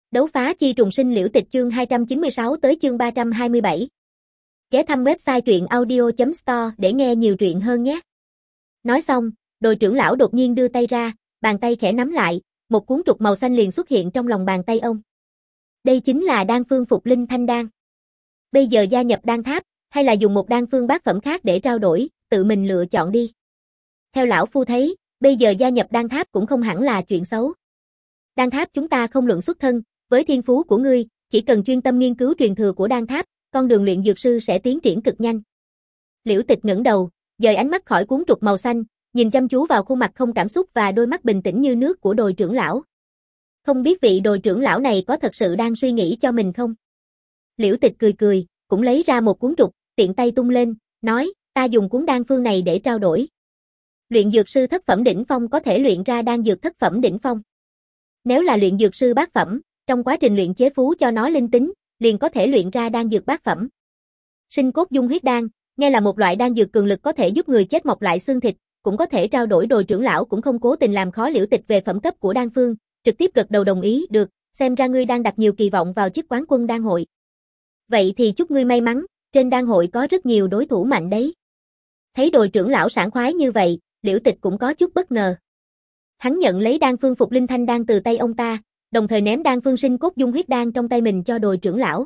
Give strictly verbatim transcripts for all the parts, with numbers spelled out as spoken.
Đấu phá chi trùng sinh liễu tịch chương hai trăm chín mươi sáu tới chương ba trăm hai mươi bảy. Ghé thăm website truyện audio chấm store để nghe nhiều truyện hơn nhé. Nói xong, đội trưởng lão đột nhiên đưa tay ra, bàn tay khẽ nắm lại, một cuốn trục màu xanh liền xuất hiện trong lòng bàn tay ông. Đây chính là đan phương phục linh thanh đan. Bây giờ gia nhập đan tháp, hay là dùng một đan phương bát phẩm khác để trao đổi, tự mình lựa chọn đi. Theo lão phu thấy, bây giờ gia nhập đan tháp cũng không hẳn là chuyện xấu. Đan tháp chúng ta không luận xuất thân, với thiên phú của ngươi, chỉ cần chuyên tâm nghiên cứu truyền thừa của đan tháp, con đường luyện dược sư sẽ tiến triển cực nhanh. Liễu Tịch ngẩng đầu, dời ánh mắt khỏi cuốn trục màu xanh, nhìn chăm chú vào khuôn mặt không cảm xúc và đôi mắt bình tĩnh như nước của đồi trưởng lão. Không biết vị đồi trưởng lão này có thật sự đang suy nghĩ cho mình không? Liễu Tịch cười cười, cũng lấy ra một cuốn trục, tiện tay tung lên, nói, ta dùng cuốn đan phương này để trao đổi. Luyện dược sư thất phẩm đỉnh phong có thể luyện ra đan dược thất phẩm đỉnh phong. Nếu là luyện dược sư bát phẩm, trong quá trình luyện chế phú cho nó linh tính, liền có thể luyện ra đan dược bát phẩm. Sinh cốt dung huyết đan, nghe là một loại đan dược cường lực có thể giúp người chết mọc lại xương thịt, cũng có thể trao đổi. Đồi trưởng lão cũng không cố tình làm khó Liễu Tịch về phẩm cấp của đan phương, trực tiếp gật đầu đồng ý, được, xem ra ngươi đang đặt nhiều kỳ vọng vào chức quán quân đan hội. Vậy thì chúc ngươi may mắn, trên đan hội có rất nhiều đối thủ mạnh đấy. Thấy đồi trưởng lão sảng khoái như vậy, Liễu Tịch cũng có chút bất ngờ. Hắn nhận lấy đan phương phục linh thanh đan từ tay ông ta, đồng thời ném đan phương sinh cốt dung huyết đan trong tay mình cho đồi trưởng lão.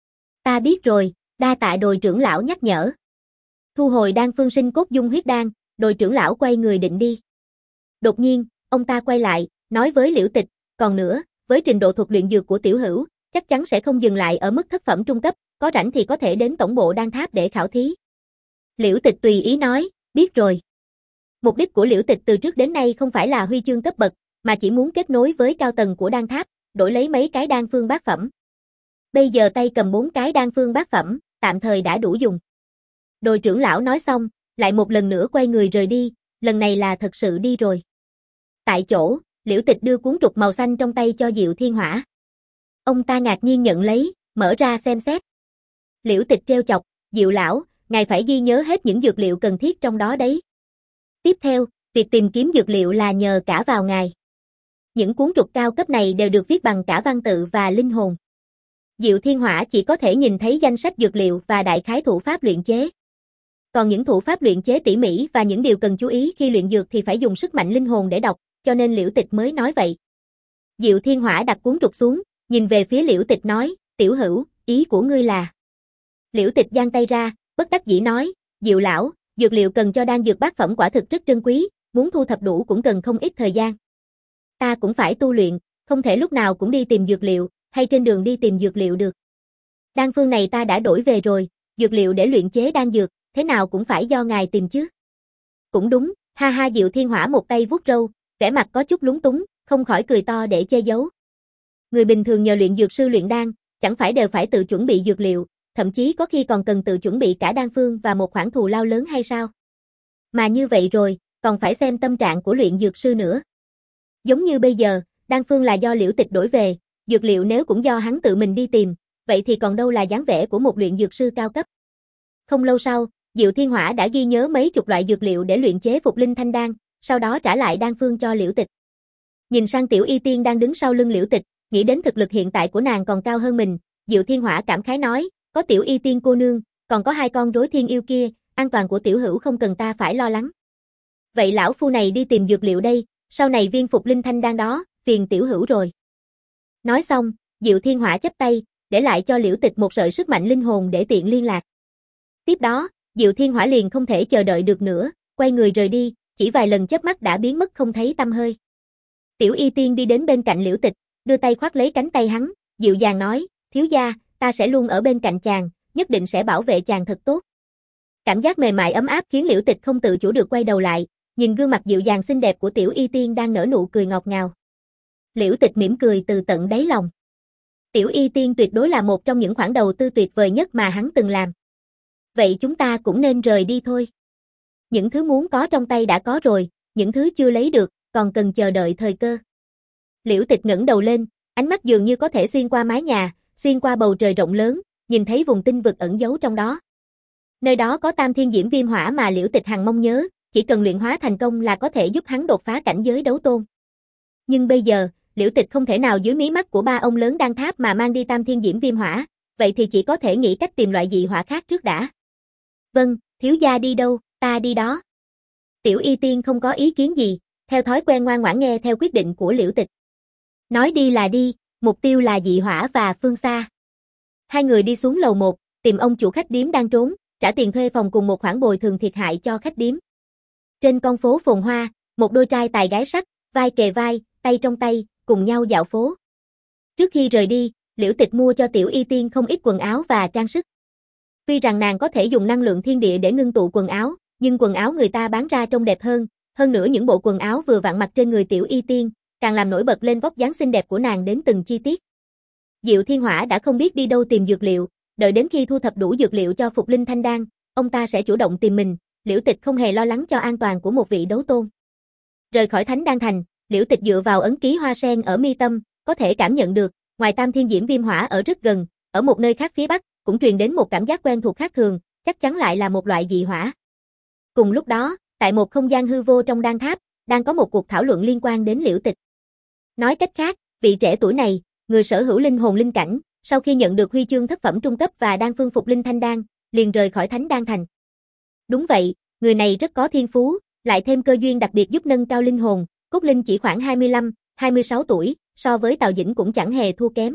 Ta biết rồi, đa tạ đồi trưởng lão nhắc nhở. Thu hồi đan phương sinh cốt dung huyết đan, đồi trưởng lão quay người định đi. Đột nhiên, ông ta quay lại, nói với Liễu Tịch, còn nữa, với trình độ thuật luyện dược của tiểu hữu, chắc chắn sẽ không dừng lại ở mức thất phẩm trung cấp, có rảnh thì có thể đến tổng bộ đan tháp để khảo thí. Liễu Tịch tùy ý nói, biết rồi. Mục đích của Liễu Tịch từ trước đến nay không phải là huy chương cấp bậc, mà chỉ muốn kết nối với cao tầng của đan tháp, đổi lấy mấy cái đan phương bát phẩm. Bây giờ tay cầm bốn cái đan phương bát phẩm, tạm thời đã đủ dùng. Đồi trưởng lão nói xong, lại một lần nữa quay người rời đi, lần này là thật sự đi rồi. Tại chỗ, Liễu Tịch đưa cuốn trục màu xanh trong tay cho Diệu Thiên Hỏa. Ông ta ngạc nhiên nhận lấy, mở ra xem xét. Liễu Tịch trêu chọc, Diệu lão, ngài phải ghi nhớ hết những dược liệu cần thiết trong đó đấy. Tiếp theo, việc tìm kiếm dược liệu là nhờ cả vào ngài. Những cuốn trục cao cấp này đều được viết bằng cả văn tự và linh hồn. Diệu Thiên Hỏa chỉ có thể nhìn thấy danh sách dược liệu và đại khái thủ pháp luyện chế. Còn những thủ pháp luyện chế tỉ mỉ và những điều cần chú ý khi luyện dược thì phải dùng sức mạnh linh hồn để đọc, cho nên Liễu Tịch mới nói vậy. Diệu Thiên Hỏa đặt cuốn trục xuống, nhìn về phía Liễu Tịch nói, tiểu hữu, ý của ngươi là. Liễu Tịch giang tay ra, bất đắc dĩ nói, Diệu lão, dược liệu cần cho đan dược bát phẩm quả thực rất trân quý, muốn thu thập đủ cũng cần không ít thời gian. Ta cũng phải tu luyện, không thể lúc nào cũng đi tìm dược liệu, hay trên đường đi tìm dược liệu được. Đan phương này ta đã đổi về rồi, dược liệu để luyện chế đan dược, thế nào cũng phải do ngài tìm chứ. Cũng đúng, ha ha. Diệu Thiên Hỏa một tay vuốt râu, vẻ mặt có chút lúng túng, không khỏi cười to để che giấu. Người bình thường nhờ luyện dược sư luyện đan, chẳng phải đều phải tự chuẩn bị dược liệu, thậm chí có khi còn cần tự chuẩn bị cả đan phương và một khoản thù lao lớn hay sao? Mà như vậy rồi, còn phải xem tâm trạng của luyện dược sư nữa. Giống như bây giờ, đan phương là do Liễu Tịch đổi về, dược liệu nếu cũng do hắn tự mình đi tìm, vậy thì còn đâu là dáng vẻ của một luyện dược sư cao cấp. Không lâu sau, Diệu Thiên Hỏa đã ghi nhớ mấy chục loại dược liệu để luyện chế phục linh thanh đan, sau đó trả lại đan phương cho Liễu Tịch. Nhìn sang Tiểu Y Tiên đang đứng sau lưng Liễu Tịch, nghĩ đến thực lực hiện tại của nàng còn cao hơn mình, Diệu Thiên Hỏa cảm khái nói, có Tiểu Y Tiên cô nương, còn có hai con rối thiên yêu kia, an toàn của tiểu hữu không cần ta phải lo lắng. Vậy lão phu này đi tìm dược liệu đây, sau này viên phục linh thanh đan đó, phiền tiểu hữu rồi. Nói xong, Diệu Thiên Hỏa chắp tay, để lại cho Liễu Tịch một sợi sức mạnh linh hồn để tiện liên lạc. Tiếp đó, Diệu Thiên Hỏa liền không thể chờ đợi được nữa, quay người rời đi, chỉ vài lần chớp mắt đã biến mất không thấy tăm hơi. Tiểu Y Tiên đi đến bên cạnh Liễu Tịch, đưa tay khoác lấy cánh tay hắn, dịu dàng nói, thiếu gia, ta sẽ luôn ở bên cạnh chàng, nhất định sẽ bảo vệ chàng thật tốt. Cảm giác mềm mại ấm áp khiến Liễu Tịch không tự chủ được quay đầu lại, nhìn gương mặt dịu dàng xinh đẹp của Tiểu Y Tiên đang nở nụ cười ngọt ngào. Liễu Tịch mỉm cười từ tận đáy lòng. Tiểu Y Tiên tuyệt đối là một trong những khoản đầu tư tuyệt vời nhất mà hắn từng làm. Vậy chúng ta cũng nên rời đi thôi. Những thứ muốn có trong tay đã có rồi, những thứ chưa lấy được, còn cần chờ đợi thời cơ. Liễu Tịch ngẩng đầu lên, ánh mắt dường như có thể xuyên qua mái nhà, xuyên qua bầu trời rộng lớn, nhìn thấy vùng tinh vực ẩn giấu trong đó. Nơi đó có Tam Thiên Diễm Viêm Hỏa mà Liễu Tịch hằng mong nhớ, chỉ cần luyện hóa thành công là có thể giúp hắn đột phá cảnh giới đấu tôn. Nhưng bây giờ, Liễu Tịch không thể nào dưới mí mắt của ba ông lớn đan tháp mà mang đi Tam Thiên Diễm Viêm Hỏa, vậy thì chỉ có thể nghĩ cách tìm loại dị hỏa khác trước đã. Vâng, thiếu gia đi đâu, ta đi đó. Tiểu Y Tiên không có ý kiến gì, theo thói quen ngoan ngoãn nghe theo quyết định của Liễu Tịch. Nói đi là đi, mục tiêu là dị hỏa và phương xa. Hai người đi xuống lầu một, tìm ông chủ khách điếm đang trốn, trả tiền thuê phòng cùng một khoản bồi thường thiệt hại cho khách điếm. Trên con phố phồn hoa, một đôi trai tài gái sắc, vai kề vai, tay trong tay, cùng nhau dạo phố. Trước khi rời đi, Liễu Tịch mua cho Tiểu Y Tiên không ít quần áo và trang sức. Tuy rằng nàng có thể dùng năng lượng thiên địa để ngưng tụ quần áo, nhưng quần áo người ta bán ra trông đẹp hơn, hơn nữa những bộ quần áo vừa vặn mặc trên người Tiểu Y Tiên, càng làm nổi bật lên vóc dáng xinh đẹp của nàng đến từng chi tiết. Diệu Thiên Hỏa đã không biết đi đâu tìm dược liệu, đợi đến khi thu thập đủ dược liệu cho phục linh thanh đan, ông ta sẽ chủ động tìm mình, Liễu Tịch không hề lo lắng cho an toàn của một vị đấu tôn. Rời khỏi Thánh Đan Thành, Liễu Tịch dựa vào ấn ký hoa sen ở mi tâm, có thể cảm nhận được, ngoài Tam Thiên Diễm Viêm Hỏa ở rất gần, ở một nơi khác phía bắc, cũng truyền đến một cảm giác quen thuộc khác thường, chắc chắn lại là một loại dị hỏa. Cùng lúc đó, tại một không gian hư vô trong đan tháp, đang có một cuộc thảo luận liên quan đến Liễu Tịch. Nói cách khác, vị trẻ tuổi này, người sở hữu linh hồn linh cảnh, sau khi nhận được huy chương thất phẩm trung cấp và đan phương phục linh thanh đan, liền rời khỏi Thánh Đan Thành. Đúng vậy, người này rất có thiên phú, lại thêm cơ duyên đặc biệt giúp nâng cao linh hồn, cốt linh chỉ khoảng hai mươi lăm, hai mươi sáu tuổi, so với Tào Dĩnh cũng chẳng hề thua kém.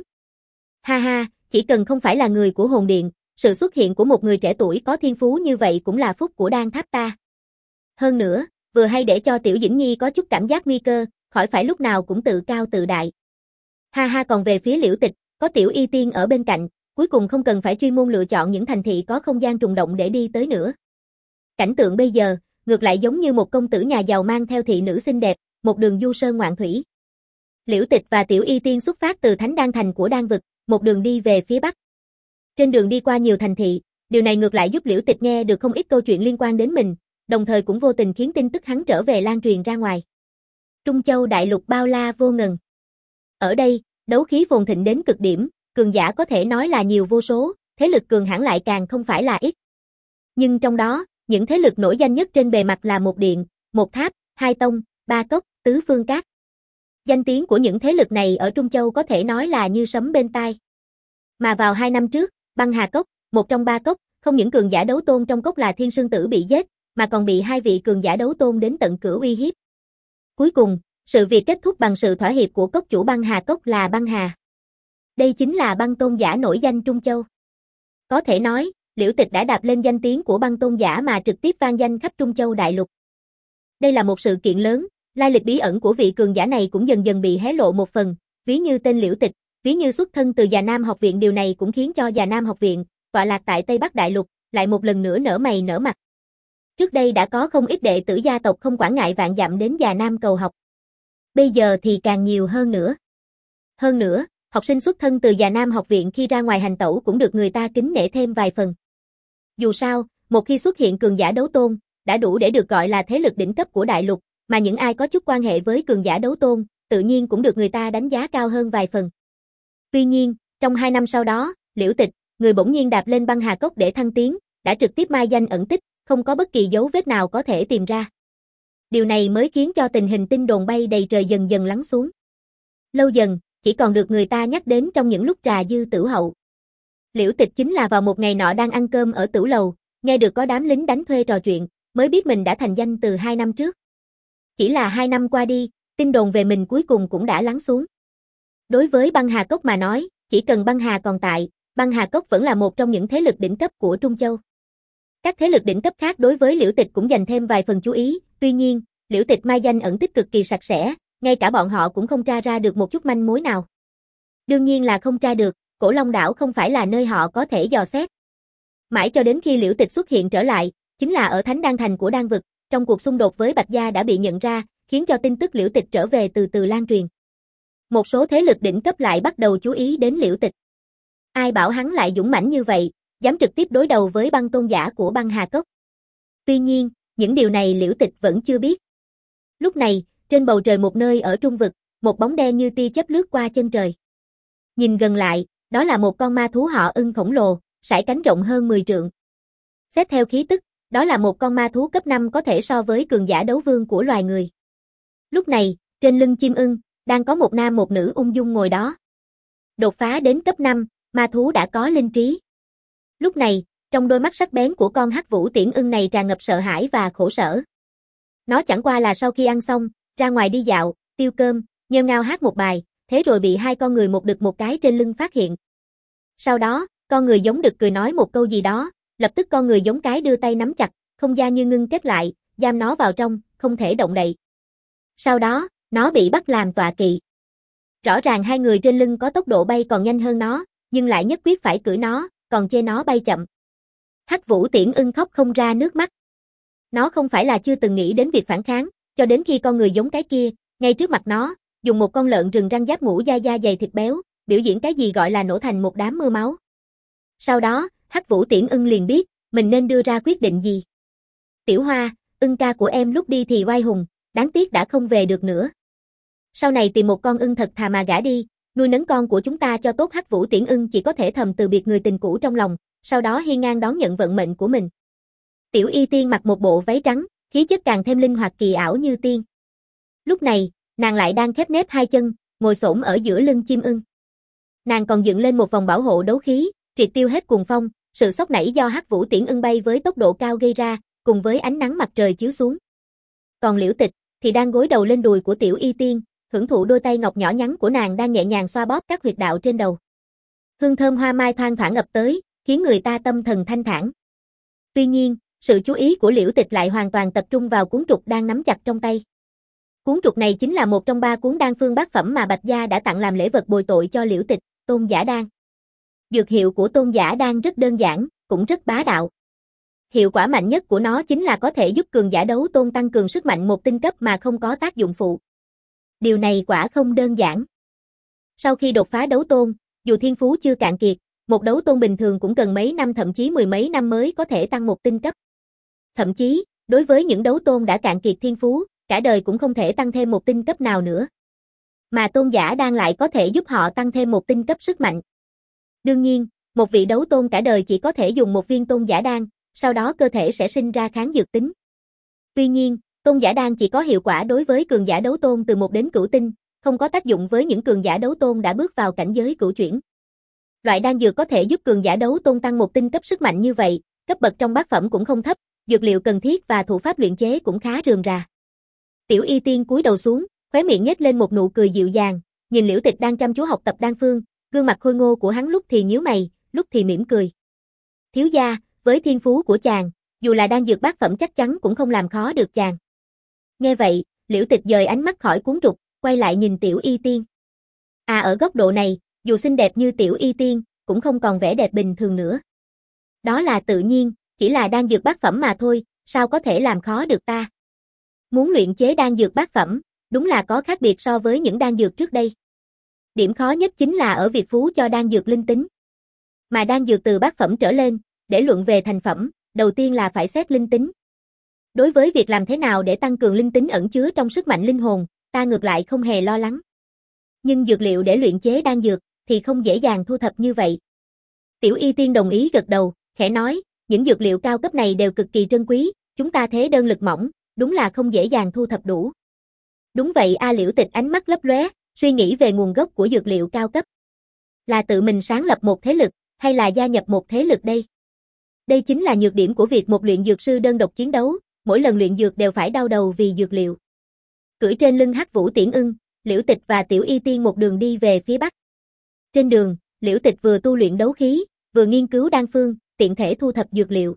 Ha ha, chỉ cần không phải là người của hồn điện, sự xuất hiện của một người trẻ tuổi có thiên phú như vậy cũng là phúc của đan tháp ta. Hơn nữa, vừa hay để cho Tiểu Dĩnh Nhi có chút cảm giác nguy cơ, khỏi phải lúc nào cũng tự cao tự đại. Ha ha, còn về phía Liễu Tịch, có Tiểu Y Tiên ở bên cạnh, cuối cùng không cần phải chuyên môn lựa chọn những thành thị có không gian trùng động để đi tới nữa. Cảnh tượng bây giờ, ngược lại giống như một công tử nhà giàu mang theo thị nữ xinh đẹp, một đường du sơn ngoạn thủy. Liễu Tịch và Tiểu Y Tiên xuất phát từ Thánh Đan Thành của Đan Vực, một đường đi về phía bắc. Trên đường đi qua nhiều thành thị, điều này ngược lại giúp Liễu Tịch nghe được không ít câu chuyện liên quan đến mình, đồng thời cũng vô tình khiến tin tức hắn trở về lan truyền ra ngoài. Trung Châu đại lục bao la vô ngần. Ở đây, đấu khí phồn thịnh đến cực điểm, cường giả có thể nói là nhiều vô số, thế lực cường hãn lại càng không phải là ít. Nhưng trong đó, những thế lực nổi danh nhất trên bề mặt là một điện, một tháp, hai tông, ba cốc, tứ phương cát. Danh tiếng của những thế lực này ở Trung Châu có thể nói là như sấm bên tai. Mà vào hai năm trước, Băng Hà Cốc, một trong ba cốc, không những cường giả đấu tôn trong cốc là Thiên Sương Tử bị giết, mà còn bị hai vị cường giả đấu tôn đến tận cửa uy hiếp. Cuối cùng, sự việc kết thúc bằng sự thỏa hiệp của cốc chủ Băng Hà Cốc là Băng Hà. Đây chính là băng tôn giả nổi danh Trung Châu. Có thể nói, Liễu Tịch đã đạp lên danh tiếng của băng tôn giả mà trực tiếp vang danh khắp Trung Châu đại lục. Đây là một sự kiện lớn, lai lịch bí ẩn của vị cường giả này cũng dần dần bị hé lộ một phần, ví như tên Liễu Tịch, ví như xuất thân từ Già Nam học viện, điều này cũng khiến cho Già Nam học viện, tọa lạc tại Tây Bắc đại lục, lại một lần nữa nở mày nở mặt. Trước đây đã có không ít đệ tử gia tộc không quản ngại vạn dặm đến Già Nam cầu học. Bây giờ thì càng nhiều hơn nữa. Hơn nữa, học sinh xuất thân từ Già Nam học viện khi ra ngoài hành tẩu cũng được người ta kính nể thêm vài phần. Dù sao, một khi xuất hiện cường giả đấu tôn, đã đủ để được gọi là thế lực đỉnh cấp của đại lục, mà những ai có chút quan hệ với cường giả đấu tôn, tự nhiên cũng được người ta đánh giá cao hơn vài phần. Tuy nhiên, trong hai năm sau đó, Liễu Tịch, người bỗng nhiên đạp lên Băng Hà Cốc để thăng tiến, đã trực tiếp mai danh ẩn tích, không có bất kỳ dấu vết nào có thể tìm ra. Điều này mới khiến cho tình hình tin đồn bay đầy trời dần dần lắng xuống. Lâu dần, chỉ còn được người ta nhắc đến trong những lúc trà dư tửu hậu. Liễu Tịch chính là vào một ngày nọ đang ăn cơm ở tửu lầu, nghe được có đám lính đánh thuê trò chuyện, mới biết mình đã thành danh từ hai năm trước. Chỉ là hai năm qua đi, tin đồn về mình cuối cùng cũng đã lắng xuống. Đối với Băng Hà Cốc mà nói, chỉ cần Băng Hà còn tại, Băng Hà Cốc vẫn là một trong những thế lực đỉnh cấp của Trung Châu. Các thế lực đỉnh cấp khác đối với Liễu Tịch cũng dành thêm vài phần chú ý, tuy nhiên, Liễu Tịch mai danh ẩn tích cực kỳ sạch sẽ, ngay cả bọn họ cũng không tra ra được một chút manh mối nào. Đương nhiên là không tra được, Cổ Long đảo không phải là nơi họ có thể dò xét. Mãi cho đến khi Liễu Tịch xuất hiện trở lại, chính là ở Thánh Đan Thành của Đan Vực, trong cuộc xung đột với Bạch Gia đã bị nhận ra, khiến cho tin tức Liễu Tịch trở về từ từ lan truyền. Một số thế lực đỉnh cấp lại bắt đầu chú ý đến Liễu Tịch. Ai bảo hắn lại dũng mãnh như vậy, dám trực tiếp đối đầu với băng tôn giả của Băng Hà Cốc. Tuy nhiên, những điều này Liễu Tịch vẫn chưa biết. Lúc này, trên bầu trời một nơi ở Trung Vực, một bóng đen như tia chớp lướt qua chân trời. Nhìn gần lại, đó là một con ma thú họ Ưng khổng lồ, sải cánh rộng hơn mười trượng. Xét theo khí tức, đó là một con ma thú cấp năm có thể so với cường giả đấu vương của loài người. Lúc này, trên lưng chim ưng, đang có một nam một nữ ung dung ngồi đó. Đột phá đến cấp năm, ma thú đã có linh trí. Lúc này, trong đôi mắt sắc bén của con hắc vũ tiễn ưng này tràn ngập sợ hãi và khổ sở. Nó chẳng qua là sau khi ăn xong, ra ngoài đi dạo, tiêu cơm, nghêu ngao hát một bài, thế rồi bị hai con người một đực một cái trên lưng phát hiện. Sau đó, con người giống đực cười nói một câu gì đó, lập tức con người giống cái đưa tay nắm chặt, không gian như ngưng kết lại, giam nó vào trong, không thể động đậy. Sau đó, nó bị bắt làm tọa kỵ. Rõ ràng hai người trên lưng có tốc độ bay còn nhanh hơn nó, nhưng lại nhất quyết phải cưỡi nó, còn chê nó bay chậm. Hắc vũ tiễn ưng khóc không ra nước mắt. Nó không phải là chưa từng nghĩ đến việc phản kháng, cho đến khi con người giống cái kia, ngay trước mặt nó, dùng một con lợn rừng răng giáp ngũ da da dày thịt béo, biểu diễn cái gì gọi là nổ thành một đám mưa máu. Sau đó, Hắc vũ tiễn ưng liền biết, mình nên đưa ra quyết định gì. Tiểu Hoa, ưng ca của em lúc đi thì oai hùng, đáng tiếc đã không về được nữa. Sau này tìm một con ưng thật thà mà gả đi, nuôi nấng con của chúng ta cho tốt. Hắc vũ tiễn ưng chỉ có thể thầm từ biệt người tình cũ trong lòng, sau đó hiên ngang đón nhận vận mệnh của mình. Tiểu Y Tiên mặc một bộ váy trắng, khí chất càng thêm linh hoạt kỳ ảo như tiên. Lúc này, nàng lại đang khép nép hai chân, ngồi xổm ở giữa lưng chim ưng. Nàng còn dựng lên một vòng bảo hộ đấu khí, triệt tiêu hết cuồng phong, sự sốc nảy do Hắc vũ tiễn ưng bay với tốc độ cao gây ra, cùng với ánh nắng mặt trời chiếu xuống. Còn Liễu Tịch thì đang gối đầu lên đùi của Tiểu Y Tiên, hưởng thụ đôi tay ngọc nhỏ nhắn của nàng đang nhẹ nhàng xoa bóp các huyệt đạo trên đầu. Hương thơm hoa mai thoang thoảng ập tới, khiến người ta tâm thần thanh thản. Tuy nhiên, sự chú ý của Liễu Tịch lại hoàn toàn tập trung vào cuốn trục đang nắm chặt trong tay. Cuốn trục này chính là một trong ba cuốn đan phương bát phẩm mà Bạch Gia đã tặng làm lễ vật bồi tội cho Liễu Tịch, Tôn Giả Đan. Dược hiệu của Tôn Giả Đan rất đơn giản, cũng rất bá đạo. Hiệu quả mạnh nhất của nó chính là có thể giúp cường giả đấu tôn tăng cường sức mạnh một tinh cấp mà không có tác dụng phụ. Điều này quả không đơn giản. Sau khi đột phá đấu tôn, dù thiên phú chưa cạn kiệt, một đấu tôn bình thường cũng cần mấy năm thậm chí mười mấy năm mới có thể tăng một tinh cấp. Thậm chí, đối với những đấu tôn đã cạn kiệt thiên phú, cả đời cũng không thể tăng thêm một tinh cấp nào nữa. Mà Tôn Giả Đan lại có thể giúp họ tăng thêm một tinh cấp sức mạnh. Đương nhiên, một vị đấu tôn cả đời chỉ có thể dùng một viên Tôn Giả Đan, sau đó cơ thể sẽ sinh ra kháng dược tính. Tuy nhiên, Tôn Giả Đan chỉ có hiệu quả đối với cường giả đấu tôn từ một đến cửu tinh, không có tác dụng với những cường giả đấu tôn đã bước vào cảnh giới cửu chuyển. Loại đan dược có thể giúp cường giả đấu tôn tăng một tinh cấp sức mạnh như vậy, cấp bậc trong bát phẩm cũng không thấp, dược liệu cần thiết và thủ pháp luyện chế cũng khá rườm rà. Tiểu Y Tiên cúi đầu xuống, khóe miệng nhếch lên một nụ cười dịu dàng, nhìn Liễu Tịch đang chăm chú học tập đan phương, gương mặt khôi ngô của hắn lúc thì nhíu mày, lúc thì mỉm cười. Thiếu gia, với thiên phú của chàng, dù là đan dược bát phẩm chắc chắn cũng không làm khó được chàng. Nghe vậy, Liễu Tịch dời ánh mắt khỏi cuốn trục, quay lại nhìn Tiểu Y Tiên. À, ở góc độ này, dù xinh đẹp như Tiểu Y Tiên, cũng không còn vẻ đẹp bình thường nữa. Đó là tự nhiên, chỉ là đan dược bát phẩm mà thôi, sao có thể làm khó được ta. Muốn luyện chế đan dược bát phẩm, đúng là có khác biệt so với những đan dược trước đây. Điểm khó nhất chính là ở việc phú cho đan dược linh tính. Mà đan dược từ bát phẩm trở lên, để luận về thành phẩm, đầu tiên là phải xét linh tính. Đối với việc làm thế nào để tăng cường linh tính ẩn chứa trong sức mạnh linh hồn, ta ngược lại không hề lo lắng. Nhưng dược liệu để luyện chế đan dược, thì không dễ dàng thu thập như vậy. Tiểu Y Tiên đồng ý gật đầu, khẽ nói, những dược liệu cao cấp này đều cực kỳ trân quý, chúng ta thế đơn lực mỏng, đúng là không dễ dàng thu thập đủ. Đúng vậy a. Liễu Tịch ánh mắt lấp lóe, suy nghĩ về nguồn gốc của dược liệu cao cấp. Là tự mình sáng lập một thế lực, hay là gia nhập một thế lực đây? Đây chính là nhược điểm của việc một luyện dược sư đơn độc chiến đấu, mỗi lần luyện dược đều phải đau đầu vì dược liệu. Cưỡi trên lưng Hắc vũ tiễn ưng, Liễu Tịch và Tiểu Y Tiên một đường đi về phía bắc. Trên đường, Liễu Tịch vừa tu luyện đấu khí, vừa nghiên cứu đan phương, tiện thể thu thập dược liệu.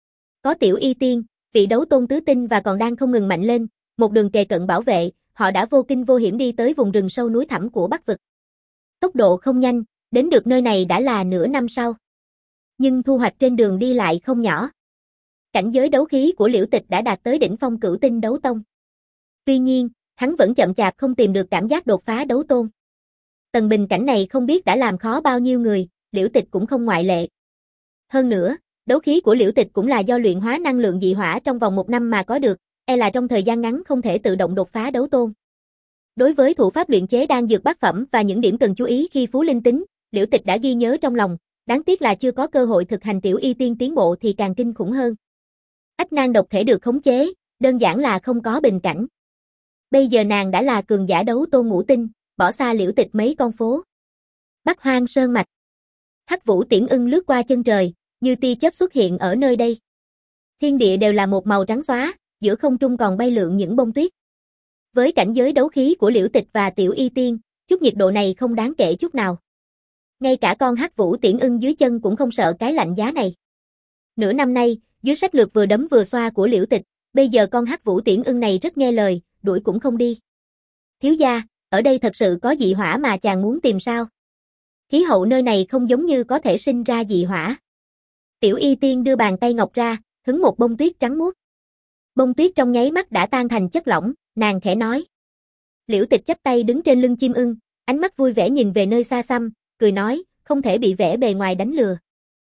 Có Tiểu Y Tiên, vị đấu tôn tứ tinh và còn đang không ngừng mạnh lên, một đường kề cận bảo vệ, họ đã vô kinh vô hiểm đi tới vùng rừng sâu núi thẳm của Bắc vực. Tốc độ không nhanh, đến được nơi này đã là nửa năm sau. Nhưng thu hoạch trên đường đi lại không nhỏ. Cảnh giới đấu khí của Liễu Tịch đã đạt tới đỉnh phong cửu tinh đấu tông. Tuy nhiên, hắn vẫn chậm chạp không tìm được cảm giác đột phá đấu tôn. Tầng bình cảnh này không biết đã làm khó bao nhiêu người, Liễu Tịch cũng không ngoại lệ. Hơn nữa, đấu khí của Liễu Tịch cũng là do luyện hóa năng lượng dị hỏa trong vòng một năm mà có được, e là trong thời gian ngắn không thể tự động đột phá đấu tôn. Đối với thủ pháp luyện chế đan dược bát phẩm và những điểm cần chú ý khi phú linh tính, Liễu Tịch đã ghi nhớ trong lòng, đáng tiếc là chưa có cơ hội thực hành. Tiểu Y Tiên tiến bộ thì càng kinh khủng hơn. Ách nan độc thể được khống chế, đơn giản là không có bình cảnh. Bây giờ nàng đã là cường giả đấu tôn ngũ tinh, bỏ xa Liễu Tịch mấy con phố. Bắc Hoang Sơn mạch. Hắc Vũ Tiễn Ưng lướt qua chân trời, như tia chớp xuất hiện ở nơi đây. Thiên địa đều là một màu trắng xóa, giữa không trung còn bay lượn những bông tuyết. Với cảnh giới đấu khí của Liễu Tịch và Tiểu Y Tiên, chút nhiệt độ này không đáng kể chút nào. Ngay cả con Hắc Vũ Tiễn Ưng dưới chân cũng không sợ cái lạnh giá này. Nửa năm nay, dưới sách lược vừa đấm vừa xoa của Liễu Tịch, bây giờ con Hắc Vũ Tiễn Ưng này rất nghe lời, đuổi cũng không đi. Thiếu gia, ở đây thật sự có dị hỏa mà chàng muốn tìm sao? Khí hậu nơi này không giống như có thể sinh ra dị hỏa. Tiểu Y Tiên đưa bàn tay ngọc ra, hứng một bông tuyết trắng muốt. Bông tuyết trong nháy mắt đã tan thành chất lỏng, nàng khẽ nói. Liễu Tịch chắp tay đứng trên lưng chim ưng, ánh mắt vui vẻ nhìn về nơi xa xăm, cười nói, không thể bị vẻ bề ngoài đánh lừa.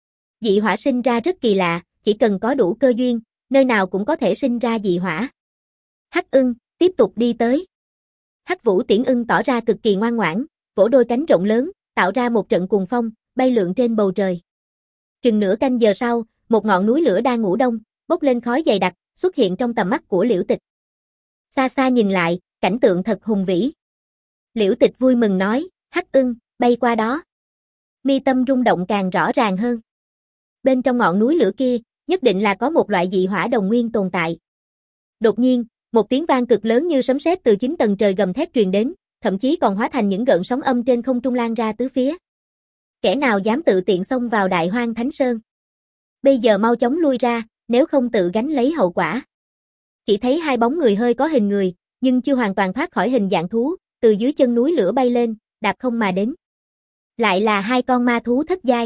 Dị hỏa sinh ra rất kỳ lạ, chỉ cần có đủ cơ duyên, nơi nào cũng có thể sinh ra dị hỏa. Hắc Ưng, tiếp tục đi tới. Hắc Vũ Tiễn Ưng tỏ ra cực kỳ ngoan ngoãn, vỗ đôi cánh rộng lớn, tạo ra một trận cuồng phong, bay lượn trên bầu trời. Chừng nửa canh giờ sau, một ngọn núi lửa đang ngủ đông, bốc lên khói dày đặc, xuất hiện trong tầm mắt của Liễu Tịch. Xa xa nhìn lại, cảnh tượng thật hùng vĩ. Liễu Tịch vui mừng nói, Hắc Ưng, bay qua đó. Mi tâm rung động càng rõ ràng hơn. Bên trong ngọn núi lửa kia, nhất định là có một loại dị hỏa đồng nguyên tồn tại. Đột nhiên, một tiếng vang cực lớn như sấm sét từ chín tầng trời gầm thét truyền đến, thậm chí còn hóa thành những gợn sóng âm trên không trung lan ra tứ phía. Kẻ nào dám tự tiện xông vào Đại Hoang Thánh Sơn? Bây giờ mau chóng lui ra, nếu không tự gánh lấy hậu quả. Chỉ thấy hai bóng người hơi có hình người, nhưng chưa hoàn toàn thoát khỏi hình dạng thú, từ dưới chân núi lửa bay lên, đạp không mà đến. Lại là hai con ma thú thất giai.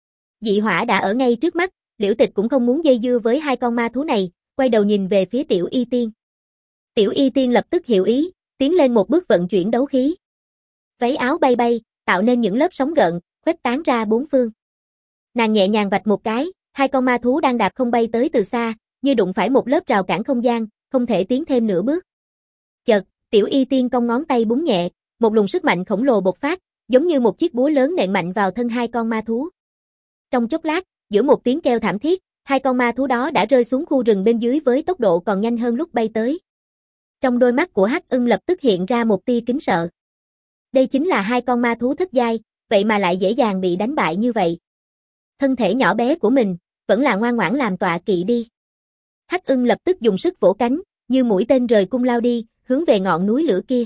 Dị hỏa đã ở ngay trước mắt, Liễu Tịch cũng không muốn dây dưa với hai con ma thú này, quay đầu nhìn về phía Tiểu Y Tiên. Tiểu Y Tiên lập tức hiểu ý, tiến lên một bước vận chuyển đấu khí. Váy áo bay bay, tạo nên những lớp sóng gợn, khuếch tán ra bốn phương. Nàng nhẹ nhàng vạch một cái, hai con ma thú đang đạp không bay tới từ xa, như đụng phải một lớp rào cản không gian, không thể tiến thêm nửa bước. Chợt, Tiểu Y Tiên cong ngón tay búng nhẹ, một luồng sức mạnh khổng lồ bộc phát, giống như một chiếc búa lớn nện mạnh vào thân hai con ma thú. Trong chốc lát, giữa một tiếng kêu thảm thiết, hai con ma thú đó đã rơi xuống khu rừng bên dưới với tốc độ còn nhanh hơn lúc bay tới. Trong đôi mắt của Hắc Ưng lập tức hiện ra một tia kính sợ. Đây chính là hai con ma thú thất giai, vậy mà lại dễ dàng bị đánh bại như vậy. Thân thể nhỏ bé của mình, vẫn là ngoan ngoãn làm tọa kỵ đi. Hắc Ưng lập tức dùng sức vỗ cánh, như mũi tên rời cung lao đi, hướng về ngọn núi lửa kia.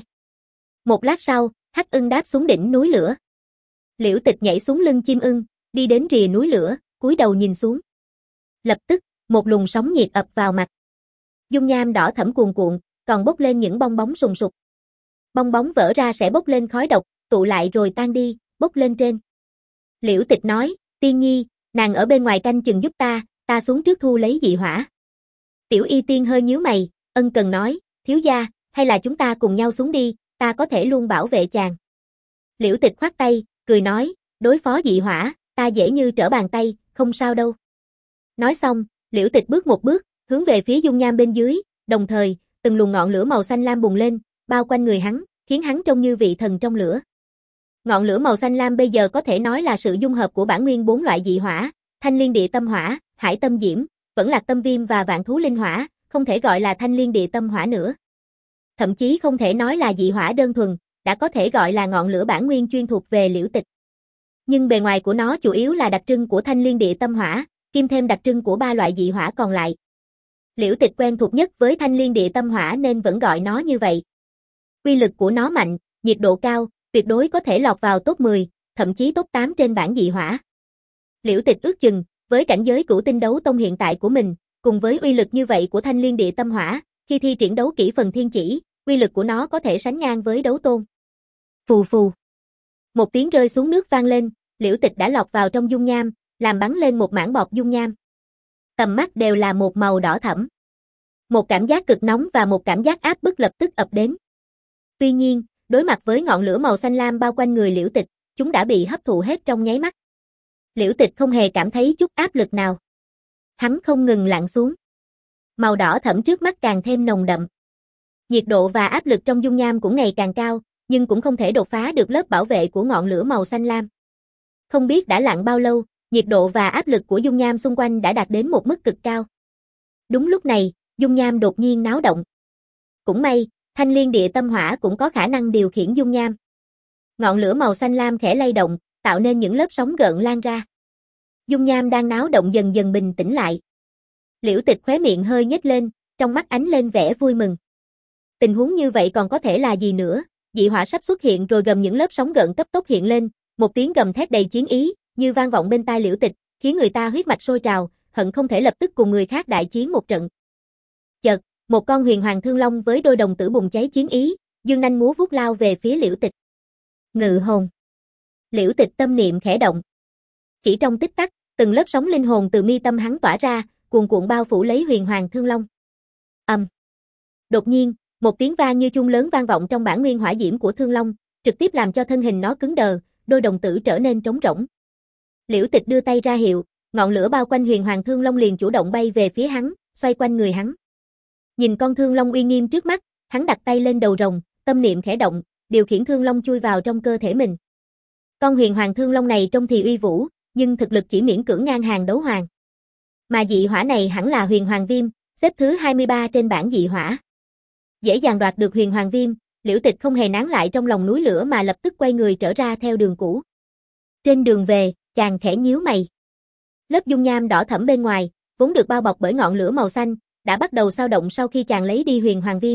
Một lát sau, Hắc Ưng đáp xuống đỉnh núi lửa. Liễu Tịch nhảy xuống lưng chim ưng, đi đến rìa núi lửa, cúi đầu nhìn xuống. Lập tức, một luồng sóng nhiệt ập vào mặt. Dung nham đỏ thẫm cuồn cuộn, còn bốc lên những bong bóng sùng sục. Bong bóng vỡ ra sẽ bốc lên khói độc, tụ lại rồi tan đi, bốc lên trên. Liễu Tịch nói, Tiên Nhi, nàng ở bên ngoài canh chừng giúp ta, ta xuống trước thu lấy dị hỏa. Tiểu Y Tiên hơi nhíu mày, ân cần nói, thiếu gia, hay là chúng ta cùng nhau xuống đi, ta có thể luôn bảo vệ chàng. Liễu Tịch khoát tay, cười nói, đối phó dị hỏa, ta dễ như trở bàn tay, không sao đâu. Nói xong, Liễu Tịch bước một bước, hướng về phía dung nham bên dưới, đồng thời, từng luồng ngọn lửa màu xanh lam bùng lên, bao quanh người hắn, khiến hắn trông như vị thần trong lửa. Ngọn lửa màu xanh lam bây giờ có thể nói là sự dung hợp của bản nguyên bốn loại dị hỏa, Thanh Liên Địa Tâm Hỏa, Hải Tâm Diễm, Vẫn Lạc Tâm Viêm và Vạn Thú Linh Hỏa, không thể gọi là Thanh Liên Địa Tâm Hỏa nữa. Thậm chí không thể nói là dị hỏa đơn thuần, đã có thể gọi là ngọn lửa bản nguyên chuyên thuộc về Liễu Tịch. Nhưng bề ngoài của nó chủ yếu là đặc trưng của Thanh Liên Địa Tâm Hỏa, kim thêm đặc trưng của ba loại dị hỏa còn lại. Liễu Tịch quen thuộc nhất với Thanh Liên Địa Tâm Hỏa nên vẫn gọi nó như vậy. Uy lực của nó mạnh, nhiệt độ cao, tuyệt đối có thể lọt vào top mười, thậm chí top tám trên bảng dị hỏa. Liễu Tịch ước chừng, với cảnh giới cửu tinh đấu tông hiện tại của mình, cùng với uy lực như vậy của Thanh Liên Địa Tâm Hỏa, khi thi triển đấu kỹ phần thiên chỉ, uy lực của nó có thể sánh ngang với đấu tôn. Phù phù. Một tiếng rơi xuống nước vang lên, Liễu Tịch đã lọt vào trong dung nham, làm bắn lên một mảng bọt dung nham. Tầm mắt đều là một màu đỏ thẫm. Một cảm giác cực nóng và một cảm giác áp bức lập tức ập đến. Tuy nhiên, đối mặt với ngọn lửa màu xanh lam bao quanh người Liễu Tịch, chúng đã bị hấp thụ hết trong nháy mắt. Liễu Tịch không hề cảm thấy chút áp lực nào. Hắn không ngừng lặn xuống. Màu đỏ thẫm trước mắt càng thêm nồng đậm. Nhiệt độ và áp lực trong dung nham cũng ngày càng cao, nhưng cũng không thể đột phá được lớp bảo vệ của ngọn lửa màu xanh lam. Không biết đã lặn bao lâu, nhiệt độ và áp lực của dung nham xung quanh đã đạt đến một mức cực cao. Đúng lúc này, dung nham đột nhiên náo động. Cũng may, Thanh Liên Địa Tâm Hỏa cũng có khả năng điều khiển dung nham. Ngọn lửa màu xanh lam khẽ lay động, tạo nên những lớp sóng gợn lan ra. Dung nham đang náo động dần dần bình tĩnh lại. Liễu Tịch khóe miệng hơi nhếch lên, trong mắt ánh lên vẻ vui mừng. Tình huống như vậy còn có thể là gì nữa, dị hỏa sắp xuất hiện rồi gầm những lớp sóng gợn cấp tốc hiện lên, một tiếng gầm thét đầy chiến ý, như vang vọng bên tai Liễu Tịch, khiến người ta huyết mạch sôi trào, hận không thể lập tức cùng người khác đại chiến một trận. Chợt, một con huyền hoàng thương long với đôi đồng tử bùng cháy chiến ý, dương nanh múa vuốt lao về phía Liễu Tịch. Ngự hồn. Liễu Tịch tâm niệm khẽ động. Chỉ trong tích tắc, từng lớp sóng linh hồn từ mi tâm hắn tỏa ra, cuồn cuộn bao phủ lấy huyền hoàng thương long. Ầm. Đột nhiên, một tiếng vang như chuông lớn vang vọng trong bản nguyên hỏa diễm của thương long, trực tiếp làm cho thân hình nó cứng đờ, đôi đồng tử trở nên trống rỗng. Liễu Tịch đưa tay ra hiệu, ngọn lửa bao quanh huyền hoàng thương long liền chủ động bay về phía hắn, xoay quanh người hắn. Nhìn con thương long uy nghiêm trước mắt, hắn đặt tay lên đầu rồng, tâm niệm khẽ động, điều khiển thương long chui vào trong cơ thể mình. Con huyền hoàng thương long này trông thì uy vũ, nhưng thực lực chỉ miễn cưỡng ngang hàng đấu hoàng. Mà dị hỏa này hẳn là huyền hoàng viêm, xếp thứ hai mươi ba trên bảng dị hỏa. Dễ dàng đoạt được huyền hoàng viêm, Liễu Tịch không hề nán lại trong lòng núi lửa mà lập tức quay người trở ra theo đường cũ. Trên đường về, chàng khẽ nhíu mày. Lớp dung nham đỏ thẫm bên ngoài, vốn được bao bọc bởi ngọn lửa màu xanh, đã bắt đầu xao động sau khi chàng lấy đi huyền hoàng viêm.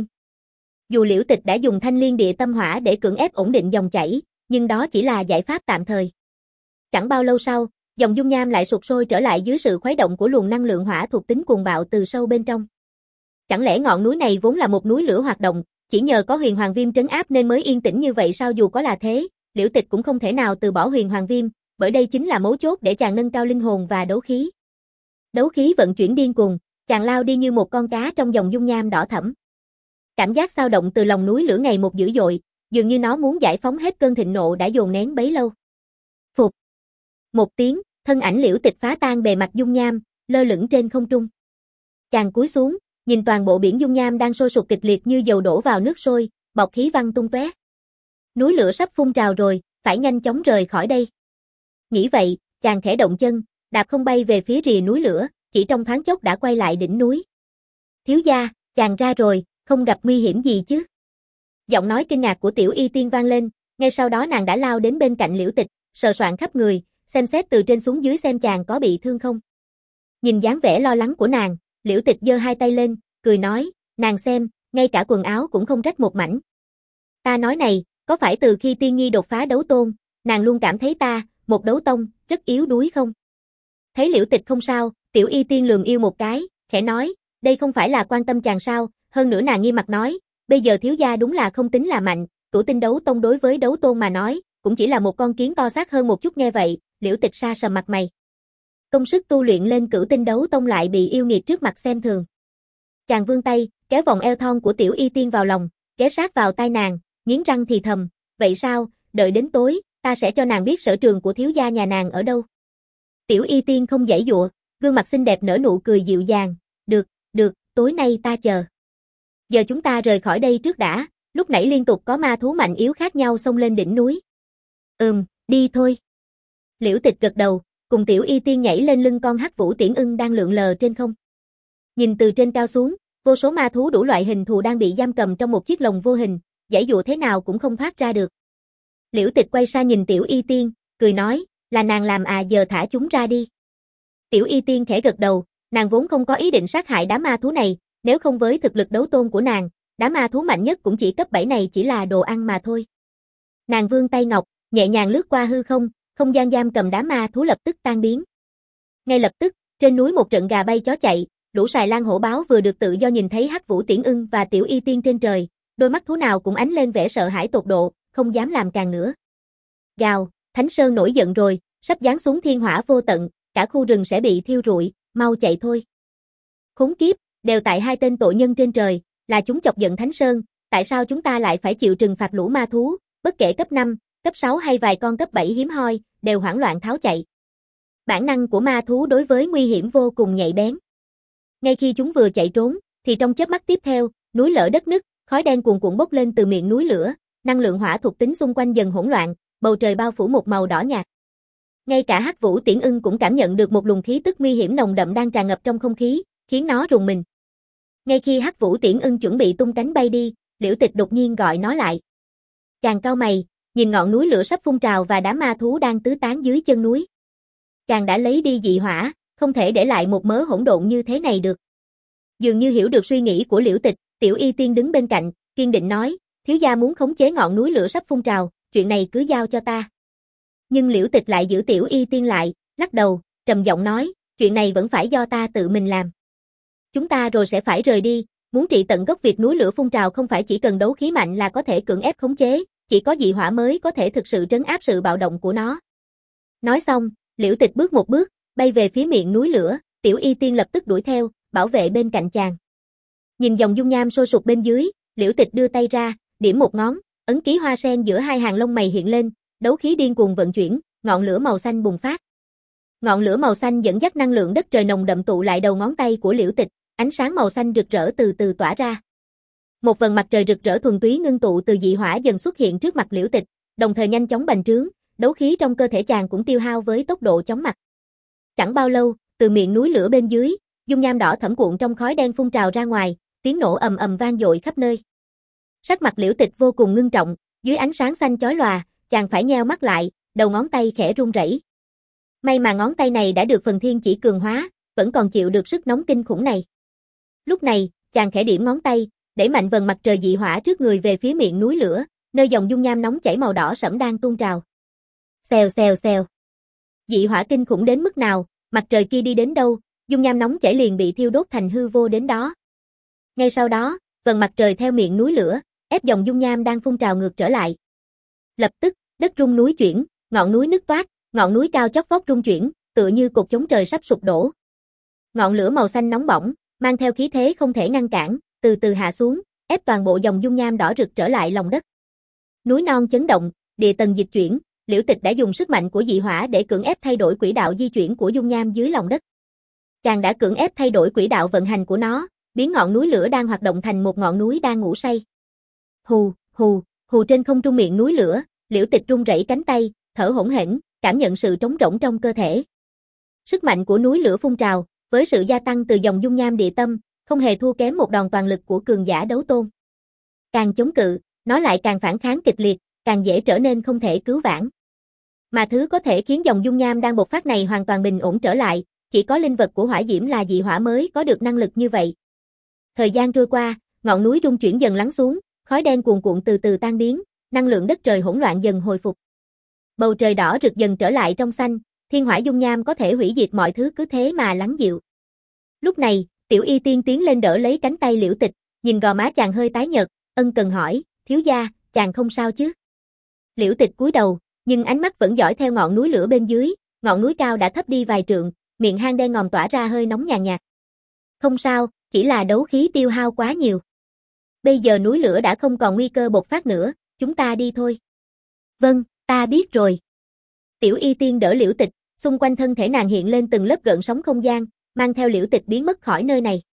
Dù Liễu Tịch đã dùng thanh liên địa tâm hỏa để cưỡng ép ổn định dòng chảy, nhưng đó chỉ là giải pháp tạm thời. Chẳng bao lâu sau, dòng dung nham lại sụt sôi trở lại dưới sự khuấy động của luồng năng lượng hỏa thuộc tính cuồng bạo từ sâu bên trong. Chẳng lẽ ngọn núi này vốn là một núi lửa hoạt động, chỉ nhờ có huyền hoàng viêm trấn áp nên mới yên tĩnh như vậy sao? Dù có là thế, Liễu Tịch cũng không thể nào từ bỏ huyền hoàng viêm, bởi đây chính là mấu chốt để chàng nâng cao linh hồn và đấu khí. Đấu khí vận chuyển điên cuồng, chàng lao đi như một con cá trong dòng dung nham đỏ thẫm. Cảm giác xao động từ lòng núi lửa ngày một dữ dội, dường như nó muốn giải phóng hết cơn thịnh nộ đã dồn nén bấy lâu. Phụt. Một tiếng, thân ảnh Liễu Tịch phá tan bề mặt dung nham, lơ lửng trên không trung. Chàng cúi xuống, nhìn toàn bộ biển dung nham đang sôi sục kịch liệt như dầu đổ vào nước sôi, bọt khí văng tung tóe. Núi lửa sắp phun trào rồi, phải nhanh chóng rời khỏi đây. Nghĩ vậy, chàng khẽ động chân, đạp không bay về phía rìa núi lửa, chỉ trong thoáng chốc đã quay lại đỉnh núi. Thiếu gia, chàng ra rồi, không gặp nguy hiểm gì chứ? Giọng nói kinh ngạc của Tiểu Y Tiên vang lên, ngay sau đó nàng đã lao đến bên cạnh Liễu Tịch, sờ soạn khắp người, xem xét từ trên xuống dưới xem chàng có bị thương không. Nhìn dáng vẻ lo lắng của nàng, Liễu Tịch giơ hai tay lên, cười nói, nàng xem, ngay cả quần áo cũng không rách một mảnh. Ta nói này, có phải từ khi Tiên Nhi đột phá đấu tôn, nàng luôn cảm thấy ta, một đấu tông, rất yếu đuối không? Thấy Liễu Tịch không sao, Tiểu Y Tiên lườm yêu một cái, khẽ nói, đây không phải là quan tâm chàng sao? Hơn nữa nàng nghiêm mặt nói, bây giờ thiếu gia đúng là không tính là mạnh, cửu tinh đấu tông đối với đấu tôn mà nói, cũng chỉ là một con kiến to xác hơn một chút. Nghe vậy, Liễu Tịch sa sầm mặt mày. Công sức tu luyện lên cửu tinh đấu tông lại bị yêu nghiệt trước mặt xem thường. Chàng vươn tay, kéo vòng eo thon của Tiểu Y Tiên vào lòng, ghé sát vào tai nàng, nghiến răng thì thầm, vậy sao, đợi đến tối, ta sẽ cho nàng biết sở trường của thiếu gia nhà nàng ở đâu. Tiểu Y Tiên không giãy giụa, gương mặt xinh đẹp nở nụ cười dịu dàng, được, được, tối nay ta chờ. Giờ chúng ta rời khỏi đây trước đã, lúc nãy liên tục có ma thú mạnh yếu khác nhau xông lên đỉnh núi. Ừm, đi thôi. Liễu Tịch gật đầu, cùng Tiểu Y Tiên nhảy lên lưng con hắc vũ tiễn ưng đang lượn lờ trên không. Nhìn từ trên cao xuống, vô số ma thú đủ loại hình thù đang bị giam cầm trong một chiếc lồng vô hình, giãy dụa thế nào cũng không thoát ra được. Liễu Tịch quay sang nhìn Tiểu Y Tiên, cười nói, là nàng làm à, giờ thả chúng ra đi. Tiểu Y Tiên khẽ gật đầu, nàng vốn không có ý định sát hại đám ma thú này, nếu không với thực lực đấu tôn của nàng, đám ma thú mạnh nhất cũng chỉ cấp bảy này chỉ là đồ ăn mà thôi. Nàng vươn tay ngọc, nhẹ nhàng lướt qua hư không, không gian giam cầm đám ma thú lập tức tan biến. Ngay lập tức, trên núi một trận gà bay chó chạy, lũ sài lan hổ báo vừa được tự do nhìn thấy hắc vũ tiễn ưng và Tiểu Y Tiên trên trời, đôi mắt thú nào cũng ánh lên vẻ sợ hãi tột độ, không dám làm càng nữa. Gào, Thánh Sơn nổi giận rồi, sắp giáng xuống thiên hỏa vô tận, cả khu rừng sẽ bị thiêu rụi, mau chạy thôi. Khốn kiếp, đều tại hai tên tội nhân trên trời, là chúng chọc giận Thánh Sơn, tại sao chúng ta lại phải chịu trừng phạt lũ ma thú, bất kể cấp năm, cấp sáu hay vài con cấp bảy hiếm hoi, đều hoảng loạn tháo chạy. Bản năng của ma thú đối với nguy hiểm vô cùng nhạy bén. Ngay khi chúng vừa chạy trốn, thì trong chớp mắt tiếp theo, núi lở đất nứt, khói đen cuồn cuộn bốc lên từ miệng núi lửa, năng lượng hỏa thuộc tính xung quanh dần hỗn loạn, bầu trời bao phủ một màu đỏ nhạt. Ngay cả hắc vũ tiễn ưng cũng cảm nhận được một luồng khí tức nguy hiểm nồng đậm đang tràn ngập trong không khí, khiến nó rùng mình. Ngay khi hắc vũ tiễn ưng chuẩn bị tung cánh bay đi, Liễu Tịch đột nhiên gọi nó lại. Chàng cau mày, nhìn ngọn núi lửa sắp phun trào và đám ma thú đang tứ tán dưới chân núi. Chàng đã lấy đi dị hỏa, không thể để lại một mớ hỗn độn như thế này được. Dường như hiểu được suy nghĩ của Liễu Tịch, Tiểu Y Tiên đứng bên cạnh, kiên định nói, thiếu gia muốn khống chế ngọn núi lửa sắp phun trào, chuyện này cứ giao cho ta. Nhưng Liễu Tịch lại giữ Tiểu Y Tiên lại, lắc đầu, trầm giọng nói, chuyện này vẫn phải do ta tự mình làm. Chúng ta rồi sẽ phải rời đi, muốn trị tận gốc việc núi lửa phun trào không phải chỉ cần đấu khí mạnh là có thể cưỡng ép khống chế, chỉ có dị hỏa mới có thể thực sự trấn áp sự bạo động của nó. Nói xong, Liễu Tịch bước một bước, bay về phía miệng núi lửa, Tiểu Y Tiên lập tức đuổi theo, bảo vệ bên cạnh chàng. Nhìn dòng dung nham sôi sục bên dưới, Liễu Tịch đưa tay ra, điểm một ngón, ấn ký hoa sen giữa hai hàng lông mày hiện lên, đấu khí điên cuồng vận chuyển, ngọn lửa màu xanh bùng phát. Ngọn lửa màu xanh dẫn dắt năng lượng đất trời nồng đậm tụ lại đầu ngón tay của Liễu Tịch, ánh sáng màu xanh rực rỡ từ từ tỏa ra. Một vầng mặt trời rực rỡ thuần túy ngưng tụ từ dị hỏa dần xuất hiện trước mặt Liễu Tịch, đồng thời nhanh chóng bành trướng, đấu khí trong cơ thể chàng cũng tiêu hao với tốc độ chóng mặt. Chẳng bao lâu, từ miệng núi lửa bên dưới, dung nham đỏ thẫm cuộn trong khói đen phun trào ra ngoài, tiếng nổ ầm ầm vang dội khắp nơi. Sắc mặt Liễu Tịch vô cùng ngưng trọng, dưới ánh sáng xanh chói lòa, chàng phải nheo mắt lại, đầu ngón tay khẽ run rẩy. May mà ngón tay này đã được phần thiên chỉ cường hóa, vẫn còn chịu được sức nóng kinh khủng này. Lúc này, chàng khẽ điểm ngón tay, đẩy mạnh vầng mặt trời dị hỏa trước người về phía miệng núi lửa, nơi dòng dung nham nóng chảy màu đỏ sẫm đang tuôn trào. Xèo xèo xèo. Dị hỏa kinh khủng đến mức nào, mặt trời kia đi đến đâu, dung nham nóng chảy liền bị thiêu đốt thành hư vô đến đó. Ngay sau đó, vầng mặt trời theo miệng núi lửa, ép dòng dung nham đang phun trào ngược trở lại. Lập tức, đất rung núi chuyển, ngọn núi nứt toác, ngọn núi cao chót vót rung chuyển, tựa như cột chống trời sắp sụp đổ. Ngọn lửa màu xanh nóng bỏng, mang theo khí thế không thể ngăn cản, từ từ hạ xuống, ép toàn bộ dòng dung nham đỏ rực trở lại lòng đất. Núi non chấn động, địa tầng dịch chuyển, Liễu Tịch đã dùng sức mạnh của dị hỏa để cưỡng ép thay đổi quỹ đạo di chuyển của dung nham dưới lòng đất. Chàng đã cưỡng ép thay đổi quỹ đạo vận hành của nó, biến ngọn núi lửa đang hoạt động thành một ngọn núi đang ngủ say. Hù, hù, hù trên không trung miệng núi lửa, Liễu Tịch run rẩy cánh tay, thở hổn hển, cảm nhận sự trống rỗng trong cơ thể. Sức mạnh của núi lửa phun trào, với sự gia tăng từ dòng dung nham địa tâm, không hề thua kém một đòn toàn lực của cường giả đấu tôn. Càng chống cự, nó lại càng phản kháng kịch liệt, càng dễ trở nên không thể cứu vãn. Mà thứ có thể khiến dòng dung nham đang bộc phát này hoàn toàn bình ổn trở lại, chỉ có linh vật của hỏa diễm là dị hỏa mới có được năng lực như vậy. Thời gian trôi qua, ngọn núi rung chuyển dần lắng xuống, khói đen cuồn cuộn từ từ tan biến, năng lượng đất trời hỗn loạn dần hồi phục. Bầu trời đỏ rực dần trở lại trong xanh, thiên hỏa dung nham có thể hủy diệt mọi thứ cứ thế mà lắng dịu. Lúc này, Tiểu Y Tiên tiến lên đỡ lấy cánh tay Liễu Tịch, nhìn gò má chàng hơi tái nhợt, ân cần hỏi, thiếu gia, chàng không sao chứ? Liễu Tịch cúi đầu, nhưng ánh mắt vẫn dõi theo ngọn núi lửa bên dưới, ngọn núi cao đã thấp đi vài trượng, miệng hang đen ngòm tỏa ra hơi nóng nhàn nhạt. Không sao, chỉ là đấu khí tiêu hao quá nhiều. Bây giờ núi lửa đã không còn nguy cơ bộc phát nữa, chúng ta đi thôi. Vâng, ta biết rồi. Tiểu Y Tiên đỡ Liễu Tịch, xung quanh thân thể nàng hiện lên từng lớp gợn sóng không gian, mang theo Liễu Tịch biến mất khỏi nơi này.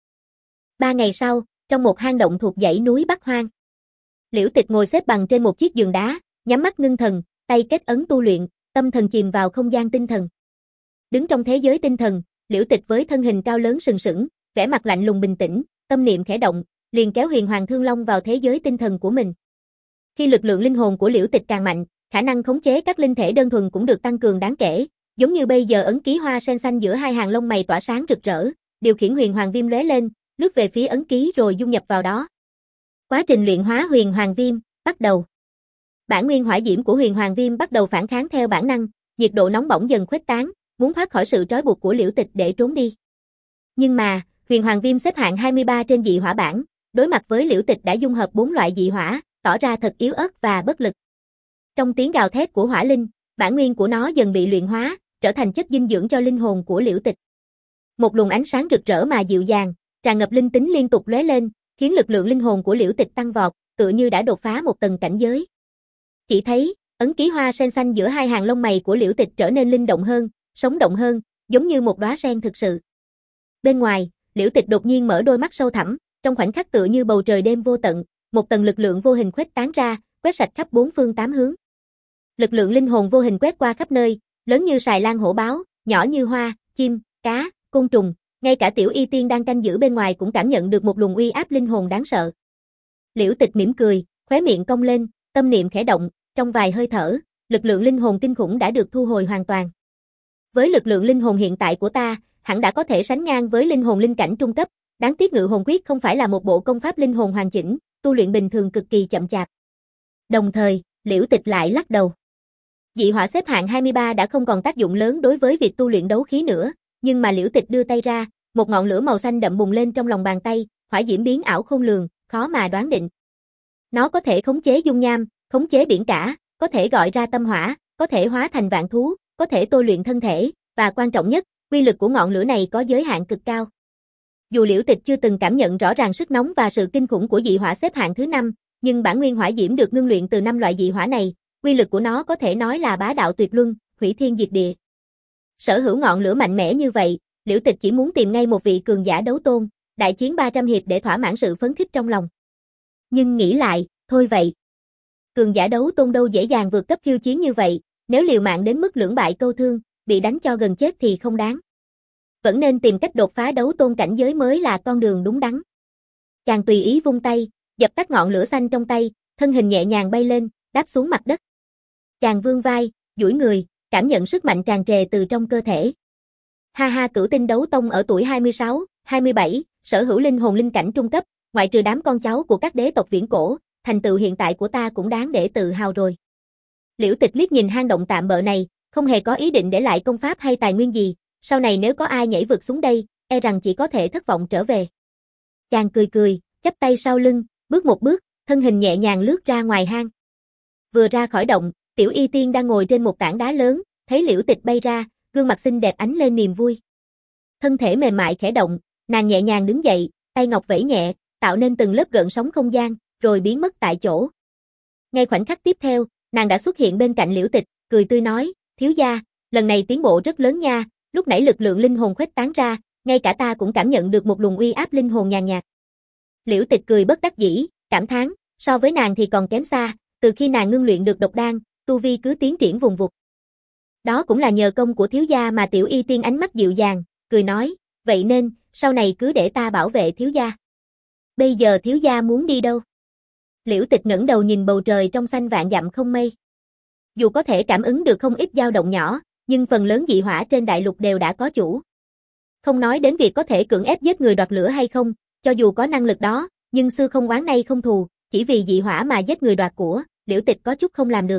Ba ngày sau, trong một hang động thuộc dãy núi Bắc Hoang, Liễu Tịch ngồi xếp bằng trên một chiếc giường đá, nhắm mắt ngưng thần, tay kết ấn tu luyện, tâm thần chìm vào không gian tinh thần. Đứng trong thế giới tinh thần, Liễu Tịch với thân hình cao lớn sừng sững, vẻ mặt lạnh lùng bình tĩnh, tâm niệm khẽ động, liền kéo Huyền Hoàng Thương Long vào thế giới tinh thần của mình. Khi lực lượng linh hồn của Liễu Tịch càng mạnh, khả năng khống chế các linh thể đơn thuần cũng được tăng cường đáng kể, giống như bây giờ ấn ký hoa sen xanh giữa hai hàng lông mày tỏa sáng rực rỡ, điều khiển Huyền Hoàng Viêm lóe lên, lướt về phía ấn ký rồi dung nhập vào đó. Quá trình luyện hóa Huyền Hoàng Viêm bắt đầu. Bản nguyên hỏa diễm của Huyền Hoàng Viêm bắt đầu phản kháng theo bản năng, nhiệt độ nóng bỏng dần khuếch tán, muốn thoát khỏi sự trói buộc của Liễu Tịch để trốn đi. Nhưng mà, Huyền Hoàng Viêm xếp hạng hai mươi ba trên dị hỏa bảng, đối mặt với Liễu Tịch đã dung hợp bốn loại dị hỏa, tỏ ra thật yếu ớt và bất lực. Trong tiếng gào thét của hỏa linh, bản nguyên của nó dần bị luyện hóa, trở thành chất dinh dưỡng cho linh hồn của Liễu Tịch. Một luồng ánh sáng rực rỡ mà dịu dàng, tràn ngập linh tính liên tục lóe lên, khiến lực lượng linh hồn của Liễu Tịch tăng vọt, tựa như đã đột phá một tầng cảnh giới. Chỉ thấy, ấn ký hoa sen xanh giữa hai hàng lông mày của Liễu Tịch trở nên linh động hơn, sống động hơn, giống như một đóa sen thực sự. Bên ngoài, Liễu Tịch đột nhiên mở đôi mắt sâu thẳm, trong khoảnh khắc tựa như bầu trời đêm vô tận, một tầng lực lượng vô hình khuếch tán ra, quét sạch khắp bốn phương tám hướng. Lực lượng linh hồn vô hình quét qua khắp nơi, lớn như sài lan hổ báo, nhỏ như hoa, chim, cá, côn trùng, ngay cả Tiểu Y Tiên đang canh giữ bên ngoài cũng cảm nhận được một luồng uy áp linh hồn đáng sợ. Liễu Tịch mỉm cười, khóe miệng cong lên, tâm niệm khẽ động, trong vài hơi thở, lực lượng linh hồn kinh khủng đã được thu hồi hoàn toàn. Với lực lượng linh hồn hiện tại của ta, hẳn đã có thể sánh ngang với linh hồn linh cảnh trung cấp, đáng tiếc Ngự Hồn Quyết không phải là một bộ công pháp linh hồn hoàn chỉnh, tu luyện bình thường cực kỳ chậm chạp. Đồng thời, Liễu Tịch lại lắc đầu. Dị hỏa xếp hạng hai mươi ba đã không còn tác dụng lớn đối với việc tu luyện đấu khí nữa, nhưng mà Liễu Tịch đưa tay ra, một ngọn lửa màu xanh đậm bùng lên trong lòng bàn tay, hỏa diễm biến ảo khôn lường, khó mà đoán định. Nó có thể khống chế dung nham, khống chế biển cả, có thể gọi ra tâm hỏa, có thể hóa thành vạn thú, có thể tôi luyện thân thể, và quan trọng nhất, uy lực của ngọn lửa này có giới hạn cực cao. Dù Liễu Tịch chưa từng cảm nhận rõ ràng sức nóng và sự kinh khủng của dị hỏa xếp hạng thứ năm, nhưng bản nguyên hỏa diễm được ngưng luyện từ năm loại dị hỏa này, uy lực của nó có thể nói là bá đạo tuyệt luân, hủy thiên diệt địa. Sở hữu ngọn lửa mạnh mẽ như vậy, Liễu Tịch chỉ muốn tìm ngay một vị cường giả đấu tôn, đại chiến ba trăm hiệp để thỏa mãn sự phấn khích trong lòng. Nhưng nghĩ lại, thôi vậy. Cường giả đấu tôn đâu dễ dàng vượt cấp khiêu chiến như vậy, nếu liều mạng đến mức lưỡng bại câu thương, bị đánh cho gần chết thì không đáng. Vẫn nên tìm cách đột phá đấu tôn cảnh giới mới là con đường đúng đắn. Chàng tùy ý vung tay, dập tắt ngọn lửa xanh trong tay, thân hình nhẹ nhàng bay lên, đáp xuống mặt đất. Chàng vươn vai, duỗi người, cảm nhận sức mạnh tràn trề từ trong cơ thể. Ha ha, Cửu Tinh Đấu Tông ở tuổi hai mươi sáu, hai mươi bảy, sở hữu linh hồn linh cảnh trung cấp, ngoại trừ đám con cháu của các đế tộc viễn cổ, thành tựu hiện tại của ta cũng đáng để tự hào rồi. Liễu Tịch liếc nhìn hang động tạm bợ này, không hề có ý định để lại công pháp hay tài nguyên gì, sau này nếu có ai nhảy vực xuống đây, e rằng chỉ có thể thất vọng trở về. Chàng cười cười, chắp tay sau lưng, bước một bước, thân hình nhẹ nhàng lướt ra ngoài hang. Vừa ra khỏi động, Tiểu Y Tiên đang ngồi trên một tảng đá lớn, thấy Liễu Tịch bay ra, gương mặt xinh đẹp ánh lên niềm vui. Thân thể mềm mại khẽ động, nàng nhẹ nhàng đứng dậy, tay ngọc vẫy nhẹ, tạo nên từng lớp gợn sóng không gian, rồi biến mất tại chỗ. Ngay khoảnh khắc tiếp theo, nàng đã xuất hiện bên cạnh Liễu Tịch, cười tươi nói, thiếu gia, lần này tiến bộ rất lớn nha, lúc nãy lực lượng linh hồn khuếch tán ra, ngay cả ta cũng cảm nhận được một luồng uy áp linh hồn nhàn nhạt. Liễu Tịch cười bất đắc dĩ, cảm thán, so với nàng thì còn kém xa, từ khi nàng ngưng luyện được độc đan, tu vi cứ tiến triển vùng vụt. Đó cũng là nhờ công của thiếu gia mà Tiểu Y Tiên ánh mắt dịu dàng, cười nói, vậy nên, sau này cứ để ta bảo vệ thiếu gia. Bây giờ thiếu gia muốn đi đâu? Liễu Tịch ngẩng đầu nhìn bầu trời trong xanh vạn dặm không mây. Dù có thể cảm ứng được không ít dao động nhỏ, nhưng phần lớn dị hỏa trên đại lục đều đã có chủ. Không nói đến việc có thể cưỡng ép giết người đoạt lửa hay không, cho dù có năng lực đó, nhưng xưa không oán nay không thù, chỉ vì dị hỏa mà giết người đoạt của, Liễu Tịch có chút không làm được.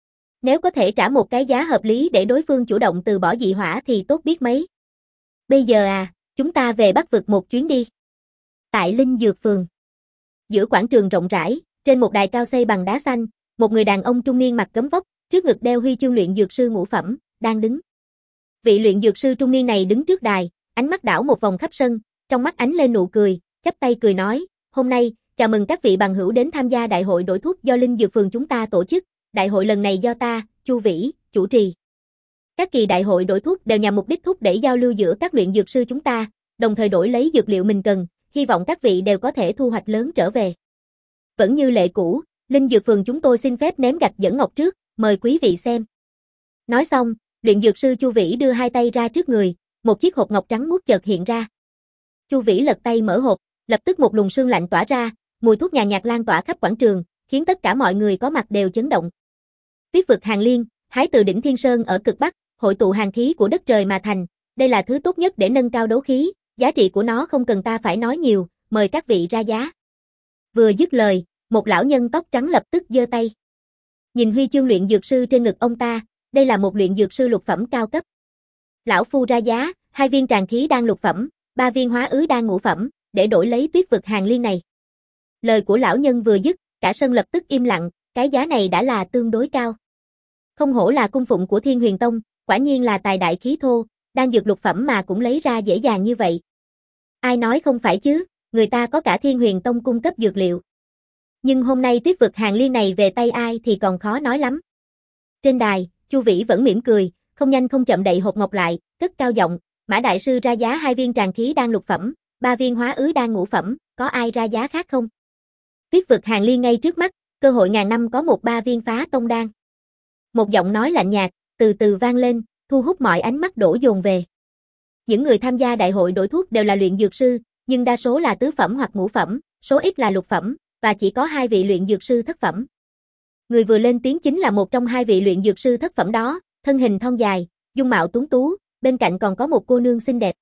Nếu có thể trả một cái giá hợp lý để đối phương chủ động từ bỏ dị hỏa thì tốt biết mấy. Bây giờ à, chúng ta về Bắc vực một chuyến đi. Tại Linh Dược Phường. Giữa quảng trường rộng rãi, trên một đài cao xây bằng đá xanh, một người đàn ông trung niên mặc gấm vóc, trước ngực đeo huy chương luyện dược sư ngũ phẩm, đang đứng. Vị luyện dược sư trung niên này đứng trước đài, ánh mắt đảo một vòng khắp sân, trong mắt ánh lên nụ cười, chắp tay cười nói, hôm nay, chào mừng các vị bằng hữu đến tham gia đại hội đổi thuốc do Linh Dược Phường chúng ta tổ chức, đại hội lần này do ta, Chu Vĩ, chủ trì. Các kỳ đại hội đổi thuốc đều nhằm mục đích thúc đẩy giao lưu giữa các luyện dược sư chúng ta, đồng thời đổi lấy dược liệu mình cần, hy vọng các vị đều có thể thu hoạch lớn trở về. Vẫn như lệ cũ, Linh Dược Phường chúng tôi xin phép ném gạch dẫn ngọc trước, mời quý vị xem. Nói xong, luyện dược sư Chu Vĩ đưa hai tay ra trước người, một chiếc hộp ngọc trắng muốt chợt hiện ra. Chu Vĩ lật tay mở hộp, lập tức một luồng sương lạnh tỏa ra, mùi thuốc nhàn nhạt lan tỏa khắp quảng trường, khiến tất cả mọi người có mặt đều chấn động. Tuyết vực hàng liên, hái từ đỉnh Thiên Sơn ở cực Bắc, hội tụ hàng khí của đất trời mà thành, đây là thứ tốt nhất để nâng cao đấu khí, giá trị của nó không cần ta phải nói nhiều, mời các vị ra giá. Vừa dứt lời, một lão nhân tóc trắng lập tức giơ tay. Nhìn huy chương luyện dược sư trên ngực ông ta, đây là một luyện dược sư lục phẩm cao cấp. Lão phu ra giá, hai viên tràn khí đan lục phẩm, ba viên hóa ứ đan ngũ phẩm, để đổi lấy tuyết vực hàng liên này. Lời của lão nhân vừa dứt, cả sân lập tức im lặng, cái giá này đã là tương đối cao. Không hổ là cung phụng của Thiên Huyền Tông, quả nhiên là tài đại khí thô, đan dược lục phẩm mà cũng lấy ra dễ dàng như vậy. Ai nói không phải chứ, người ta có cả Thiên Huyền Tông cung cấp dược liệu. Nhưng hôm nay tuyết vực hàng liên này về tay ai thì còn khó nói lắm. Trên đài, Chu Vĩ vẫn mỉm cười, không nhanh không chậm đậy hộp ngọc lại, cất cao giọng, Mã đại sư ra giá hai viên tràn khí đan lục phẩm, ba viên hóa ứ đan ngũ phẩm, có ai ra giá khác không? Tuyết vực hàng liên ngay trước mắt, cơ hội ngàn năm có một ba viên phá tông đan. Một giọng nói lạnh nhạt, từ từ vang lên, thu hút mọi ánh mắt đổ dồn về. Những người tham gia đại hội đổi thuốc đều là luyện dược sư, nhưng đa số là tứ phẩm hoặc ngũ phẩm, số ít là lục phẩm, và chỉ có hai vị luyện dược sư thất phẩm. Người vừa lên tiếng chính là một trong hai vị luyện dược sư thất phẩm đó, thân hình thon dài, dung mạo tuấn tú, bên cạnh còn có một cô nương xinh đẹp.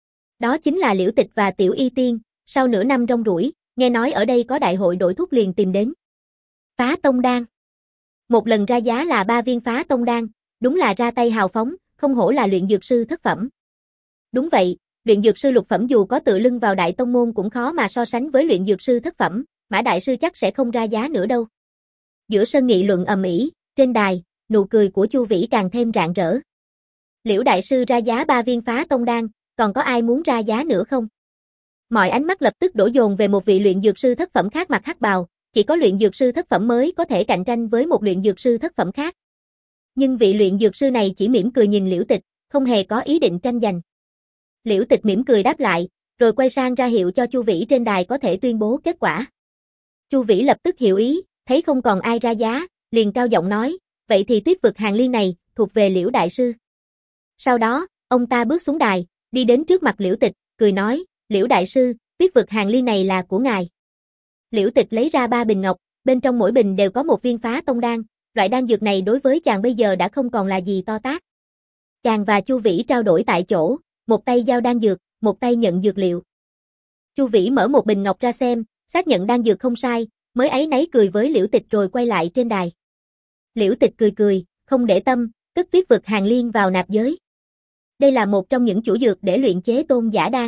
Đó chính là Liễu Tịch và Tiểu Y Tiên, sau nửa năm rong ruổi, nghe nói ở đây có đại hội đổi thuốc liền tìm đến. Phá tông đan. Một lần ra giá là ba viên phá tông đan, đúng là ra tay hào phóng, không hổ là luyện dược sư thất phẩm. Đúng vậy, luyện dược sư lục phẩm dù có tự lưng vào đại tông môn cũng khó mà so sánh với luyện dược sư thất phẩm, Mã đại sư chắc sẽ không ra giá nữa đâu. Giữa sân nghị luận ầm ĩ, trên đài, nụ cười của Chu Vĩ càng thêm rạng rỡ. Liễu đại sư ra giá ba viên phá tông đan, còn có ai muốn ra giá nữa không? Mọi ánh mắt lập tức đổ dồn về một vị luyện dược sư thất phẩm khác mặc hắc bào, chỉ có luyện dược sư thất phẩm mới có thể cạnh tranh với một luyện dược sư thất phẩm khác. Nhưng vị luyện dược sư này chỉ mỉm cười nhìn Liễu Tịch, không hề có ý định tranh giành. Liễu Tịch mỉm cười đáp lại, rồi quay sang ra hiệu cho Chu Vĩ trên đài có thể tuyên bố kết quả. Chu Vĩ lập tức hiểu ý, thấy không còn ai ra giá, liền cao giọng nói, vậy thì tuyết vực hàng liên này, thuộc về Liễu đại sư. Sau đó, ông ta bước xuống đài, đi đến trước mặt Liễu Tịch, cười nói, Liễu đại sư, tuyết vực hàng liên này là của ngài. Liễu Tịch lấy ra ba bình ngọc, bên trong mỗi bình đều có một viên phá tông đan, loại đan dược này đối với chàng bây giờ đã không còn là gì to tát. Chàng và Chu Vĩ trao đổi tại chỗ, một tay giao đan dược, một tay nhận dược liệu. Chu Vĩ mở một bình ngọc ra xem, xác nhận đan dược không sai, mới áy náy cười với Liễu Tịch rồi quay lại trên đài. Liễu Tịch cười cười, không để tâm, cất tuyết vực hàng liên vào nạp giới. Đây là một trong những chủ dược để luyện chế tôn giả đan.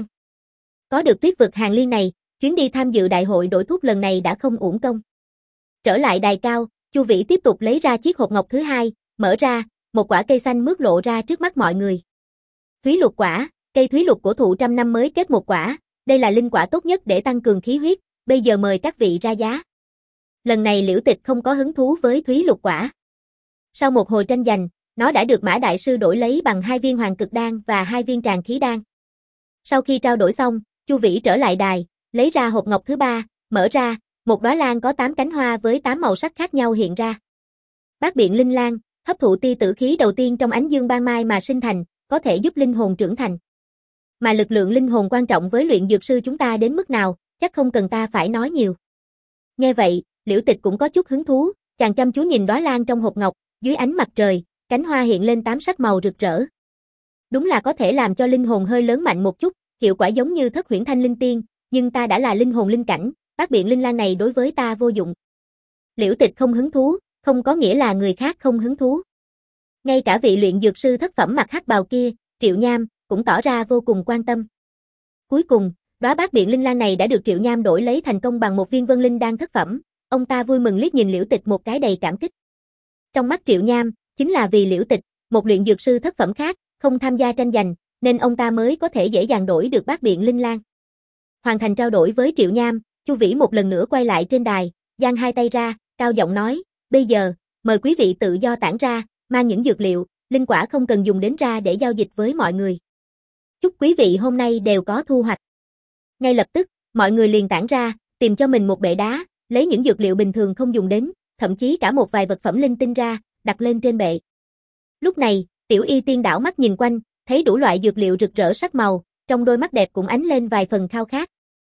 Có được tuyết vực hàng liên này, chuyến đi tham dự đại hội đổi thuốc lần này đã không uổng công. Trở lại đài cao, Chu Vĩ tiếp tục lấy ra chiếc hộp ngọc thứ hai, mở ra, một quả cây xanh mướt lộ ra trước mắt mọi người. Thúy lục quả, cây thúy lục của thụ trăm năm mới kết một quả, đây là linh quả tốt nhất để tăng cường khí huyết, bây giờ mời các vị ra giá. Lần này Liễu Tịch không có hứng thú với thúy lục quả. Sau một hồi tranh giành, nó đã được Mã đại sư đổi lấy bằng hai viên hoàng cực đan và hai viên tràng khí đan. Sau khi trao đổi xong, Chu Vĩ trở lại đài, lấy ra hộp ngọc thứ ba, mở ra, một đóa lan có tám cánh hoa với tám màu sắc khác nhau hiện ra. Bát biện linh lan, hấp thụ tia tử khí đầu tiên trong ánh dương ban mai mà sinh thành, có thể giúp linh hồn trưởng thành. Mà lực lượng linh hồn quan trọng với luyện dược sư chúng ta đến mức nào, chắc không cần ta phải nói nhiều. Nghe vậy, Liễu Tịch cũng có chút hứng thú, chàng chăm chú nhìn đóa lan trong hộp ngọc, dưới ánh mặt trời, cánh hoa hiện lên tám sắc màu rực rỡ. Đúng là có thể làm cho linh hồn hơi lớn mạnh một chút, hiệu quả giống như thất huyễn thanh linh tiên, nhưng ta đã là linh hồn linh cảnh, bát biện linh lan này đối với ta vô dụng. Liễu Tịch không hứng thú, không có nghĩa là người khác không hứng thú. Ngay cả vị luyện dược sư thất phẩm mặc hắc bào kia, Triệu Nham, cũng tỏ ra vô cùng quan tâm. Cuối cùng, đóa bát biện linh lan này đã được Triệu Nham đổi lấy thành công bằng một viên vân linh đan thất phẩm, ông ta vui mừng liếc nhìn Liễu Tịch một cái đầy cảm kích. Trong mắt Triệu Nham, chính là vì Liễu Tịch, một luyện dược sư thất phẩm khác, không tham gia tranh giành, nên ông ta mới có thể dễ dàng đổi được bát biện linh lan. Hoàn thành trao đổi với Triệu Nham, Chu Vĩ một lần nữa quay lại trên đài, giang hai tay ra, cao giọng nói, bây giờ, mời quý vị tự do tản ra, mang những dược liệu, linh quả không cần dùng đến ra để giao dịch với mọi người. Chúc quý vị hôm nay đều có thu hoạch. Ngay lập tức, mọi người liền tản ra, tìm cho mình một bệ đá, lấy những dược liệu bình thường không dùng đến, thậm chí cả một vài vật phẩm linh tinh ra, đặt lên trên bệ. Lúc này, Tiểu Y Tiên đảo mắt nhìn quanh, thấy đủ loại dược liệu rực rỡ sắc màu, trong đôi mắt đẹp cũng ánh lên vài phần khao khát.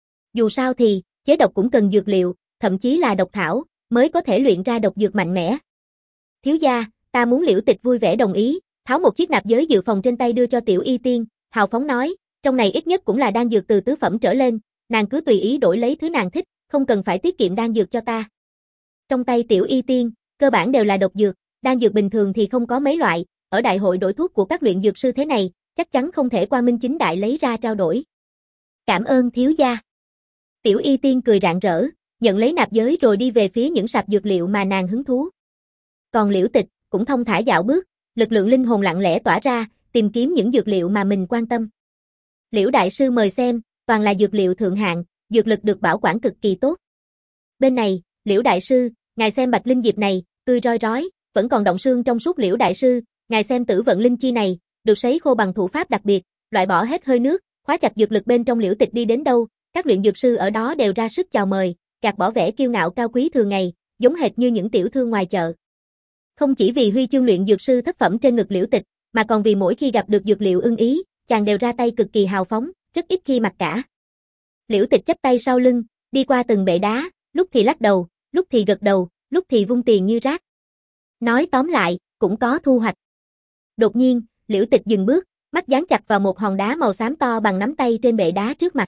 Dù sao thì, chế độc cũng cần dược liệu, thậm chí là độc thảo, mới có thể luyện ra độc dược mạnh mẽ. Thiếu gia, ta muốn Liễu Tịch vui vẻ đồng ý, tháo một chiếc nạp giới dự phòng trên tay đưa cho Tiểu Y Tiên, hào phóng nói, trong này ít nhất cũng là đan dược từ tứ phẩm trở lên, nàng cứ tùy ý đổi lấy thứ nàng thích, không cần phải tiết kiệm đan dược cho ta. Trong tay Tiểu Y Tiên, cơ bản đều là độc dược, đan dược bình thường thì không có mấy loại, ở đại hội đổi thuốc của các luyện dược sư thế này, chắc chắn không thể quang minh chính đại lấy ra trao đổi. Cảm ơn thiếu gia. Tiểu Y Tiên cười rạng rỡ, nhận lấy nạp giới rồi đi về phía những sạp dược liệu mà nàng hứng thú. Còn Liễu Tịch cũng thông thả dạo bước, lực lượng linh hồn lặng lẽ tỏa ra, tìm kiếm những dược liệu mà mình quan tâm. Liễu đại sư mời xem, toàn là dược liệu thượng hạng, dược lực được bảo quản cực kỳ tốt. Bên này, Liễu đại sư, ngài xem bạch linh diệp này, tươi roi rói, vẫn còn động xương trong suốt. Liễu đại sư, ngài xem tử vận linh chi này, được sấy khô bằng thủ pháp đặc biệt, loại bỏ hết hơi nước, khóa chặt dược lực bên trong. Liễu Tịch đi đến đâu, các luyện dược sư ở đó đều ra sức chào mời, gạt bỏ vẻ kiêu ngạo cao quý thường ngày, giống hệt như những tiểu thương ngoài chợ. Không chỉ vì huy chương luyện dược sư thất phẩm trên ngực Liễu Tịch, mà còn vì mỗi khi gặp được dược liệu ưng ý, chàng đều ra tay cực kỳ hào phóng, rất ít khi mặc cả. Liễu Tịch chắp tay sau lưng, đi qua từng bệ đá, lúc thì lắc đầu, lúc thì gật đầu, lúc thì vung tiền như rác. Nói tóm lại, cũng có thu hoạch. Đột nhiên, Liễu Tịch dừng bước, mắt dán chặt vào một hòn đá màu xám to bằng nắm tay trên bệ đá trước mặt.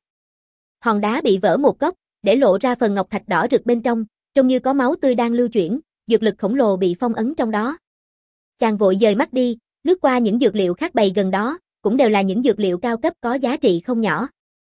Hòn đá bị vỡ một góc, để lộ ra phần ngọc thạch đỏ rực bên trong, trông như có máu tươi đang lưu chuyển, dược lực khổng lồ bị phong ấn trong đó. Chàng vội dời mắt đi, lướt qua những dược liệu khác bày gần đó, cũng đều là những dược liệu cao cấp có giá trị không nhỏ.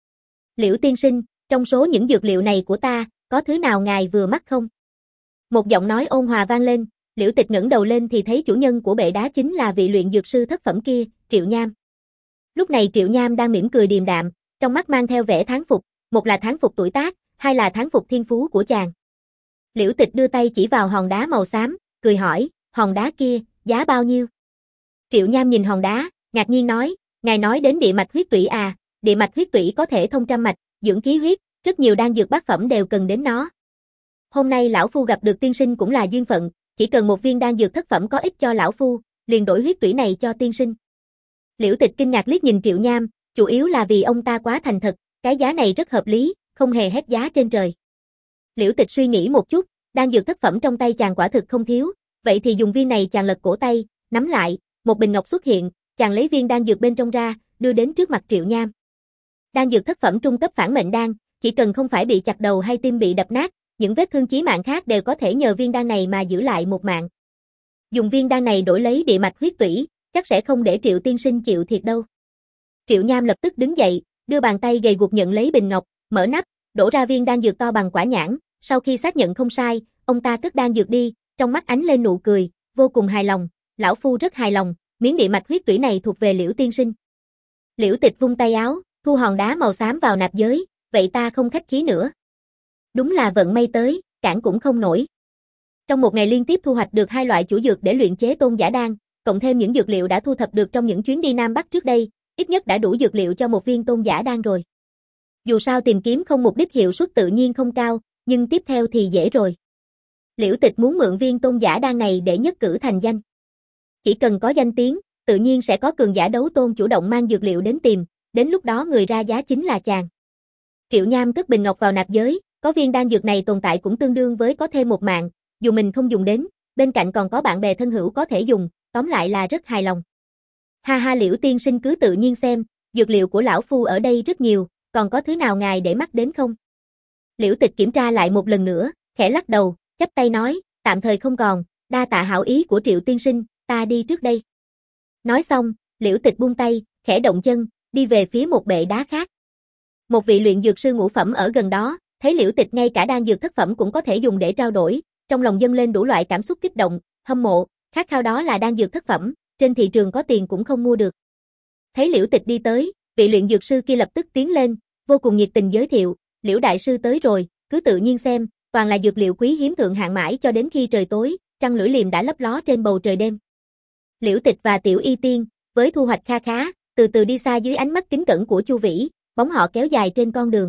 Liễu tiên sinh, trong số những dược liệu này của ta, có thứ nào ngài vừa mắt không? Một giọng nói ôn hòa vang lên, Liễu Tịch ngẩng đầu lên thì thấy chủ nhân của bệ đá chính là vị luyện dược sư thất phẩm kia, Triệu Nham. Lúc này Triệu Nham đang mỉm cười điềm đạm, trong mắt mang theo vẻ thán phục, một là thán phục tuổi tác, hai là thán phục thiên phú của chàng. Liễu Tịch đưa tay chỉ vào hòn đá màu xám, cười hỏi, hòn đá kia, giá bao nhiêu? Triệu Nham nhìn hòn đá, ngạc nhiên nói, ngài nói đến địa mạch huyết tủy à, địa mạch huyết tủy có thể thông trăm mạch, dưỡng khí huyết, rất nhiều đan dược bát phẩm đều cần đến nó. Hôm nay lão phu gặp được tiên sinh cũng là duyên phận, chỉ cần một viên đan dược thất phẩm có ích cho lão phu, liền đổi huyết tủy này cho tiên sinh. Liễu Tịch kinh ngạc liếc nhìn Triệu Nham, chủ yếu là vì ông ta quá thành thật, cái giá này rất hợp lý, không hề hét giá trên trời. Liễu Tịch suy nghĩ một chút, đan dược thất phẩm trong tay chàng quả thực không thiếu, vậy thì dùng viên này. Chàng lật cổ tay, nắm lại, một bình ngọc xuất hiện, chàng lấy viên đan dược bên trong ra, đưa đến trước mặt Triệu Nham. Đan dược thất phẩm trung cấp phản mệnh đan, chỉ cần không phải bị chặt đầu hay tim bị đập nát, những vết thương chí mạng khác đều có thể nhờ viên đan này mà giữ lại một mạng. Dùng viên đan này đổi lấy địa mạch huyết tủy, chắc sẽ không để Triệu tiên sinh chịu thiệt đâu. Triệu Nham lập tức đứng dậy, đưa bàn tay gầy guộc nhận lấy bình ngọc, mở nắp, đổ ra viên đan dược to bằng quả nhãn, sau khi xác nhận không sai, ông ta cất đan dược đi, trong mắt ánh lên nụ cười, vô cùng hài lòng, lão phu rất hài lòng, miếng địa mạch huyết tủy này thuộc về Liễu tiên sinh. Liễu Tịch vung tay áo, thu hòn đá màu xám vào nạp giới, vậy ta không khách khí nữa. Đúng là vận may tới, cản cũng không nổi. Trong một ngày liên tiếp thu hoạch được hai loại chủ dược để luyện chế tôn giả đan, cộng thêm những dược liệu đã thu thập được trong những chuyến đi Nam Bắc trước đây, ít nhất đã đủ dược liệu cho một viên tôn giả đan rồi. Dù sao tìm kiếm không mục đích hiệu suất tự nhiên không cao, nhưng tiếp theo thì dễ rồi. Liễu Tịch muốn mượn viên tôn giả đan này để nhất cử thành danh. Chỉ cần có danh tiếng, tự nhiên sẽ có cường giả đấu tôn chủ động mang dược liệu đến tìm, đến lúc đó người ra giá chính là chàng. Triệu Nham cất bình ngọc vào nạp giới, có viên đan dược này tồn tại cũng tương đương với có thêm một mạng, dù mình không dùng đến, bên cạnh còn có bạn bè thân hữu có thể dùng, tóm lại là rất hài lòng. Ha ha, Liễu tiên sinh cứ tự nhiên xem, dược liệu của lão phu ở đây rất nhiều, còn có thứ nào ngài để mắt đến không? Liễu Tịch kiểm tra lại một lần nữa, khẽ lắc đầu, chắp tay nói, tạm thời không còn, đa tạ hảo ý của Triệu tiên sinh, ta đi trước đây. Nói xong, Liễu Tịch buông tay, khẽ động chân, đi về phía một bệ đá khác. Một vị luyện dược sư ngũ phẩm ở gần đó, thấy Liễu Tịch ngay cả đan dược thất phẩm cũng có thể dùng để trao đổi, trong lòng dâng lên đủ loại cảm xúc kích động, hâm mộ, khát khao đó là đan dược thất phẩm, trên thị trường có tiền cũng không mua được. Thấy Liễu Tịch đi tới, vị luyện dược sư kia lập tức tiến lên, vô cùng nhiệt tình giới thiệu, Liễu đại sư tới rồi, cứ tự nhiên xem, toàn là dược liệu quý hiếm thượng hạng mãi cho đến khi trời tối, trăng lưỡi liềm đã lấp ló trên bầu trời đêm. Liễu Tịch và Tiểu Y Tiên, với thu hoạch kha khá, từ từ đi xa dưới ánh mắt kính cẩn của Chu Vĩ, bóng họ kéo dài trên con đường.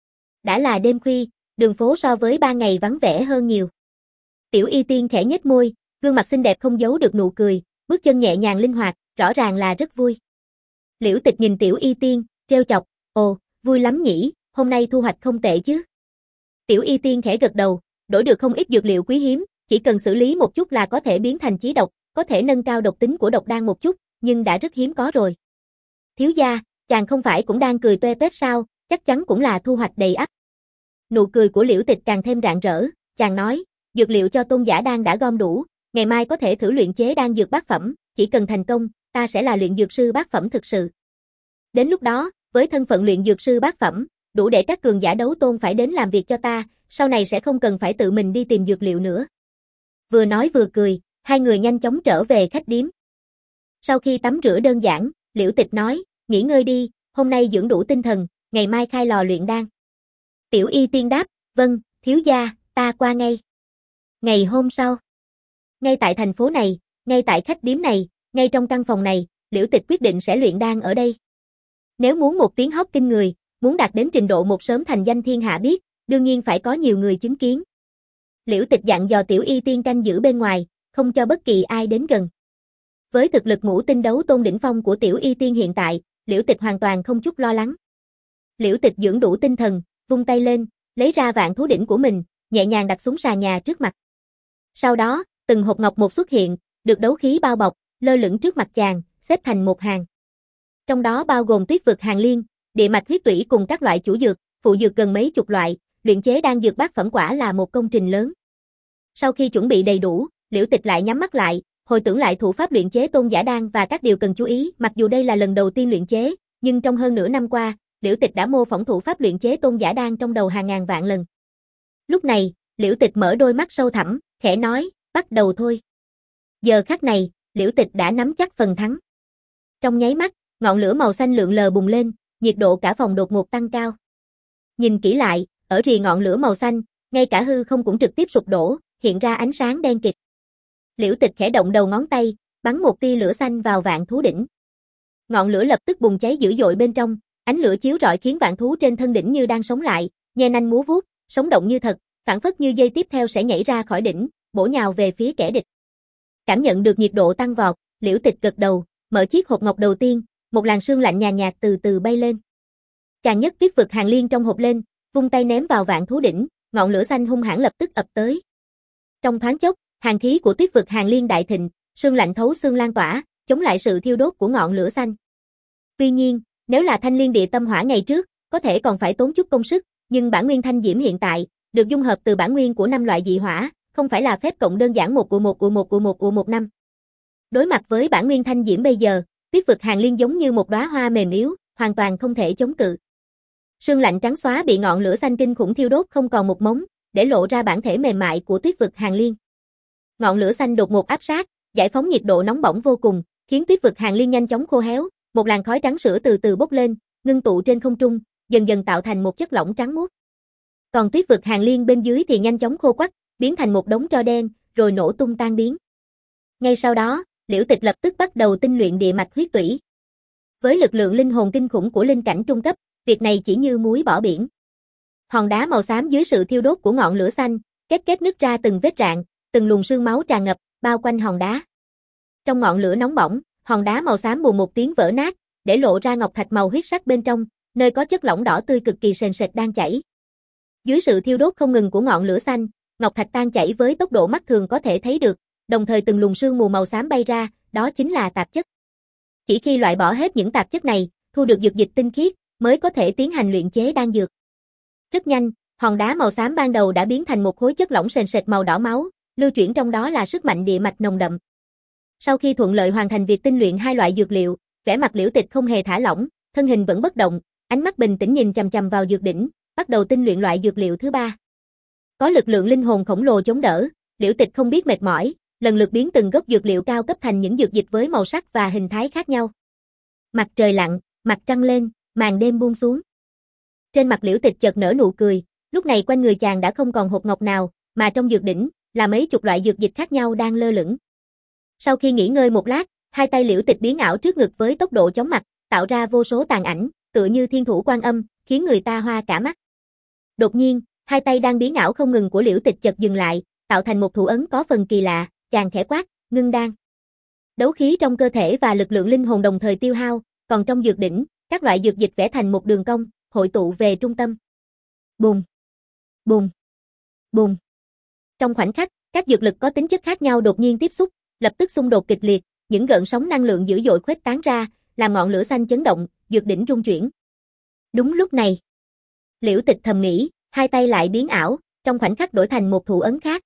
Đã là đêm khuya, đường phố so với ba ngày vắng vẻ hơn nhiều. Tiểu Y Tiên khẽ nhếch môi, gương mặt xinh đẹp không giấu được nụ cười, bước chân nhẹ nhàng linh hoạt, rõ ràng là rất vui. Liễu Tịch nhìn Tiểu Y Tiên, trêu chọc, ồ, vui lắm nhỉ, hôm nay thu hoạch không tệ chứ. Tiểu Y Tiên khẽ gật đầu, đổi được không ít dược liệu quý hiếm, chỉ cần xử lý một chút là có thể biến thành chí độc, có thể nâng cao độc tính của độc đan một chút, nhưng đã rất hiếm có rồi. Thiếu gia, chàng không phải cũng đang cười toe toét sao, chắc chắn cũng là thu hoạch đầy ắp. Nụ cười của Liễu Tịch càng thêm rạng rỡ, chàng nói, dược liệu cho tôn giả đan đã gom đủ, ngày mai có thể thử luyện chế đan dược bát phẩm, chỉ cần thành công, ta sẽ là luyện dược sư bát phẩm thực sự. Đến lúc đó, với thân phận luyện dược sư bát phẩm, đủ để các cường giả đấu tôn phải đến làm việc cho ta, sau này sẽ không cần phải tự mình đi tìm dược liệu nữa. Vừa nói vừa cười, hai người nhanh chóng trở về khách điếm. Sau khi tắm rửa đơn giản, Liễu Tịch nói, nghỉ ngơi đi, hôm nay dưỡng đủ tinh thần, ngày mai khai lò luyện đan. Tiểu Y Tiên đáp, vâng, thiếu gia, ta qua ngay. Ngày hôm sau, ngay tại thành phố này, ngay tại khách điếm này, ngay trong căn phòng này, Liễu Tịch quyết định sẽ luyện đan ở đây. Nếu muốn một tiếng hót kinh người, muốn đạt đến trình độ một sớm thành danh thiên hạ biết, đương nhiên phải có nhiều người chứng kiến. Liễu Tịch dặn dò Tiểu Y Tiên canh giữ bên ngoài, không cho bất kỳ ai đến gần. Với thực lực ngũ tinh đấu tôn đỉnh phong của Tiểu Y Tiên hiện tại, Liễu Tịch hoàn toàn không chút lo lắng. Liễu Tịch dưỡng đủ tinh thần, vung tay lên, lấy ra vạn thú đỉnh của mình, nhẹ nhàng đặt xuống sàn nhà trước mặt. Sau đó, từng hộp ngọc một xuất hiện, được đấu khí bao bọc, lơ lửng trước mặt chàng, xếp thành một hàng. Trong đó bao gồm tuyết vực hàng liên, địa mạch huyết tủy cùng các loại chủ dược, phụ dược gần mấy chục loại, luyện chế đan dược bát phẩm quả là một công trình lớn. Sau khi chuẩn bị đầy đủ, Liễu Tịch lại nhắm mắt lại, hồi tưởng lại thủ pháp luyện chế tôn giả đan và các điều cần chú ý, mặc dù đây là lần đầu tiên luyện chế, nhưng trong hơn nửa năm qua, Liễu Tịch đã mô phỏng thủ pháp luyện chế tôn giả đan trong đầu hàng ngàn vạn lần. Lúc này, Liễu Tịch mở đôi mắt sâu thẳm, khẽ nói, bắt đầu thôi. Giờ khắc này, Liễu Tịch đã nắm chắc phần thắng. Trong nháy mắt, ngọn lửa màu xanh lượn lờ bùng lên, nhiệt độ cả phòng đột ngột tăng cao. Nhìn kỹ lại, ở rìa ngọn lửa màu xanh, ngay cả hư không cũng trực tiếp sụp đổ, hiện ra ánh sáng đen kịt. Liễu Tịch khẽ động đầu ngón tay, bắn một tia lửa xanh vào vạn thú đỉnh. Ngọn lửa lập tức bùng cháy dữ dội bên trong, ánh lửa chiếu rọi khiến vạn thú trên thân đỉnh như đang sống lại, nhe nanh múa vuốt, sống động như thật, phảng phất như giây tiếp theo sẽ nhảy ra khỏi đỉnh, bổ nhào về phía kẻ địch. Cảm nhận được nhiệt độ tăng vọt, Liễu Tịch gật đầu, mở chiếc hộp ngọc đầu tiên, một làn sương lạnh nhàn nhạt từ từ bay lên. Chàng nhấc tuyết vực hàng liên trong hộp lên, vung tay ném vào vạn thú đỉnh, ngọn lửa xanh hung hãn lập tức ập tới. Trong thoáng chốc, hàn khí của tuyết vực hàng liên đại thịnh, sương lạnh thấu xương lan tỏa, chống lại sự thiêu đốt của ngọn lửa xanh. Tuy nhiên, nếu là thanh liên địa tâm hỏa ngày trước, có thể còn phải tốn chút công sức, nhưng bản nguyên thanh diễm hiện tại, được dung hợp từ bản nguyên của năm loại dị hỏa, không phải là phép cộng đơn giản một u một u một u một u một năm. Đối mặt với bản nguyên thanh diễm bây giờ, tuyết vực hàng liên giống như một đóa hoa mềm yếu, hoàn toàn không thể chống cự. Sương lạnh trắng xóa bị ngọn lửa xanh kinh khủng thiêu đốt không còn một mống, để lộ ra bản thể mềm mại của tuyết vực hàng liên. Ngọn lửa xanh đột ngột áp sát, giải phóng nhiệt độ nóng bỏng vô cùng, khiến tuyết vực hàng liên nhanh chóng khô héo, một làn khói trắng sữa từ từ bốc lên, ngưng tụ trên không trung, dần dần tạo thành một chất lỏng trắng muốt. Còn tuyết vực hàng liên bên dưới thì nhanh chóng khô quắt, biến thành một đống tro đen, rồi nổ tung tan biến. Ngay sau đó, Liễu Tịch lập tức bắt đầu tinh luyện địa mạch huyết tủy. Với lực lượng linh hồn kinh khủng của linh cảnh trung cấp, việc này chỉ như muối bỏ biển. Hòn đá màu xám dưới sự thiêu đốt của ngọn lửa xanh, kết kết nứt ra từng vết rạn, từng luồng sương máu tràn ngập, bao quanh hòn đá. Trong ngọn lửa nóng bỏng, hòn đá màu xám bùm một tiếng vỡ nát, để lộ ra ngọc thạch màu huyết sắc bên trong, nơi có chất lỏng đỏ tươi cực kỳ sền sệt đang chảy. Dưới sự thiêu đốt không ngừng của ngọn lửa xanh, ngọc thạch tan chảy với tốc độ mắt thường có thể thấy được, đồng thời từng luồng sương mù màu xám bay ra, đó chính là tạp chất. Chỉ khi loại bỏ hết những tạp chất này, thu được dược dịch tinh khiết, mới có thể tiến hành luyện chế đan dược. Rất nhanh, hòn đá màu xám ban đầu đã biến thành một khối chất lỏng sền sệt màu đỏ máu, lưu chuyển trong đó là sức mạnh địa mạch nồng đậm. Sau khi thuận lợi hoàn thành việc tinh luyện hai loại dược liệu, vẻ mặt Liễu Tịch không hề thả lỏng, thân hình vẫn bất động, ánh mắt bình tĩnh nhìn chằm chằm vào dược đỉnh, bắt đầu tinh luyện loại dược liệu thứ ba. Có lực lượng linh hồn khổng lồ chống đỡ, Liễu Tịch không biết mệt mỏi, lần lượt biến từng gốc dược liệu cao cấp thành những dược dịch với màu sắc và hình thái khác nhau. Mặt trời lặn, mặt trăng lên, màn đêm buông xuống. Trên mặt Liễu Tịch chợt nở nụ cười, lúc này quanh người chàng đã không còn hộp ngọc nào, mà trong dược đỉnh là mấy chục loại dược dịch khác nhau đang lơ lửng. Sau khi nghỉ ngơi một lát, hai tay Liễu Tịch biến ảo trước ngực với tốc độ chóng mặt, tạo ra vô số tàn ảnh, tựa như thiên thủ Quan Âm, khiến người ta hoa cả mắt. Đột nhiên, hai tay đang biến ảo không ngừng của Liễu Tịch chợt dừng lại, tạo thành một thủ ấn có phần kỳ lạ, chàng khẽ quát, ngưng đan. Đấu khí trong cơ thể và lực lượng linh hồn đồng thời tiêu hao, còn trong dược đỉnh, các loại dược dịch vẽ thành một đường cong, hội tụ về trung tâm. Bùng, bùng, bùng. Trong khoảnh khắc, các dược lực có tính chất khác nhau đột nhiên tiếp xúc, lập tức xung đột kịch liệt, những gợn sóng năng lượng dữ dội khuếch tán ra, làm ngọn lửa xanh chấn động, dược đỉnh rung chuyển. Đúng lúc này, Liễu Tịch thầm nghĩ, hai tay lại biến ảo, trong khoảnh khắc đổi thành một thủ ấn khác.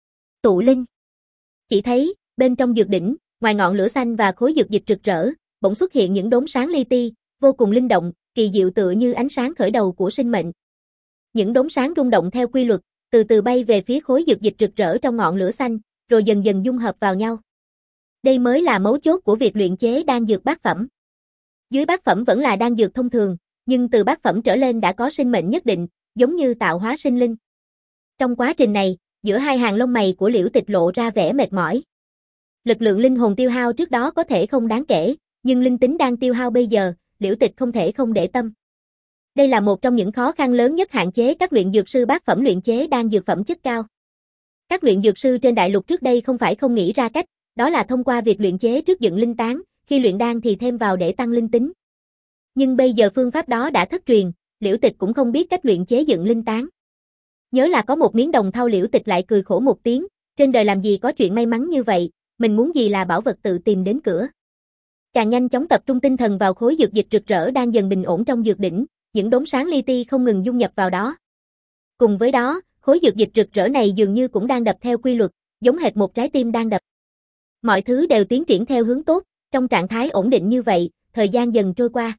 Tụ linh. Chỉ thấy, bên trong dược đỉnh, ngoài ngọn lửa xanh và khối dược dịch rực rỡ, bỗng xuất hiện những đốm sáng li ti, vô cùng linh động, kỳ diệu tựa như ánh sáng khởi đầu của sinh mệnh. Những đốm sáng rung động theo quy luật, từ từ bay về phía khối dược dịch rực rỡ trong ngọn lửa xanh, rồi dần dần dung hợp vào nhau. Đây mới là mấu chốt của việc luyện chế đan dược bát phẩm. Dưới bát phẩm vẫn là đan dược thông thường, nhưng từ bát phẩm trở lên đã có sinh mệnh nhất định, giống như tạo hóa sinh linh. Trong quá trình này, giữa hai hàng lông mày của Liễu Tịch lộ ra vẻ mệt mỏi. Lực lượng linh hồn tiêu hao trước đó có thể không đáng kể, nhưng linh tính đang tiêu hao bây giờ, Liễu Tịch không thể không để tâm. Đây là một trong những khó khăn lớn nhất hạn chế các luyện dược sư bát phẩm luyện chế đan dược phẩm chất cao. Các luyện dược sư trên đại lục trước đây không phải không nghĩ ra cách, đó là thông qua việc luyện chế trước dựng linh tán, khi luyện đan thì thêm vào để tăng linh tính. Nhưng bây giờ phương pháp đó đã thất truyền, Liễu Tịch cũng không biết cách luyện chế dựng linh tán. Nhớ là có một miếng đồng thau, Liễu Tịch lại cười khổ một tiếng, Trên đời làm gì có chuyện may mắn như vậy, mình muốn gì là bảo vật tự tìm đến cửa. Chàng nhanh chóng tập trung tinh thần vào khối dược dịch rực rỡ đang dần bình ổn trong dược đỉnh, những đốm sáng li ti không ngừng dung nhập vào đó. Cùng với đó, khối dược dịch rực rỡ này dường như cũng đang đập theo quy luật, giống hệt một trái tim đang đập. Mọi thứ đều tiến triển theo hướng tốt, trong trạng thái ổn định như vậy, thời gian dần trôi qua.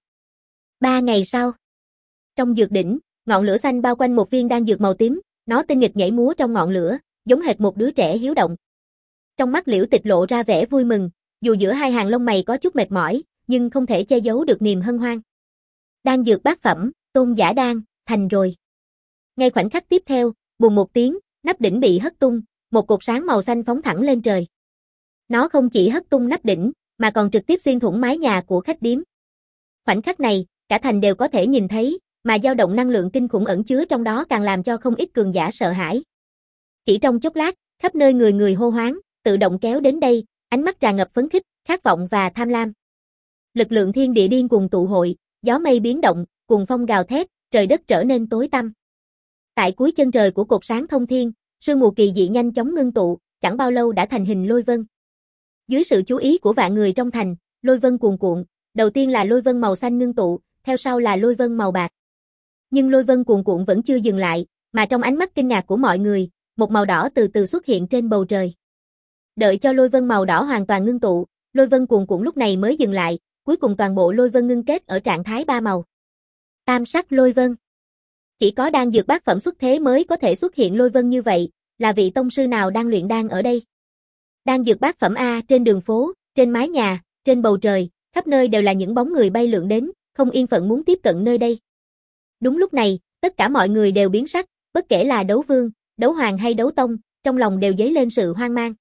Ba ngày sau, trong dược đỉnh, ngọn lửa xanh bao quanh một viên đan dược màu tím, nó tinh nghịch nhảy múa trong ngọn lửa, giống hệt một đứa trẻ hiếu động. Trong mắt Liễu Tịch lộ ra vẻ vui mừng, dù giữa hai hàng lông mày có chút mệt mỏi, nhưng không thể che giấu được niềm hân hoan. Đan dược bát phẩm, Tôn giả đan, thành rồi. Ngay khoảnh khắc tiếp theo, bùng một tiếng, nắp đỉnh bị hất tung, một cột sáng màu xanh phóng thẳng lên trời. Nó không chỉ hất tung nắp đỉnh, mà còn trực tiếp xuyên thủng mái nhà của khách điếm. Khoảnh khắc này, cả thành đều có thể nhìn thấy, mà dao động năng lượng kinh khủng ẩn chứa trong đó càng làm cho không ít cường giả sợ hãi. Chỉ trong chốc lát, khắp nơi người người hô hoáng, tự động kéo đến đây, ánh mắt tràn ngập phấn khích, khát vọng và tham lam. Lực lượng thiên địa điên cuồng tụ hội, gió mây biến động, cuồng phong gào thét, trời đất trở nên tối tăm. Tại cuối chân trời của cột sáng thông thiên, sương mù kỳ dị nhanh chóng ngưng tụ, chẳng bao lâu đã thành hình lôi vân. Dưới sự chú ý của vạn người trong thành, lôi vân cuồn cuộn, đầu tiên là lôi vân màu xanh ngưng tụ, theo sau là lôi vân màu bạc. Nhưng lôi vân cuồn cuộn vẫn chưa dừng lại, mà trong ánh mắt kinh ngạc của mọi người, một màu đỏ từ từ xuất hiện trên bầu trời. Đợi cho lôi vân màu đỏ hoàn toàn ngưng tụ, lôi vân cuồn cuộn lúc này mới dừng lại, cuối cùng toàn bộ lôi vân ngưng kết ở trạng thái ba màu. Tam sắc lôi vân. Chỉ có đan dược bát phẩm xuất thế mới có thể xuất hiện lôi vân như vậy, là vị tông sư nào đang luyện đan ở đây? Đan dược bát phẩm A, trên đường phố, trên mái nhà, trên bầu trời, khắp nơi đều là những bóng người bay lượn đến, không yên phận muốn tiếp cận nơi đây. Đúng lúc này, tất cả mọi người đều biến sắc, bất kể là đấu vương, đấu hoàng hay đấu tông, trong lòng đều dấy lên sự hoang mang.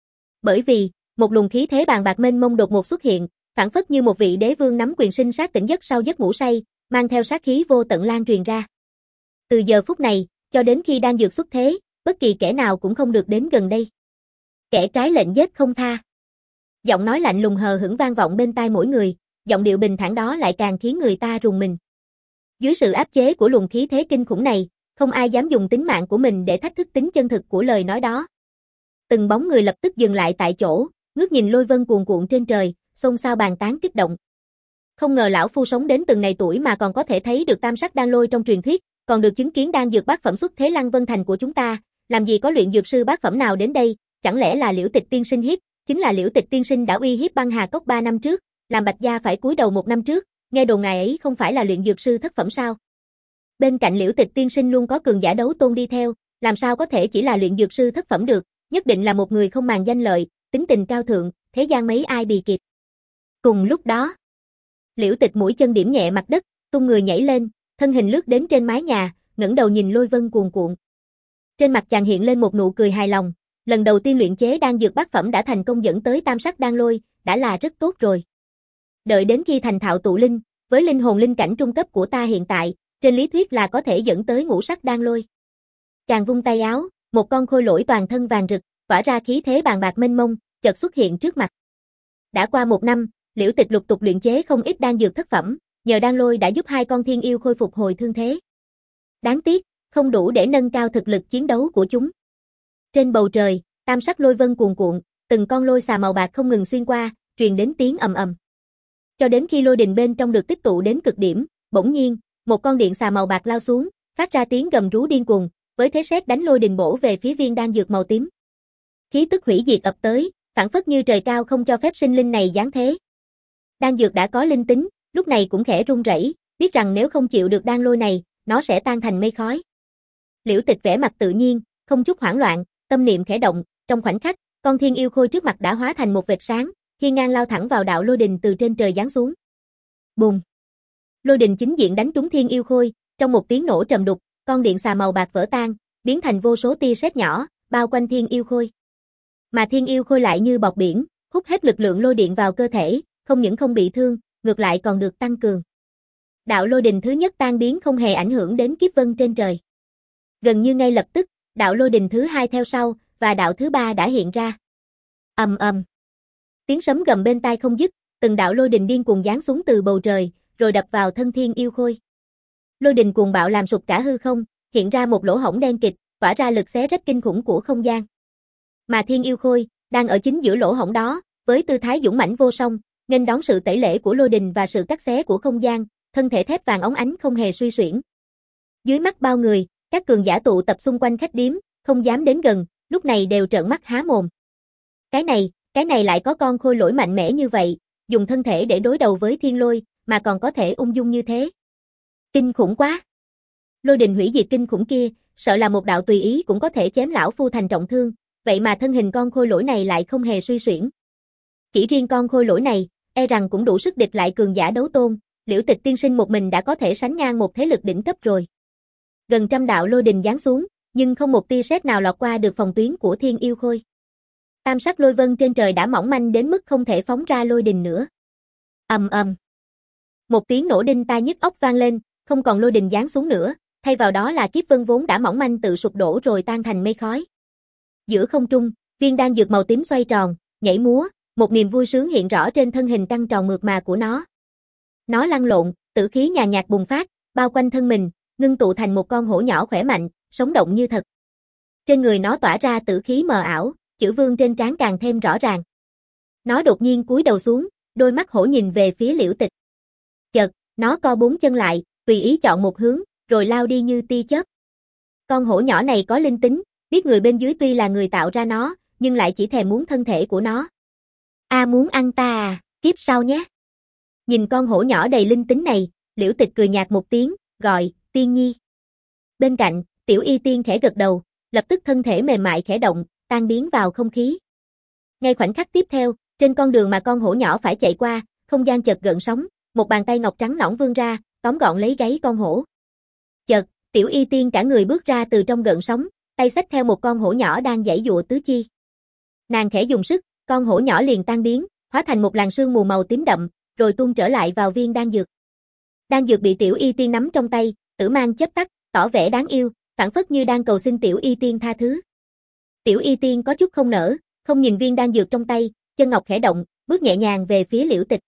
Bởi vì, một luồng khí thế bàn bạc mênh mông đột ngột xuất hiện, phảng phất như một vị đế vương nắm quyền sinh sát tỉnh giấc sau giấc ngủ say, mang theo sát khí vô tận lan truyền ra. Từ giờ phút này, cho đến khi đan dược xuất thế, bất kỳ kẻ nào cũng không được đến gần đây. Kẻ trái lệnh giết không tha. Giọng nói lạnh lùng hờ hững vang vọng bên tai mỗi người, giọng điệu bình thản đó lại càng khiến người ta rùng mình. Dưới sự áp chế của luồng khí thế kinh khủng này, không ai dám dùng tính mạng của mình để thách thức tính chân thực của lời nói đó. Từng bóng người lập tức dừng lại tại chỗ, ngước nhìn lôi vân cuồn cuộn trên trời, xôn xao bàn tán kích động. Không ngờ lão phu sống đến từng này tuổi mà còn có thể thấy được tam sắc đan lôi trong truyền thuyết, còn được chứng kiến đan dược bát phẩm xuất thế Lăng Vân Thành của chúng ta, làm gì có luyện dược sư bát phẩm nào đến đây, chẳng lẽ là Liễu Tịch tiên sinh hiếp, chính là Liễu Tịch tiên sinh đã uy hiếp Băng Hà Cốc ba năm trước, làm Bạch gia phải cúi đầu một năm trước, nghe đồn ngài ấy không phải là luyện dược sư thất phẩm sao? Bên cạnh Liễu Tịch tiên sinh luôn có cường giả đấu tôn đi theo, làm sao có thể chỉ là luyện dược sư thất phẩm được, nhất định là một người không màng danh lợi, tính tình cao thượng, thế gian mấy ai bì kịp. Cùng lúc đó, Liễu Tịch mũi chân điểm nhẹ mặt đất, tung người nhảy lên, thân hình lướt đến trên mái nhà, ngẩng đầu nhìn lôi vân cuồn cuộn. Trên mặt chàng hiện lên một nụ cười hài lòng, lần đầu tiên luyện chế đan dược bát phẩm đã thành công dẫn tới tam sắc đan lôi, đã là rất tốt rồi. Đợi đến khi thành thạo tụ linh, với linh hồn linh cảnh trung cấp của ta hiện tại, trên lý thuyết là có thể dẫn tới ngũ sắc đan lôi. Chàng vung tay áo, một con khôi lỗi toàn thân vàng rực, tỏa ra khí thế bàn bạc mênh mông, chợt xuất hiện trước mặt. Đã qua một năm, Liễu Tịch lục tục luyện chế không ít đan dược thất phẩm, nhờ đan lôi đã giúp hai con thiên yêu khôi phục hồi thương thế. Đáng tiếc, không đủ để nâng cao thực lực chiến đấu của chúng. Trên bầu trời, tam sắc lôi vân cuồn cuộn, từng con lôi xà màu bạc không ngừng xuyên qua, truyền đến tiếng ầm ầm. Cho đến khi lôi đình bên trong được tích tụ đến cực điểm, bỗng nhiên, một con điện xà màu bạc lao xuống, phát ra tiếng gầm rú điên cuồng, với thế sét đánh lôi đình bổ về phía viên đan dược màu tím. Khí tức hủy diệt ập tới, phảng phất như trời cao không cho phép sinh linh này giáng thế. Đan dược đã có linh tính, lúc này cũng khẽ run rẩy, biết rằng nếu không chịu được đan lôi này, nó sẽ tan thành mây khói. Liễu Tịch vẻ mặt tự nhiên, không chút hoảng loạn, tâm niệm khẽ động, trong khoảnh khắc, con thiên yêu khôi trước mặt đã hóa thành một vệt sáng, hiên ngang lao thẳng vào đạo lôi đình từ trên trời giáng xuống. Bùng! Lôi đình chính diện đánh trúng thiên yêu khôi, trong một tiếng nổ trầm đục, con điện xà màu bạc vỡ tan, biến thành vô số tia sét nhỏ, bao quanh thiên yêu khôi. Mà thiên yêu khôi lại như bọt biển, hút hết lực lượng lôi điện vào cơ thể, không những không bị thương, ngược lại còn được tăng cường. Đạo lôi đình thứ nhất tan biến không hề ảnh hưởng đến kiếp vân trên trời. Gần như ngay lập tức, đạo lôi đình thứ hai theo sau, và đạo thứ ba đã hiện ra. Ầm ầm. Tiếng sấm gầm bên tai không dứt, từng đạo lôi đình điên cuồng giáng xuống từ bầu trời, rồi đập vào thân thiên yêu khôi. Lôi đình cuồng bạo làm sụp cả hư không, hiện ra một lỗ hổng đen kịt, tỏa ra lực xé rách kinh khủng của không gian. Mà Thiên Yêu Khôi, đang ở chính giữa lỗ hổng đó, với tư thái dũng mãnh vô song, nghênh đón sự tẩy lễ của lôi đình và sự cắt xé của không gian, thân thể thép vàng óng ánh không hề suy xuyển. Dưới mắt bao người, các cường giả tụ tập xung quanh khách điếm, không dám đến gần, lúc này đều trợn mắt há mồm. Cái này, cái này lại có con khôi lỗi mạnh mẽ như vậy, dùng thân thể để đối đầu với thiên lôi, mà còn có thể ung dung như thế. Kinh khủng quá. Lôi đình hủy diệt kinh khủng kia, sợ là một đạo tùy ý cũng có thể chém lão phu thành trọng thương, vậy mà thân hình con khôi lỗi này lại không hề suy xuyển. Chỉ riêng con khôi lỗi này, e rằng cũng đủ sức địch lại cường giả đấu tôn, Liễu Tịch tiên sinh một mình đã có thể sánh ngang một thế lực đỉnh cấp rồi. Gần trăm đạo lôi đình giáng xuống, nhưng không một tia sét nào lọt qua được phòng tuyến của Thiên Yêu Khôi. Tam sắc lôi vân trên trời đã mỏng manh đến mức không thể phóng ra lôi đình nữa. Ầm ầm. Một tiếng nổ đinh tai nhức óc vang lên, không còn lôi đình giáng xuống nữa, thay vào đó là kiếp vân vốn đã mỏng manh tự sụp đổ rồi tan thành mây khói. Giữa không trung, viên đan dược màu tím xoay tròn, nhảy múa, một niềm vui sướng hiện rõ trên thân hình căng tròn mượt mà của nó. Nó lăn lộn, tử khí nhàn nhạt bùng phát, bao quanh thân mình, ngưng tụ thành một con hổ nhỏ khỏe mạnh, sống động như thật. Trên người nó tỏa ra tử khí mờ ảo, chữ vương trên trán càng thêm rõ ràng. Nó đột nhiên cúi đầu xuống, đôi mắt hổ nhìn về phía Liễu Tịch. Chợt, nó co bốn chân lại, tùy ý chọn một hướng, rồi lao đi như tia chớp. Con hổ nhỏ này có linh tính, biết người bên dưới tuy là người tạo ra nó, nhưng lại chỉ thèm muốn thân thể của nó. A à, muốn ăn ta à, kiếp sau nhé. Nhìn con hổ nhỏ đầy linh tính này, Liễu Tịch cười nhạt một tiếng, gọi, Tiên Nhi. Bên cạnh, Tiểu Y Tiên khẽ gật đầu, lập tức thân thể mềm mại khẽ động, tan biến vào không khí. Ngay khoảnh khắc tiếp theo, trên con đường mà con hổ nhỏ phải chạy qua, không gian chợt gợn sóng, một bàn tay ngọc trắng nõn vươn ra, tóm gọn lấy gáy con hổ. Chợt, Tiểu Y Tiên cả người bước ra từ trong gợn sóng, tay xách theo một con hổ nhỏ đang giãy giụa tứ chi. Nàng khẽ dùng sức, con hổ nhỏ liền tan biến, hóa thành một làn sương mù màu tím đậm, rồi tuôn trở lại vào viên đan dược. Đan dược bị Tiểu Y Tiên nắm trong tay, tử mang chớp tắt, tỏ vẻ đáng yêu, phảng phất như đang cầu xin Tiểu Y Tiên tha thứ. Tiểu Y Tiên có chút không nỡ, không nhìn viên đan dược trong tay, chân ngọc khẽ động, bước nhẹ nhàng về phía Liễu Tịch.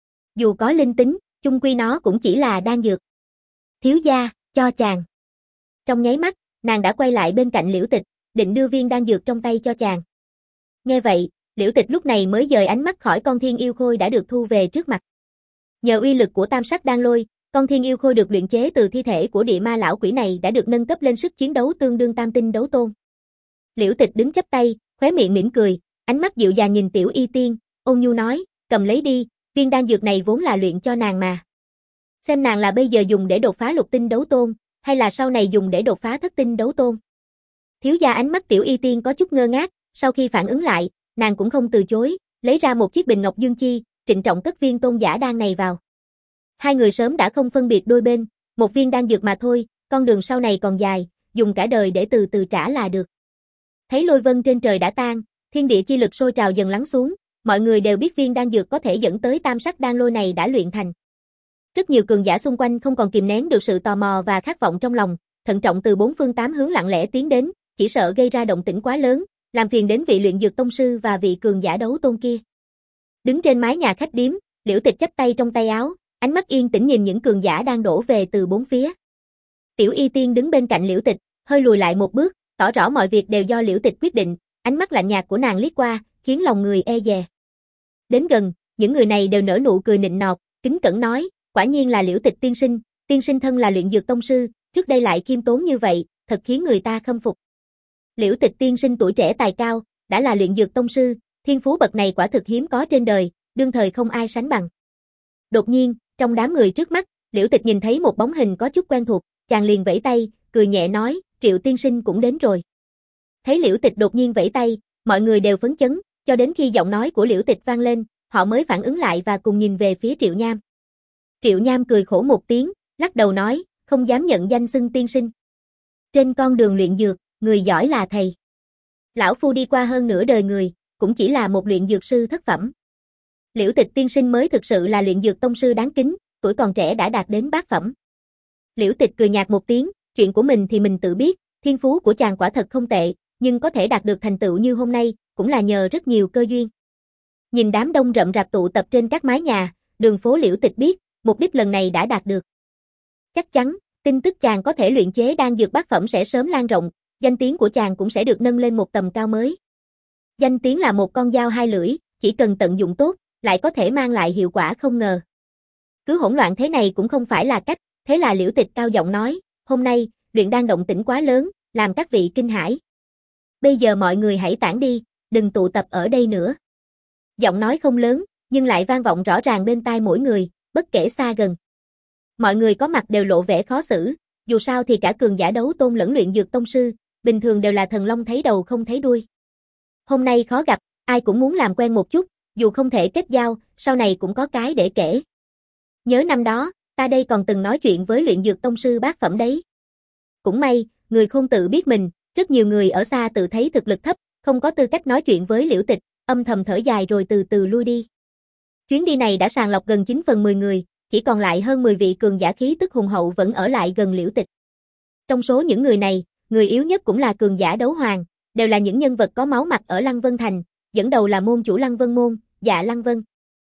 Dù có linh tính, chung quy nó cũng chỉ là đan dược. Thiếu gia, cho chàng. Trong nháy mắt, nàng đã quay lại bên cạnh Liễu Tịch, định đưa viên đan dược trong tay cho chàng. Nghe vậy, Liễu Tịch lúc này mới dời ánh mắt khỏi con Thiên Yêu Khôi đã được thu về trước mặt. Nhờ uy lực của tam sắc đan lôi, con Thiên Yêu Khôi được luyện chế từ thi thể của địa ma lão quỷ này đã được nâng cấp lên sức chiến đấu tương đương tam tinh đấu tôn. Liễu Tịch đứng chắp tay, khóe miệng mỉm cười, ánh mắt dịu dàng nhìn Tiểu Y Tiên, ôn nhu nói, cầm lấy đi, viên đan dược này vốn là luyện cho nàng mà. Xem nàng là bây giờ dùng để đột phá lục tinh đấu tôn, hay là sau này dùng để đột phá thất tinh đấu tôn. Thiếu gia ánh mắt Tiểu Y Tiên có chút ngơ ngác, sau khi phản ứng lại, nàng cũng không từ chối, lấy ra một chiếc bình ngọc dương chi, trịnh trọng cất viên tôn giả đan này vào. Hai người sớm đã không phân biệt đôi bên, một viên đan dược mà thôi, con đường sau này còn dài, dùng cả đời để từ từ trả là được. Thấy lôi vân trên trời đã tan, thiên địa chi lực sôi trào dần lắng xuống, mọi người đều biết viên đan dược có thể dẫn tới tam sắc đan lôi này đã luyện thành. Rất nhiều cường giả xung quanh không còn kìm nén được sự tò mò và khát vọng trong lòng, thận trọng từ bốn phương tám hướng lặng lẽ tiến đến, chỉ sợ gây ra động tĩnh quá lớn, làm phiền đến vị luyện dược tông sư và vị cường giả đấu tôn kia. Đứng trên mái nhà khách điếm, Liễu Tịch chắp tay trong tay áo, ánh mắt yên tĩnh nhìn những cường giả đang đổ về từ bốn phía. Tiểu Y Tiên đứng bên cạnh Liễu Tịch, hơi lùi lại một bước, tỏ rõ mọi việc đều do Liễu Tịch quyết định, ánh mắt lạnh nhạt của nàng liếc qua, khiến lòng người e dè. Đến gần, những người này đều nở nụ cười nịnh nọt, kính cẩn nói, quả nhiên là Liễu Tịch tiên sinh, tiên sinh thân là luyện dược tông sư, trước đây lại khiêm tốn như vậy, thật khiến người ta khâm phục. Liễu Tịch tiên sinh tuổi trẻ tài cao, đã là luyện dược tông sư, thiên phú bậc này quả thực hiếm có trên đời, đương thời không ai sánh bằng. Đột nhiên, trong đám người trước mắt, Liễu Tịch nhìn thấy một bóng hình có chút quen thuộc, chàng liền vẫy tay, cười nhẹ nói, Triệu tiên sinh cũng đến rồi. Thấy Liễu Tịch đột nhiên vẫy tay, mọi người đều phấn chấn, cho đến khi giọng nói của Liễu Tịch vang lên, họ mới phản ứng lại và cùng nhìn về phía Triệu Nham. Triệu Nham cười khổ một tiếng, lắc đầu nói, không dám nhận danh xưng tiên sinh. Trên con đường luyện dược, người giỏi là thầy. Lão phu đi qua hơn nửa đời người, cũng chỉ là một luyện dược sư thất phẩm. Liễu Tịch tiên sinh mới thực sự là luyện dược tông sư đáng kính, tuổi còn trẻ đã đạt đến bát phẩm. Liễu Tịch cười nhạt một tiếng, chuyện của mình thì mình tự biết, thiên phú của chàng quả thật không tệ, nhưng có thể đạt được thành tựu như hôm nay, cũng là nhờ rất nhiều cơ duyên. Nhìn đám đông rậm rạp tụ tập trên các mái nhà, đường phố, Liễu Tịch biết, mục đích lần này đã đạt được. Chắc chắn, tin tức chàng có thể luyện chế đan dược bát phẩm sẽ sớm lan rộng, danh tiếng của chàng cũng sẽ được nâng lên một tầm cao mới. Danh tiếng là một con dao hai lưỡi, chỉ cần tận dụng tốt, lại có thể mang lại hiệu quả không ngờ. Cứ hỗn loạn thế này cũng không phải là cách, thế là Liễu Tịch cao giọng nói, hôm nay, luyện đan động tĩnh quá lớn, làm các vị kinh hãi. Bây giờ mọi người hãy tản đi, đừng tụ tập ở đây nữa. Giọng nói không lớn, nhưng lại vang vọng rõ ràng bên tai mỗi người, bất kể xa gần. Mọi người có mặt đều lộ vẻ khó xử, dù sao thì cả cường giả đấu tôn lẫn luyện dược tông sư, bình thường đều là thần long thấy đầu không thấy đuôi. Hôm nay khó gặp, ai cũng muốn làm quen một chút, dù không thể kết giao, sau này cũng có cái để kể. Nhớ năm đó, ta đây còn từng nói chuyện với luyện dược tông sư bát phẩm đấy. Cũng may, người khôn tự biết mình, rất nhiều người ở xa tự thấy thực lực thấp, không có tư cách nói chuyện với Liễu Tịch, âm thầm thở dài rồi từ từ lui đi. Chuyến đi này đã sàng lọc gần chín phần mười người, chỉ còn lại hơn mười vị cường giả khí tức hùng hậu vẫn ở lại gần Liễu Tịch. Trong số những người này, người yếu nhất cũng là cường giả đấu hoàng, đều là những nhân vật có máu mặt ở Lăng Vân Thành, dẫn đầu là môn chủ Lăng Vân Môn, Dạ Lăng Vân.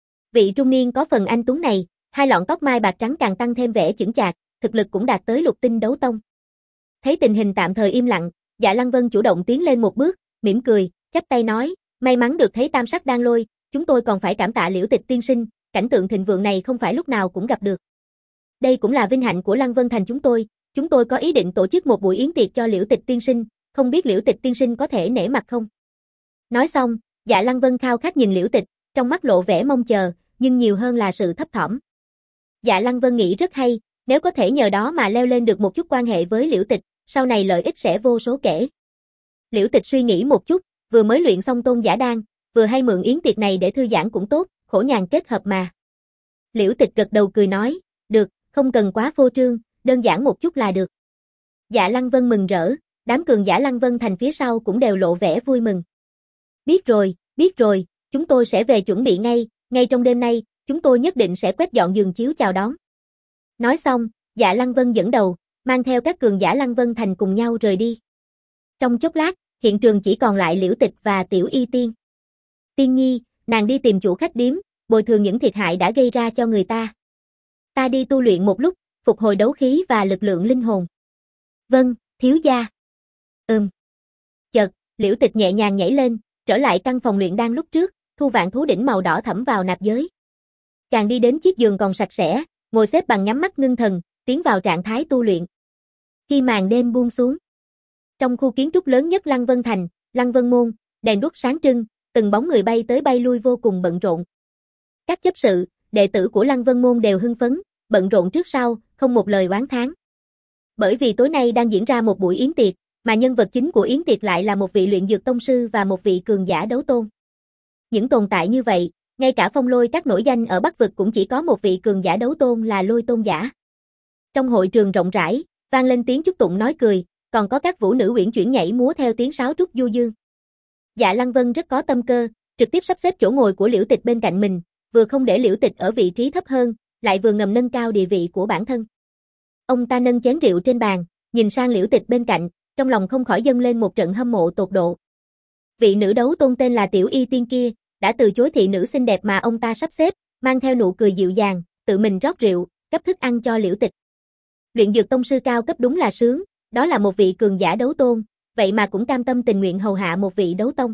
Vị trung niên có phần anh tuấn này, hai lọn tóc mai bạc trắng càng tăng thêm vẻ chững chạc, thực lực cũng đạt tới lục tinh đấu tông. Thấy tình hình tạm thời im lặng, Dạ Lăng Vân chủ động tiến lên một bước, mỉm cười, chắp tay nói, may mắn được thấy tam sắc đan lôi, chúng tôi còn phải cảm tạ Liễu Tịch tiên sinh, cảnh tượng thịnh vượng này không phải lúc nào cũng gặp được. Đây cũng là vinh hạnh của Lăng Vân Thành chúng tôi, chúng tôi có ý định tổ chức một buổi yến tiệc cho Liễu Tịch tiên sinh, không biết Liễu Tịch tiên sinh có thể nể mặt không? Nói xong, Dạ Lăng Vân khao khát nhìn Liễu Tịch, trong mắt lộ vẻ mong chờ, nhưng nhiều hơn là sự thấp thỏm. Dạ Lăng Vân nghĩ rất hay, nếu có thể nhờ đó mà leo lên được một chút quan hệ với Liễu Tịch, sau này lợi ích sẽ vô số kể. Liễu Tịch suy nghĩ một chút, vừa mới luyện xong tôn giả đan, vừa hay mượn yến tiệc này để thư giãn cũng tốt, khổ nhàn kết hợp mà. Liễu Tịch gật đầu cười nói, được, không cần quá phô trương, đơn giản một chút là được. Dạ Lăng Vân mừng rỡ, đám cường giả Lăng Vân Thành phía sau cũng đều lộ vẻ vui mừng. Biết rồi, biết rồi, chúng tôi sẽ về chuẩn bị ngay, ngay trong đêm nay, chúng tôi nhất định sẽ quét dọn giường chiếu chào đón. Nói xong, Dạ Lăng Vân dẫn đầu, mang theo các cường giả Lăng Vân Thành cùng nhau rời đi. Trong chốc lát, hiện trường chỉ còn lại Liễu Tịch và Tiểu Y Tiên. Tiên nhi, nàng đi tìm chủ khách điếm, bồi thường những thiệt hại đã gây ra cho người ta. Ta đi tu luyện một lúc, phục hồi đấu khí và lực lượng linh hồn. Vâng, thiếu gia. Ừm. Chợt, Liễu Tịch nhẹ nhàng nhảy lên, trở lại căn phòng luyện đan lúc trước, thu vạn thú đỉnh màu đỏ thẫm vào nạp giới. Chàng đi đến chiếc giường còn sạch sẽ, ngồi xếp bằng nhắm mắt ngưng thần, tiến vào trạng thái tu luyện. Khi màn đêm buông xuống, trong khu kiến trúc lớn nhất Lăng Vân Thành, Lăng Vân Môn, đèn đuốc sáng trưng, từng bóng người bay tới bay lui vô cùng bận rộn. Các chấp sự, đệ tử của Lăng Vân Môn đều hưng phấn, bận rộn trước sau, không một lời oán thán. Bởi vì tối nay đang diễn ra một buổi yến tiệc, mà nhân vật chính của yến tiệc lại là một vị luyện dược tông sư và một vị cường giả đấu tôn. Những tồn tại như vậy, ngay cả phong lôi các nổi danh ở Bắc Vực cũng chỉ có một vị cường giả đấu tôn là Lôi Tôn giả. Trong hội trường rộng rãi, vang lên tiếng chúc tụng nói cười, còn có các vũ nữ uyển chuyển nhảy múa theo tiếng sáo trúc du dương. Dạ Lăng Vân rất có tâm cơ, trực tiếp sắp xếp chỗ ngồi của Liễu Tịch bên cạnh mình, vừa không để Liễu Tịch ở vị trí thấp hơn, lại vừa ngầm nâng cao địa vị của bản thân. Ông ta nâng chén rượu trên bàn, nhìn sang Liễu Tịch bên cạnh, trong lòng không khỏi dâng lên một trận hâm mộ tột độ. Vị nữ đấu tôn tên là Tiểu Y Tiên kia, đã từ chối thị nữ xinh đẹp mà ông ta sắp xếp, mang theo nụ cười dịu dàng, tự mình rót rượu, cấp thức ăn cho Liễu Tịch. Luyện dược tông sư cao cấp đúng là sướng, đó là một vị cường giả đấu tôn, vậy mà cũng cam tâm tình nguyện hầu hạ một vị đấu tông.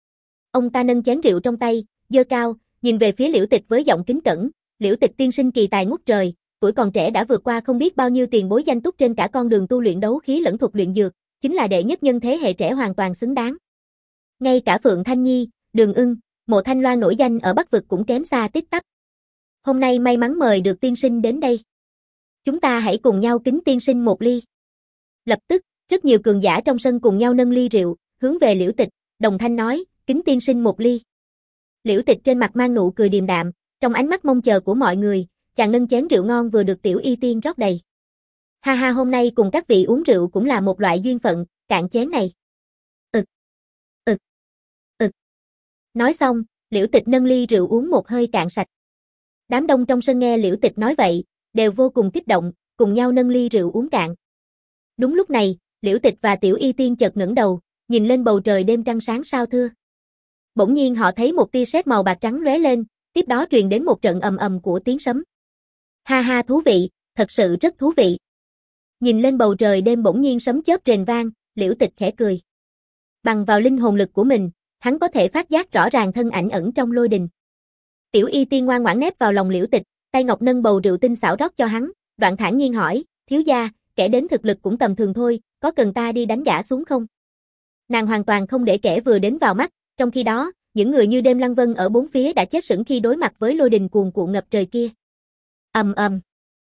Ông ta nâng chén rượu trong tay, giơ cao, nhìn về phía Liễu Tịch với giọng kính cẩn, Liễu Tịch tiên sinh kỳ tài ngút trời, tuổi còn trẻ đã vượt qua không biết bao nhiêu tiền bối danh túc trên cả con đường tu luyện đấu khí lẫn thuật luyện dược, chính là đệ nhất nhân thế hệ trẻ hoàn toàn xứng đáng. Ngay cả Phượng Thanh Nhi, Đường Ưng, Mộ Thanh Loan nổi danh ở Bắc Vực cũng kém xa tít tắp. Hôm nay may mắn mời được tiên sinh đến đây. Chúng ta hãy cùng nhau kính tiên sinh một ly. Lập tức, rất nhiều cường giả trong sân cùng nhau nâng ly rượu, hướng về Liễu Tịch, đồng thanh nói, kính tiên sinh một ly. Liễu Tịch trên mặt mang nụ cười điềm đạm, trong ánh mắt mong chờ của mọi người, chàng nâng chén rượu ngon vừa được Tiểu Y Tiên rót đầy. Ha ha, hôm nay cùng các vị uống rượu cũng là một loại duyên phận, cạn chén này. Ực, ực, ực. Nói xong, Liễu Tịch nâng ly rượu uống một hơi cạn sạch. Đám đông trong sân nghe Liễu Tịch nói vậy, đều vô cùng kích động, cùng nhau nâng ly rượu uống cạn. Đúng lúc này, Liễu Tịch và Tiểu Y Tiên chợt ngẩng đầu, nhìn lên bầu trời đêm trăng sáng sao thưa. Bỗng nhiên họ thấy một tia sét màu bạc trắng lóe lên, tiếp đó truyền đến một trận ầm ầm của tiếng sấm. Ha ha, thú vị, thật sự rất thú vị. Nhìn lên bầu trời đêm bỗng nhiên sấm chớp rền vang, Liễu Tịch khẽ cười. Bằng vào linh hồn lực của mình, hắn có thể phát giác rõ ràng thân ảnh ẩn trong lôi đình. Tiểu Y Tiên ngoan ngoãn nép vào lòng Liễu Tịch, tay ngọc nâng bầu rượu tinh xảo rót cho hắn, đoạn thản nhiên hỏi, thiếu gia, kẻ đến thực lực cũng tầm thường thôi, có cần ta đi đánh gã xuống không? Nàng hoàn toàn không để kẻ vừa đến vào mắt, trong khi đó, những người như Đêm Lăng Vân ở bốn phía đã chết sững khi đối mặt với lôi đình cuồn cuộn ngập trời kia. Ầm ầm.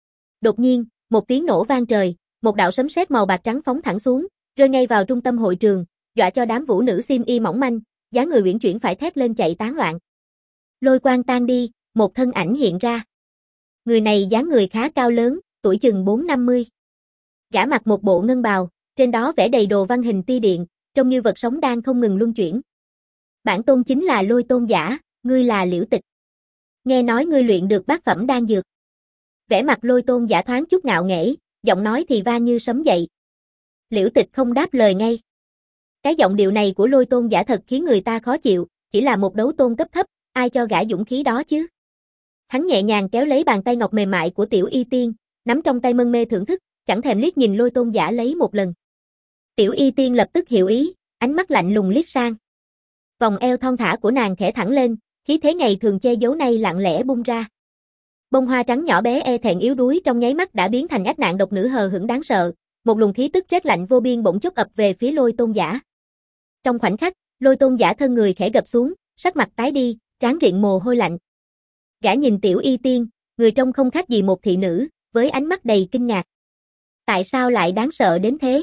Đột nhiên, một tiếng nổ vang trời, một đạo sấm sét màu bạc trắng phóng thẳng xuống, rơi ngay vào trung tâm hội trường, dọa cho đám vũ nữ xiêm y mỏng manh, dáng người uyển chuyển phải thét lên chạy tán loạn. Lôi quang tan đi, một thân ảnh hiện ra. Người này dáng người khá cao lớn, tuổi chừng bốn năm mươi. Gã mặc một bộ ngân bào, trên đó vẽ đầy đồ văn hình tia điện, trông như vật sống đang không ngừng luân chuyển. Bản tôn chính là Lôi Tôn giả, ngươi là Liễu Tịch. Nghe nói ngươi luyện được bát phẩm đan dược. Vẻ mặt Lôi Tôn giả thoáng chút ngạo nghễ, giọng nói thì vang như sấm dậy. Liễu Tịch không đáp lời ngay. Cái giọng điệu này của Lôi Tôn giả thật khiến người ta khó chịu, chỉ là một đấu tôn cấp thấp, ai cho gã dũng khí đó chứ? Hắn nhẹ nhàng kéo lấy bàn tay ngọc mềm mại của Tiểu Y Tiên, nắm trong tay mân mê thưởng thức, chẳng thèm liếc nhìn Lôi Tôn giả lấy một lần. Tiểu Y Tiên lập tức hiểu ý, ánh mắt lạnh lùng liếc sang. Vòng eo thon thả của nàng khẽ thẳng lên, khí thế ngày thường che giấu nay lặng lẽ bung ra. Bông hoa trắng nhỏ bé e thẹn yếu đuối trong nháy mắt đã biến thành ác nạn độc nữ hờ hững đáng sợ, một luồng khí tức rét lạnh vô biên bỗng chốc ập về phía Lôi Tôn giả. Trong khoảnh khắc, Lôi Tôn giả thân người khẽ gập xuống, sắc mặt tái đi, trán riện mồ hôi lạnh. Gã nhìn Tiểu Y Tiên, người trông không khác gì một thị nữ, với ánh mắt đầy kinh ngạc. Tại sao lại đáng sợ đến thế?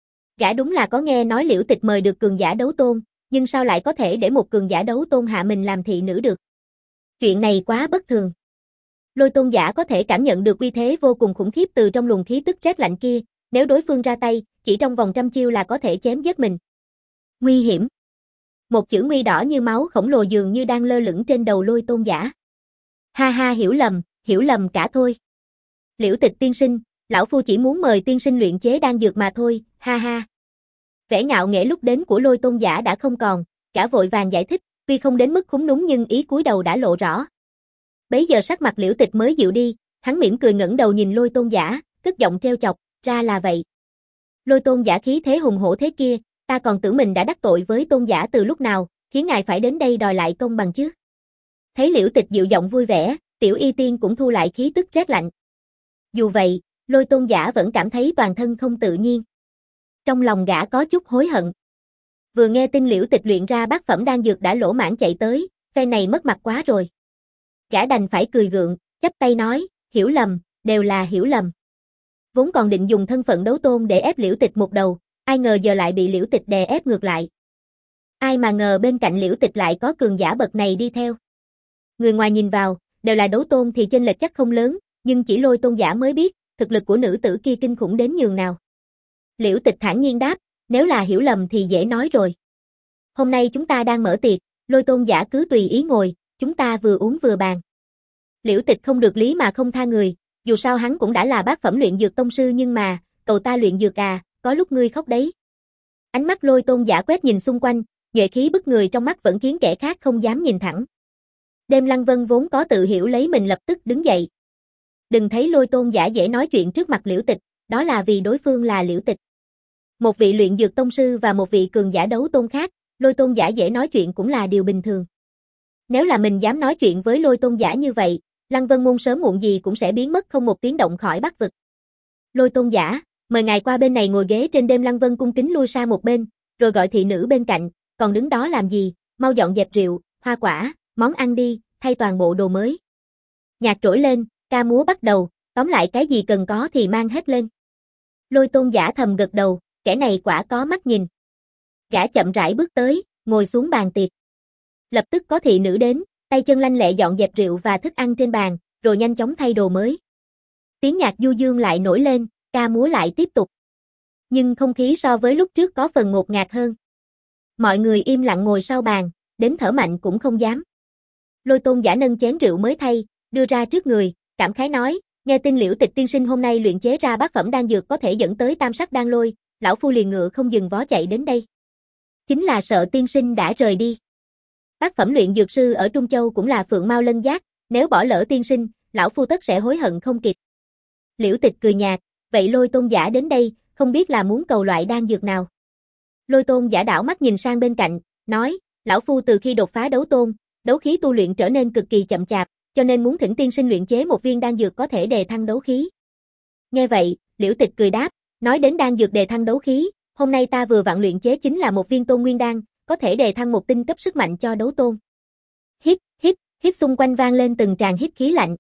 Gã đúng là có nghe nói Liễu Tịch mời được cường giả đấu tôn, nhưng sao lại có thể để một cường giả đấu tôn hạ mình làm thị nữ được? Chuyện này quá bất thường. Lôi Tôn giả có thể cảm nhận được uy thế vô cùng khủng khiếp từ trong luồng khí tức rét lạnh kia, nếu đối phương ra tay, chỉ trong vòng trăm chiêu là có thể chém giết mình. Nguy hiểm. Một chữ nguy đỏ như máu khổng lồ dường như đang lơ lửng trên đầu Lôi Tôn giả. Ha ha, hiểu lầm, hiểu lầm cả thôi. Liễu Tịch tiên sinh, lão phu chỉ muốn mời tiên sinh luyện chế đan dược mà thôi, ha ha. Vẻ ngạo nghễ lúc đến của Lôi Tôn giả đã không còn, cả vội vàng giải thích, tuy không đến mức khúm núm nhưng ý cúi đầu đã lộ rõ. Bấy giờ sắc mặt Liễu Tịch mới dịu đi, hắn mỉm cười ngẩng đầu nhìn Lôi Tôn giả, cất giọng trêu chọc, ra là vậy. Lôi Tôn giả khí thế hùng hổ thế kia, ta còn tưởng mình đã đắc tội với Tôn giả từ lúc nào, khiến ngài phải đến đây đòi lại công bằng chứ. Thấy Liễu Tịch dịu giọng vui vẻ, Tiểu Y Tiên cũng thu lại khí tức rét lạnh. Dù vậy, Lôi Tôn giả vẫn cảm thấy toàn thân không tự nhiên. Trong lòng gã có chút hối hận. Vừa nghe tin Liễu Tịch luyện ra bát phẩm đan dược đã lỗ mãng chạy tới, phe này mất mặt quá rồi. Gã đành phải cười gượng, chắp tay nói, hiểu lầm, đều là hiểu lầm. Vốn còn định dùng thân phận đấu tôn để ép Liễu Tịch một đầu, ai ngờ giờ lại bị Liễu Tịch đè ép ngược lại. Ai mà ngờ bên cạnh Liễu Tịch lại có cường giả bậc này đi theo. Người ngoài nhìn vào, đều là đấu tôn thì chênh lệch chắc không lớn, nhưng chỉ Lôi Tôn giả mới biết, thực lực của nữ tử kia kinh khủng đến nhường nào. Liễu Tịch thản nhiên đáp, nếu là hiểu lầm thì dễ nói rồi. Hôm nay chúng ta đang mở tiệc, Lôi Tôn giả cứ tùy ý ngồi, chúng ta vừa uống vừa bàn. Liễu Tịch không được lý mà không tha người, dù sao hắn cũng đã là bát phẩm luyện dược tông sư nhưng mà, cầu ta luyện dược à, có lúc ngươi khóc đấy. Ánh mắt Lôi Tôn giả quét nhìn xung quanh, nhuệ khí bức người trong mắt vẫn khiến kẻ khác không dám nhìn thẳng. Đêm Lăng Vân vốn có tự hiểu lấy mình lập tức đứng dậy. Đừng thấy Lôi Tôn giả dễ nói chuyện trước mặt Liễu Tịch, đó là vì đối phương là Liễu Tịch. Một vị luyện dược tông sư và một vị cường giả đấu tôn khác, Lôi Tôn giả dễ nói chuyện cũng là điều bình thường. Nếu là mình dám nói chuyện với Lôi Tôn giả như vậy, Lăng Vân môn sớm muộn gì cũng sẽ biến mất không một tiếng động khỏi Bắc vực. Lôi Tôn giả, mời ngài qua bên này ngồi ghế trên. Đêm Lăng Vân cung kính lui sang một bên, rồi gọi thị nữ bên cạnh, còn đứng đó làm gì, mau dọn dẹp rượu, hoa quả, món ăn đi, thay toàn bộ đồ mới. Nhạc trỗi lên, ca múa bắt đầu, tóm lại cái gì cần có thì mang hết lên. Lôi Tôn giả thầm gật đầu, kẻ này quả có mắt nhìn. Gã chậm rãi bước tới, ngồi xuống bàn tiệc. Lập tức có thị nữ đến, tay chân lanh lẹ dọn dẹp rượu và thức ăn trên bàn, rồi nhanh chóng thay đồ mới. Tiếng nhạc du dương lại nổi lên, ca múa lại tiếp tục. Nhưng không khí so với lúc trước có phần ngột ngạt hơn. Mọi người im lặng ngồi sau bàn, đến thở mạnh cũng không dám. Lôi Tôn giả nâng chén rượu mới thay, đưa ra trước người, cảm khái nói, nghe tin Liễu Tịch tiên sinh hôm nay luyện chế ra bát phẩm đan dược có thể dẫn tới tam sắc đan lôi, lão phu liền ngựa không dừng vó chạy đến đây. Chính là sợ tiên sinh đã rời đi. Bát phẩm luyện dược sư ở Trung Châu cũng là phượng mao lân giác, nếu bỏ lỡ tiên sinh, lão phu tất sẽ hối hận không kịp. Liễu Tịch cười nhạt, vậy Lôi Tôn giả đến đây, không biết là muốn cầu loại đan dược nào. Lôi Tôn giả đảo mắt nhìn sang bên cạnh, nói, lão phu từ khi đột phá đấu tôn, đấu khí tu luyện trở nên cực kỳ chậm chạp, cho nên muốn thỉnh tiên sinh luyện chế một viên đan dược có thể đề thăng đấu khí. Nghe vậy, Liễu Tịch cười đáp, nói đến đan dược đề thăng đấu khí, hôm nay ta vừa vặn luyện chế chính là một viên tôn nguyên đan, có thể đề thăng một tinh cấp sức mạnh cho đấu tôn. Hít, hít, hít xung quanh vang lên từng tràng hít khí lạnh.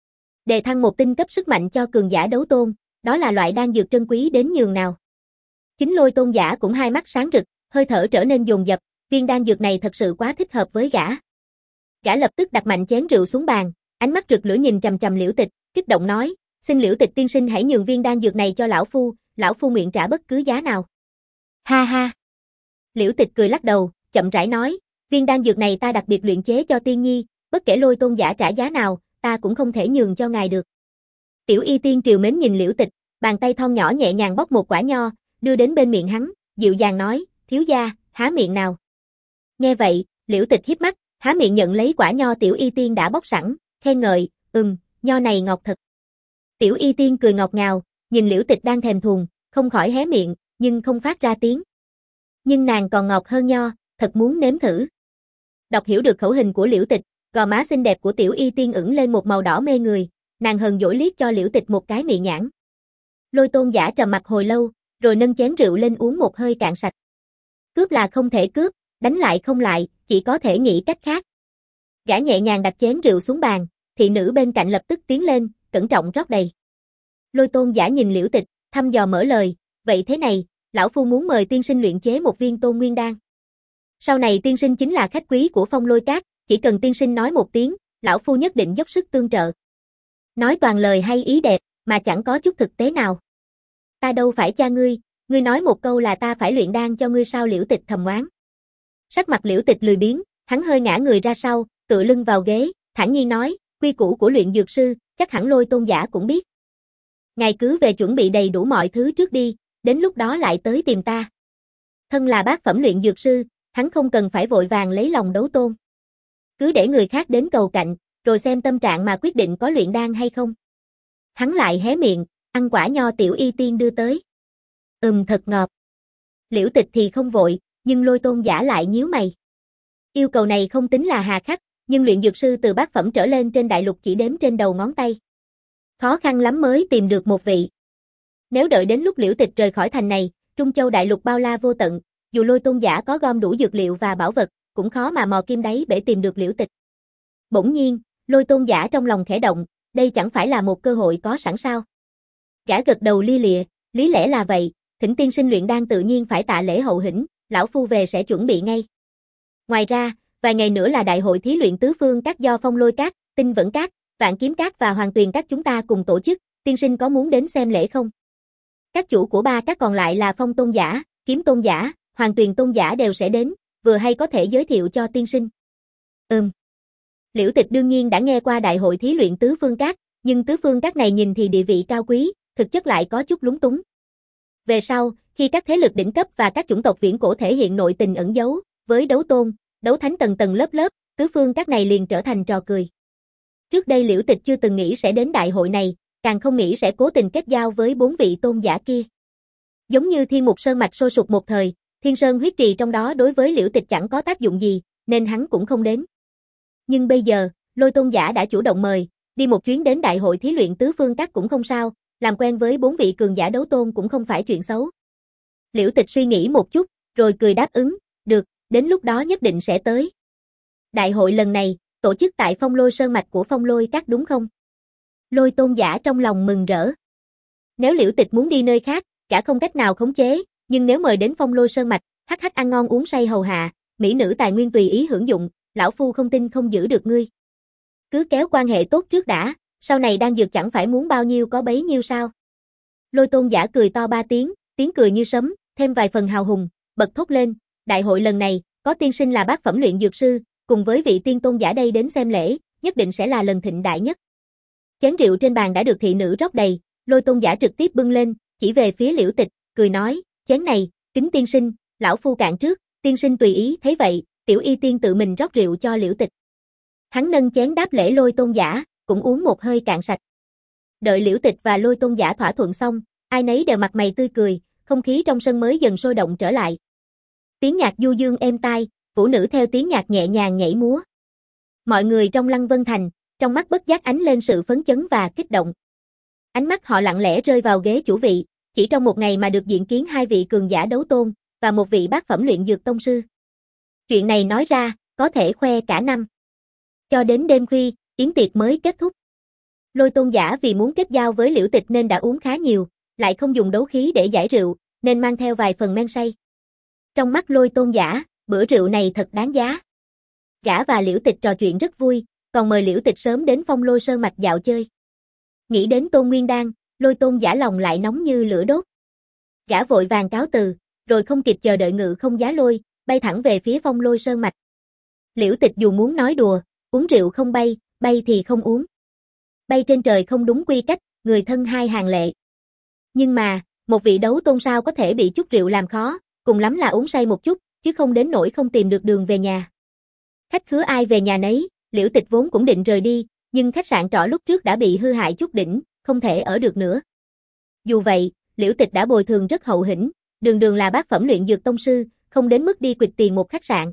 Đề thăng một tinh cấp sức mạnh cho cường giả đấu tôn, đó là loại đan dược trân quý đến nhường nào. Chính Lôi Tôn giả cũng hai mắt sáng rực, hơi thở trở nên dồn dập, viên đan dược này thật sự quá thích hợp với gã. Gã lập tức đặt mạnh chén rượu xuống bàn, ánh mắt rực lửa nhìn chằm chằm Liễu Tịch, kích động nói, xin Liễu Tịch tiên sinh hãy nhường viên đan dược này cho lão phu, lão phu nguyện trả bất cứ giá nào. Ha ha. Liễu Tịch cười lắc đầu, chậm rãi nói, viên đan dược này ta đặc biệt luyện chế cho tiên nhi, bất kể Lôi Tôn giả trả giá nào, ta cũng không thể nhường cho ngài được. Tiểu Y Tiên triều mến nhìn Liễu Tịch, bàn tay thon nhỏ nhẹ nhàng bóc một quả nho, đưa đến bên miệng hắn, dịu dàng nói, thiếu gia, há miệng nào. Nghe vậy, Liễu Tịch híp mắt, há miệng nhận lấy quả nho Tiểu Y Tiên đã bóc sẵn, khen ngợi, ừm, nho này ngọt thật. Tiểu Y Tiên cười ngọt ngào, nhìn Liễu Tịch đang thèm thuồng, không khỏi hé miệng, nhưng không phát ra tiếng. Nhưng nàng còn ngọt hơn nho, thật muốn nếm thử. Đọc hiểu được khẩu hình của Liễu Tịch, gò má xinh đẹp của Tiểu Y Tiên ửng lên một màu đỏ mê người, nàng hờn dỗi liếc cho Liễu Tịch một cái mị nhãn. Lôi Tôn giả trầm mặt hồi lâu, rồi nâng chén rượu lên uống một hơi cạn sạch. Cướp là không thể cướp, đánh lại không lại, chỉ có thể nghĩ cách khác. Gã nhẹ nhàng đặt chén rượu xuống bàn, thị nữ bên cạnh lập tức tiến lên, cẩn trọng rót đầy. Lôi Tôn giả nhìn Liễu Tịch, thăm dò mở lời, vậy thế này, lão phu muốn mời tiên sinh luyện chế một viên tôn nguyên đan. Sau này tiên sinh chính là khách quý của Phong Lôi Các, chỉ cần tiên sinh nói một tiếng, lão phu nhất định dốc sức tương trợ. Nói toàn lời hay ý đẹp, mà chẳng có chút thực tế nào. Ta đâu phải cha ngươi, ngươi nói một câu là ta phải luyện đan cho ngươi sao? Liễu Tịch thầm oán. Sắc mặt Liễu Tịch lười biếng, hắn hơi ngã người ra sau, tựa lưng vào ghế, thản nhiên nói, quy củ của luyện dược sư, chắc hẳn Lôi Tôn giả cũng biết. Ngài cứ về chuẩn bị đầy đủ mọi thứ trước đi, đến lúc đó lại tới tìm ta. Thân là bát phẩm luyện dược sư, hắn không cần phải vội vàng lấy lòng đấu tôn. Cứ để người khác đến cầu cạnh, rồi xem tâm trạng mà quyết định có luyện đan hay không. Hắn lại hé miệng, ăn quả nho Tiểu Y Tiên đưa tới. Ừm thật ngọt. Liễu Tịch thì không vội, nhưng Lôi Tôn giả lại nhíu mày. Yêu cầu này không tính là hà khắc, nhưng luyện dược sư từ bát phẩm trở lên trên đại lục chỉ đếm trên đầu ngón tay. Khó khăn lắm mới tìm được một vị. Nếu đợi đến lúc Liễu Tịch rời khỏi thành này, Trung Châu đại lục bao la vô tận, dù Lôi Tôn giả có gom đủ dược liệu và bảo vật, cũng khó mà mò kim đáy bể tìm được Liễu Tịch. Bỗng nhiên, Lôi Tôn giả trong lòng khẽ động, đây chẳng phải là một cơ hội có sẵn sao? Gã gật đầu lia lịa, lý lẽ là vậy, thỉnh tiên sinh luyện đan tự nhiên phải tạ lễ hậu hĩnh, lão phu về sẽ chuẩn bị ngay. Ngoài ra, vài ngày nữa là đại hội thí luyện tứ phương các do Phong Lôi Các, Tinh Vẫn Các, Vạn Kiếm Các và Hoàng Tuyền Các chúng ta cùng tổ chức, tiên sinh có muốn đến xem lễ không? Các chủ của ba các còn lại là Phong Tôn giả, Kiếm Tôn giả, Hoàng Tuyền Tôn giả đều sẽ đến, vừa hay có thể giới thiệu cho tiên sinh. Ừm. Liễu Tịch đương nhiên đã nghe qua đại hội thí luyện tứ phương các, nhưng tứ phương các này nhìn thì địa vị cao quý, thực chất lại có chút lúng túng. Về sau, khi các thế lực đỉnh cấp và các chủng tộc viễn cổ thể hiện nội tình ẩn giấu, với đấu tôn, đấu thánh tầng tầng lớp lớp, tứ phương các này liền trở thành trò cười. Trước đây Liễu Tịch chưa từng nghĩ sẽ đến đại hội này, càng không nghĩ sẽ cố tình kết giao với bốn vị tôn giả kia. Giống như Thiên Mục Sơn mạch sôi sục một thời, Thiên Sơn huyết trì trong đó đối với Liễu Tịch chẳng có tác dụng gì, nên hắn cũng không đến. Nhưng bây giờ, Lôi Tôn giả đã chủ động mời, đi một chuyến đến đại hội thí luyện tứ phương các cũng không sao, làm quen với bốn vị cường giả đấu tôn cũng không phải chuyện xấu. Liễu Tịch suy nghĩ một chút, rồi cười đáp ứng, được, đến lúc đó nhất định sẽ tới. Đại hội lần này, tổ chức tại Phong Lôi Sơn mạch của Phong Lôi Các đúng không? Lôi Tôn giả trong lòng mừng rỡ. Nếu Liễu Tịch muốn đi nơi khác, cả không cách nào khống chế, nhưng nếu mời đến Phong Lôi Sơn mạch, hắc hắc ăn ngon uống say hầu hạ, mỹ nữ tài nguyên tùy ý hưởng dụng, lão phu không tin không giữ được ngươi. Cứ kéo quan hệ tốt trước đã, sau này đang dược chẳng phải muốn bao nhiêu có bấy nhiêu sao? Lôi Tôn giả cười to ba tiếng, tiếng cười như sấm, thêm vài phần hào hùng, bật thốt lên, đại hội lần này, có tiên sinh là bát phẩm luyện dược sư, cùng với vị tiên tôn giả đây đến xem lễ, nhất định sẽ là lần thịnh đại nhất. Chén rượu trên bàn đã được thị nữ rót đầy, Lôi Tôn giả trực tiếp bưng lên, chỉ về phía Liễu Tịch, cười nói, chén này, kính tiên sinh, lão phu cạn trước, tiên sinh tùy ý. Thấy vậy, Tiểu Y Tiên tự mình rót rượu cho Liễu Tịch. Hắn nâng chén đáp lễ Lôi Tôn giả, cũng uống một hơi cạn sạch. Đợi Liễu Tịch và Lôi Tôn giả thỏa thuận xong, ai nấy đều mặt mày tươi cười, không khí trong sân mới dần sôi động trở lại. Tiếng nhạc du dương êm tai, Vũ nữ theo tiếng nhạc nhẹ nhàng nhảy múa. Mọi người trong Lăng Vân Thành, trong mắt bất giác ánh lên sự phấn chấn và kích động. Ánh mắt họ lặng lẽ rơi vào ghế chủ vị, chỉ trong một ngày mà được diện kiến hai vị cường giả đấu tôn, và một vị bát phẩm luyện dược tông sư. Chuyện này nói ra, có thể khoe cả năm. Cho đến đêm khuya, yến tiệc mới kết thúc. Lôi Tôn giả vì muốn kết giao với Liễu Tịch nên đã uống khá nhiều, lại không dùng đấu khí để giải rượu, nên mang theo vài phần men say. Trong mắt Lôi Tôn giả, bữa rượu này thật đáng giá. Gã và Liễu Tịch trò chuyện rất vui, còn mời Liễu Tịch sớm đến Phong Lôi Sơn mạch dạo chơi. Nghĩ đến Tôn Nguyên Đan, Lôi Tôn giả lòng lại nóng như lửa đốt. Gã vội vàng cáo từ, rồi không kịp chờ đợi ngự không giá lôi, bay thẳng về phía Phong Lôi Sơn mạch. Liễu Tịch dù muốn nói đùa, uống rượu không bay, bay thì không uống. Bay trên trời không đúng quy cách, người thân hai hàng lệ. Nhưng mà, một vị đấu tôn sao có thể bị chút rượu làm khó, cùng lắm là uống say một chút, chứ không đến nỗi không tìm được đường về nhà. Khách khứa ai về nhà nấy, Liễu Tịch vốn cũng định rời đi, nhưng khách sạn trọ lúc trước đã bị hư hại chút đỉnh, không thể ở được nữa. Dù vậy, Liễu Tịch đã bồi thường rất hậu hĩnh, đường đường là bát phẩm luyện dược tông sư, không đến mức đi quỵt tiền một khách sạn.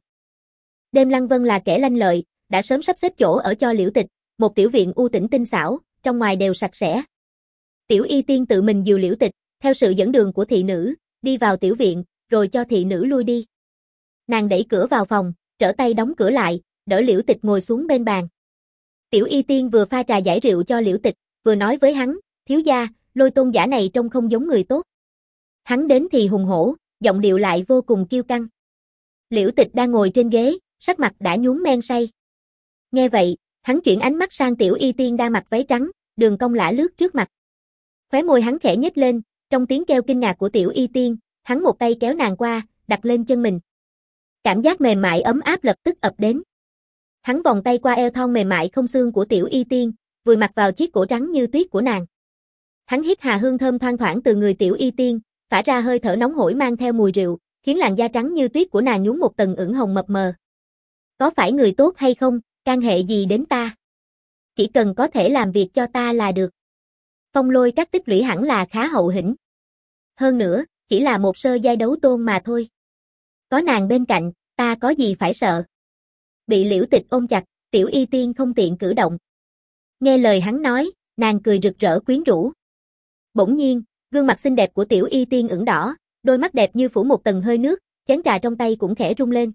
Đêm Lăng Vân là kẻ lanh lợi, đã sớm sắp xếp chỗ ở cho Liễu Tịch, một tiểu viện u tĩnh tinh xảo, trong ngoài đều sạch sẽ. Tiểu Y Tiên tự mình dìu Liễu Tịch, theo sự dẫn đường của thị nữ, đi vào tiểu viện, rồi cho thị nữ lui đi. Nàng đẩy cửa vào phòng, trở tay đóng cửa lại, đỡ Liễu Tịch ngồi xuống bên bàn. Tiểu Y Tiên vừa pha trà giải rượu cho Liễu Tịch, vừa nói với hắn, thiếu gia, Lôi Tôn giả này trông không giống người tốt. Hắn đến thì hùng hổ, giọng điệu lại vô cùng kiêu căng. Liễu Tịch đang ngồi trên ghế, sắc mặt đã nhuốm men say. Nghe vậy, hắn chuyển ánh mắt sang Tiểu Y Tiên đang mặc váy trắng, đường cong lả lướt trước mặt. Khóe môi hắn khẽ nhếch lên, trong tiếng kêu kinh ngạc của Tiểu Y Tiên, hắn một tay kéo nàng qua, đặt lên chân mình. Cảm giác mềm mại ấm áp lập tức ập đến. Hắn vòng tay qua eo thon mềm mại không xương của Tiểu Y Tiên, vùi mặt vào chiếc cổ trắng như tuyết của nàng. Hắn hít hà hương thơm thoang thoảng từ người Tiểu Y Tiên, phả ra hơi thở nóng hổi mang theo mùi rượu, khiến làn da trắng như tuyết của nàng nhuốm một tầng ửng hồng mập mờ. Có phải người tốt hay không, can hệ gì đến ta? Chỉ cần có thể làm việc cho ta là được. Phong Lôi các tích lũy hẳn là khá hậu hĩnh. Hơn nữa, chỉ là một sơ giai đấu tôn mà thôi. Có nàng bên cạnh, ta có gì phải sợ. Bị Liễu Tịch ôm chặt, Tiểu Y Tiên không tiện cử động. Nghe lời hắn nói, nàng cười rực rỡ quyến rũ. Bỗng nhiên, gương mặt xinh đẹp của Tiểu Y Tiên ửng đỏ, đôi mắt đẹp như phủ một tầng hơi nước, chén trà trong tay cũng khẽ rung lên.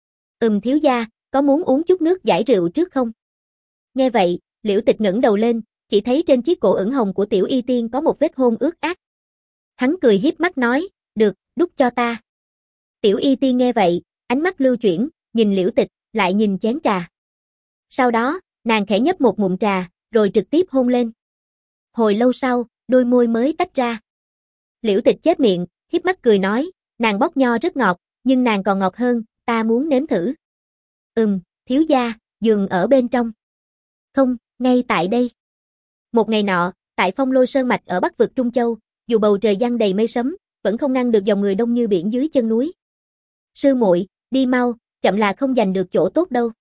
Ừm thiếu gia, có muốn uống chút nước giải rượu trước không? Nghe vậy, Liễu Tịch ngẩng đầu lên, chỉ thấy trên chiếc cổ ửng hồng của Tiểu Y Tiên có một vết hôn ướt át. Hắn cười hiếp mắt nói, được, đút cho ta. Tiểu Y Tiên nghe vậy, ánh mắt lưu chuyển, nhìn Liễu Tịch, lại nhìn chén trà. Sau đó, nàng khẽ nhấp một ngụm trà, rồi trực tiếp hôn lên. Hồi lâu sau, đôi môi mới tách ra. Liễu Tịch chép miệng, hiếp mắt cười nói, nàng bóc nho rất ngọt, nhưng nàng còn ngọt hơn, ta muốn nếm thử. Ừm, thiếu gia, giường ở bên trong. Không, ngay tại đây. Một ngày nọ, tại Phong Lôi Sơn mạch ở Bắc vực Trung Châu, dù bầu trời giăng đầy mây sấm, vẫn không ngăn được dòng người đông như biển dưới chân núi. Sư muội, đi mau, chậm là không giành được chỗ tốt đâu.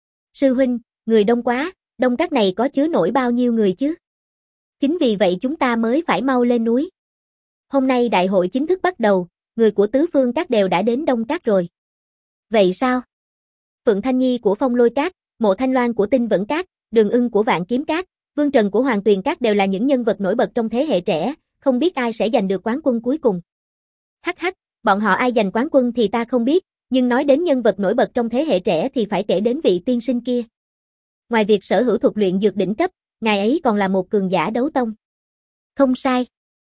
Sư huynh, người đông quá, đông các này có chứa nổi bao nhiêu người chứ? Chính vì vậy chúng ta mới phải mau lên núi. Hôm nay đại hội chính thức bắt đầu, người của tứ phương các đều đã đến Đông Các rồi. Vậy sao? Phượng Thanh Nhi của Phong Lôi Các, Mộ Thanh Loan của Tinh Vẫn Các, Đường Ưng của Vạn Kiếm Các, Vương Trần của Hoàng Tuyền Các đều là những nhân vật nổi bật trong thế hệ trẻ, không biết ai sẽ giành được quán quân cuối cùng. Hắc hắc, bọn họ ai giành quán quân thì ta không biết, nhưng nói đến nhân vật nổi bật trong thế hệ trẻ thì phải kể đến vị tiên sinh kia. Ngoài việc sở hữu thuật luyện dược đỉnh cấp, ngài ấy còn là một cường giả đấu tông. Không sai.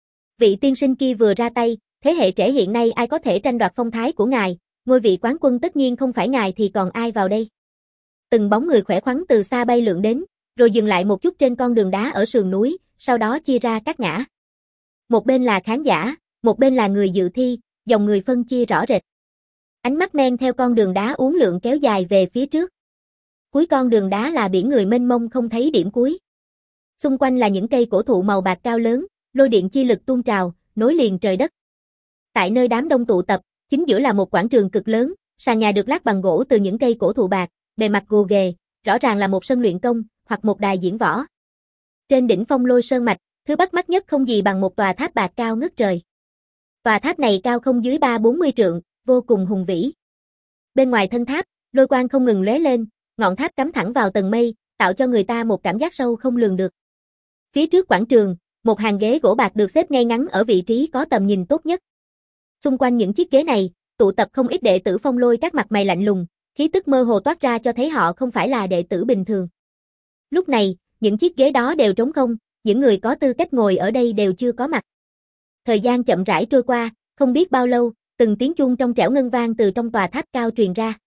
Vị tiên sinh kia vừa ra tay, thế hệ trẻ hiện nay ai có thể tranh đoạt phong thái của ngài, ngôi vị quán quân tất nhiên không phải ngài thì còn ai vào đây. Từng bóng người khỏe khoắn từ xa bay lượn đến, rồi dừng lại một chút trên con đường đá ở sườn núi, sau đó chia ra các ngã. Một bên là khán giả, một bên là người dự thi, dòng người phân chia rõ rệt. Ánh mắt men theo con đường đá uốn lượn kéo dài về phía trước. Cuối con đường đá là biển người mênh mông không thấy điểm cuối. Xung quanh là những cây cổ thụ màu bạc cao lớn, lôi điện chi lực tuôn trào, nối liền trời đất. Tại nơi đám đông tụ tập, chính giữa là một quảng trường cực lớn, sàn nhà được lát bằng gỗ từ những cây cổ thụ bạc, bề mặt gồ ghề, rõ ràng là một sân luyện công, hoặc một đài diễn võ. Trên đỉnh Phong Lôi Sơn mạch, thứ bắt mắt nhất không gì bằng một tòa tháp bạc cao ngất trời. Tòa tháp này cao không dưới ba bốn mươi trượng, vô cùng hùng vĩ. Bên ngoài thân tháp, lôi quang không ngừng lóe lên, ngọn tháp cắm thẳng vào tầng mây, tạo cho người ta một cảm giác sâu không lường được. Phía trước quảng trường, một hàng ghế gỗ bạc được xếp ngay ngắn ở vị trí có tầm nhìn tốt nhất. Xung quanh những chiếc ghế này, tụ tập không ít đệ tử Phong Lôi các mặt mày lạnh lùng, khí tức mơ hồ toát ra cho thấy họ không phải là đệ tử bình thường. Lúc này, những chiếc ghế đó đều trống không, những người có tư cách ngồi ở đây đều chưa có mặt. Thời gian chậm rãi trôi qua, không biết bao lâu, từng tiếng chuông trong trẻo ngân vang từ trong tòa tháp cao truyền ra.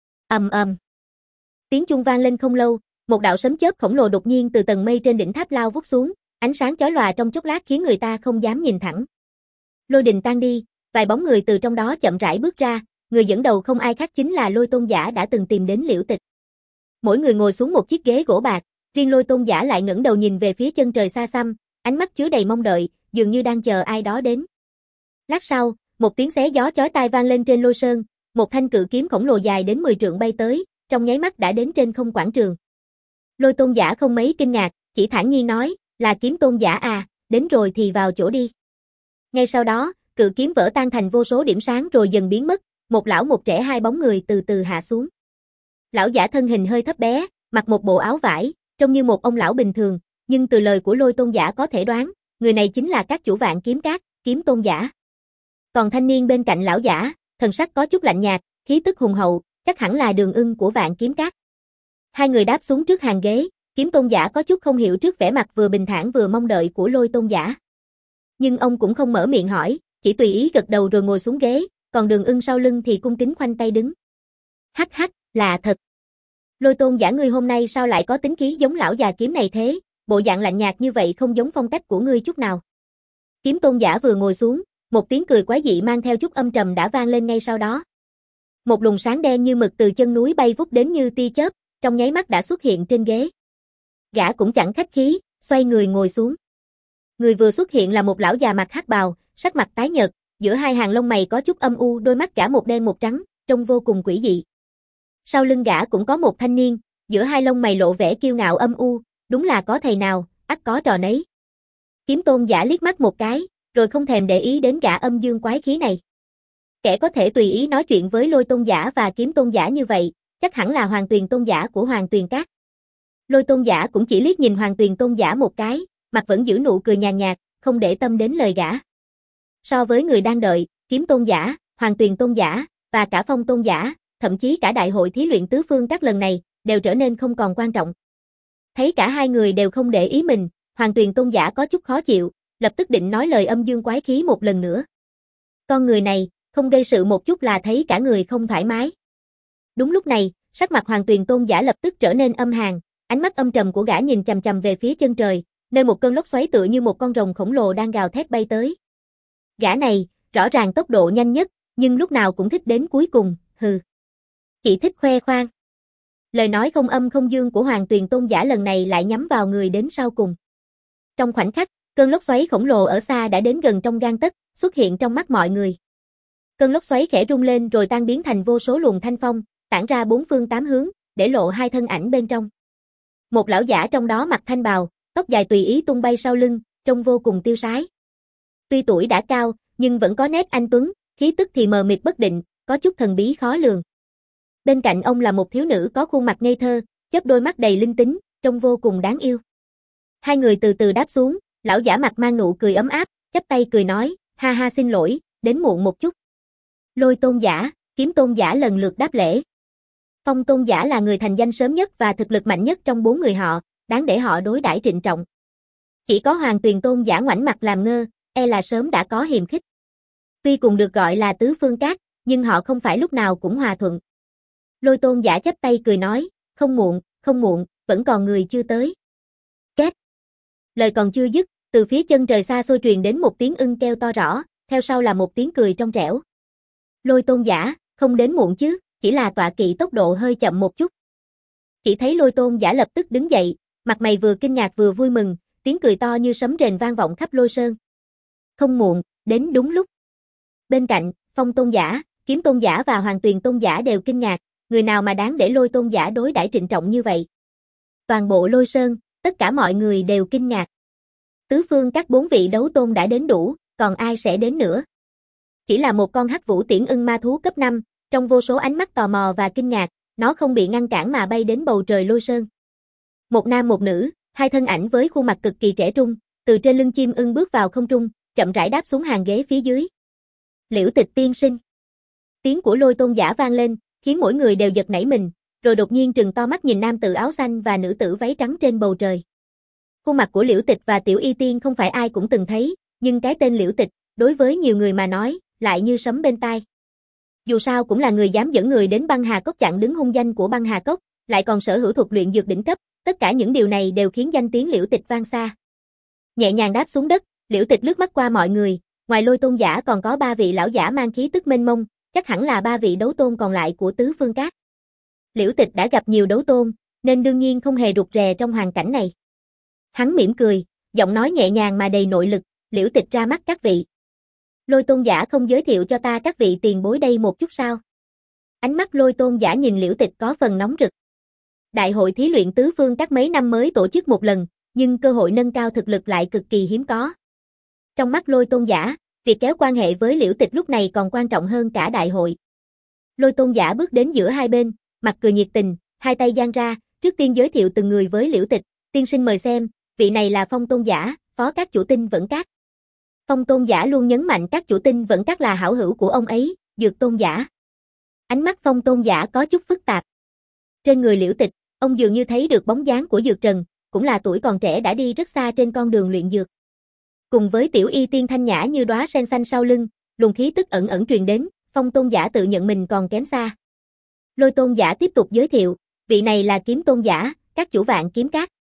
Ầm ầm. Tiếng chuông vang lên không lâu, một đạo sấm chớp khổng lồ đột nhiên từ tầng mây trên đỉnh tháp lao vút xuống, ánh sáng chói lòa trong chốc lát khiến người ta không dám nhìn thẳng. Lôi đình tan đi, vài bóng người từ trong đó chậm rãi bước ra, người dẫn đầu không ai khác chính là Lôi Tôn Giả đã từng tìm đến Liễu Tịch. Mỗi người ngồi xuống một chiếc ghế gỗ bạc, riêng Lôi Tôn Giả lại ngẩng đầu nhìn về phía chân trời xa xăm, ánh mắt chứa đầy mong đợi, dường như đang chờ ai đó đến. Lát sau, một tiếng xé gió chói tai vang lên trên Lôi Sơn, một thanh cự kiếm khổng lồ dài đến mười trượng bay tới, trong nháy mắt đã đến trên không quảng trường. Lôi Tôn Giả không mấy kinh ngạc, chỉ thản nhiên nói, là Kiếm Tôn Giả à, đến rồi thì vào chỗ đi. Ngay sau đó, cự kiếm vỡ tan thành vô số điểm sáng rồi dần biến mất, một lão một trẻ hai bóng người từ từ hạ xuống. Lão giả thân hình hơi thấp bé, mặc một bộ áo vải, trông như một ông lão bình thường, nhưng từ lời của Lôi Tôn Giả có thể đoán, người này chính là các chủ Vạn Kiếm Các, Kiếm Tôn Giả. Còn thanh niên bên cạnh lão giả, thần sắc có chút lạnh nhạt, khí tức hùng hậu, chắc hẳn là Đường Ưng của Vạn Kiếm Các. Hai người đáp xuống trước hàng ghế, Kiếm Tôn Giả có chút không hiểu trước vẻ mặt vừa bình thản vừa mong đợi của Lôi Tôn Giả. Nhưng ông cũng không mở miệng hỏi, chỉ tùy ý gật đầu rồi ngồi xuống ghế, còn Đường Ưng sau lưng thì cung kính khoanh tay đứng. Hắc hắc, là thật. Lôi Tôn Giả ngươi hôm nay sao lại có tính khí giống lão già kiếm này thế, bộ dạng lạnh nhạt như vậy không giống phong cách của ngươi chút nào. Kiếm Tôn Giả vừa ngồi xuống, một tiếng cười quái dị mang theo chút âm trầm đã vang lên ngay sau đó. Một luồng sáng đen như mực từ chân núi bay vút đến như tia chớp, trong nháy mắt đã xuất hiện trên ghế. Gã cũng chẳng khách khí, xoay người ngồi xuống. Người vừa xuất hiện là một lão già mặc hắc bào, sắc mặt tái nhợt, giữa hai hàng lông mày có chút âm u, đôi mắt gã một đen một trắng, trông vô cùng quỷ dị. Sau lưng gã cũng có một thanh niên, giữa hai lông mày lộ vẻ kiêu ngạo âm u, đúng là có thầy nào, ắt có trò nấy. Kiếm Tôn Giả liếc mắt một cái, rồi không thèm để ý đến gã âm dương quái khí này. Kẻ có thể tùy ý nói chuyện với Lôi Tôn Giả và Kiếm Tôn Giả như vậy, chắc hẳn là Hoàng Tuyền Tôn Giả của Hoàng Tuyền Các. Lôi Tôn Giả cũng chỉ liếc nhìn Hoàng Tuyền Tôn Giả một cái, mặt vẫn giữ nụ cười nhàn nhạt, không để tâm đến lời gã. So với người đang đợi, Kiếm Tôn Giả, Hoàng Tuyền Tôn Giả, và cả Phong Tôn Giả, thậm chí cả đại hội thí luyện tứ phương các lần này, đều trở nên không còn quan trọng. Thấy cả hai người đều không để ý mình, Hoàng Tuyền Tôn Giả có chút khó chịu, lập tức định nói lời âm dương quái khí một lần nữa. Con người này, không gây sự một chút là thấy cả người không thoải mái. Đúng lúc này, sắc mặt Hoàng Tuyền Tôn Giả lập tức trở nên âm hàn, ánh mắt âm trầm của gã nhìn chằm chằm về phía chân trời, nơi một cơn lốc xoáy tựa như một con rồng khổng lồ đang gào thét bay tới. Gã này, rõ ràng tốc độ nhanh nhất, nhưng lúc nào cũng thích đến cuối cùng, hừ. Chỉ thích khoe khoang. Lời nói không âm không dương của Hoàng Tuyền Tôn Giả lần này lại nhắm vào người đến sau cùng. Trong khoảnh khắc, cơn lốc xoáy khổng lồ ở xa đã đến gần trong gang tấc, xuất hiện trong mắt mọi người. Cơn lốc xoáy khẽ rung lên rồi tan biến thành vô số luồng thanh phong, tản ra bốn phương tám hướng, để lộ hai thân ảnh bên trong. Một lão giả trong đó mặc thanh bào, tóc dài tùy ý tung bay sau lưng, trông vô cùng tiêu sái. Tuy tuổi đã cao, nhưng vẫn có nét anh tuấn, khí tức thì mờ mịt bất định, có chút thần bí khó lường. Bên cạnh ông là một thiếu nữ có khuôn mặt ngây thơ, chớp đôi mắt đầy linh tính, trông vô cùng đáng yêu. Hai người từ từ đáp xuống, lão giả mặt mang nụ cười ấm áp, chắp tay cười nói, ha ha xin lỗi, đến muộn một chút. Lôi Tôn Giả, Kiếm Tôn Giả lần lượt đáp lễ. Phong Tôn Giả là người thành danh sớm nhất và thực lực mạnh nhất trong bốn người họ, đáng để họ đối đãi trịnh trọng. Chỉ có Hoàng Tuyền Tôn Giả ngoảnh mặt làm ngơ, e là sớm đã có hiềm khích. Tuy cùng được gọi là tứ phương các, nhưng họ không phải lúc nào cũng hòa thuận. Lôi Tôn Giả chắp tay cười nói, không muộn, không muộn, vẫn còn người chưa tới. Két. Lời còn chưa dứt, từ phía chân trời xa xôi truyền đến một tiếng ưng kêu to rõ, theo sau là một tiếng cười trong trẻo. Lôi Tôn Giả, không đến muộn chứ, chỉ là tọa kỵ tốc độ hơi chậm một chút. Chỉ thấy Lôi Tôn Giả lập tức đứng dậy, mặt mày vừa kinh ngạc vừa vui mừng, tiếng cười to như sấm rền vang vọng khắp Lôi Sơn. Không muộn, đến đúng lúc. Bên cạnh, Phong Tôn Giả, Kiếm Tôn Giả và Hoàng Tuyền Tôn Giả đều kinh ngạc, người nào mà đáng để Lôi Tôn Giả đối đãi trịnh trọng như vậy. Toàn bộ Lôi Sơn, tất cả mọi người đều kinh ngạc. Tứ phương các bốn vị đấu tôn đã đến đủ, còn ai sẽ đến nữa? Chỉ là một con hắc vũ tiễn ưng ma thú cấp năm, Trong vô số ánh mắt tò mò và kinh ngạc, nó không bị ngăn cản mà bay đến bầu trời Lôi Sơn. Một nam một nữ, hai thân ảnh với khuôn mặt cực kỳ trẻ trung, từ trên lưng chim ưng bước vào không trung, chậm rãi đáp xuống hàng ghế phía dưới. Liễu Tịch tiên sinh. Tiếng của Lôi Tôn giả vang lên, khiến mỗi người đều giật nảy mình, rồi đột nhiên trừng to mắt nhìn nam tử áo xanh và nữ tử váy trắng trên bầu trời. Khuôn mặt của Liễu Tịch và Tiểu Y Tiên không phải ai cũng từng thấy, nhưng cái tên Liễu Tịch, đối với nhiều người mà nói, lại như sấm bên tai. Dù sao cũng là người dám dẫn người đến Băng Hà Cốc chặn đứng hung danh của Băng Hà Cốc, lại còn sở hữu thuật luyện dược đỉnh cấp, tất cả những điều này đều khiến danh tiếng Liễu Tịch vang xa. Nhẹ nhàng đáp xuống đất, Liễu Tịch lướt mắt qua mọi người, ngoài Lôi Tôn giả còn có ba vị lão giả mang khí tức mênh mông, chắc hẳn là ba vị đấu tôn còn lại của Tứ Phương Các. Liễu Tịch đã gặp nhiều đấu tôn, nên đương nhiên không hề rụt rè trong hoàn cảnh này. Hắn mỉm cười, giọng nói nhẹ nhàng mà đầy nội lực, Liễu Tịch ra mắt các vị. Lôi Tôn giả không giới thiệu cho ta các vị tiền bối đây một chút sao? Ánh mắt Lôi Tôn giả nhìn Liễu Tịch có phần nóng rực. Đại hội thí luyện Tứ Phương Các mấy năm mới tổ chức một lần, nhưng cơ hội nâng cao thực lực lại cực kỳ hiếm có. Trong mắt Lôi Tôn giả, việc kéo quan hệ với Liễu Tịch lúc này còn quan trọng hơn cả đại hội. Lôi Tôn giả bước đến giữa hai bên, mặt cười nhiệt tình, hai tay dang ra, trước tiên giới thiệu từng người với Liễu Tịch, tiên sinh mời xem, vị này là Phong Tôn giả, phó các chủ Tinh Vẫn Các. Phong Tôn giả luôn nhấn mạnh các chủ Tinh Vẫn Các là hảo hữu của ông ấy, Dược Tôn giả. Ánh mắt Phong Tôn giả có chút phức tạp. Trên người Liễu Tịch, ông dường như thấy được bóng dáng của Dược Trần, cũng là tuổi còn trẻ đã đi rất xa trên con đường luyện dược. Cùng với Tiểu Y Tiên thanh nhã như đóa sen xanh sau lưng, luồng khí tức ẩn ẩn truyền đến, Phong Tôn giả tự nhận mình còn kém xa. Lôi Tôn giả tiếp tục giới thiệu, vị này là Kiếm Tôn giả, các chủ Vạn Kiếm Các.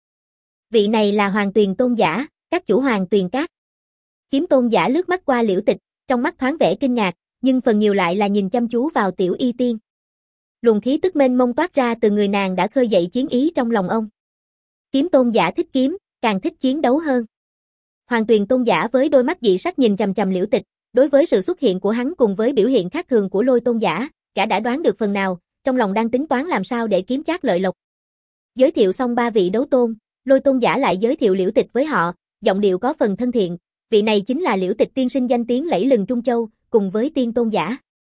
Vị này là Hoàng Tuyền Tôn giả, các chủ Hoàng Tuyền Các. Kiếm Tôn giả lướt mắt qua Liễu Tịch, trong mắt thoáng vẻ kinh ngạc, nhưng phần nhiều lại là nhìn chăm chú vào Tiểu Y Tiên. Luồng khí tức mênh mông toát ra từ người nàng đã khơi dậy chiến ý trong lòng ông. Kiếm Tôn giả thích kiếm, càng thích chiến đấu hơn. Hoàng Tuyền Tôn giả với đôi mắt dị sắc nhìn chằm chằm Liễu Tịch, đối với sự xuất hiện của hắn cùng với biểu hiện khác thường của Lôi Tôn giả, gã đã đoán được phần nào, trong lòng đang tính toán làm sao để kiếm trác lợi lộc. Giới thiệu xong ba vị đấu tôn, Lôi Tôn giả lại giới thiệu Liễu Tịch với họ, giọng điệu có phần thân thiện, vị này chính là Liễu Tịch tiên sinh danh tiếng lẫy lừng Trung Châu, cùng với Tiên Tôn giả.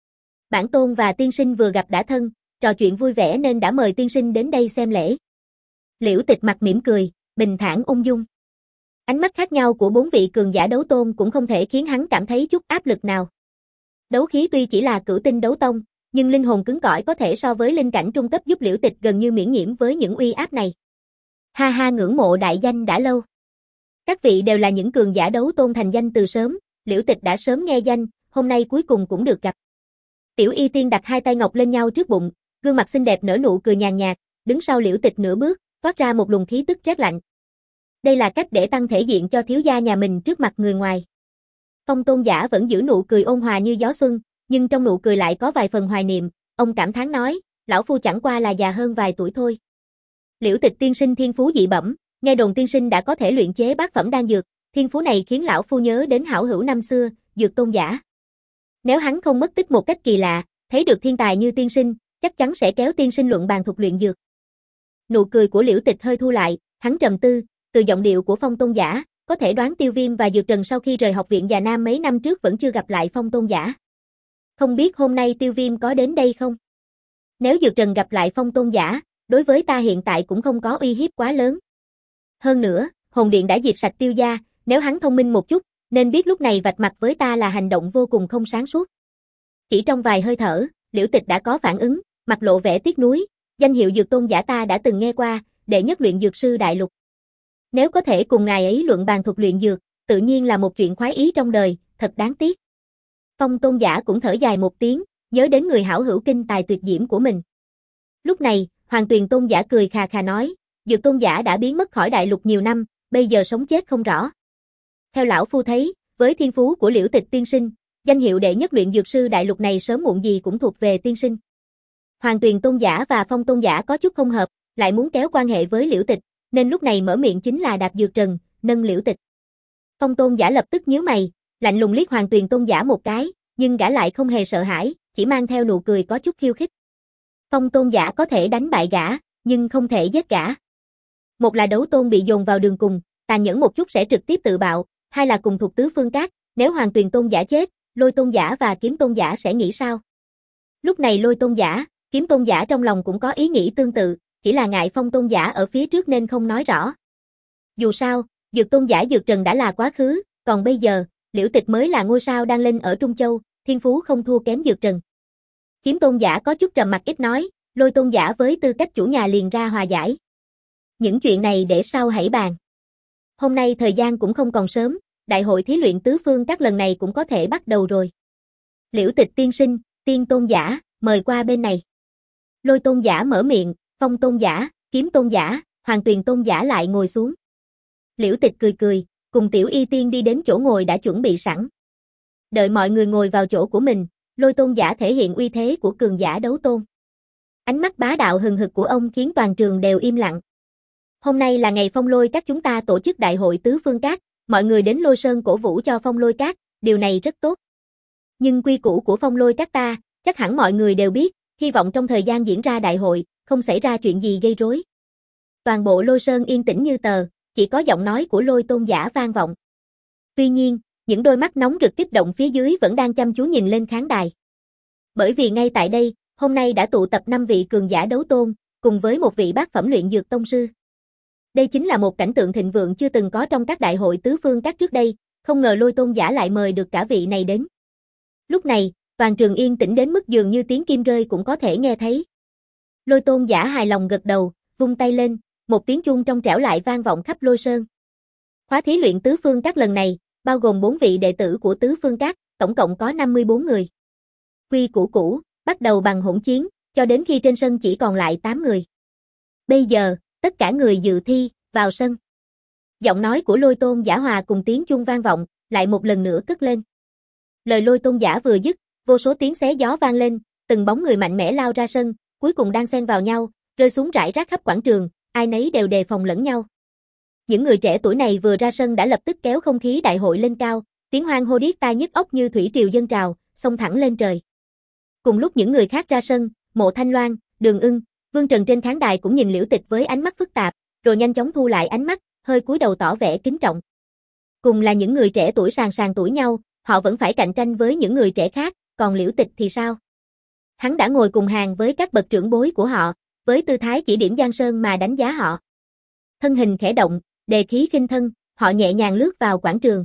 Bản tôn và tiên sinh vừa gặp đã thân, trò chuyện vui vẻ nên đã mời tiên sinh đến đây xem lễ. Liễu Tịch mặt mỉm cười, bình thản ung dung. Ánh mắt khác nhau của bốn vị cường giả đấu tôn cũng không thể khiến hắn cảm thấy chút áp lực nào. Đấu khí tuy chỉ là cửu tinh đấu tông, nhưng linh hồn cứng cỏi có thể so với linh cảnh trung cấp giúp Liễu Tịch gần như miễn nhiễm với những uy áp này. Ha ha, ngưỡng mộ đại danh đã lâu. Các vị đều là những cường giả đấu tôn thành danh từ sớm, Liễu Tịch đã sớm nghe danh, hôm nay cuối cùng cũng được gặp. Tiểu Y Tiên đặt hai tay ngọc lên nhau trước bụng, gương mặt xinh đẹp nở nụ cười nhàn nhạt, đứng sau Liễu Tịch nửa bước, toát ra một luồng khí tức rét lạnh. Đây là cách để tăng thể diện cho thiếu gia nhà mình trước mặt người ngoài. Phong Tôn giả vẫn giữ nụ cười ôn hòa như gió xuân, nhưng trong nụ cười lại có vài phần hoài niệm, ông cảm thán nói, lão phu chẳng qua là già hơn vài tuổi thôi. Liễu Tịch tiên sinh thiên phú dị bẩm, nghe đồn tiên sinh đã có thể luyện chế bát phẩm đan dược, thiên phú này khiến lão phu nhớ đến hảo hữu năm xưa, Dược Tôn giả. Nếu hắn không mất tích một cách kỳ lạ, thấy được thiên tài như tiên sinh, chắc chắn sẽ kéo tiên sinh luận bàn thuật luyện dược. Nụ cười của Liễu Tịch hơi thu lại, hắn trầm tư, từ giọng điệu của Phong Tôn giả, có thể đoán Tiêu Viêm và Dược Trần sau khi rời học viện Già Nam mấy năm trước vẫn chưa gặp lại Phong Tôn giả. Không biết hôm nay Tiêu Viêm có đến đây không? Nếu Dược Trần gặp lại Phong Tôn giả, đối với ta hiện tại cũng không có uy hiếp quá lớn. Hơn nữa, hồn điện đã diệt sạch Tiêu gia, nếu hắn thông minh một chút, nên biết lúc này vạch mặt với ta là hành động vô cùng không sáng suốt. Chỉ trong vài hơi thở, Liễu Tịch đã có phản ứng, mặt lộ vẻ tiếc nuối, danh hiệu Dược Tôn giả ta đã từng nghe qua, đệ nhất luyện dược sư đại lục. Nếu có thể cùng ngài ấy luận bàn thuật luyện dược, tự nhiên là một chuyện khoái ý trong đời, thật đáng tiếc. Phong Tôn giả cũng thở dài một tiếng, nhớ đến người hảo hữu kinh tài tuyệt diễm của mình. Lúc này, Hoàng Tuyền Tôn giả cười khà khà nói, Dược Tôn giả đã biến mất khỏi đại lục nhiều năm, bây giờ sống chết không rõ. Theo lão phu thấy, với thiên phú của Liễu Tịch tiên sinh, danh hiệu đệ nhất luyện dược sư đại lục này sớm muộn gì cũng thuộc về tiên sinh. Hoàng Tuyền Tôn giả và Phong Tôn giả có chút không hợp, lại muốn kéo quan hệ với Liễu Tịch, nên lúc này mở miệng chính là đạp Dược Trần, nâng Liễu Tịch. Phong Tôn giả lập tức nhíu mày, lạnh lùng liếc Hoàng Tuyền Tôn giả một cái, nhưng gã lại không hề sợ hãi, chỉ mang theo nụ cười có chút khiêu khích. Phong Tôn giả có thể đánh bại gã, nhưng không thể giết gã. Một là đấu tôn bị dồn vào đường cùng, tàn nhẫn một chút sẽ trực tiếp tự bạo, hai là cùng thuộc Tứ Phương Các, nếu Hoàng Tuyền Tôn giả chết, Lôi Tôn giả và Kiếm Tôn giả sẽ nghĩ sao? Lúc này Lôi Tôn giả, Kiếm Tôn giả trong lòng cũng có ý nghĩ tương tự, chỉ là ngại Phong Tôn giả ở phía trước nên không nói rõ. Dù sao, Dược Tôn giả Dược Trần đã là quá khứ, còn bây giờ, Liễu Tịch mới là ngôi sao đang lên ở Trung Châu, thiên phú không thua kém Dược Trần. Kiếm Tôn giả có chút trầm mặc ít nói, Lôi Tôn giả với tư cách chủ nhà liền ra hòa giải. Những chuyện này để sau hãy bàn. Hôm nay thời gian cũng không còn sớm, đại hội thí luyện tứ phương các lần này cũng có thể bắt đầu rồi. Liễu Tịch tiên sinh, Tiên Tôn giả, mời qua bên này. Lôi Tôn giả mở miệng, Phong Tôn giả, Kiếm Tôn giả, Hoàng Tuyền Tôn giả lại ngồi xuống. Liễu Tịch cười cười, cùng Tiểu Y Tiên đi đến chỗ ngồi đã chuẩn bị sẵn. Đợi mọi người ngồi vào chỗ của mình, Lôi Tôn giả thể hiện uy thế của cường giả đấu tôn. Ánh mắt bá đạo hừng hực của ông khiến toàn trường đều im lặng. Hôm nay là ngày Phong Lôi các chúng ta tổ chức đại hội tứ phương các, mọi người đến Lôi Sơn cổ vũ cho Phong Lôi các, điều này rất tốt. Nhưng quy củ của Phong Lôi các ta, chắc hẳn mọi người đều biết, hy vọng trong thời gian diễn ra đại hội, không xảy ra chuyện gì gây rối. Toàn bộ Lôi Sơn yên tĩnh như tờ, chỉ có giọng nói của Lôi Tôn giả vang vọng. Tuy nhiên, những đôi mắt nóng rực kích động phía dưới vẫn đang chăm chú nhìn lên khán đài. Bởi vì ngay tại đây, hôm nay đã tụ tập năm vị cường giả đấu tôn, cùng với một vị bát phẩm luyện dược tông sư. Đây chính là một cảnh tượng thịnh vượng chưa từng có trong các đại hội tứ phương các trước đây, không ngờ Lôi Tôn giả lại mời được cả vị này đến. Lúc này, toàn trường yên tĩnh đến mức dường như tiếng kim rơi cũng có thể nghe thấy. Lôi Tôn giả hài lòng gật đầu, vung tay lên, một tiếng chuông trong trẻo lại vang vọng khắp Lôi Sơn. Khóa thí luyện tứ phương các lần này, bao gồm bốn vị đệ tử của tứ phương các, tổng cộng có năm mươi bốn người. Quy củ cũ, bắt đầu bằng hỗn chiến, cho đến khi trên sân chỉ còn lại tám người. Bây giờ, tất cả người dự thi, vào sân. Giọng nói của Lôi Tôn giả hòa cùng tiếng chuông vang vọng, lại một lần nữa cất lên. Lời Lôi Tôn giả vừa dứt, vô số tiếng xé gió vang lên, từng bóng người mạnh mẽ lao ra sân, cuối cùng đang xen vào nhau, rơi xuống rải rác khắp quảng trường, ai nấy đều đề phòng lẫn nhau. Những người trẻ tuổi này vừa ra sân đã lập tức kéo không khí đại hội lên cao, tiếng hoan hô điếc tai nhức óc như thủy triều dâng trào, xông thẳng lên trời. Cùng lúc những người khác ra sân, Mộ Thanh Loan, Đường Ưng, Vương Trần trên khán đài cũng nhìn Liễu Tịch với ánh mắt phức tạp, rồi nhanh chóng thu lại ánh mắt, hơi cúi đầu tỏ vẻ kính trọng. Cùng là những người trẻ tuổi sàn sàn tuổi nhau, họ vẫn phải cạnh tranh với những người trẻ khác, còn Liễu Tịch thì sao? Hắn đã ngồi cùng hàng với các bậc trưởng bối của họ, với tư thái chỉ điểm Giang Sơn mà đánh giá họ. Thân hình khẽ động, đề khí khinh thân, họ nhẹ nhàng lướt vào quảng trường.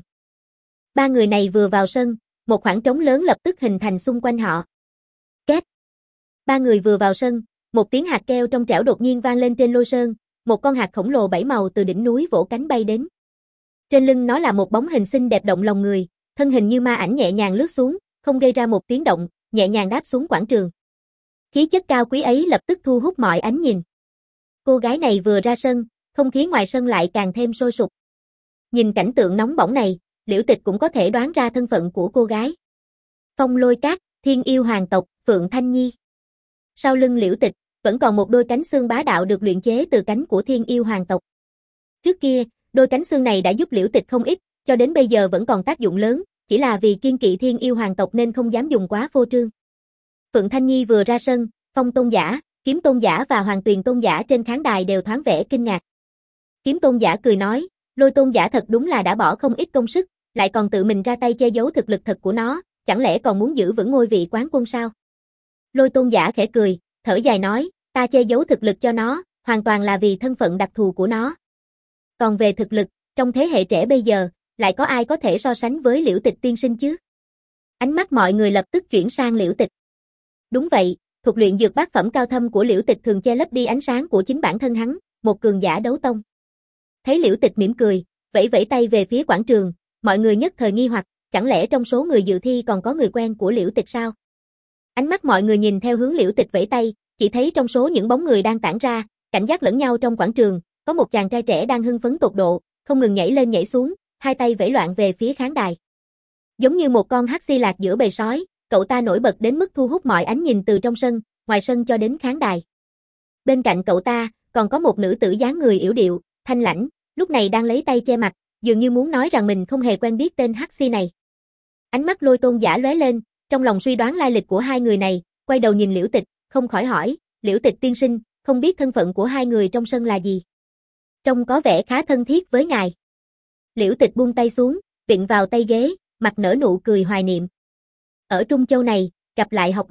Ba người này vừa vào sân, một khoảng trống lớn lập tức hình thành xung quanh họ. Két. Ba người vừa vào sân, một tiếng hạt keo trong trẻo đột nhiên vang lên trên Lôi Sơn, một con hạt khổng lồ bảy màu từ đỉnh núi vỗ cánh bay đến. Trên lưng nó là một bóng hình xinh đẹp động lòng người, thân hình như ma ảnh nhẹ nhàng lướt xuống, không gây ra một tiếng động, nhẹ nhàng đáp xuống quảng trường. Khí chất cao quý ấy lập tức thu hút mọi ánh nhìn. Cô gái này vừa ra sân, không khí ngoài sân lại càng thêm sôi sục. Nhìn cảnh tượng nóng bỏng này, Liễu Tịch cũng có thể đoán ra thân phận của cô gái. Phong Lôi Các, Thiên Yêu Hoàng tộc, Phượng Thanh Nhi. Sau lưng Liễu Tịch, vẫn còn một đôi cánh xương bá đạo được luyện chế từ cánh của Thiên Yêu Hoàng tộc. Trước kia, đôi cánh xương này đã giúp Liễu Tịch không ít, cho đến bây giờ vẫn còn tác dụng lớn, chỉ là vì kiêng kỵ Thiên Yêu Hoàng tộc nên không dám dùng quá phô trương. Phượng Thanh Nhi vừa ra sân, Phong Tôn giả, Kiếm Tôn giả và Hoàng Tuyền Tôn giả trên khán đài đều thoáng vẻ kinh ngạc. Kiếm Tôn giả cười nói, Lôi Tôn giả thật đúng là đã bỏ không ít công sức, lại còn tự mình ra tay che giấu thực lực thật của nó, chẳng lẽ còn muốn giữ vững ngôi vị quán quân sao? Lôi Tôn giả khẽ cười, thở dài nói, ta che giấu thực lực cho nó, hoàn toàn là vì thân phận đặc thù của nó. Còn về thực lực, trong thế hệ trẻ bây giờ, lại có ai có thể so sánh với Liễu Tịch tiên sinh chứ? Ánh mắt mọi người lập tức chuyển sang Liễu Tịch. Đúng vậy, thuật luyện dược bát phẩm cao thâm của Liễu Tịch thường che lấp đi ánh sáng của chính bản thân hắn, một cường giả đấu tông. Thấy Liễu Tịch mỉm cười, vẫy vẫy tay về phía quảng trường, mọi người nhất thời nghi hoặc, chẳng lẽ trong số người dự thi còn có người quen của Liễu Tịch sao? Ánh mắt mọi người nhìn theo hướng Liễu Tịch vẫy tay, chỉ thấy trong số những bóng người đang tản ra, cảnh giác lẫn nhau trong quảng trường, có một chàng trai trẻ đang hưng phấn tột độ, không ngừng nhảy lên nhảy xuống, hai tay vẫy loạn về phía khán đài. Giống như một con hắc xi lạc giữa bầy sói, cậu ta nổi bật đến mức thu hút mọi ánh nhìn từ trong sân, ngoài sân cho đến khán đài. Bên cạnh cậu ta, còn có một nữ tử dáng người yểu điệu, thanh lãnh, lúc này đang lấy tay che mặt, dường như muốn nói rằng mình không hề quen biết tên hắc xi này. Ánh mắt Lôi Tôn giả lóe lên, trong lòng suy đoán lai lịch của hai người này, quay đầu nhìn Liễu Tịch, không khỏi hỏi, Liễu Tịch tiên sinh, không biết thân phận của hai người trong sân là gì? Trông có vẻ khá thân thiết với ngài. Liễu Tịch buông tay xuống, vịn vào tay ghế, mặt nở nụ cười hoài niệm. Ở Trung Châu này, gặp lại học đệ,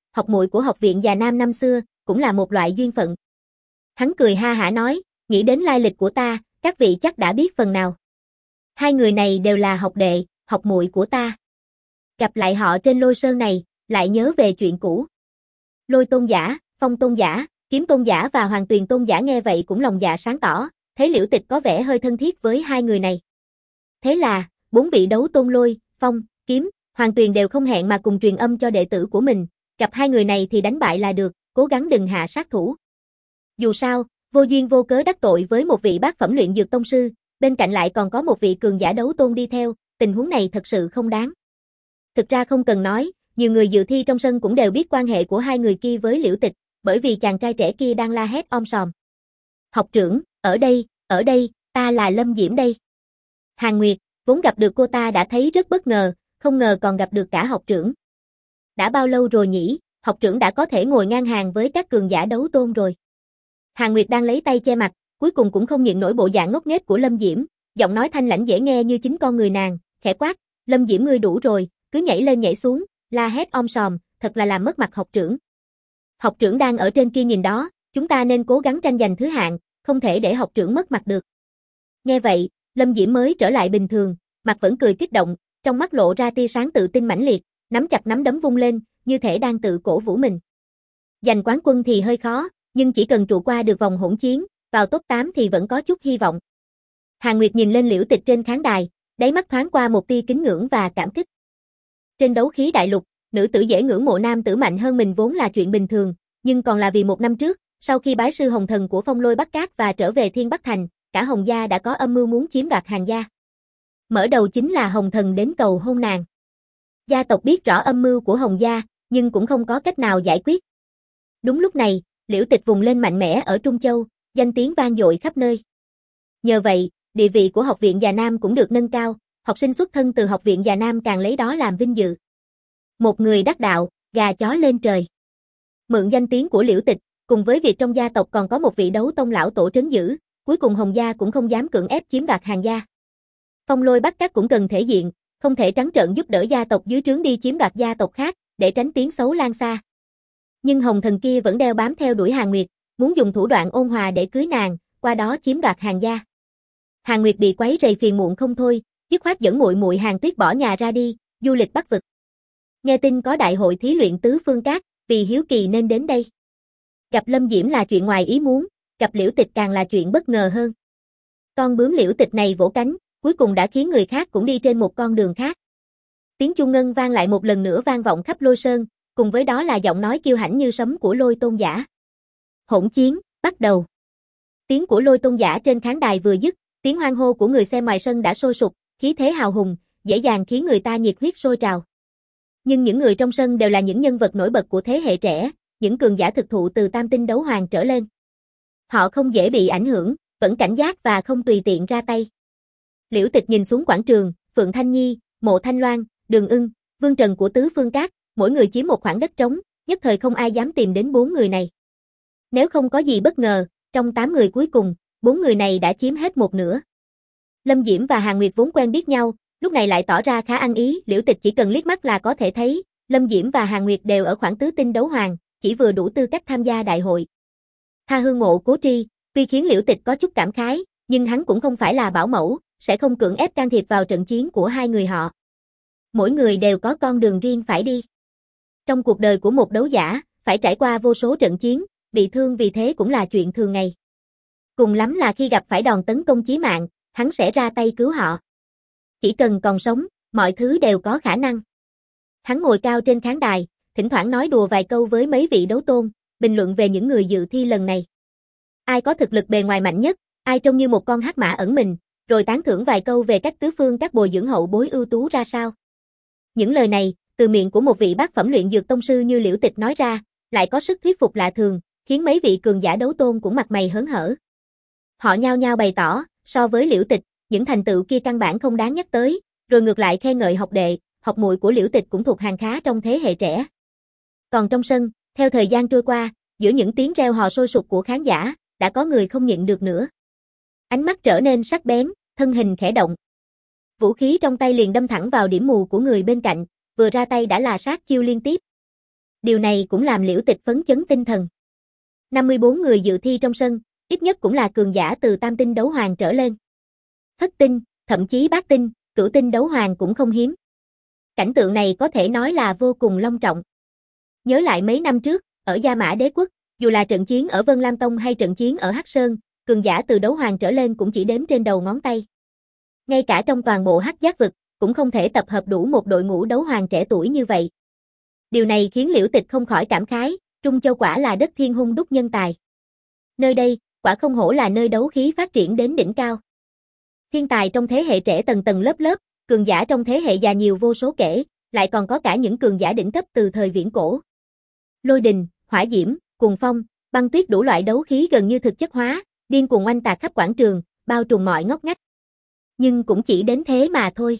học muội của học viện Già Nam năm xưa, cũng là một loại duyên phận. Hắn cười ha hả nói, nghĩ đến lai lịch của ta, các vị chắc đã biết phần nào. Hai người này đều là học đệ, học muội của ta. Gặp lại họ trên Lôi Sơn này, lại nhớ về chuyện cũ. Lôi Tôn giả, Phong Tôn giả, Kiếm Tôn giả và Hoàng Tuyền Tôn giả nghe vậy cũng lòng dạ sáng tỏ, thấy Liễu Tịch có vẻ hơi thân thiết với hai người này. Thế là, bốn vị đấu tôn Lôi, Phong, Kiếm, Hoàng Tuyền đều không hẹn mà cùng truyền âm cho đệ tử của mình, gặp hai người này thì đánh bại là được, cố gắng đừng hạ sát thủ. Dù sao, vô duyên vô cớ đắc tội với một vị bát phẩm luyện dược tông sư, bên cạnh lại còn có một vị cường giả đấu tôn đi theo, tình huống này thật sự không đáng. Thực ra không cần nói, nhiều người dự thi trong sân cũng đều biết quan hệ của hai người kia với Liễu Tịch, bởi vì chàng trai trẻ kia đang la hét om sòm. Học trưởng, ở đây, ở đây, ta là Lâm Diễm đây. Hàn Nguyệt, vốn gặp được cô ta đã thấy rất bất ngờ, không ngờ còn gặp được cả học trưởng. Đã bao lâu rồi nhỉ, học trưởng đã có thể ngồi ngang hàng với các cường giả đấu tôn rồi. Hàn Nguyệt đang lấy tay che mặt, cuối cùng cũng không nhịn nổi bộ dạng ngốc nghếch của Lâm Diễm, giọng nói thanh lãnh dễ nghe như chính con người nàng, khẽ quát, Lâm Diễm ngươi đủ rồi, cứ nhảy lên nhảy xuống, la hét om sòm, thật là làm mất mặt học trưởng. Học trưởng đang ở trên kia nhìn đó, chúng ta nên cố gắng tranh giành thứ hạng, không thể để học trưởng mất mặt được. Nghe vậy, Lâm Diễm mới trở lại bình thường, mặt vẫn cười kích động, trong mắt lộ ra tia sáng tự tin mãnh liệt, nắm chặt nắm đấm vung lên, như thể đang tự cổ vũ mình. Giành quán quân thì hơi khó, nhưng chỉ cần trụ qua được vòng hỗn chiến, vào top tám thì vẫn có chút hy vọng. Hàn Nguyệt nhìn lên Liễu Tịch trên khán đài, đáy mắt thoáng qua một tia kính ngưỡng và cảm kích. Trên đấu khí đại lục, nữ tử dễ ngưỡng mộ nam tử mạnh hơn mình vốn là chuyện bình thường, nhưng còn là vì một năm trước, sau khi bái sư Hồng Thần của Phong Lôi Bắc Cát và trở về Thiên Bắc Thành, cả Hồng gia đã có âm mưu muốn chiếm đoạt Hàn gia. Mở đầu chính là Hồng Thần đến cầu hôn nàng. Gia tộc biết rõ âm mưu của Hồng gia, nhưng cũng không có cách nào giải quyết. Đúng lúc này, Liễu Tịch vùng lên mạnh mẽ ở Trung Châu, danh tiếng vang dội khắp nơi. Nhờ vậy, địa vị của học viện Già Nam cũng được nâng cao, học sinh xuất thân từ học viện Già Nam càng lấy đó làm vinh dự. Một người đắc đạo, gà chó lên trời. Mượn danh tiếng của Liễu Tịch, cùng với việc trong gia tộc còn có một vị đấu tông lão tổ trấn giữ, cuối cùng Hồng gia cũng không dám cưỡng ép chiếm đoạt Hàn gia. Phong Lôi Bắc Cát cũng cần thể diện, không thể trắng trợn giúp đỡ gia tộc dưới trướng đi chiếm đoạt gia tộc khác, để tránh tiếng xấu lan xa. Nhưng Hồng Thần kia vẫn đeo bám theo đuổi Hàn Nguyệt, muốn dùng thủ đoạn ôn hòa để cưới nàng, qua đó chiếm đoạt Hàn gia. Hàn Nguyệt bị quấy rầy phiền muộn không thôi, dứt khoát dẫn muội muội Hàn Tuyết bỏ nhà ra đi, du lịch Bắc vực. Nghe tin có đại hội thí luyện tứ phương cát, vì hiếu kỳ nên đến đây. Gặp Lâm Diễm là chuyện ngoài ý muốn, gặp Liễu Tịch càng là chuyện bất ngờ hơn. Con bướm Liễu Tịch này vỗ cánh, cuối cùng đã khiến người khác cũng đi trên một con đường khác. Tiếng chuông ngân vang lại một lần nữa vang vọng khắp Lôi Sơn, cùng với đó là giọng nói kiêu hãnh như sấm của Lôi Tôn giả. Hỗn chiến, bắt đầu. Tiếng của Lôi Tôn giả trên khán đài vừa dứt, tiếng hoan hô của người xem ngoài sân đã sôi sục, khí thế hào hùng, dễ dàng khiến người ta nhiệt huyết sôi trào. Nhưng những người trong sân đều là những nhân vật nổi bật của thế hệ trẻ, những cường giả thực thụ từ tam tinh đấu hoàng trở lên. Họ không dễ bị ảnh hưởng, vẫn cảnh giác và không tùy tiện ra tay. Liễu Tịch nhìn xuống quảng trường, Phượng Thanh Nhi, Mộ Thanh Loan, Đường Ưng, Vương Trần của tứ phương cát, mỗi người chiếm một khoảng đất trống, nhất thời không ai dám tìm đến bốn người này. Nếu không có gì bất ngờ, trong tám người cuối cùng, bốn người này đã chiếm hết một nửa. Lâm Diễm và Hàn Nguyệt vốn quen biết nhau, lúc này lại tỏ ra khá ăn ý, Liễu Tịch chỉ cần liếc mắt là có thể thấy, Lâm Diễm và Hàn Nguyệt đều ở khoảng tứ tinh đấu hoàng, chỉ vừa đủ tư cách tham gia đại hội. Tha Hương Mộ Cố Tri, tuy khiến Liễu Tịch có chút cảm khái, nhưng hắn cũng không phải là bảo mẫu, sẽ không cưỡng ép can thiệp vào trận chiến của hai người họ. Mỗi người đều có con đường riêng phải đi. Trong cuộc đời của một đấu giả, phải trải qua vô số trận chiến, bị thương vì thế cũng là chuyện thường ngày. Cùng lắm là khi gặp phải đòn tấn công chí mạng, hắn sẽ ra tay cứu họ. Chỉ cần còn sống, mọi thứ đều có khả năng. Hắn ngồi cao trên khán đài, thỉnh thoảng nói đùa vài câu với mấy vị đấu tôn, bình luận về những người dự thi lần này. Ai có thực lực bề ngoài mạnh nhất, ai trông như một con hắc mã ẩn mình, rồi tán thưởng vài câu về các tứ phương các bồi dưỡng hậu bối ưu tú ra sao. Những lời này, từ miệng của một vị bát phẩm luyện dược tông sư như Liễu Tịch nói ra, lại có sức thuyết phục lạ thường, khiến mấy vị cường giả đấu tôn cũng mặt mày hớn hở. Họ nhao nhao bày tỏ, so với Liễu Tịch, những thành tựu kia căn bản không đáng nhắc tới, rồi ngược lại khen ngợi học đệ, học muội của Liễu Tịch cũng thuộc hàng khá trong thế hệ trẻ. Còn trong sân, theo thời gian trôi qua, giữa những tiếng reo hò sôi sục của khán giả, đã có người không nhịn được nữa. Ánh mắt trở nên sắc bén, thân hình khẽ động. Vũ khí trong tay liền đâm thẳng vào điểm mù của người bên cạnh, vừa ra tay đã là sát chiêu liên tiếp. Điều này cũng làm Liễu Tịch phấn chấn tinh thần. năm mươi bốn người dự thi trong sân, ít nhất cũng là cường giả từ tam tinh đấu hoàng trở lên. Thất tinh, thậm chí bát tinh, cửu tinh đấu hoàng cũng không hiếm. Cảnh tượng này có thể nói là vô cùng long trọng. Nhớ lại mấy năm trước, ở Gia Mã Đế Quốc, dù là trận chiến ở Vân Lam Tông hay trận chiến ở Hắc Sơn, cường giả từ đấu hoàng trở lên cũng chỉ đếm trên đầu ngón tay. Ngay cả trong toàn bộ Hắc Giác vực, cũng không thể tập hợp đủ một đội ngũ đấu hoàng trẻ tuổi như vậy. Điều này khiến Liễu Tịch không khỏi cảm khái, Trung Châu quả là đất thiên hung đúc nhân tài. Nơi đây, quả không hổ là nơi đấu khí phát triển đến đỉnh cao. Thiên tài trong thế hệ trẻ tầng tầng lớp lớp, cường giả trong thế hệ già nhiều vô số kể, lại còn có cả những cường giả đỉnh cấp từ thời viễn cổ. Lôi đình, hỏa diễm, cuồng phong, băng tuyết đủ loại đấu khí gần như thực chất hóa, điên cuồng oanh tạc khắp quảng trường, bao trùm mọi ngóc ngách. Nhưng cũng chỉ đến thế mà thôi.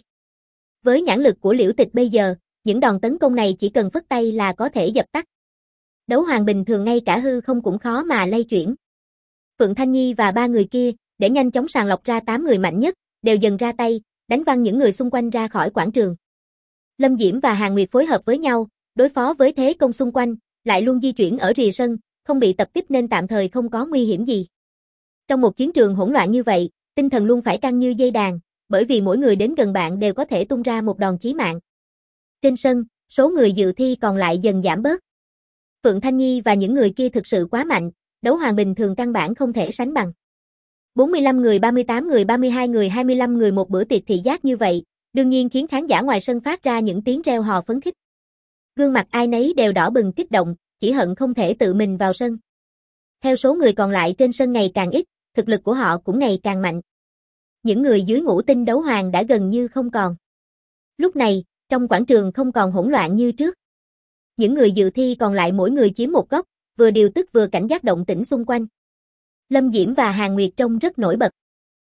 Với nhãn lực của Liễu Tịch bây giờ, những đòn tấn công này chỉ cần phất tay là có thể dập tắt. Đấu hoàng bình thường ngay cả hư không cũng khó mà lay chuyển. Phượng Thanh Nhi và ba người kia, để nhanh chóng sàng lọc ra tám người mạnh nhất, đều dần ra tay, đánh văng những người xung quanh ra khỏi quảng trường. Lâm Diễm và Hàn Nguyệt phối hợp với nhau, đối phó với thế công xung quanh, lại luôn di chuyển ở rìa sân, không bị tập kích nên tạm thời không có nguy hiểm gì. Trong một chiến trường hỗn loạn như vậy, tinh thần luôn phải căng như dây đàn, bởi vì mỗi người đến gần bạn đều có thể tung ra một đòn chí mạng. Trên sân, số người dự thi còn lại dần giảm bớt. Phượng Thanh Nhi và những người kia thực sự quá mạnh, đấu hoàng bình thường căn bản không thể sánh bằng. bốn mươi lăm người, ba mươi tám người, ba mươi hai người, hai mươi lăm người một bữa tiệc thị giác như vậy, đương nhiên khiến khán giả ngoài sân phát ra những tiếng reo hò phấn khích. Gương mặt ai nấy đều đỏ bừng kích động, chỉ hận không thể tự mình vào sân. Theo số người còn lại trên sân ngày càng ít, thực lực của họ cũng ngày càng mạnh. Những người dưới ngũ tinh đấu hoàng đã gần như không còn. Lúc này, trong quảng trường không còn hỗn loạn như trước. Những người dự thi còn lại mỗi người chiếm một góc, vừa điều tức vừa cảnh giác động tĩnh xung quanh. Lâm Diễm và Hàn Nguyệt trông rất nổi bật.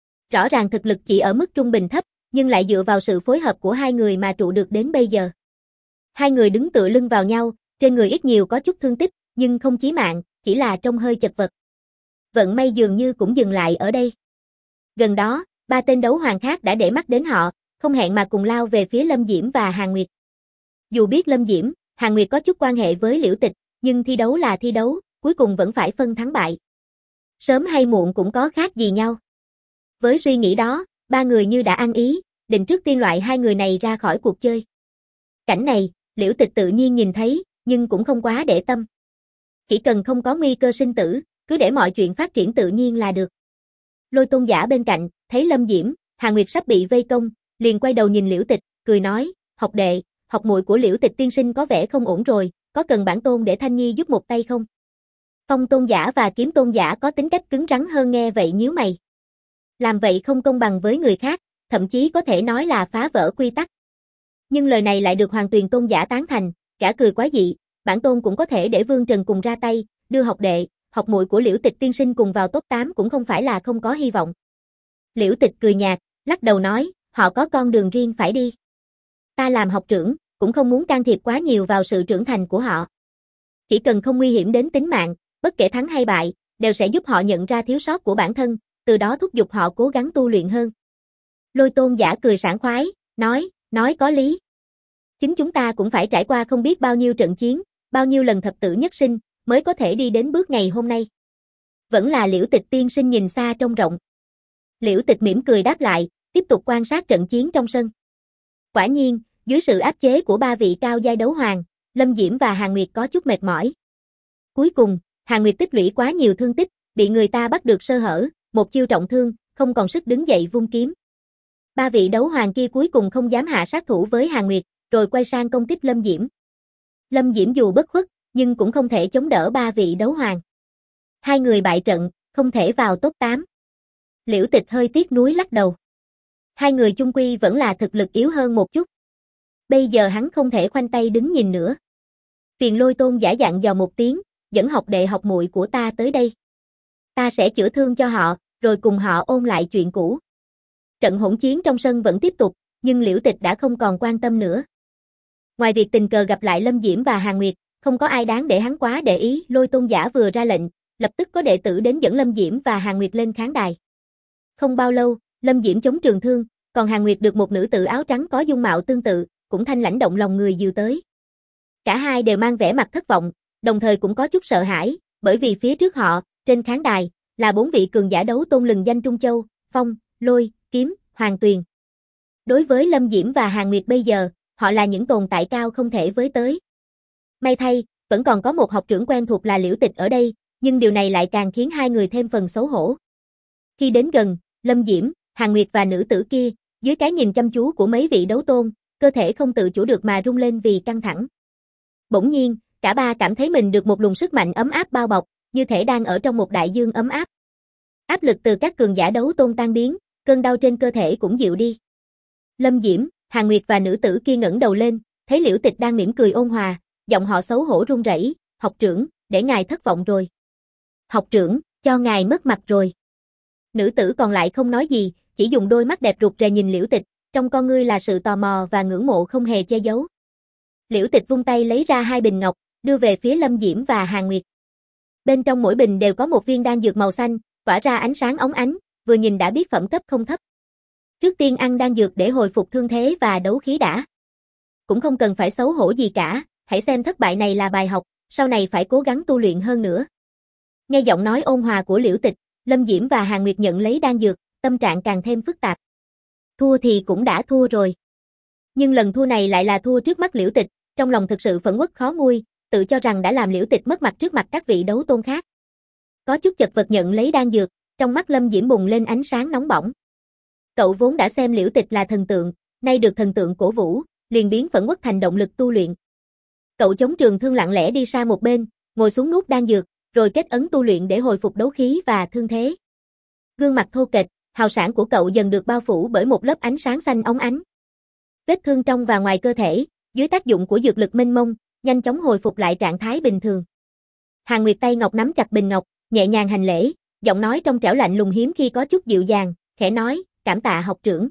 Rõ ràng thực lực chỉ ở mức trung bình thấp, nhưng lại dựa vào sự phối hợp của hai người mà trụ được đến bây giờ. Hai người đứng tựa lưng vào nhau, trên người ít nhiều có chút thương tích, nhưng không chí mạng, chỉ là trông hơi chật vật. Vận may dường như cũng dừng lại ở đây. Gần đó, ba tên đấu hoàng khác đã để mắt đến họ, không hẹn mà cùng lao về phía Lâm Diễm và Hàn Nguyệt. Dù biết Lâm Diễm, Hàn Nguyệt có chút quan hệ với Liễu Tịch, nhưng thi đấu là thi đấu, cuối cùng vẫn phải phân thắng bại. Sớm hay muộn cũng có khác gì nhau. Với suy nghĩ đó, ba người như đã ăn ý, định trước tiên loại hai người này ra khỏi cuộc chơi. Cảnh này, Liễu Tịch tự nhiên nhìn thấy, nhưng cũng không quá để tâm. Chỉ cần không có nguy cơ sinh tử, cứ để mọi chuyện phát triển tự nhiên là được. Lôi Tôn Giả bên cạnh, thấy Lâm Diễm, Hàn Nguyệt sắp bị vây công, liền quay đầu nhìn Liễu Tịch, cười nói, học đệ, học muội của Liễu Tịch tiên sinh có vẻ không ổn rồi, có cần bản tôn để Thanh Nhi giúp một tay không? Phong Tôn Giả và Kiếm Tôn Giả có tính cách cứng rắn hơn nghe vậy nhíu mày. Làm vậy không công bằng với người khác, thậm chí có thể nói là phá vỡ quy tắc. Nhưng lời này lại được Hoàng Tuyền Tôn Giả tán thành, cả cười quá dị, bản tôn cũng có thể để Vương Trần cùng ra tay, đưa học đệ, học muội của Liễu Tịch tiên sinh cùng vào top tám cũng không phải là không có hy vọng. Liễu Tịch cười nhạt, lắc đầu nói, họ có con đường riêng phải đi. Ta làm học trưởng, cũng không muốn can thiệp quá nhiều vào sự trưởng thành của họ. Chỉ cần không nguy hiểm đến tính mạng, bất kể thắng hay bại, đều sẽ giúp họ nhận ra thiếu sót của bản thân, từ đó thúc giục họ cố gắng tu luyện hơn. Lôi Tôn Giả cười sảng khoái, nói, nói có lý. Chính chúng ta cũng phải trải qua không biết bao nhiêu trận chiến, bao nhiêu lần thập tử nhất sinh, mới có thể đi đến bước ngày hôm nay. Vẫn là Liễu Tịch tiên sinh nhìn xa trông rộng. Liễu Tịch mỉm cười đáp lại, tiếp tục quan sát trận chiến trong sân. Quả nhiên, dưới sự áp chế của ba vị cao giai đấu hoàng, Lâm Diễm và Hàn Nguyệt có chút mệt mỏi. Cuối cùng, Hàn Nguyệt tích lũy quá nhiều thương tích, bị người ta bắt được sơ hở, một chiêu trọng thương, không còn sức đứng dậy vung kiếm. Ba vị đấu hoàng kia cuối cùng không dám hạ sát thủ với Hàn Nguyệt, rồi quay sang công kích Lâm Diễm. Lâm Diễm dù bất khuất, nhưng cũng không thể chống đỡ ba vị đấu hoàng. Hai người bại trận, không thể vào top tám. Liễu Tịch hơi tiếc nuối lắc đầu. Hai người chung quy vẫn là thực lực yếu hơn một chút. Bây giờ hắn không thể khoanh tay đứng nhìn nữa. Phiền Lôi Tôn Giả dặn dò một tiếng, dẫn học đệ học muội của ta tới đây. Ta sẽ chữa thương cho họ, rồi cùng họ ôn lại chuyện cũ. Trận hỗn chiến trong sân vẫn tiếp tục, nhưng Liễu Tịch đã không còn quan tâm nữa. Ngoài việc tình cờ gặp lại Lâm Diễm và Hàn Nguyệt, không có ai đáng để hắn quá để ý. Lôi Tôn Giả vừa ra lệnh, lập tức có đệ tử đến dẫn Lâm Diễm và Hàn Nguyệt lên khán đài. Không bao lâu, Lâm Diễm chống trường thương, còn Hàn Nguyệt được một nữ tử áo trắng có dung mạo tương tự, cũng thanh lãnh động lòng người dìu tới. Cả hai đều mang vẻ mặt thất vọng, đồng thời cũng có chút sợ hãi, bởi vì phía trước họ, trên khán đài, là bốn vị cường giả đấu tôn lừng danh Trung Châu, Phong, Lôi, Kiếm, Hoàng Tuyền. Đối với Lâm Diễm và Hàn Nguyệt bây giờ, họ là những tồn tại cao không thể với tới. May thay, vẫn còn có một học trưởng quen thuộc là Liễu Tịch ở đây, nhưng điều này lại càng khiến hai người thêm phần xấu hổ. Khi đến gần, Lâm Diễm, Hàn Nguyệt và nữ tử kia, dưới cái nhìn chăm chú của mấy vị đấu tôn, cơ thể không tự chủ được mà rung lên vì căng thẳng. Bỗng nhiên, cả ba cảm thấy mình được một luồng sức mạnh ấm áp bao bọc, như thể đang ở trong một đại dương ấm áp. Áp lực từ các cường giả đấu tôn tan biến, cơn đau trên cơ thể cũng dịu đi. Lâm Diễm, Hàn Nguyệt và nữ tử kia ngẩng đầu lên, thấy Liễu Tịch đang mỉm cười ôn hòa, giọng họ xấu hổ run rẩy, "Học trưởng, để ngài thất vọng rồi." "Học trưởng, cho ngài mất mặt rồi." Nữ tử còn lại không nói gì, chỉ dùng đôi mắt đẹp rụt rè nhìn Liễu Tịch, trong con ngươi là sự tò mò và ngưỡng mộ không hề che giấu. Liễu Tịch vung tay lấy ra hai bình ngọc, đưa về phía Lâm Diễm và Hàn Nguyệt. Bên trong mỗi bình đều có một viên đan dược màu xanh, tỏa ra ánh sáng óng ánh, vừa nhìn đã biết phẩm cấp không thấp. Trước tiên ăn đan dược để hồi phục thương thế và đấu khí đã. Cũng không cần phải xấu hổ gì cả, hãy xem thất bại này là bài học, sau này phải cố gắng tu luyện hơn nữa. Nghe giọng nói ôn hòa của Liễu Tịch, Lâm Diễm và Hàn Nguyệt nhận lấy đan dược, tâm trạng càng thêm phức tạp. Thua thì cũng đã thua rồi. Nhưng lần thua này lại là thua trước mắt Liễu Tịch, trong lòng thực sự phẫn uất khó nguôi, tự cho rằng đã làm Liễu Tịch mất mặt trước mặt các vị đấu tôn khác. Có chút chật vật nhận lấy đan dược, trong mắt Lâm Diễm bùng lên ánh sáng nóng bỏng. Cậu vốn đã xem Liễu Tịch là thần tượng, nay được thần tượng cổ vũ, liền biến phẫn uất thành động lực tu luyện. Cậu chống trường thương lặng lẽ đi sang một bên, ngồi xuống nuốt đan dược, rồi kết ấn tu luyện để hồi phục đấu khí và thương thế. Gương mặt thô kệch, hào sảng của cậu dần được bao phủ bởi một lớp ánh sáng xanh óng ánh. Vết thương trong và ngoài cơ thể, dưới tác dụng của dược lực mênh mông, nhanh chóng hồi phục lại trạng thái bình thường. Hàn Nguyệt tay ngọc nắm chặt bình ngọc, nhẹ nhàng hành lễ, giọng nói trong trẻo lạnh lùng hiếm khi có chút dịu dàng, khẽ nói, "Cảm tạ học trưởng."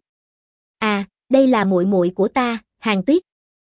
"À, đây là muội muội của ta, Hàn Tuyết.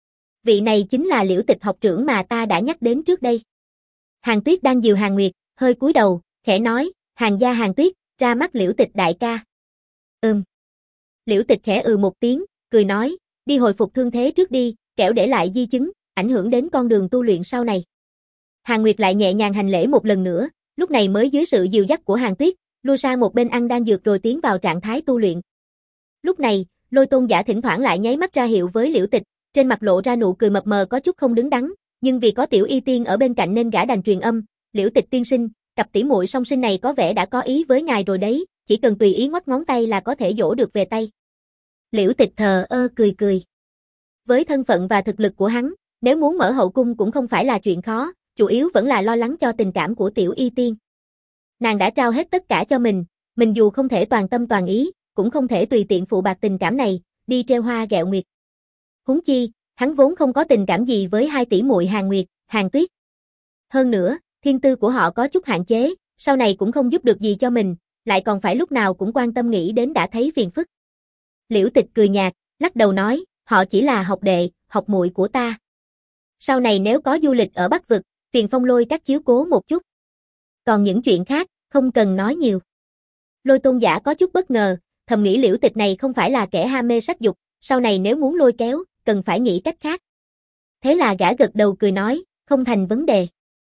Vị này chính là Liễu Tịch học trưởng mà ta đã nhắc đến trước đây." Hàn Tuyết đang dìu Hàn Nguyệt, hơi cúi đầu, khẽ nói, "Hàn gia Hàn Tuyết, ra mắt Liễu Tịch đại ca." "Ừm." Liễu Tịch khẽ ừ một tiếng, cười nói, "Đi hồi phục thương thế trước đi, kẻo để lại di chứng, ảnh hưởng đến con đường tu luyện sau này." Hàn Nguyệt lại nhẹ nhàng hành lễ một lần nữa, lúc này mới dưới sự dìu dắt của Hàn Tuyết, lui sang một bên ăn đan dược rồi tiến vào trạng thái tu luyện. Lúc này, Lôi Tôn giả thỉnh thoảng lại nháy mắt ra hiệu với Liễu Tịch, trên mặt lộ ra nụ cười mập mờ có chút không đứng đắn, nhưng vì có Tiểu Y Tiên ở bên cạnh nên gã đành truyền âm, "Liễu Tịch tiên sinh, cặp tỷ muội song sinh này có vẻ đã có ý với ngài rồi đấy, chỉ cần tùy ý ngoắc ngón tay là có thể dỗ được về tay." Liễu Tịch thờ ơ cười cười. Với thân phận và thực lực của hắn, nếu muốn mở hậu cung cũng không phải là chuyện khó, chủ yếu vẫn là lo lắng cho tình cảm của Tiểu Y Tiên. Nàng đã trao hết tất cả cho mình, mình dù không thể toàn tâm toàn ý, cũng không thể tùy tiện phụ bạc tình cảm này, đi trêu hoa ghẹo nguyệt. Huống chi, hắn vốn không có tình cảm gì với hai tỷ muội Hàn Nguyệt, Hàn Tuyết. Hơn nữa, thiên tư của họ có chút hạn chế, sau này cũng không giúp được gì cho mình, lại còn phải lúc nào cũng quan tâm nghĩ đến đã thấy phiền phức. Liễu Tịch cười nhạt, lắc đầu nói, "Họ chỉ là học đệ, học muội của ta. Sau này nếu có du lịch ở Bắc Vực, phiền Phong Lôi các chiếu cố một chút. Còn những chuyện khác, không cần nói nhiều." Lôi Tôn giả có chút bất ngờ, thầm nghĩ Liễu Tịch này không phải là kẻ ham mê sắc dục, sau này nếu muốn lôi kéo, cần phải nghĩ cách khác. Thế là gã gật đầu cười nói, "Không thành vấn đề.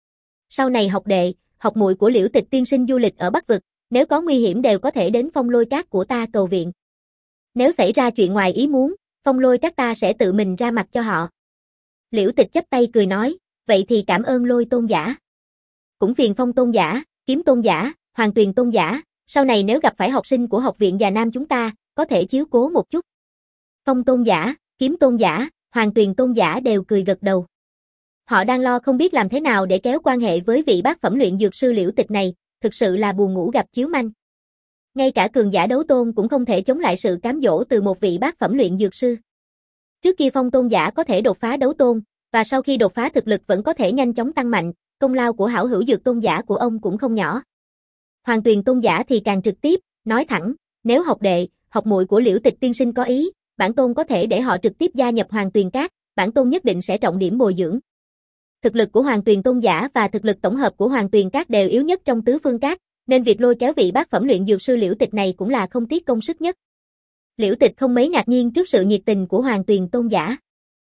Sau này học đệ, học muội của Liễu Tịch tiên sinh du lịch ở Bắc Vực, nếu có nguy hiểm đều có thể đến Phong Lôi Các của ta cầu viện. Nếu xảy ra chuyện ngoài ý muốn, Phong Lôi Các ta sẽ tự mình ra mặt cho họ." Liễu Tịch chắp tay cười nói, "Vậy thì cảm ơn Lôi Tôn giả. Cũng phiền Phong Tôn giả, Kiếm Tôn giả, Hoàng Tuyền Tôn giả, sau này nếu gặp phải học sinh của học viện Già Nam chúng ta, có thể chiếu cố một chút." Phong Tôn giả, Kiếm Tôn giả, Hoàng Tuyền Tôn giả đều cười gật đầu. Họ đang lo không biết làm thế nào để kéo quan hệ với vị bác phẩm luyện dược sư Liễu Tịch này, thực sự là buồn ngủ gặp chiếu manh. Ngay cả cường giả đấu tôn cũng không thể chống lại sự cám dỗ từ một vị bác phẩm luyện dược sư. Trước kia Phong Tôn giả có thể đột phá đấu tôn, và sau khi đột phá thực lực vẫn có thể nhanh chóng tăng mạnh, công lao của hảo hữu dược tôn giả của ông cũng không nhỏ. Hoàng Tuyền Tôn giả thì càng trực tiếp, nói thẳng, "Nếu học đệ, học muội của Liễu Tịch tiên sinh có ý, bản tôn có thể để họ trực tiếp gia nhập Hoàng Tuyền Các, bản tôn nhất định sẽ trọng điểm bồi dưỡng." Thực lực của Hoàng Tuyền Tôn giả và thực lực tổng hợp của Hoàng Tuyền Các đều yếu nhất trong tứ phương các, nên việc lôi kéo vị bác phẩm luyện dược sư Liễu Tịch này cũng là không tiếc công sức nhất. Liễu Tịch không mấy ngạc nhiên trước sự nhiệt tình của Hoàng Tuyền Tôn giả.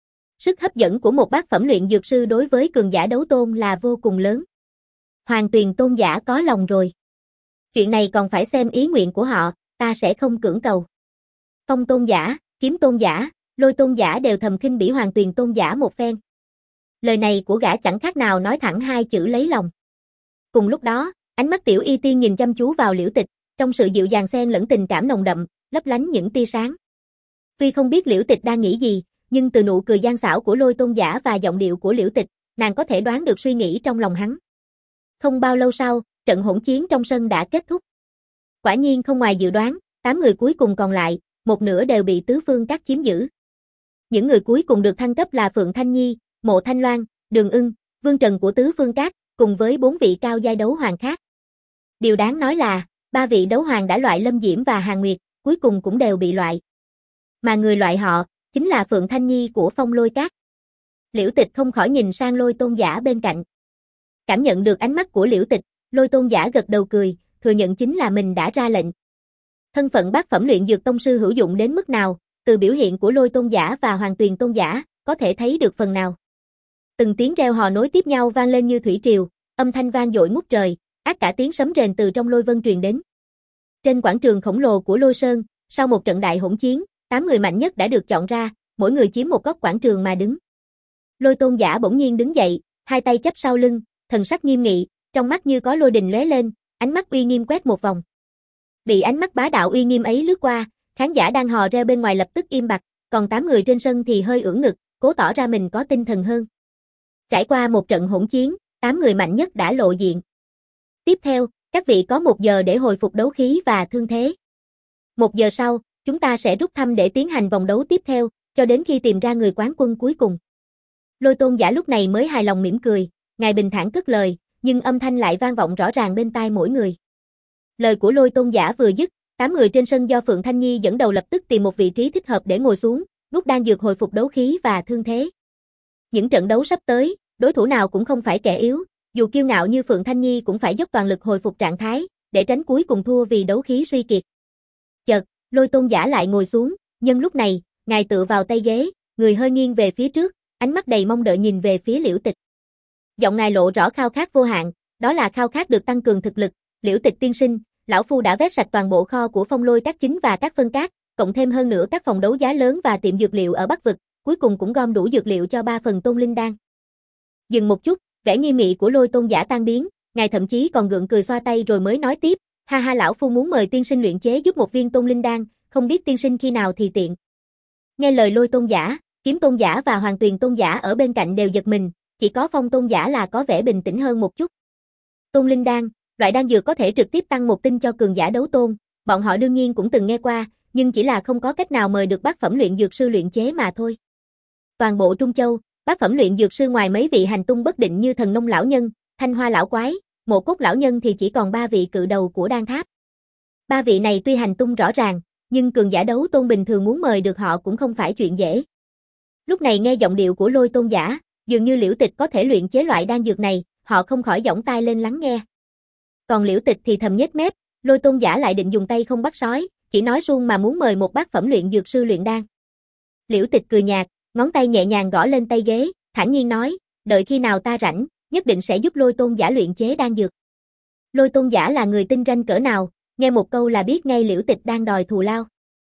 Sức hấp dẫn của một bát phẩm luyện dược sư đối với cường giả đấu tôn là vô cùng lớn. Hoàng Tuyền tôn giả có lòng rồi. Chuyện này còn phải xem ý nguyện của họ, ta sẽ không cưỡng cầu. Phong tôn giả, kiếm tôn giả, lôi tôn giả đều thầm khinh bỉ Hoàng Tuyền tôn giả một phen. Lời này của gã chẳng khác nào nói thẳng hai chữ lấy lòng. Cùng lúc đó, ánh mắt Tiểu Y Tiên nhìn chăm chú vào Liễu Tịch, trong sự dịu dàng xen lẫn tình cảm nồng đậm, lấp lánh những tia sáng. Tuy không biết Liễu Tịch đang nghĩ gì, nhưng từ nụ cười gian xảo của lôi tôn giả và giọng điệu của Liễu Tịch, nàng có thể đoán được suy nghĩ trong lòng hắn. Không bao lâu sau, trận hỗn chiến trong sân đã kết thúc. Quả nhiên không ngoài dự đoán, tám người cuối cùng còn lại, một nửa đều bị tứ phương các chiếm giữ. Những người cuối cùng được thăng cấp là Phượng Thanh Nhi, Mộ Thanh Loan, Đường Ưng, Vương Trần của tứ phương các, cùng với bốn vị cao giai đấu hoàng khác. Điều đáng nói là, ba vị đấu hoàng đã loại Lâm Diễm và Hàn Nguyệt, cuối cùng cũng đều bị loại. Mà người loại họ, chính là Phượng Thanh Nhi của Phong Lôi Các. Liễu Tịch không khỏi nhìn sang Lôi tôn giả bên cạnh. Cảm nhận được ánh mắt của Liễu Tịch, Lôi tôn giả gật đầu cười, thừa nhận chính là mình đã ra lệnh. Thân phận bát phẩm luyện dược tông sư hữu dụng đến mức nào, từ biểu hiện của Lôi tôn giả và Hoàng Tuyền tôn giả, có thể thấy được phần nào. Từng tiếng reo hò nối tiếp nhau vang lên như thủy triều, âm thanh vang dội ngút trời, ác cả tiếng sấm rền từ trong lôi vân truyền đến. Trên quảng trường khổng lồ của Lôi Sơn, sau một trận đại hỗn chiến, tám người mạnh nhất đã được chọn ra, mỗi người chiếm một góc quảng trường mà đứng. Lôi tôn giả bỗng nhiên đứng dậy, hai tay chắp sau lưng, thần sắc nghiêm nghị, trong mắt như có lôi đình lóe lên, ánh mắt uy nghiêm quét một vòng. Bị ánh mắt bá đạo uy nghiêm ấy lướt qua, khán giả đang hò reo bên ngoài lập tức im bặt, còn tám người trên sân thì hơi ưỡn ngực, cố tỏ ra mình có tinh thần hơn. Trải qua một trận hỗn chiến, tám người mạnh nhất đã lộ diện. Tiếp theo, các vị có một giờ để hồi phục đấu khí và thương thế. Một giờ sau, chúng ta sẽ rút thăm để tiến hành vòng đấu tiếp theo, cho đến khi tìm ra người quán quân cuối cùng. Lôi tôn giả lúc này mới hài lòng mỉm cười, ngài bình thản cất lời, nhưng âm thanh lại vang vọng rõ ràng bên tai mỗi người. Lời của lôi tôn giả vừa dứt, tám người trên sân do Phượng Thanh Nhi dẫn đầu lập tức tìm một vị trí thích hợp để ngồi xuống, rút đan dược hồi phục đấu khí và thương thế. Những trận đấu sắp tới, đối thủ nào cũng không phải kẻ yếu, dù kiêu ngạo như Phượng Thanh Nhi cũng phải dốc toàn lực hồi phục trạng thái, để tránh cuối cùng thua vì đấu khí suy kiệt. Chợt, lôi tôn giả lại ngồi xuống, nhân lúc này, ngài tựa vào tay ghế, người hơi nghiêng về phía trước, ánh mắt đầy mong đợi nhìn về phía Liễu Tịch. Giọng ngài lộ rõ khao khát vô hạn, đó là khao khát được tăng cường thực lực. Liễu Tịch tiên sinh, lão phu đã vét sạch toàn bộ kho của Phong Lôi Các chính và các phân các, cộng thêm hơn nữa các phòng đấu giá lớn và tiệm dược liệu ở Bắc vực, cuối cùng cũng gom đủ dược liệu cho ba phần tôn linh đan. Dừng một chút, vẻ nghiêm nghị của lôi tôn giả tan biến, ngài thậm chí còn gượng cười xoa tay rồi mới nói tiếp, ha ha, lão phu muốn mời tiên sinh luyện chế giúp một viên tôn linh đan, không biết tiên sinh khi nào thì tiện. Nghe lời lôi tôn giả, kiếm tôn giả và Hoàng Tuyền tôn giả ở bên cạnh đều giật mình, chỉ có Phong tôn giả là có vẻ bình tĩnh hơn một chút. Tôn linh đan, loại đan dược có thể trực tiếp tăng một tinh cho cường giả đấu tôn, bọn họ đương nhiên cũng từng nghe qua, nhưng chỉ là không có cách nào mời được bát phẩm luyện dược sư luyện chế mà thôi. Toàn bộ Trung Châu, bát phẩm luyện dược sư ngoài mấy vị hành tung bất định như Thần Nông lão nhân, Thanh Hoa lão quái, Mộ Cốt lão nhân thì chỉ còn ba vị cự đầu của đan tháp. Ba vị này tuy hành tung rõ ràng, nhưng cường giả đấu tôn bình thường muốn mời được họ cũng không phải chuyện dễ. Lúc này nghe giọng điệu của lôi tôn giả, dường như Liễu Tịch có thể luyện chế loại đan dược này, họ không khỏi giỏng tai lên lắng nghe. Còn Liễu Tịch thì thầm nhếch mép, lôi tôn giả lại định dùng tay không bắt sói, chỉ nói suông mà muốn mời một bát phẩm luyện dược sư luyện đan. Liễu Tịch cười nhạt, ngón tay nhẹ nhàng gõ lên tay ghế, thản nhiên nói, đợi khi nào ta rảnh, nhất định sẽ giúp lôi tôn giả luyện chế đan dược. Lôi tôn giả là người tinh ranh cỡ nào, nghe một câu là biết ngay Liễu Tịch đang đòi thù lao.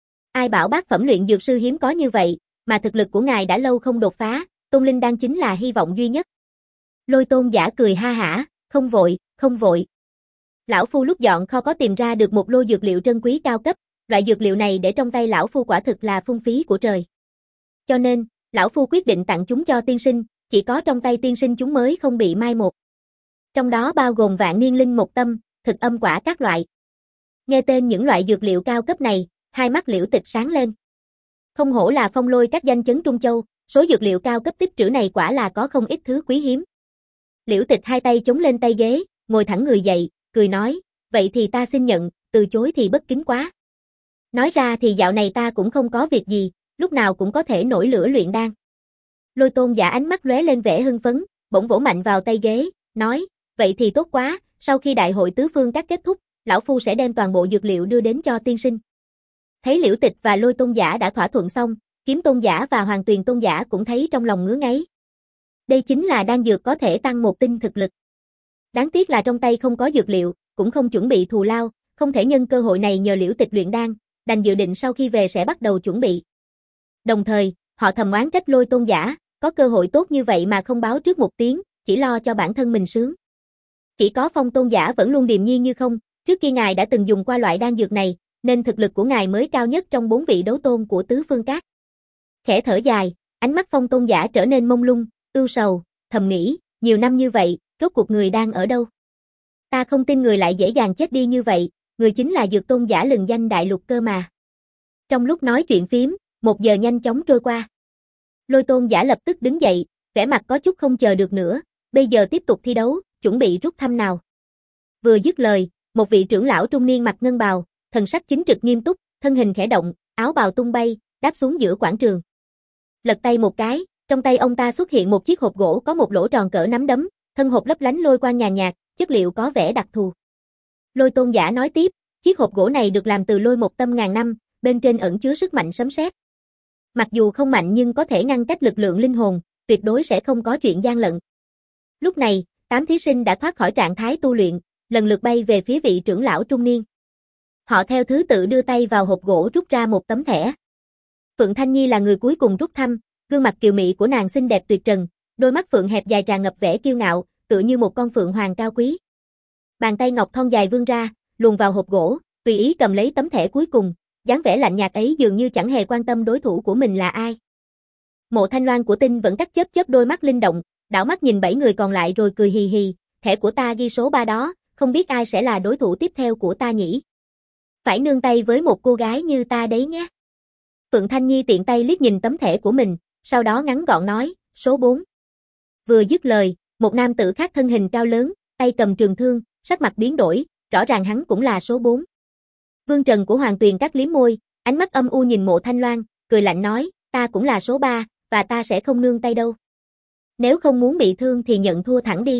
Ai bảo bát phẩm luyện dược sư hiếm có như vậy, mà thực lực của ngài đã lâu không đột phá, tôn linh đan chính là hy vọng duy nhất. Lôi tôn giả cười ha hả, không vội, không vội. Lão phu lúc dọn kho có tìm ra được một lô dược liệu trân quý cao cấp, loại dược liệu này để trong tay lão phu quả thực là phung phí của trời. Cho nên, lão phu quyết định tặng chúng cho tiên sinh, chỉ có trong tay tiên sinh chúng mới không bị mai một. Trong đó bao gồm vạn niên linh một tâm, thực âm quả các loại. Nghe tên những loại dược liệu cao cấp này, hai mắt Liễu Tịch sáng lên. Không hổ là Phong Lôi các danh chấn Trung Châu, số dược liệu cao cấp tích trữ này quả là có không ít thứ quý hiếm. Liễu Tịch hai tay chống lên tay ghế, ngồi thẳng người dậy, cười nói, vậy thì ta xin nhận, từ chối thì bất kính quá. Nói ra thì dạo này ta cũng không có việc gì, lúc nào cũng có thể nổi lửa luyện đan. Lôi tôn giả ánh mắt lóe lên vẻ hưng phấn, bỗng vỗ mạnh vào tay ghế, nói, vậy thì tốt quá, sau khi đại hội tứ phương các kết thúc, lão phu sẽ đem toàn bộ dược liệu đưa đến cho tiên sinh. Thấy Liễu Tịch và lôi tôn giả đã thỏa thuận xong, Kiếm tôn giả và Hoàng Tuyền tôn giả cũng thấy trong lòng ngứa ngáy. Đây chính là đan dược có thể tăng một tinh thực lực. Đáng tiếc là trong tay không có dược liệu, cũng không chuẩn bị thù lao, không thể nhân cơ hội này nhờ Liễu Tịch luyện đan, đành dự định sau khi về sẽ bắt đầu chuẩn bị. Đồng thời, họ thầm oán trách Lôi tôn giả, có cơ hội tốt như vậy mà không báo trước một tiếng, chỉ lo cho bản thân mình sướng. Chỉ có Phong tôn giả vẫn luôn điềm nhiên như không, trước kia ngài đã từng dùng qua loại đan dược này, nên thực lực của ngài mới cao nhất trong bốn vị đấu tôn của tứ phương các. Khẽ thở dài, ánh mắt Phong tôn giả trở nên mông lung, ưu sầu, thầm nghĩ, nhiều năm như vậy, rốt cuộc người đang ở đâu? Ta không tin người lại dễ dàng chết đi như vậy, người chính là Dược tôn giả lừng danh đại lục cơ mà. Trong lúc nói chuyện phiếm, một giờ nhanh chóng trôi qua. Lôi tôn giả lập tức đứng dậy, vẻ mặt có chút không chờ được nữa, bây giờ tiếp tục thi đấu, chuẩn bị rút thăm nào. Vừa dứt lời, một vị trưởng lão trung niên mặc ngân bào, thần sắc chính trực nghiêm túc, thân hình khẽ động, áo bào tung bay, đáp xuống giữa quảng trường. Lật tay một cái, trong tay ông ta xuất hiện một chiếc hộp gỗ có một lỗ tròn cỡ nắm đấm, thân hộp lấp lánh lôi quang nhàn nhạt, chất liệu có vẻ đặc thù. Lôi tôn giả nói tiếp, chiếc hộp gỗ này được làm từ lôi một tâm ngàn năm, bên trên ẩn chứa sức mạnh sấm sét. Mặc dù không mạnh nhưng có thể ngăn cách lực lượng linh hồn, tuyệt đối sẽ không có chuyện gian lận. Lúc này, tám thí sinh đã thoát khỏi trạng thái tu luyện, lần lượt bay về phía vị trưởng lão trung niên. Họ theo thứ tự đưa tay vào hộp gỗ rút ra một tấm thẻ. Phượng Thanh Nhi là người cuối cùng rút thăm, gương mặt kiều mị của nàng xinh đẹp tuyệt trần, đôi mắt phượng hẹp dài tràn ngập vẻ kiêu ngạo, tựa như một con phượng hoàng cao quý. Bàn tay ngọc thon dài vươn ra, luồn vào hộp gỗ, tùy ý cầm lấy tấm thẻ cuối cùng, dáng vẻ lạnh nhạt ấy dường như chẳng hề quan tâm đối thủ của mình là ai. Mộ Thanh Loan của Tinh vẫn cắt chớp chớp đôi mắt linh động, đảo mắt nhìn bảy người còn lại rồi cười hì hì, thẻ của ta ghi số ba đó, không biết ai sẽ là đối thủ tiếp theo của ta nhỉ? Phải nương tay với một cô gái như ta đấy nhé. Phượng Thanh Nhi tiện tay liếc nhìn tấm thẻ của mình, sau đó ngắn gọn nói, số bốn. Vừa dứt lời, một nam tử khác thân hình cao lớn, tay cầm trường thương, sắc mặt biến đổi, rõ ràng hắn cũng là số bốn. Vương Trần của Hoàng Tuyền cắt liếm môi, ánh mắt âm u nhìn Mộ Thanh Loan, cười lạnh nói, ta cũng là số ba, và ta sẽ không nương tay đâu. Nếu không muốn bị thương thì nhận thua thẳng đi.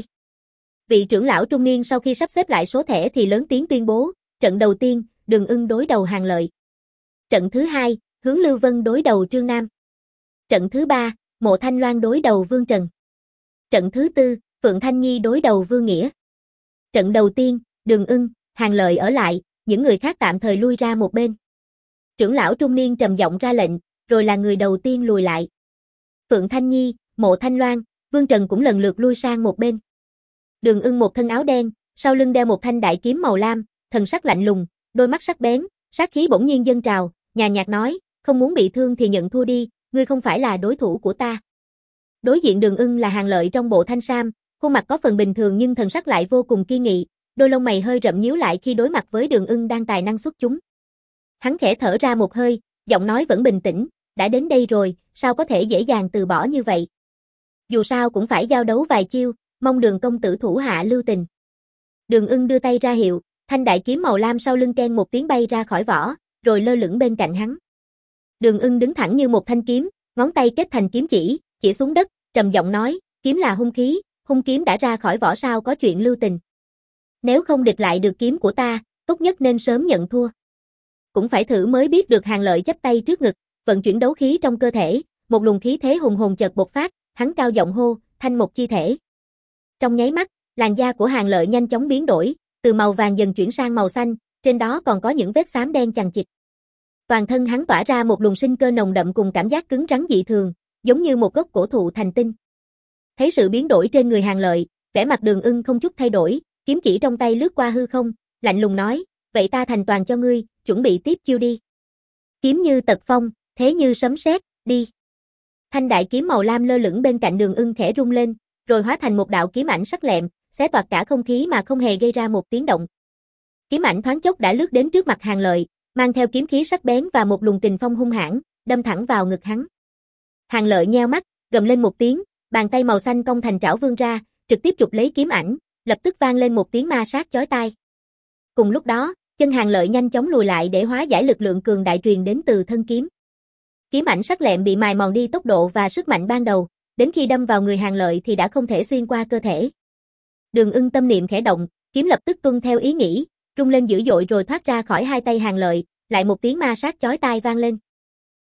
Vị trưởng lão trung niên sau khi sắp xếp lại số thẻ thì lớn tiếng tuyên bố, trận đầu tiên, Đường Ưng đối đầu Hàng Lợi. Trận thứ hai, Hướng Lưu Vân đối đầu Trương Nam. Trận thứ ba, Mộ Thanh Loan đối đầu Vương Trần. Trận thứ tư, Phượng Thanh Nhi đối đầu Vương Nghĩa. Trận đầu tiên, Đường Ưng, Hàng Lợi ở lại, những người khác tạm thời lui ra một bên. Trưởng lão trung niên trầm giọng ra lệnh, rồi là người đầu tiên lùi lại. Phượng Thanh Nhi, Mộ Thanh Loan, Vương Trần cũng lần lượt lui sang một bên. Đường Ưng một thân áo đen, sau lưng đeo một thanh đại kiếm màu lam, thần sắc lạnh lùng, đôi mắt sắc bén, sát khí bỗng nhiên dâng trào, nhàn nhạt nói, không muốn bị thương thì nhận thua đi, ngươi không phải là đối thủ của ta. Đối diện Đường Ưng là Hàng Lợi trong bộ thanh sam, khuôn mặt có phần bình thường nhưng thần sắc lại vô cùng kiên nghị, đôi lông mày hơi rậm nhíu lại khi đối mặt với Đường Ưng đang tài năng xuất chúng. Hắn khẽ thở ra một hơi, giọng nói vẫn bình tĩnh, đã đến đây rồi, sao có thể dễ dàng từ bỏ như vậy. Dù sao cũng phải giao đấu vài chiêu, mong Đường công tử thủ hạ lưu tình. Đường Ưng đưa tay ra hiệu, thanh đại kiếm màu lam sau lưng keng một tiếng bay ra khỏi vỏ, rồi lơ lửng bên cạnh hắn. Đường Ưng đứng thẳng như một thanh kiếm, ngón tay kết thành kiếm chỉ, chỉ xuống đất, trầm giọng nói, kiếm là hung khí, hung kiếm đã ra khỏi vỏ sao có chuyện lưu tình. Nếu không địch lại được kiếm của ta, tốt nhất nên sớm nhận thua. Cũng phải thử mới biết được. Hàng Lợi chắp tay trước ngực, vận chuyển đấu khí trong cơ thể, một luồng khí thế hùng hồn chợt bộc phát, hắn cao giọng hô, thanh một chi thể. Trong nháy mắt, làn da của Hàng Lợi nhanh chóng biến đổi, từ màu vàng dần chuyển sang màu xanh, trên đó còn có những vết xám đen chằng chịt. Toàn thân hắn tỏa ra một luồng sinh cơ nồng đậm cùng cảm giác cứng rắn dị thường, giống như một gốc cổ thụ thành tinh. Thấy sự biến đổi trên người Hàng Lợi, vẻ mặt Đường Ưng không chút thay đổi, kiếm chỉ trong tay lướt qua hư không, lạnh lùng nói, vậy ta thành toàn cho ngươi, chuẩn bị tiếp chiêu đi. Kiếm như tật phong, thế như sấm sét, đi. Thanh đại kiếm màu lam lơ lửng bên cạnh Đường Ưng khẽ rung lên, rồi hóa thành một đạo kiếm ảnh sắc lẹm, xé toạc cả không khí mà không hề gây ra một tiếng động. Kiếm ảnh thoáng chốc đã lướt đến trước mặt Hàng Lợi, mang theo kiếm khí sắc bén và một luồng kình phong hung hãn, đâm thẳng vào ngực hắn. Hàng Lợi nheo mắt, gầm lên một tiếng, bàn tay màu xanh cong thành trảo vươn ra, trực tiếp chụp lấy kiếm ảnh, lập tức vang lên một tiếng ma sát chói tai. Cùng lúc đó, chân Hàng Lợi nhanh chóng lùi lại để hóa giải lực lượng cường đại truyền đến từ thân kiếm. Kiếm ảnh sắc lẹm bị mài mòn đi tốc độ và sức mạnh ban đầu, đến khi đâm vào người Hàng Lợi thì đã không thể xuyên qua cơ thể. Đường Ưng tâm niệm khẽ động, kiếm lập tức tuân theo ý nghĩ, rung lên dữ dội rồi thoát ra khỏi hai tay Hàng Lợi, lại một tiếng ma sát chói tai vang lên.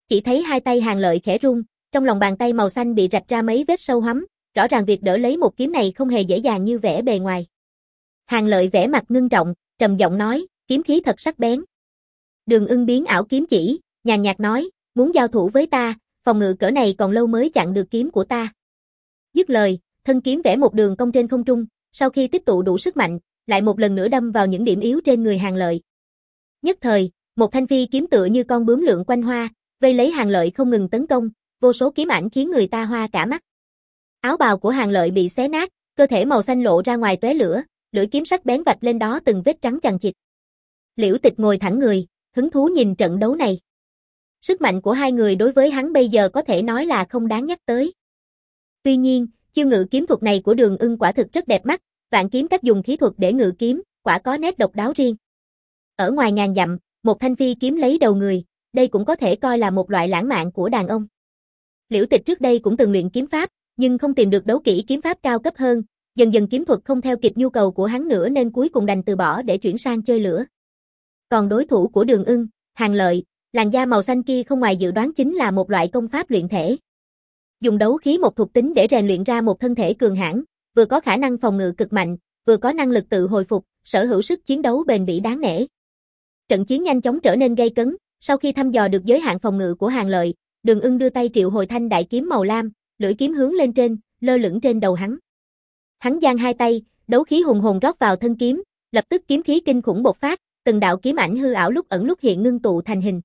Chỉ thấy hai tay Hàng Lợi khẽ rung, trong lòng bàn tay màu xanh bị rạch ra mấy vết sâu hoắm, rõ ràng việc đỡ lấy một kiếm này không hề dễ dàng như vẻ bề ngoài. Hàng Lợi vẻ mặt ngưng trọng, trầm giọng nói, kiếm khí thật sắc bén. Đường Ưng biến ảo kiếm chỉ, nhàn nhạt nói, muốn giao thủ với ta, phòng ngự cỡ này còn lâu mới chặn được kiếm của ta. Dứt lời, thân kiếm vẽ một đường cong trên không trung, sau khi tích tụ đủ sức mạnh, lại một lần nữa đâm vào những điểm yếu trên người Hàng Lợi. Nhất thời, một thanh phi kiếm tựa như con bướm lượn quanh hoa, vây lấy Hàng Lợi không ngừng tấn công, vô số kiếm ảnh khiến người ta hoa cả mắt. Áo bào của Hàng Lợi bị xé nát, cơ thể màu xanh lộ ra ngoài tóe lửa, lưỡi kiếm sắc bén vạch lên đó từng vết trắng chằng chịt. Liễu Tịch ngồi thẳng người, hứng thú nhìn trận đấu này. Sức mạnh của hai người đối với hắn bây giờ có thể nói là không đáng nhắc tới. Tuy nhiên, chiêu ngự kiếm thuật này của Đường Ưng quả thực rất đẹp mắt, vạn kiếm cách dùng khí thuật để ngự kiếm, quả có nét độc đáo riêng. Ở ngoài ngàn dặm, một thanh phi kiếm lấy đầu người, đây cũng có thể coi là một loại lãng mạn của đàn ông. Liễu Tịch trước đây cũng từng luyện kiếm pháp, nhưng không tìm được đấu kỹ kiếm pháp cao cấp hơn, dần dần kiếm thuật không theo kịp nhu cầu của hắn nữa nên cuối cùng đành từ bỏ để chuyển sang chơi lửa. Còn đối thủ của Đường Ưng, Hàng Lợi, làn da màu xanh kia không ngoài dự đoán chính là một loại công pháp luyện thể. Dùng đấu khí một thuộc tính để rèn luyện ra một thân thể cường hãn, vừa có khả năng phòng ngự cực mạnh, vừa có năng lực tự hồi phục, sở hữu sức chiến đấu bền bỉ đáng nể. Trận chiến nhanh chóng trở nên gay cấn, sau khi thăm dò được giới hạn phòng ngự của Hàng Lợi, Đường Ưng đưa tay triệu hồi thanh đại kiếm màu lam, lưỡi kiếm hướng lên trên, lơ lửng trên đầu hắn. Hắn giang hai tay, đấu khí hùng hồn rót vào thân kiếm, lập tức kiếm khí kinh khủng bộc phát, từng đạo kiếm ảnh hư ảo lúc ẩn lúc hiện ngưng tụ thành hình.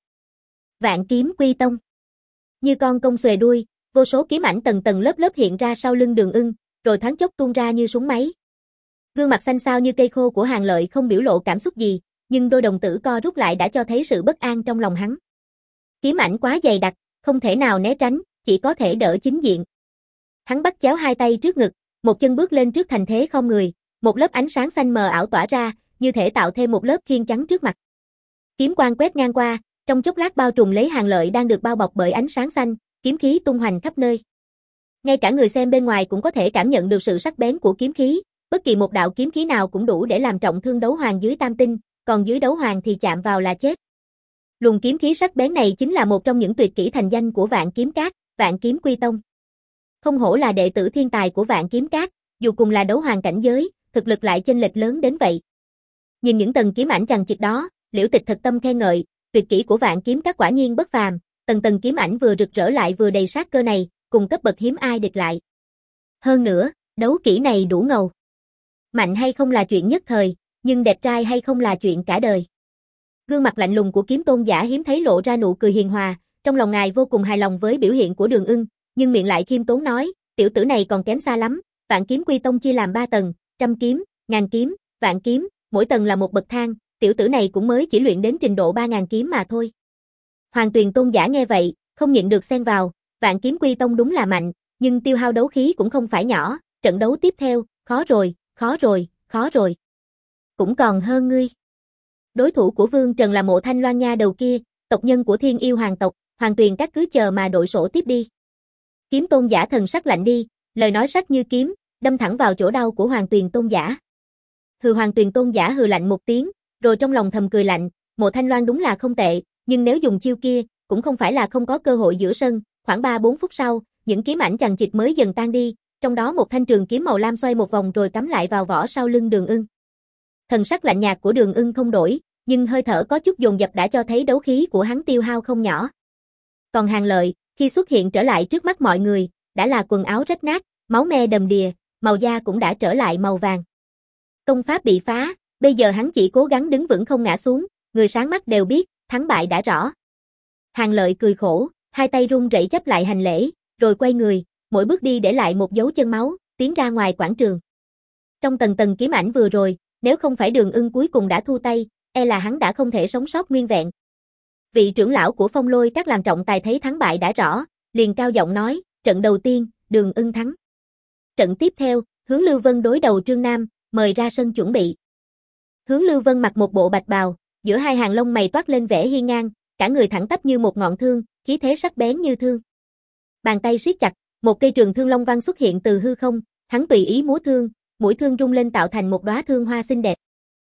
Vạn kiếm quy tông. Như con công xuề đuôi, vô số kiếm ảnh tầng tầng lớp lớp hiện ra sau lưng Đường Ưng, rồi thoáng chốc tuôn ra như súng máy. Gương mặt xanh xao như cây khô của Hàng Lợi không biểu lộ cảm xúc gì, nhưng đôi đồng tử co rút lại đã cho thấy sự bất an trong lòng hắn. Kiếm ảnh quá dày đặc, không thể nào né tránh, chỉ có thể đỡ chính diện. Hắn bắt chéo hai tay trước ngực, một chân bước lên trước thành thế khom người, một lớp ánh sáng xanh mờ ảo tỏa ra, như thể tạo thêm một lớp khiên chắn trước mặt. Kiếm quang quét ngang qua, trong chốc lát bao trùm lấy Hàng Lợi đang được bao bọc bởi ánh sáng xanh, kiếm khí tung hoành khắp nơi. Ngay cả người xem bên ngoài cũng có thể cảm nhận được sự sắc bén của kiếm khí, bất kỳ một đạo kiếm khí nào cũng đủ để làm trọng thương đấu hoàng dưới tam tinh, còn dưới đấu hoàng thì chạm vào là chết. Luồng kiếm khí sắc bén này chính là một trong những tuyệt kỹ thành danh của Vạn Kiếm Các, Vạn Kiếm Quy Tông. Không hổ là đệ tử thiên tài của Vạn Kiếm Các, dù cùng là đấu hoàng cảnh giới, thực lực lại chênh lệch lớn đến vậy. Nhìn những tầng kiếm ảnh chằng chịt đó, Liễu Tịch thật tâm khen ngợi, tuyệt kỹ của Vạn Kiếm Các quả nhiên bất phàm, tầng tầng kiếm ảnh vừa rực rỡ lại vừa đầy sát cơ này, cùng cấp bậc hiếm ai địch lại. Hơn nữa, đấu kỹ này đủ ngầu. Mạnh hay không là chuyện nhất thời, nhưng đẹp trai hay không là chuyện cả đời. Gương mặt lạnh lùng của Kiếm Tôn giả hiếm thấy lộ ra nụ cười hiền hòa, trong lòng ngài vô cùng hài lòng với biểu hiện của Đường Ưng, nhưng miệng lại khiêm tốn nói, tiểu tử này còn kém xa lắm, Vạn Kiếm Quy Tông chia làm ba tầng, trăm kiếm, ngàn kiếm, vạn kiếm, mỗi tầng là một bậc thang, tiểu tử này cũng mới chỉ luyện đến trình độ ba ngàn kiếm mà thôi. Hoàng Tuyền Tôn giả nghe vậy, không nhịn được xen vào, Vạn Kiếm Quy Tông đúng là mạnh, nhưng tiêu hao đấu khí cũng không phải nhỏ, trận đấu tiếp theo, khó rồi, khó rồi, khó rồi. Cũng còn hơn ngươi. Đối thủ của Vương Trần là Mộ Thanh Loan nha đầu kia, tộc nhân của Thiên Yêu Hoàng tộc, Hoàng Tuyền các cứ chờ mà đội sổ tiếp đi. Kiếm Tôn giả thần sắc lạnh đi, lời nói sắc như kiếm, đâm thẳng vào chỗ đau của Hoàng Tuyền Tôn giả. Hừ Hoàng Tuyền Tôn giả hừ lạnh một tiếng, rồi trong lòng thầm cười lạnh, Mộ Thanh Loan đúng là không tệ, nhưng nếu dùng chiêu kia, cũng không phải là không có cơ hội giữa sân, khoảng ba bốn phút sau, những kiếm ảnh chằng chịt mới dần tan đi, trong đó một thanh trường kiếm màu lam xoay một vòng rồi cắm lại vào vỏ sau lưng Đường Ưng. Thần sắc lạnh nhạt của Đường Ưng không đổi, nhưng hơi thở có chút dồn dập đã cho thấy đấu khí của hắn tiêu hao không nhỏ. Còn Hàng Lợi, khi xuất hiện trở lại trước mắt mọi người, đã là quần áo rách nát, máu me đầm đìa, màu da cũng đã trở lại màu vàng. Công pháp bị phá, bây giờ hắn chỉ cố gắng đứng vững không ngã xuống, người sáng mắt đều biết, thắng bại đã rõ. Hàng Lợi cười khổ, hai tay run rẩy chấp lại hành lễ, rồi quay người, mỗi bước đi để lại một dấu chân máu, tiến ra ngoài quảng trường. Trong tầng tầng kiếm ảnh vừa rồi, nếu không phải Đường Ưng cuối cùng đã thu tay, e là hắn đã không thể sống sót nguyên vẹn. Vị trưởng lão của Phong Lôi các làm trọng tài thấy thắng bại đã rõ, liền cao giọng nói, trận đầu tiên, Đường Ưng thắng. Trận tiếp theo, Hướng Lưu Vân đối đầu Trương Nam, mời ra sân chuẩn bị. Hướng Lưu Vân mặc một bộ bạch bào, giữa hai hàng lông mày toát lên vẻ hiên ngang, cả người thẳng tắp như một ngọn thương, khí thế sắc bén như thương. Bàn tay siết chặt, một cây trường thương long văn xuất hiện từ hư không, hắn tùy ý múa thương, mũi thương rung lên tạo thành một đóa thương hoa xinh đẹp.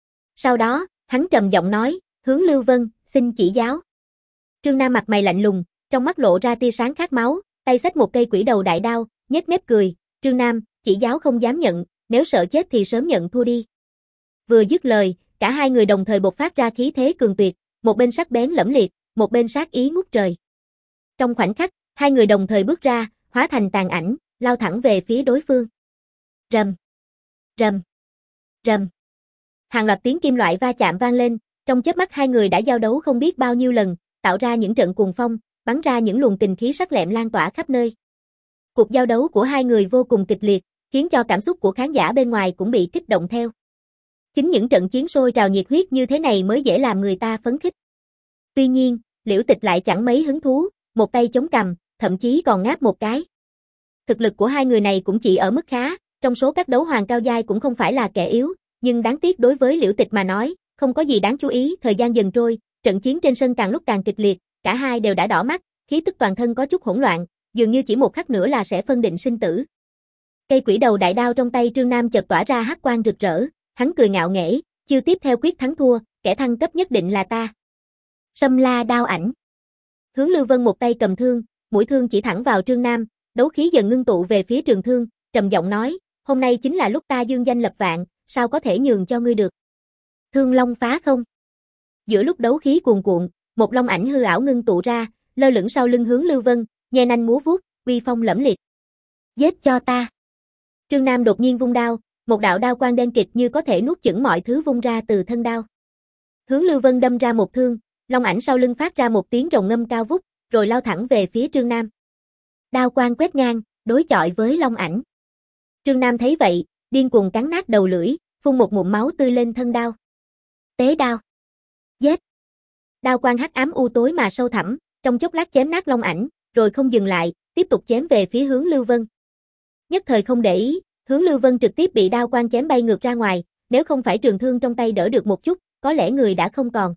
Sau đó, hắn trầm giọng nói, Hướng Lưu Vân, xin chỉ giáo. Trương Nam mặt mày lạnh lùng, Trong mắt lộ ra tia sáng khát máu, tay xách một cây quỷ đầu đại đao, nhếch mép cười, Trương Nam, chỉ giáo không dám nhận, nếu sợ chết thì sớm nhận thua đi. Vừa dứt lời, cả hai người đồng thời bộc phát ra khí thế cường tuyệt, một bên sắc bén lẫm liệt, một bên sát ý ngút trời. Trong khoảnh khắc, hai người đồng thời bước ra, hóa thành tàn ảnh, lao thẳng về phía đối phương. Rầm, rầm, rầm. Hàng loạt tiếng kim loại va chạm vang lên, trong chớp mắt hai người đã giao đấu không biết bao nhiêu lần, tạo ra những trận cuồng phong, bắn ra những luồng kình khí sắc lẹm lan tỏa khắp nơi. Cuộc giao đấu của hai người vô cùng kịch liệt, khiến cho cảm xúc của khán giả bên ngoài cũng bị kích động theo. Chính những trận chiến sôi trào nhiệt huyết như thế này mới dễ làm người ta phấn khích. Tuy nhiên, Liễu Tịch lại chẳng mấy hứng thú, một tay chống cằm, thậm chí còn ngáp một cái. Thực lực của hai người này cũng chỉ ở mức khá, trong số các đấu hoàng cao giai cũng không phải là kẻ yếu, nhưng đáng tiếc đối với Liễu Tịch mà nói, không có gì đáng chú ý. Thời gian dần trôi, trận chiến trên sân càng lúc càng kịch liệt, cả hai đều đã đỏ mắt, khí tức toàn thân có chút hỗn loạn, dường như chỉ một khắc nữa là sẽ phân định sinh tử. Cây quỷ đầu đại đao trong tay Trương Nam chợt tỏa ra hắc quang rực rỡ, hắn cười ngạo nghễ, chiêu tiếp theo quyết thắng thua, kẻ thăng cấp nhất định là ta. Sâm La đao ảnh. Hướng Lưu Vân một tay cầm thương, mũi thương chỉ thẳng vào Trương Nam, đấu khí dần ngưng tụ về phía trường thương, trầm giọng nói, hôm nay chính là lúc ta dương danh lập vạn, sao có thể nhường cho ngươi được. Thương long phá không. Giữa lúc đấu khí cuồn cuộn, một long ảnh hư ảo ngưng tụ ra, lơ lửng sau lưng Hướng Lưu Vân, nhe nanh múa vuốt, uy phong lẫm liệt. Giết cho ta. Trương Nam đột nhiên vung đao, một đạo đao quang đen kịt như có thể nuốt chửng mọi thứ vung ra từ thân đao. Hướng Lưu Vân đâm ra một thương, long ảnh sau lưng phát ra một tiếng rồng ngâm cao vút, rồi lao thẳng về phía Trương Nam. Đao quang quét ngang, đối chọi với long ảnh. Trương Nam thấy vậy, điên cuồng cắn nát đầu lưỡi, phun một ngụm máu tươi lên thân đao. Tế đao. Giết. Đao quang hắc ám u tối mà sâu thẳm, trong chốc lát chém nát long ảnh, rồi không dừng lại, tiếp tục chém về phía Hướng Lưu Vân. Nhất thời không để ý, Hướng Lưu Vân trực tiếp bị đao quang chém bay ngược ra ngoài, nếu không phải trường thương trong tay đỡ được một chút, có lẽ người đã không còn.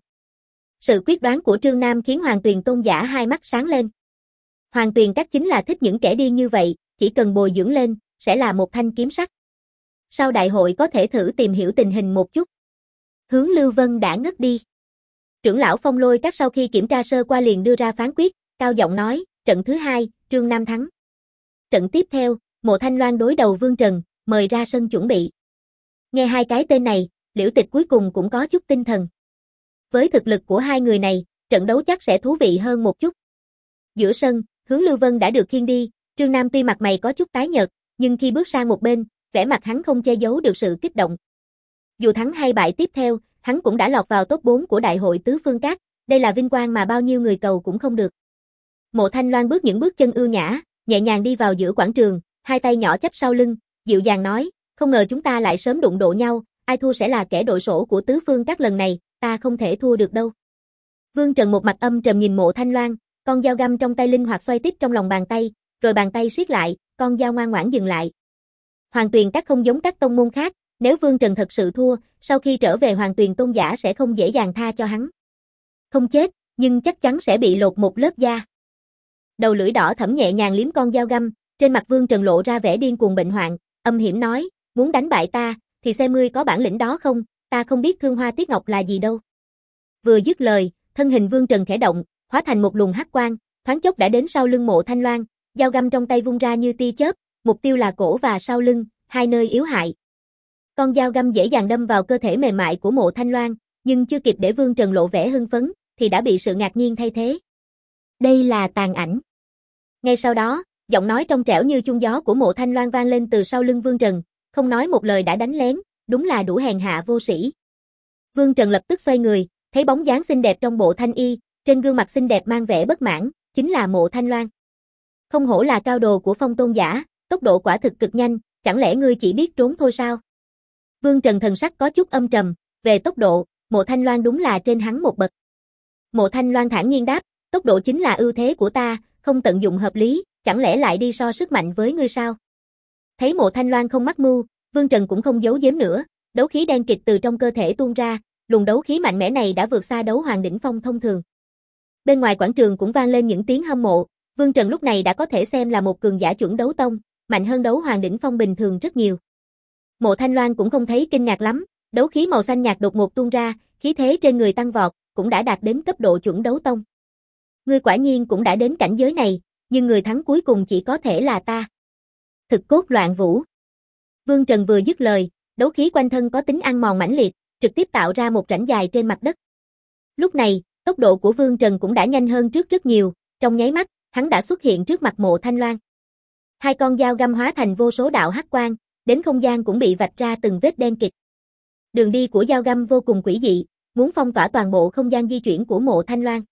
Sự quyết đoán của Trương Nam khiến Hoàng Tuyền Tôn giả hai mắt sáng lên. Hoàng Tuyền Các chính là thích những kẻ điên như vậy, chỉ cần bồi dưỡng lên, sẽ là một thanh kiếm sắc. Sau đại hội có thể thử tìm hiểu tình hình một chút. Hướng Lưu Vân đã ngất đi. Trưởng lão Phong Lôi Các sau khi kiểm tra sơ qua liền đưa ra phán quyết, cao giọng nói, trận thứ hai, Trương Nam thắng. Trận tiếp theo, Mộ Thanh Loan đối đầu Vương Trần, mời ra sân chuẩn bị. Nghe hai cái tên này, Liễu Tịch cuối cùng cũng có chút tinh thần. Với thực lực của hai người này, trận đấu chắc sẽ thú vị hơn một chút. Giữa sân, Hướng Lưu Vân đã được khiêng đi, Trương Nam tuy mặt mày có chút tái nhợt, nhưng khi bước sang một bên, vẻ mặt hắn không che giấu được sự kích động. Dù thắng hay bại tiếp theo, hắn cũng đã lọt vào top bốn của đại hội tứ phương các, đây là vinh quang mà bao nhiêu người cầu cũng không được. Mộ Thanh Loan bước những bước chân ưu nhã, nhẹ nhàng đi vào giữa quảng trường, hai tay nhỏ chắp sau lưng, dịu dàng nói, không ngờ chúng ta lại sớm đụng độ nhau, ai thua sẽ là kẻ đội sổ của tứ phương các lần này, ta không thể thua được đâu. Vương Trần một mặt âm trầm nhìn Mộ Thanh Loan, con dao găm trong tay linh hoạt xoay tiếp trong lòng bàn tay, rồi bàn tay siết lại, con dao ngoan ngoãn dừng lại. Hoàng Tuyền Các không giống các tông môn khác, nếu Vương Trần thật sự thua, sau khi trở về Hoàng Tuyền Tôn giả sẽ không dễ dàng tha cho hắn. Không chết, nhưng chắc chắn sẽ bị lột một lớp da. Đầu lưỡi đỏ thẫm nhẹ nhàng liếm con dao găm, trên mặt Vương Trần lộ ra vẻ điên cuồng bệnh hoạn, âm hiểm nói, muốn đánh bại ta, thì xem ngươi có bản lĩnh đó không, ta không biết Thương Hoa Tiết Ngọc là gì đâu. Vừa dứt lời, thân hình Vương Trần khẽ động, hóa thành một luồng hắc quang, thoáng chốc đã đến sau lưng Mộ Thanh Loan, dao găm trong tay vung ra như tia chớp, mục tiêu là cổ và sau lưng, hai nơi yếu hại. Con dao găm dễ dàng đâm vào cơ thể mềm mại của Mộ Thanh Loan, nhưng chưa kịp để Vương Trần lộ vẻ hưng phấn, thì đã bị sự ngạc nhiên thay thế. Đây là tàn ảnh. Ngay sau đó, giọng nói trong trẻo như chuông gió của Mộ Thanh Loan vang lên từ sau lưng Vương Trần, không nói một lời đã đánh lén, đúng là đủ hèn hạ vô sĩ. Vương Trần lập tức xoay người, thấy bóng dáng xinh đẹp trong bộ thanh y, trên gương mặt xinh đẹp mang vẻ bất mãn, chính là Mộ Thanh Loan. Không hổ là cao đồ của Phong Tôn giả, tốc độ quả thực cực nhanh, chẳng lẽ ngươi chỉ biết trốn thôi sao? Vương Trần thần sắc có chút âm trầm, về tốc độ, Mộ Thanh Loan đúng là trên hắn một bậc. Mộ Thanh Loan thản nhiên đáp, tốc độ chính là ưu thế của ta, không tận dụng hợp lý, chẳng lẽ lại đi so sức mạnh với ngươi sao? Thấy Mộ Thanh Loan không mắc mưu, Vương Trần cũng không giấu giếm nữa, đấu khí đen kịt từ trong cơ thể tuôn ra, luồng đấu khí mạnh mẽ này đã vượt xa đấu hoàng đỉnh phong thông thường. Bên ngoài quảng trường cũng vang lên những tiếng hâm mộ, Vương Trần lúc này đã có thể xem là một cường giả chuẩn đấu tông, mạnh hơn đấu hoàng đỉnh phong bình thường rất nhiều. Mộ Thanh Loan cũng không thấy kinh ngạc lắm, đấu khí màu xanh nhạt đột ngột tuôn ra, khí thế trên người tăng vọt, cũng đã đạt đến cấp độ chuẩn đấu tông. Ngươi quả nhiên cũng đã đến cảnh giới này, nhưng người thắng cuối cùng chỉ có thể là ta. Thực cốt loạn vũ. Vương Trần vừa dứt lời, đấu khí quanh thân có tính ăn mòn mãnh liệt, trực tiếp tạo ra một rãnh dài trên mặt đất. Lúc này, tốc độ của Vương Trần cũng đã nhanh hơn trước rất nhiều, trong nháy mắt, hắn đã xuất hiện trước mặt Mộ Thanh Loan. Hai con dao găm hóa thành vô số đạo hắc quang, đến không gian cũng bị vạch ra từng vết đen kịt. Đường đi của dao găm vô cùng quỷ dị, muốn phong tỏa toàn bộ không gian di chuyển của Mộ Thanh Loan.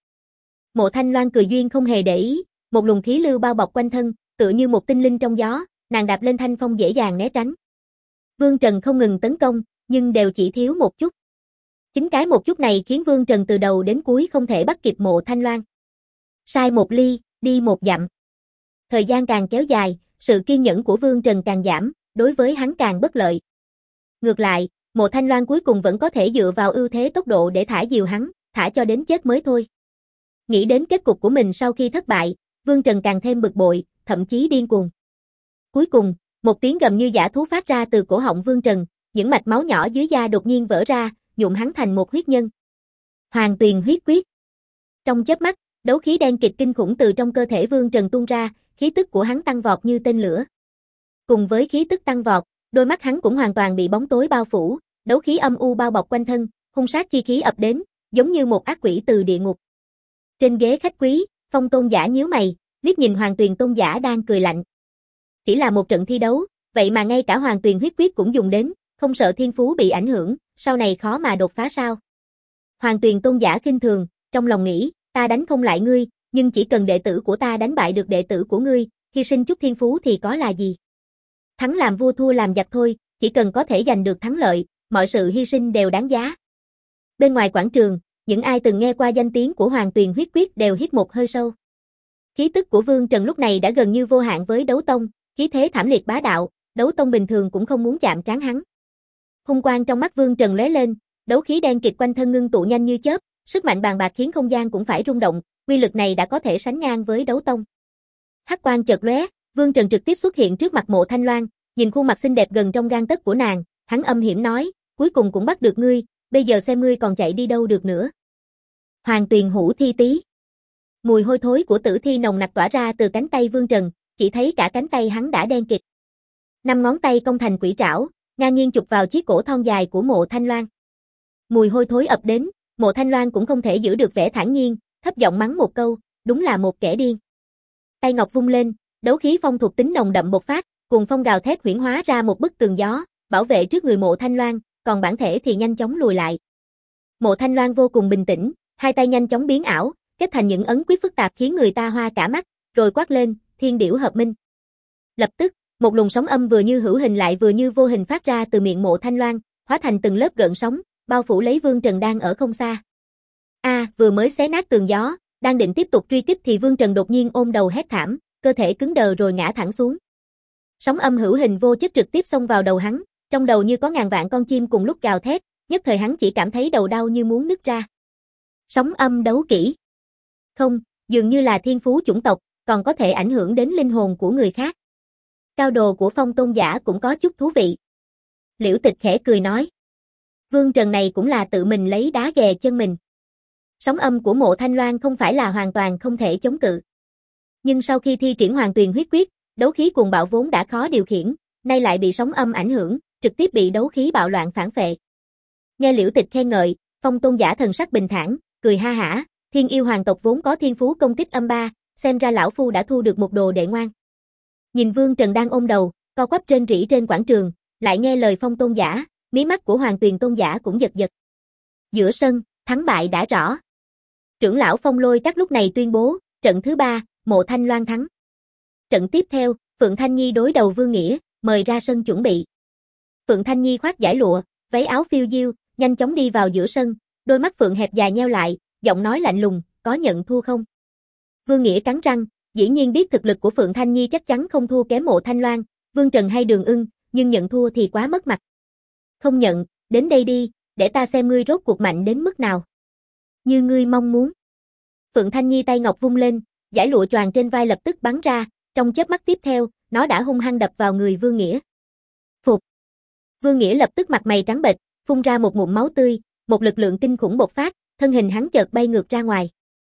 Mộ Thanh Loan cười duyên không hề để ý, một luồng khí lưu bao bọc quanh thân, tựa như một tinh linh trong gió, nàng đạp lên thanh phong dễ dàng né tránh. Vương Trần không ngừng tấn công, nhưng đều chỉ thiếu một chút. Chính cái một chút này khiến Vương Trần từ đầu đến cuối không thể bắt kịp Mộ Thanh Loan. Sai một ly, đi một dặm. Thời gian càng kéo dài, sự kiên nhẫn của Vương Trần càng giảm, đối với hắn càng bất lợi. Ngược lại, Mộ Thanh Loan cuối cùng vẫn có thể dựa vào ưu thế tốc độ để thả diều hắn, thả cho đến chết mới thôi. Nghĩ đến kết cục của mình sau khi thất bại, Vương Trần càng thêm bực bội, thậm chí điên cuồng. Cuối cùng, một tiếng gầm như dã thú phát ra từ cổ họng Vương Trần, những mạch máu nhỏ dưới da đột nhiên vỡ ra, nhuộm hắn thành một huyết nhân. Hoàng Tuyền huyết quyết. Trong chớp mắt, đấu khí đen kịt kinh khủng từ trong cơ thể Vương Trần tuôn ra, khí tức của hắn tăng vọt như tên lửa. Cùng với khí tức tăng vọt, đôi mắt hắn cũng hoàn toàn bị bóng tối bao phủ, đấu khí âm u bao bọc quanh thân, hung sát chi khí ập đến, giống như một ác quỷ từ địa ngục. Trên ghế khách quý, Phong Tôn Giả nhíu mày, liếc nhìn Hoàng Tuyền Tôn Giả đang cười lạnh. Chỉ là một trận thi đấu, vậy mà ngay cả Hoàng Tuyền huyết quyết cũng dùng đến, không sợ thiên phú bị ảnh hưởng, sau này khó mà đột phá sao? Hoàng Tuyền Tôn Giả khinh thường, trong lòng nghĩ, ta đánh không lại ngươi, nhưng chỉ cần đệ tử của ta đánh bại được đệ tử của ngươi, hy sinh chút thiên phú thì có là gì? Thắng làm vua thua làm giặc thôi, chỉ cần có thể giành được thắng lợi, mọi sự hy sinh đều đáng giá. Bên ngoài quảng trường, những ai từng nghe qua danh tiếng của Hoàng Tuyền huyết quyết đều hít một hơi sâu. Khí tức của Vương Trần lúc này đã gần như vô hạn với đấu tông, khí thế thảm liệt bá đạo, đấu tông bình thường cũng không muốn chạm trán hắn. Hung quang trong mắt Vương Trần lóe lên, đấu khí đen kịt quanh thân ngưng tụ nhanh như chớp, sức mạnh bàng bạc khiến không gian cũng phải rung động, uy lực này đã có thể sánh ngang với đấu tông. Hắc quang chợt lóe, Vương Trần trực tiếp xuất hiện trước mặt Mộ Thanh Loan, nhìn khuôn mặt xinh đẹp gần trong gang tấc của nàng, hắn âm hiểm nói, cuối cùng cũng bắt được ngươi, bây giờ xem ngươi còn chạy đi đâu được nữa. Hoàng Tuyền hủ thi tí. Mùi hôi thối của tử thi nồng nặc tỏa ra từ cánh tay Vương Trần, chỉ thấy cả cánh tay hắn đã đen kịt. Năm ngón tay cong thành quỷ trảo, ngang nhiên chụp vào chiếc cổ thon dài của Mộ Thanh Loan. Mùi hôi thối ập đến, Mộ Thanh Loan cũng không thể giữ được vẻ thản nhiên, thấp giọng mắng một câu, đúng là một kẻ điên. Tay ngọc vung lên, đấu khí phong thuộc tính nồng đậm bộc phát, cùng phong gào thét huyễn hóa ra một bức tường gió, bảo vệ trước người Mộ Thanh Loan, còn bản thể thì nhanh chóng lùi lại. Mộ Thanh Loan vô cùng bình tĩnh, hai tay nhanh chóng biến ảo, kết thành những ấn quyết phức tạp khiến người ta hoa cả mắt, rồi quát lên, thiên điểu hợp minh. Lập tức, một luồng sóng âm vừa như hữu hình lại vừa như vô hình phát ra từ miệng Mộ Thanh Loan, hóa thành từng lớp gợn sóng, bao phủ lấy Vương Trần đang ở không xa. A, à, vừa mới xé nát tường gió, đang định tiếp tục truy kích thì Vương Trần đột nhiên ôm đầu hét thảm, cơ thể cứng đờ rồi ngã thẳng xuống. Sóng âm hữu hình vô chất trực tiếp xông vào đầu hắn, trong đầu như có ngàn vạn con chim cùng lúc gào thét, nhất thời hắn chỉ cảm thấy đầu đau như muốn nứt ra. Sóng âm đấu kỹ. Không, dường như là thiên phú chủng tộc, còn có thể ảnh hưởng đến linh hồn của người khác. Cao đồ của Phong Tôn Giả cũng có chút thú vị. Liễu Tịch khẽ cười nói. Vương Trần này cũng là tự mình lấy đá ghè chân mình. Sóng âm của Mộ Thanh Loan không phải là hoàn toàn không thể chống cự. Nhưng sau khi thi triển Hoàng Tuyền huyết quyết, đấu khí cuồng bạo vốn đã khó điều khiển, nay lại bị sóng âm ảnh hưởng, trực tiếp bị đấu khí bạo loạn phản phệ. Nghe Liễu Tịch khen ngợi, Phong Tôn Giả thần sắc bình thản, cười ha hả, Thiên Yêu hoàng tộc vốn có thiên phú công kích âm ba, xem ra lão phu đã thu được một đồ đệ ngoan. Nhìn Vương Trần đang ôm đầu, co quắp trên rỉ trên quảng trường, lại nghe lời Phong Tôn Giả, mí mắt của Hoàng Tuyền Tôn Giả cũng giật giật. Giữa sân, thắng bại đã rõ. Trưởng lão Phong Lôi Các lúc này tuyên bố, trận thứ ba, Mộ Thanh Loan thắng. Trận tiếp theo, Phượng Thanh Nhi đối đầu Vương Nghĩa, mời ra sân chuẩn bị. Phượng Thanh Nhi khoác giải lụa, váy áo phiêu diêu, nhanh chóng đi vào giữa sân, đôi mắt Phượng hẹp dài nheo lại, giọng nói lạnh lùng, có nhận thua không? Vương Nghĩa cắn răng, dĩ nhiên biết thực lực của Phượng Thanh Nhi chắc chắn không thua kém Mộ Thanh Loan, Vương Trần hay Đường Ưng, nhưng nhận thua thì quá mất mặt. Không nhận, đến đây đi, để ta xem ngươi rốt cuộc mạnh đến mức nào. Như ngươi mong muốn. Phượng Thanh Nhi tay ngọc vung lên, giải lụa choàng trên vai lập tức bắn ra, trong chớp mắt tiếp theo, nó đã hung hăng đập vào người Vương Nghĩa. Phục. Vương Nghĩa lập tức mặt mày trắng bệch, phun ra một ngụm máu tươi, một lực lượng kinh khủng bộc phát, thân hình hắn chợt bay ngược ra ngoài.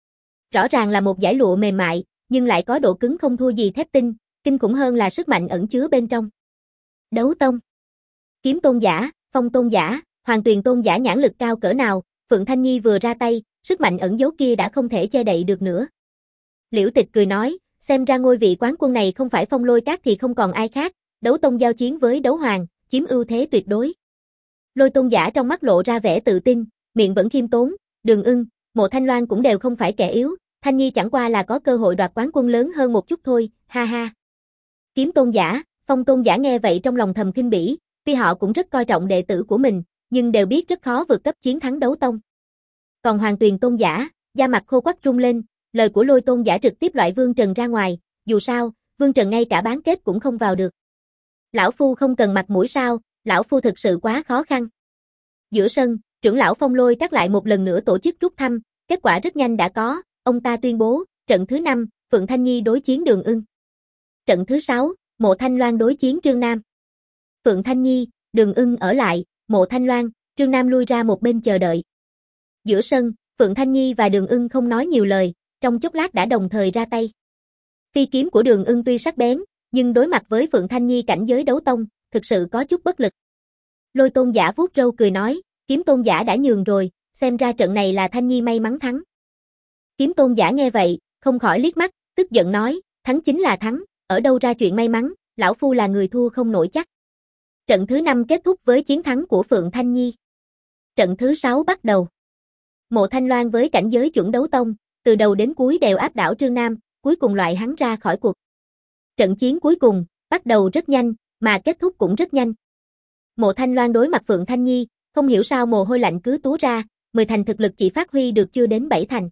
Rõ ràng là một dải lụa mềm mại, nhưng lại có độ cứng không thua gì thép tinh, kinh khủng hơn là sức mạnh ẩn chứa bên trong. Đấu tông. Kiếm tôn giả, phong tôn giả, hoàng tuyền tôn giả nhãn lực cao cỡ nào, Phượng Thanh Nhi vừa ra tay, sức mạnh ẩn giấu kia đã không thể che đậy được nữa. Liễu Tịch cười nói, xem ra ngôi vị quán quân này không phải Phong Lôi Các thì không còn ai khác, đấu tông giao chiến với đấu hoàng, chiếm ưu thế tuyệt đối. Lôi tôn giả trong mắt lộ ra vẻ tự tin, miệng vẫn khiêm tốn, Đường Ưng, Mộ Thanh Loan cũng đều không phải kẻ yếu, Thanh Nhi chẳng qua là có cơ hội đoạt quán quân lớn hơn một chút thôi, ha ha. Kiếm tôn giả, phong tôn giả nghe vậy trong lòng thầm khinh bỉ, tuy họ cũng rất coi trọng đệ tử của mình, nhưng đều biết rất khó vượt cấp chiến thắng đấu tông. Còn Hoàng Tuyền tôn giả, da mặt khô quắt rung lên, lời của Lôi tôn giả trực tiếp loại Vương Trần ra ngoài, dù sao, Vương Trần ngay cả bán kết cũng không vào được. Lão Phu không cần mặt mũi sao, Lão Phu thực sự quá khó khăn. Giữa sân, trưởng lão Phong Lôi Các lại một lần nữa tổ chức rút thăm, kết quả rất nhanh đã có, ông ta tuyên bố, trận thứ năm, Phượng Thanh Nhi đối chiến Đường Ưng. Trận thứ sáu, Mộ Thanh Loan đối chiến Trương Nam. Phượng Thanh Nhi, Đường Ưng ở lại, Mộ Thanh Loan, Trương Nam lui ra một bên chờ đợi. Giữa sân, Phượng Thanh Nhi và Đường Ưng không nói nhiều lời, trong chốc lát đã đồng thời ra tay. Phi kiếm của Đường Ưng tuy sắc bén, nhưng đối mặt với Phượng Thanh Nhi cảnh giới đấu tông, thực sự có chút bất lực. Lôi tôn giả vuốt râu cười nói, kiếm tôn giả đã nhường rồi, xem ra trận này là Thanh Nhi may mắn thắng. Kiếm tôn giả nghe vậy, không khỏi liếc mắt, tức giận nói, thắng chính là thắng, ở đâu ra chuyện may mắn, lão phu là người thua không nổi chắc. Trận thứ năm kết thúc với chiến thắng của Phượng Thanh Nhi. Trận thứ sáu bắt đầu. Mộ Thanh Loan với cảnh giới chuẩn đấu tông, từ đầu đến cuối đều áp đảo Trương Nam, cuối cùng loại hắn ra khỏi cuộc. Trận chiến cuối cùng, bắt đầu rất nhanh, mà kết thúc cũng rất nhanh. Mộ Thanh Loan đối mặt Phượng Thanh Nhi, không hiểu sao mồ hôi lạnh cứ túa ra, mười thành thực lực chỉ phát huy được chưa đến bảy thành.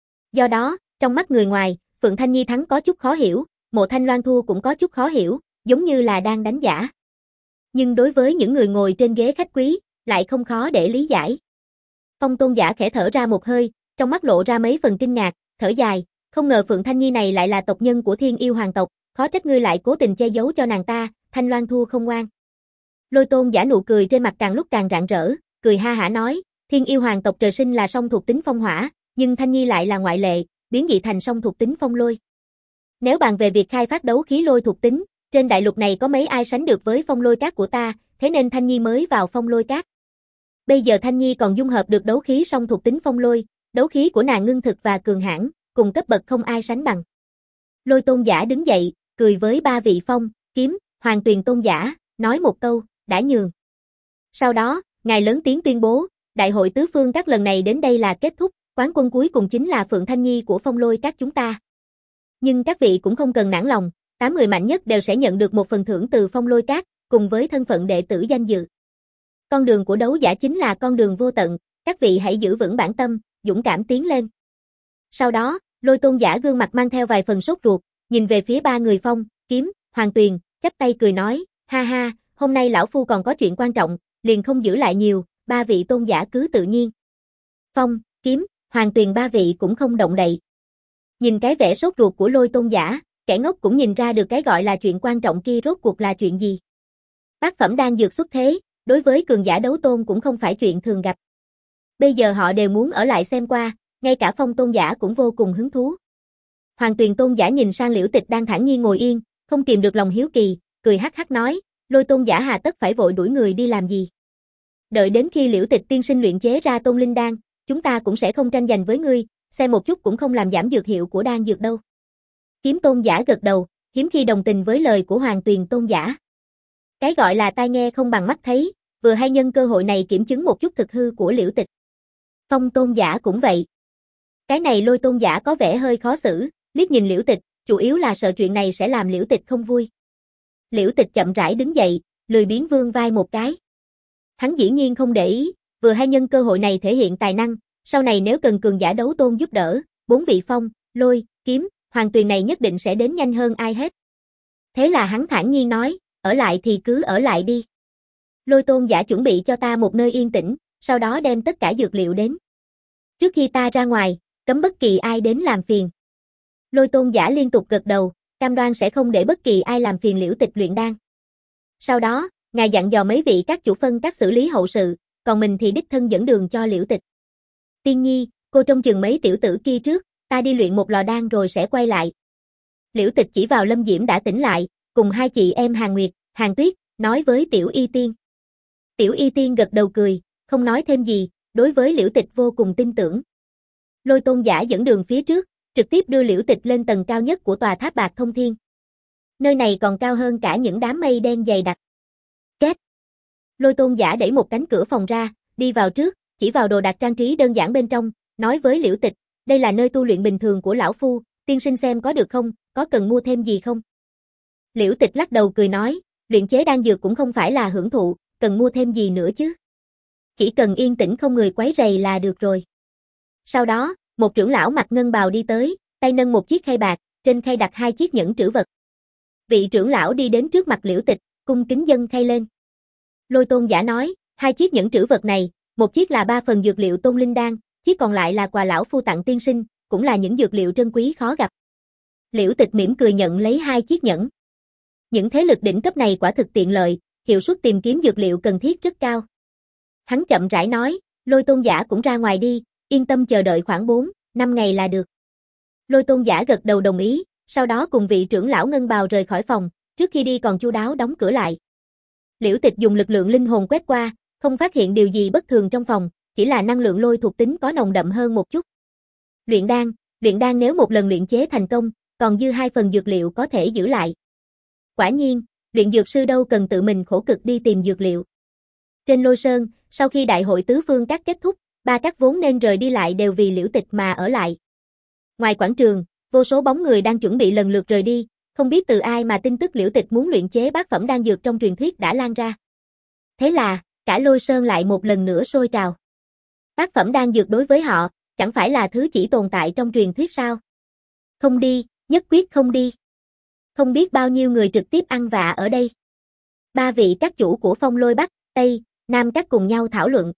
Do đó, trong mắt người ngoài, Phượng Thanh Nhi thắng có chút khó hiểu, Mộ Thanh Loan thua cũng có chút khó hiểu, giống như là đang đánh giả. Nhưng đối với những người ngồi trên ghế khách quý, lại không khó để lý giải. Phong tôn giả khẽ thở ra một hơi, trong mắt lộ ra mấy phần kinh ngạc, thở dài, không ngờ Phượng Thanh Nhi này lại là tộc nhân của Thiên Yêu Hoàng tộc, khó trách ngươi lại cố tình che giấu cho nàng ta, Thanh Loan thua không ngoan. Lôi tôn giả nụ cười trên mặt càng lúc càng rạng rỡ, cười ha hả nói, Thiên Yêu Hoàng tộc trời sinh là song thuộc tính phong hỏa, nhưng Thanh Nhi lại là ngoại lệ, biến dị thành song thuộc tính phong lôi. Nếu bàn về việc khai phát đấu khí lôi thuộc tính, trên đại lục này có mấy ai sánh được với Phong Lôi Các của ta, thế nên Thanh Nhi mới vào Phong Lôi Các. Bây giờ Thanh Nhi còn dung hợp được đấu khí song thuộc tính phong lôi, đấu khí của nàng ngưng thực và cường hãn, cùng cấp bậc không ai sánh bằng. Lôi tôn giả đứng dậy, cười với ba vị Phong, Kiếm, Hoàng Tuyền tôn giả, nói một câu, đã nhường. Sau đó, ngài lớn tiếng tuyên bố, đại hội tứ phương các lần này đến đây là kết thúc, quán quân cuối cùng chính là Phượng Thanh Nhi của Phong Lôi Các chúng ta. Nhưng các vị cũng không cần nản lòng, tám người mạnh nhất đều sẽ nhận được một phần thưởng từ Phong Lôi Các, cùng với thân phận đệ tử danh dự. Con đường của đấu giả chính là con đường vô tận, các vị hãy giữ vững bản tâm, dũng cảm tiến lên. Sau đó, Lôi tôn giả gương mặt mang theo vài phần sốt ruột, nhìn về phía ba người Phong, Kiếm, Hoàng Tuyền, chắp tay cười nói, ha ha, hôm nay lão phu còn có chuyện quan trọng, liền không giữ lại nhiều, ba vị tôn giả cứ tự nhiên. Phong, Kiếm, Hoàng Tuyền ba vị cũng không động đậy. Nhìn cái vẻ sốt ruột của Lôi tôn giả, kẻ ngốc cũng nhìn ra được cái gọi là chuyện quan trọng kia rốt cuộc là chuyện gì. Bát phẩm đang dược xuất thế, đối với cường giả đấu tôn cũng không phải chuyện thường gặp. Bây giờ họ đều muốn ở lại xem qua, ngay cả Phong tôn giả cũng vô cùng hứng thú. Hoàng Tuyền tôn giả nhìn sang Liễu Tịch đang thản nhiên ngồi yên, không kìm được lòng hiếu kỳ, cười hắc hắc nói, Lôi tôn giả hà tất phải vội đuổi người đi làm gì. Đợi đến khi Liễu Tịch tiên sinh luyện chế ra tôn linh đan, chúng ta cũng sẽ không tranh giành với ngươi, xem một chút cũng không làm giảm dược hiệu của đan dược đâu. Kiếm tôn giả gật đầu, hiếm khi đồng tình với lời của Hoàng Tuyền tôn giả. Cái gọi là tai nghe không bằng mắt thấy, vừa hay nhân cơ hội này kiểm chứng một chút thực hư của Liễu Tịch. Phong tôn giả cũng vậy. Cái này Lôi tôn giả có vẻ hơi khó xử, liếc nhìn Liễu Tịch, chủ yếu là sợ chuyện này sẽ làm Liễu Tịch không vui. Liễu Tịch chậm rãi đứng dậy, lười biếng vươn vai một cái. Hắn dĩ nhiên không để ý, vừa hay nhân cơ hội này thể hiện tài năng, sau này nếu cần cường giả đấu tôn giúp đỡ, bốn vị Phong, Lôi, Kiếm, Hoàng Tuyền này nhất định sẽ đến nhanh hơn ai hết. Thế là hắn thản nhiên nói, ở lại thì cứ ở lại đi. Lôi tôn giả chuẩn bị cho ta một nơi yên tĩnh, sau đó đem tất cả dược liệu đến. Trước khi ta ra ngoài, cấm bất kỳ ai đến làm phiền. Lôi tôn giả liên tục gật đầu, cam đoan sẽ không để bất kỳ ai làm phiền Liễu Tịch luyện đan. Sau đó, ngài dặn dò mấy vị các chủ phân các xử lý hậu sự, còn mình thì đích thân dẫn đường cho Liễu Tịch. Tiên nhi, cô trông chừng mấy tiểu tử kia trước, ta đi luyện một lò đan rồi sẽ quay lại. Liễu Tịch chỉ vào Lâm Diễm đã tỉnh lại, cùng hai chị em Hàn Nguyệt, Hàn Tuyết, nói với Tiểu Y Tiên. Tiểu Y Tiên gật đầu cười, không nói thêm gì, đối với Liễu Tịch vô cùng tin tưởng. Lôi Tôn giả dẫn đường phía trước, trực tiếp đưa Liễu Tịch lên tầng cao nhất của tòa tháp bạc thông thiên. Nơi này còn cao hơn cả những đám mây đen dày đặc. Két. Lôi Tôn giả đẩy một cánh cửa phòng ra, đi vào trước, chỉ vào đồ đạc trang trí đơn giản bên trong, nói với Liễu Tịch, đây là nơi tu luyện bình thường của lão phu, tiên sinh xem có được không, có cần mua thêm gì không? Liễu Tịch lắc đầu cười nói, luyện chế đan dược cũng không phải là hưởng thụ, cần mua thêm gì nữa chứ? Chỉ cần yên tĩnh không người quấy rầy là được rồi. Sau đó, một trưởng lão mặc ngân bào đi tới, tay nâng một chiếc khay bạc, trên khay đặt hai chiếc nhẫn trữ vật. Vị trưởng lão đi đến trước mặt Liễu Tịch, cung kính dâng khay lên. Lôi Tôn giả nói, hai chiếc nhẫn trữ vật này, một chiếc là ba phần dược liệu tôn linh đan, chiếc còn lại là quà lão phu tặng tiên sinh, cũng là những dược liệu trân quý khó gặp. Liễu Tịch mỉm cười nhận lấy hai chiếc nhẫn. Những thế lực đỉnh cấp này quả thực tiện lợi, hiệu suất tìm kiếm dược liệu cần thiết rất cao. Hắn chậm rãi nói, Lôi Tôn giả cũng ra ngoài đi, yên tâm chờ đợi khoảng bốn, năm ngày là được. Lôi Tôn giả gật đầu đồng ý, sau đó cùng vị trưởng lão ngân bào rời khỏi phòng, trước khi đi còn chu đáo đóng cửa lại. Liễu Tịch dùng lực lượng linh hồn quét qua, không phát hiện điều gì bất thường trong phòng, chỉ là năng lượng lôi thuộc tính có nồng đậm hơn một chút. Luyện đan, luyện đan nếu một lần luyện chế thành công, còn dư hai phần dược liệu có thể giữ lại. Quả nhiên, luyện dược sư đâu cần tự mình khổ cực đi tìm dược liệu. Trên Lôi Sơn, sau khi đại hội tứ phương các kết thúc, ba các vốn nên rời đi lại đều vì Liễu Tịch mà ở lại. Ngoài quảng trường, vô số bóng người đang chuẩn bị lần lượt rời đi, không biết từ ai mà tin tức Liễu Tịch muốn luyện chế bát phẩm đan dược trong truyền thuyết đã lan ra. Thế là, cả Lôi Sơn lại một lần nữa sôi trào. Bát phẩm đan dược đối với họ, chẳng phải là thứ chỉ tồn tại trong truyền thuyết sao? Không đi, nhất quyết không đi. Không biết bao nhiêu người trực tiếp ăn vạ ở đây. Ba vị các chủ của Phong Lôi Bắc, Tây, Nam các cùng nhau thảo luận.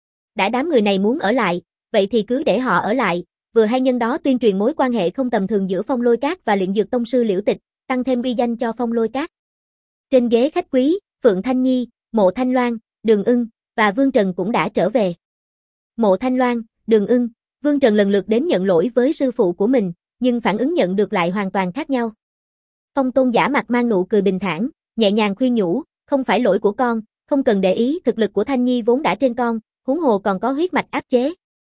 Đã đám người này muốn ở lại, vậy thì cứ để họ ở lại, vừa hay nhân đó tuyên truyền mối quan hệ không tầm thường giữa Phong Lôi Các và luyện dược tông sư Liễu Tịch, tăng thêm uy danh cho Phong Lôi Các. Trên ghế khách quý, Phượng Thanh Nhi, Mộ Thanh Loan, Đường Ưng và Vương Trần cũng đã trở về. Mộ Thanh Loan, Đường Ưng, Vương Trần lần lượt đến nhận lỗi với sư phụ của mình, nhưng phản ứng nhận được lại hoàn toàn khác nhau. Phong Tôn giả mặt mang nụ cười bình thản, nhẹ nhàng khuyên nhủ, không phải lỗi của con, không cần để ý, thực lực của Thanh Nhi vốn đã trên con, huống hồ còn có huyết mạch áp chế.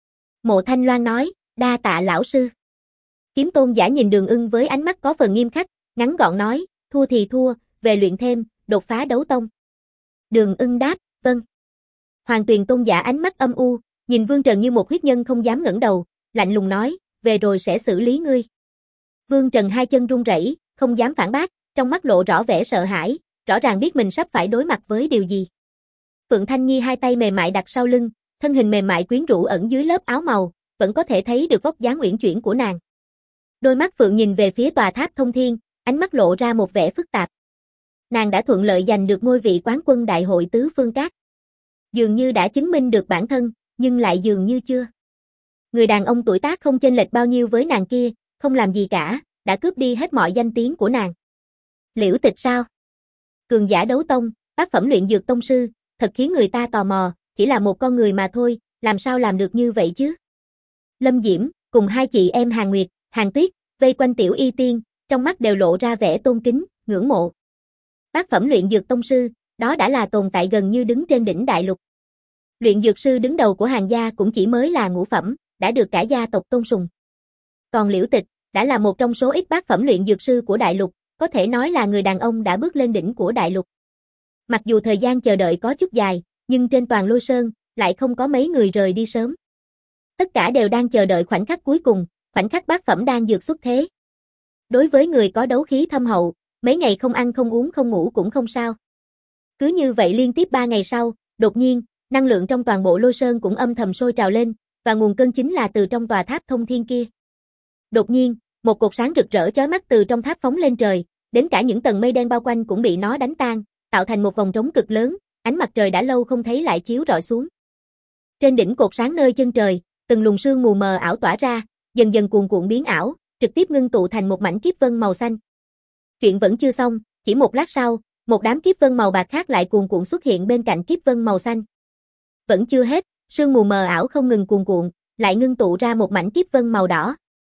Mộ Thanh Loan nói, đa tạ lão sư. Kiếm Tôn giả nhìn Đường Ưng với ánh mắt có phần nghiêm khắc, ngắn gọn nói, thua thì thua, về luyện thêm, đột phá đấu tông. Đường Ưng đáp, vâng. Hoàng Tuyền Tôn giả ánh mắt âm u, nhìn Vương Trần như một huyết nhân không dám ngẩng đầu, lạnh lùng nói, về rồi sẽ xử lý ngươi. Vương Trần hai chân run rẩy, không dám phản bác, trong mắt lộ rõ vẻ sợ hãi, rõ ràng biết mình sắp phải đối mặt với điều gì. Phượng Thanh Nhi hai tay mềm mại đặt sau lưng, thân hình mềm mại quyến rũ ẩn dưới lớp áo màu, vẫn có thể thấy được vóc dáng uyển chuyển của nàng. Đôi mắt Phượng nhìn về phía tòa tháp thông thiên, ánh mắt lộ ra một vẻ phức tạp. Nàng đã thuận lợi giành được ngôi vị quán quân đại hội tứ phương các. Dường như đã chứng minh được bản thân, nhưng lại dường như chưa. Người đàn ông tuổi tác không chênh lệch bao nhiêu với nàng kia, không làm gì cả, đã cướp đi hết mọi danh tiếng của nàng. Liễu Tịch sao? Cường giả đấu tông, bát phẩm luyện dược tông sư, thật khiến người ta tò mò, chỉ là một con người mà thôi, làm sao làm được như vậy chứ? Lâm Diễm, cùng hai chị em Hàn Nguyệt, Hàn Tuyết, vây quanh Tiểu Y Tiên, trong mắt đều lộ ra vẻ tôn kính, ngưỡng mộ. Bát phẩm luyện dược tông sư, đó đã là tồn tại gần như đứng trên đỉnh đại lục. Luyện dược sư đứng đầu của Hàn gia cũng chỉ mới là ngũ phẩm, đã được cả gia tộc tôn sùng. Còn Liễu Tịch, đã là một trong số ít bát phẩm luyện dược sư của đại lục, có thể nói là người đàn ông đã bước lên đỉnh của đại lục. Mặc dù thời gian chờ đợi có chút dài, nhưng trên toàn Lôi Sơn, lại không có mấy người rời đi sớm. Tất cả đều đang chờ đợi khoảnh khắc cuối cùng, khoảnh khắc bát phẩm đang dược xuất thế. Đối với người có đấu khí thâm hậu, mấy ngày không ăn không uống không ngủ cũng không sao. Cứ như vậy liên tiếp ba ngày sau, đột nhiên, năng lượng trong toàn bộ Lôi Sơn cũng âm thầm sôi trào lên, và nguồn cơn chính là từ trong tòa tháp thông thiên kia. Đột nhiên, một cột sáng rực rỡ chói mắt từ trong tháp phóng lên trời, đến cả những tầng mây đen bao quanh cũng bị nó đánh tan, tạo thành một vòng trống cực lớn, ánh mặt trời đã lâu không thấy lại chiếu rọi xuống. Trên đỉnh cột sáng nơi chân trời, từng luồng sương mù mờ ảo tỏa ra, dần dần cuồn cuộn biến ảo, trực tiếp ngưng tụ thành một mảnh kiếp vân màu xanh. Chuyện vẫn chưa xong, chỉ một lát sau, một đám kiếp vân màu bạc khác lại cuồn cuộn xuất hiện bên cạnh kiếp vân màu xanh. Vẫn chưa hết, sương mù mờ ảo không ngừng cuồn cuộn, lại ngưng tụ ra một mảnh kiếp vân màu đỏ.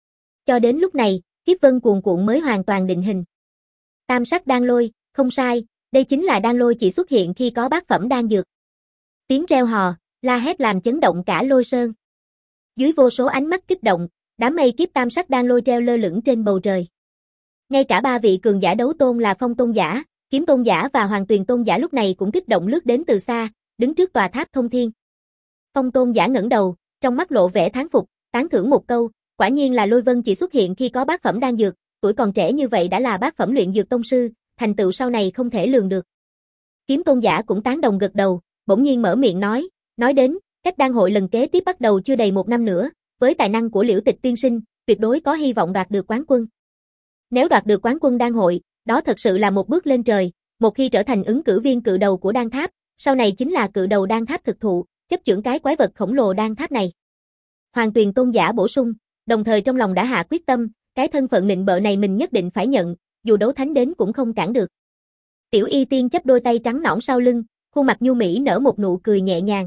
Cho đến lúc này, kiếp vân cuồn cuộn mới hoàn toàn định hình. Tam sắc đan lôi, không sai, đây chính là đan lôi chỉ xuất hiện khi có bát phẩm đan dược. Tiếng reo hò, la hét làm chấn động cả Lôi Sơn. Dưới vô số ánh mắt kích động, đám mây kiếp tam sắc đan lôi treo lơ lửng trên bầu trời. Ngay cả ba vị cường giả đấu tôn là Phong Tôn giả, Kiếm Tôn giả và Hoàng Tuyền Tôn giả lúc này cũng kích động lướt đến từ xa, đứng trước tòa tháp thông thiên. Phong Tôn giả ngẩng đầu, trong mắt lộ vẻ thán phục, tán thưởng một câu, quả nhiên là Lôi Vân chỉ xuất hiện khi có bát phẩm đan dược, tuổi còn trẻ như vậy đã là bát phẩm luyện dược tông sư, thành tựu sau này không thể lường được. Kiếm Tôn giả cũng tán đồng gật đầu, bỗng nhiên mở miệng nói, nói đến, cách đan hội lần kế tiếp bắt đầu chưa đầy một năm nữa, với tài năng của Liễu Tịch tiên sinh, tuyệt đối có hy vọng đoạt được quán quân. Nếu đoạt được quán quân đan hội, đó thật sự là một bước lên trời, một khi trở thành ứng cử viên cự đầu của đan tháp, sau này chính là cự đầu đan tháp thực thụ, chấp chưởng cái quái vật khổng lồ đan tháp này. Hoàng Tuyền Tôn giả bổ sung, đồng thời trong lòng đã hạ quyết tâm, cái thân phận nịnh bợ này mình nhất định phải nhận, dù đấu thánh đến cũng không cản được. Tiểu Y Tiên chấp đôi tay trắng nõn sau lưng, khuôn mặt nhu mỹ nở một nụ cười nhẹ nhàng.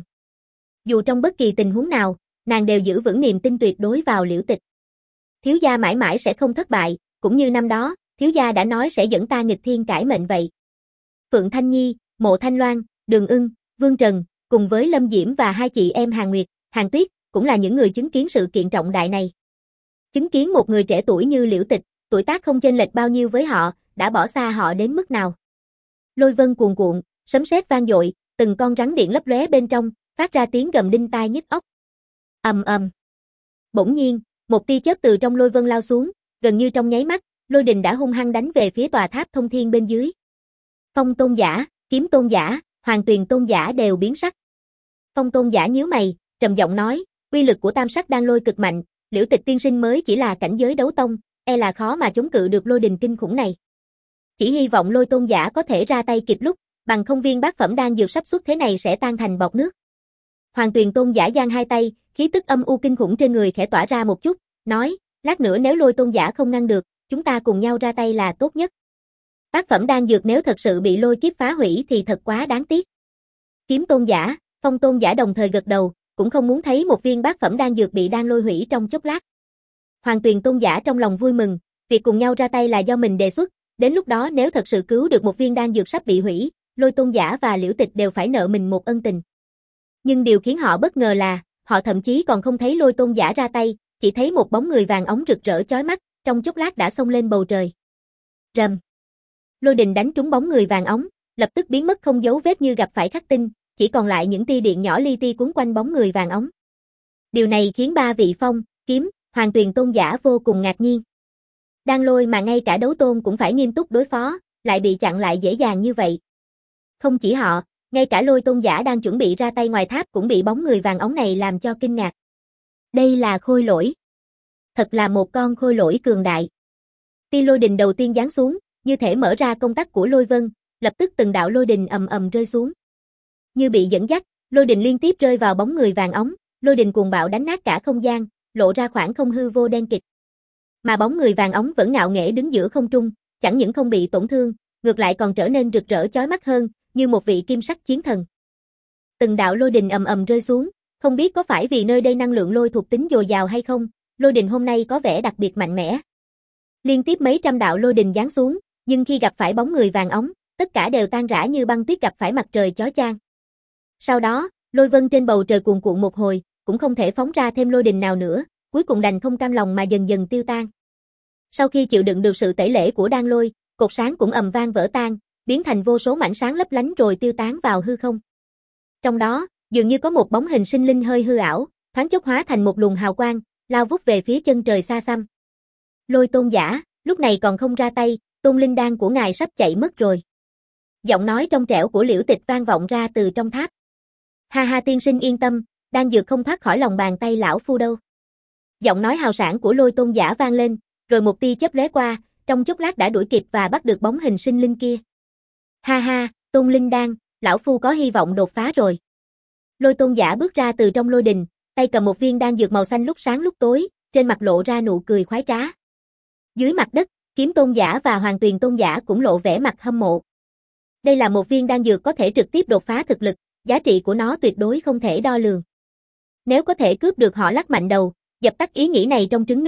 Dù trong bất kỳ tình huống nào, nàng đều giữ vững niềm tin tuyệt đối vào Liễu Tịch. Thiếu gia mãi mãi sẽ không thất bại, cũng như năm đó, thiếu gia đã nói sẽ dẫn ta nghịch thiên cải mệnh vậy. Phượng Thanh Nhi, Mộ Thanh Loan, Đường Ưng, Vương Trần, cùng với Lâm Diễm và hai chị em Hàn Nguyệt, Hàn Tuyết, cũng là những người chứng kiến sự kiện trọng đại này. Chứng kiến một người trẻ tuổi như Liễu Tịch, tuổi tác không chênh lệch bao nhiêu với họ, đã bỏ xa họ đến mức nào. Lôi vân cuồn cuộn, sấm sét vang dội, từng con rắn điện lấp lóe bên trong, phát ra tiếng gầm đinh tai nhức óc. Ầm ầm. Bỗng nhiên, một tia chớp từ trong lôi vân lao xuống, gần như trong nháy mắt, lôi đình đã hung hăng đánh về phía tòa tháp thông thiên bên dưới. Phong Tôn giả, Kiếm Tôn giả, Hoàng Tuyền Tôn giả đều biến sắc. Phong Tôn giả nhíu mày, trầm giọng nói, uy lực của tam sắc đan lôi cực mạnh, Liễu Tịch tiên sinh mới chỉ là cảnh giới đấu tông, e là khó mà chống cự được lôi đình kinh khủng này. Chỉ hy vọng Lôi Tôn giả có thể ra tay kịp lúc, bằng không viên bát phẩm đan dược sắp xuất thế này sẽ tan thành bọt nước. Hoàng Tuyền Tôn giả giang hai tay, khí tức âm u kinh khủng trên người khẽ tỏa ra một chút, nói, lát nữa nếu Lôi Tôn giả không ngăn được, chúng ta cùng nhau ra tay là tốt nhất. Bát phẩm đan dược nếu thật sự bị lôi kiếp phá hủy thì thật quá đáng tiếc. Kiếm Tôn giả, Phong Tôn giả đồng thời gật đầu, cũng không muốn thấy một viên bát phẩm đan dược bị đan lôi hủy trong chốc lát. Hoàng Tuyền Tôn giả trong lòng vui mừng, việc cùng nhau ra tay là do mình đề xuất, đến lúc đó nếu thật sự cứu được một viên đan dược sắp bị hủy, Lôi Tôn giả và Liễu Tịch đều phải nợ mình một ân tình. Nhưng điều khiến họ bất ngờ là, họ thậm chí còn không thấy Lôi Tôn giả ra tay, chỉ thấy một bóng người vàng óng rực rỡ chói mắt, trong chốc lát đã xông lên bầu trời. Rầm. Lôi đình đánh trúng bóng người vàng óng, lập tức biến mất không dấu vết như gặp phải khắc tinh, chỉ còn lại những tia điện nhỏ li ti quấn quanh bóng người vàng óng. Điều này khiến ba vị Phong, Kiếm, Hoàng Tuyền Tôn giả vô cùng ngạc nhiên. Đan lôi mà ngay cả đấu tôn cũng phải nghiêm túc đối phó, lại bị chặn lại dễ dàng như vậy. Không chỉ họ, ngay cả Lôi Tôn giả đang chuẩn bị ra tay ngoài tháp cũng bị bóng người vàng óng này làm cho kinh ngạc. Đây là khôi lỗi. Thật là một con khôi lỗi cường đại. Tia lôi đình đầu tiên giáng xuống, như thể mở ra công tắc của lôi vân, lập tức từng đạo lôi đình ầm ầm rơi xuống. Như bị dẫn dắt, lôi đình liên tiếp rơi vào bóng người vàng óng, lôi đình cuồng bạo đánh nát cả không gian, lộ ra khoảng không hư vô đen kịt. Mà bóng người vàng óng vẫn ngạo nghễ đứng giữa không trung, chẳng những không bị tổn thương, ngược lại còn trở nên rực rỡ chói mắt hơn, như một vị kim sắc chiến thần. Từng đạo lôi đình ầm ầm rơi xuống, không biết có phải vì nơi đây năng lượng lôi thuộc tính dồi dào hay không, lôi đình hôm nay có vẻ đặc biệt mạnh mẽ. Liên tiếp mấy trăm đạo lôi đình giáng xuống, nhưng khi gặp phải bóng người vàng óng, tất cả đều tan rã như băng tuyết gặp phải mặt trời chói chang. Sau đó, lôi vân trên bầu trời cuồn cuộn một hồi, cũng không thể phóng ra thêm lôi đình nào nữa, cuối cùng đành không cam lòng mà dần dần tiêu tan. Sau khi chịu đựng được sự tẩy lễ của đan lôi, cột sáng cũng ầm vang vỡ tan, biến thành vô số mảnh sáng lấp lánh rồi tiêu tán vào hư không. Trong đó, dường như có một bóng hình sinh linh hơi hư ảo, thoáng chốc hóa thành một luồng hào quang, lao vút về phía chân trời xa xăm. Lôi Tôn giả, lúc này còn không ra tay, tôn linh đan của ngài sắp chạy mất rồi. Giọng nói trong trẻo của Liễu Tịch vang vọng ra từ trong tháp. Ha ha tiên sinh yên tâm, đan dược không thoát khỏi lòng bàn tay lão phu đâu. Giọng nói hào sảng của Lôi Tôn giả vang lên, rồi một tia chớp lóe qua, trong chốc lát đã đuổi kịp và bắt được bóng hình sinh linh kia. Ha ha, tôn linh đan, lão phu có hy vọng đột phá rồi. Lôi Tôn giả bước ra từ trong lôi đình, tay cầm một viên đan dược màu xanh lúc sáng lúc tối, trên mặt lộ ra nụ cười khoái trá. Dưới mặt đất, Kiếm Tôn giả và Hoàng Tuyền Tôn giả cũng lộ vẻ mặt hâm mộ. Đây là một viên đan dược có thể trực tiếp đột phá thực lực, giá trị của nó tuyệt đối không thể đo lường. Nếu có thể cướp được họ lắc mạnh đầu, dập tắt ý nghĩ này trong trứng nước,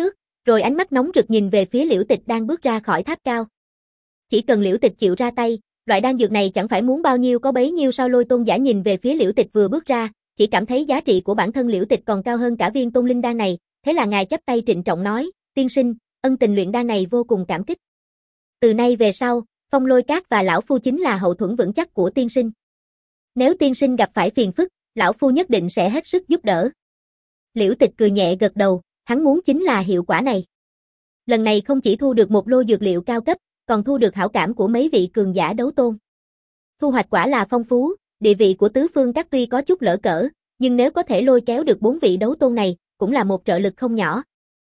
rồi ánh mắt nóng rực nhìn về phía Liễu Tịch đang bước ra khỏi tháp cao. Chỉ cần Liễu Tịch chịu ra tay, loại đan dược này chẳng phải muốn bao nhiêu có bấy nhiêu sao? Lôi Tôn giả nhìn về phía Liễu Tịch vừa bước ra, chỉ cảm thấy giá trị của bản thân Liễu Tịch còn cao hơn cả viên tôn linh đan này, thế là ngài chắp tay trịnh trọng nói, tiên sinh, ân tình luyện đan này vô cùng cảm kích. Từ nay về sau, Phong Lôi Các và lão phu chính là hậu thuẫn vững chắc của tiên sinh. Nếu tiên sinh gặp phải phiền phức, lão phu nhất định sẽ hết sức giúp đỡ. Liễu Tịch cười nhẹ gật đầu, hắn muốn chính là hiệu quả này. Lần này không chỉ thu được một lô dược liệu cao cấp, còn thu được hảo cảm của mấy vị cường giả đấu tôn. Thu hoạch quả là phong phú, địa vị của tứ phương các tuy có chút lỡ cỡ, nhưng nếu có thể lôi kéo được bốn vị đấu tôn này, cũng là một trợ lực không nhỏ.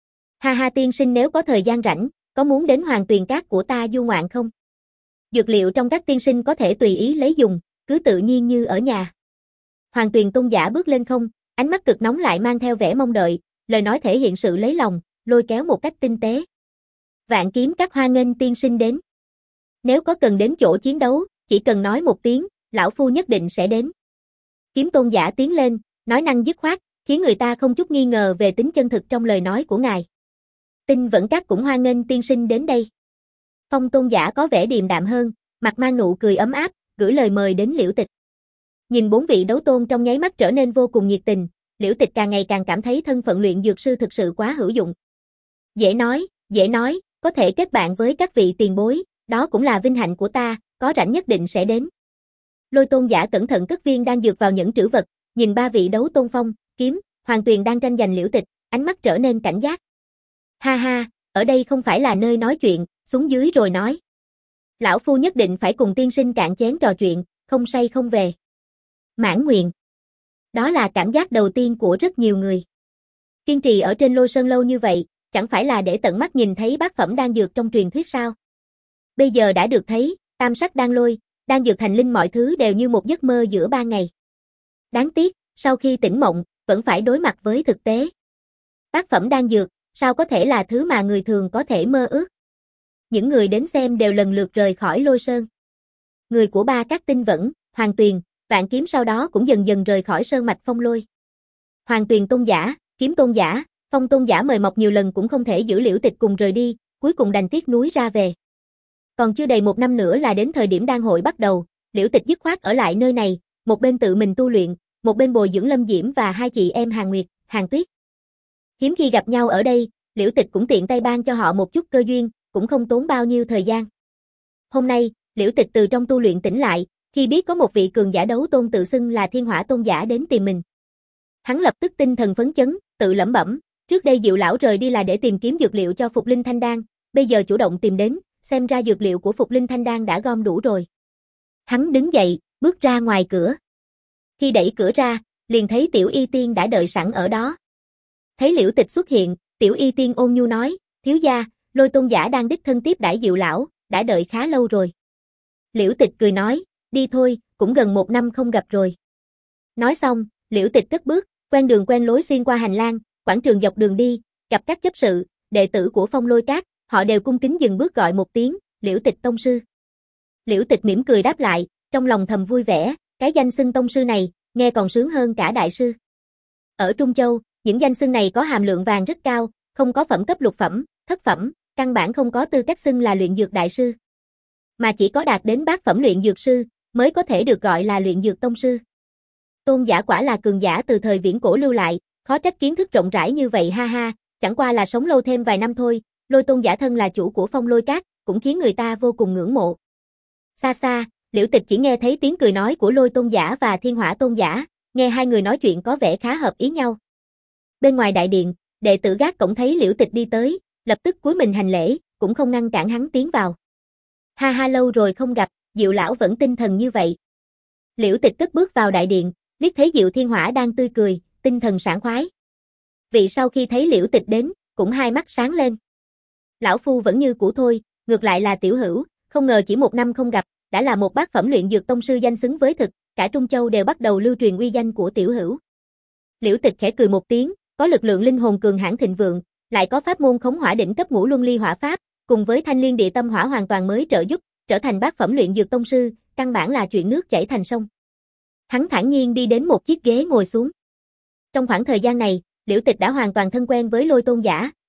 Ha ha, tiên sinh nếu có thời gian rảnh, có muốn đến Hoàng Tuyền Các của ta du ngoạn không? Dược liệu trong các tiên sinh có thể tùy ý lấy dùng, cứ tự nhiên như ở nhà. Hoàng Tuyền tôn giả bước lên không, ánh mắt cực nóng lại mang theo vẻ mong đợi, lời nói thể hiện sự lấy lòng, lôi kéo một cách tinh tế. Vạn Kiếm Các hoan nghênh tiên sinh đến. Nếu có cần đến chỗ chiến đấu, chỉ cần nói một tiếng, lão phu nhất định sẽ đến. Kiếm tôn giả tiến lên, nói năng dứt khoát, khiến người ta không chút nghi ngờ về tính chân thực trong lời nói của ngài. Tinh Vẫn Các cũng hoan nghênh tiên sinh đến đây. Phong tôn giả có vẻ điềm đạm hơn, mặt mang nụ cười ấm áp, gửi lời mời đến Liễu Tịch. Nhìn bốn vị đấu tôn trong nháy mắt trở nên vô cùng nhiệt tình, Liễu Tịch càng ngày càng cảm thấy thân phận luyện dược sư thực sự quá hữu dụng. Dễ nói, dễ nói, có thể kết bạn với các vị tiền bối, đó cũng là vinh hạnh của ta, có rảnh nhất định sẽ đến. Lôi tôn giả cẩn thận cất viên đan dược vào nhẫn trữ vật, nhìn ba vị đấu tôn Phong, Kiếm, Hoàng Tuyền đang tranh giành Liễu Tịch, ánh mắt trở nên cảnh giác. Ha ha, ở đây không phải là nơi nói chuyện, xuống dưới rồi nói. Lão phu nhất định phải cùng tiên sinh cạn chén trò chuyện, không say không về. Mãn nguyện. Đó là cảm giác đầu tiên của rất nhiều người. Kiên trì ở trên Lôi Sơn lâu như vậy, chẳng phải là để tận mắt nhìn thấy bát phẩm đan dược trong truyền thuyết sao? Bây giờ đã được thấy, tam sắc đan lôi, đan dược thành linh mọi thứ đều như một giấc mơ giữa ban ngày. Đáng tiếc, sau khi tỉnh mộng, vẫn phải đối mặt với thực tế. Bát phẩm đan dược, sao có thể là thứ mà người thường có thể mơ ước? Những người đến xem đều lần lượt rời khỏi Lôi Sơn. Người của ba các Tinh Vẫn, Hoàng Tuyền, Vạn Kiếm sau đó cũng dần dần rời khỏi sơn mạch Phong Lôi. Hoàng Tuyền tôn giả, Kiếm tôn giả, Phong tôn giả mời mọc nhiều lần cũng không thể giữ Liễu Tịch cùng rời đi, cuối cùng đành tiếc núi ra về. Còn chưa đầy một năm nữa là đến thời điểm đan hội bắt đầu, Liễu Tịch dứt khoát ở lại nơi này, một bên tự mình tu luyện, một bên bồi dưỡng Lâm Diễm và hai chị em Hàn Nguyệt, Hàn Tuyết. Hiếm khi gặp nhau ở đây, Liễu Tịch cũng tiện tay ban cho họ một chút cơ duyên, cũng không tốn bao nhiêu thời gian. Hôm nay, Liễu Tịch từ trong tu luyện tỉnh lại, khi biết có một vị cường giả đấu tôn tự xưng là Thiên Hỏa tôn giả đến tìm mình. Hắn lập tức tinh thần phấn chấn, tự lẩm bẩm, trước đây Diệu lão rời đi là để tìm kiếm dược liệu cho Phục Linh Thanh Đan, bây giờ chủ động tìm đến, xem ra dược liệu của Phục Linh Thanh Đan đã gom đủ rồi. Hắn đứng dậy, bước ra ngoài cửa. Khi đẩy cửa ra, liền thấy Tiểu Y Tiên đã đợi sẵn ở đó. Thấy Liễu Tịch xuất hiện, Tiểu Y Tiên ôn nhu nói, thiếu gia, Lôi tôn giả đang đích thân tiếp đãi Diệu lão, đã đợi khá lâu rồi. Liễu Tịch cười nói, đi thôi, cũng gần một năm không gặp rồi. Nói xong, Liễu Tịch cất bước, quen đường quen lối xuyên qua hành lang, quảng trường dọc đường đi, gặp các chấp sự, đệ tử của Phong Lôi Các, họ đều cung kính dừng bước gọi một tiếng, Liễu Tịch tông sư. Liễu Tịch mỉm cười đáp lại, trong lòng thầm vui vẻ, cái danh xưng tông sư này, nghe còn sướng hơn cả đại sư. Ở Trung Châu, những danh xưng này có hàm lượng vàng rất cao, không có phẩm cấp lục phẩm, thất phẩm, căn bản không có tư cách xưng là luyện dược đại sư. Mà chỉ có đạt đến bát phẩm luyện dược sư, mới có thể được gọi là luyện dược tông sư. Tôn giả quả là cường giả từ thời viễn cổ lưu lại, khó trách kiến thức rộng rãi như vậy ha ha, chẳng qua là sống lâu thêm vài năm thôi, Lôi tôn giả thân là chủ của Phong Lôi Các, cũng khiến người ta vô cùng ngưỡng mộ. Xa xa, Liễu Tịch chỉ nghe thấy tiếng cười nói của Lôi tôn giả và Thiên Hỏa tôn giả, nghe hai người nói chuyện có vẻ khá hợp ý nhau. Bên ngoài đại điện, đệ tử gác cổng thấy Liễu Tịch đi tới, lập tức cúi mình hành lễ, cũng không ngăn cản hắn tiến vào. Ha ha, lâu rồi không gặp, Diệu lão vẫn tinh thần như vậy. Liễu Tịch cất bước vào đại điện, liếc thấy Diệu Thiên Hỏa đang tươi cười, tinh thần sảng khoái. Vị sau khi thấy Liễu Tịch đến, cũng hai mắt sáng lên. Lão phu vẫn như cũ thôi, ngược lại là Tiểu Hữu, không ngờ chỉ một năm không gặp, đã là một bát phẩm luyện dược tông sư danh xứng với thực, cả Trung Châu đều bắt đầu lưu truyền uy danh của Tiểu Hữu. Liễu Tịch khẽ cười một tiếng, có lực lượng linh hồn cường hãn thịnh vượng, lại có pháp môn khống hỏa đỉnh cấp ngũ luân ly hỏa pháp, cùng với thanh liên địa tâm hỏa hoàn toàn mới trợ giúp, trở thành bát phẩm luyện dược tông sư, căn bản là chuyện nước chảy thành sông. Hắn thản nhiên đi đến một chiếc ghế ngồi xuống. Trong khoảng thời gian này, Liễu Tịch đã hoàn toàn thân quen với Lôi tôn giả,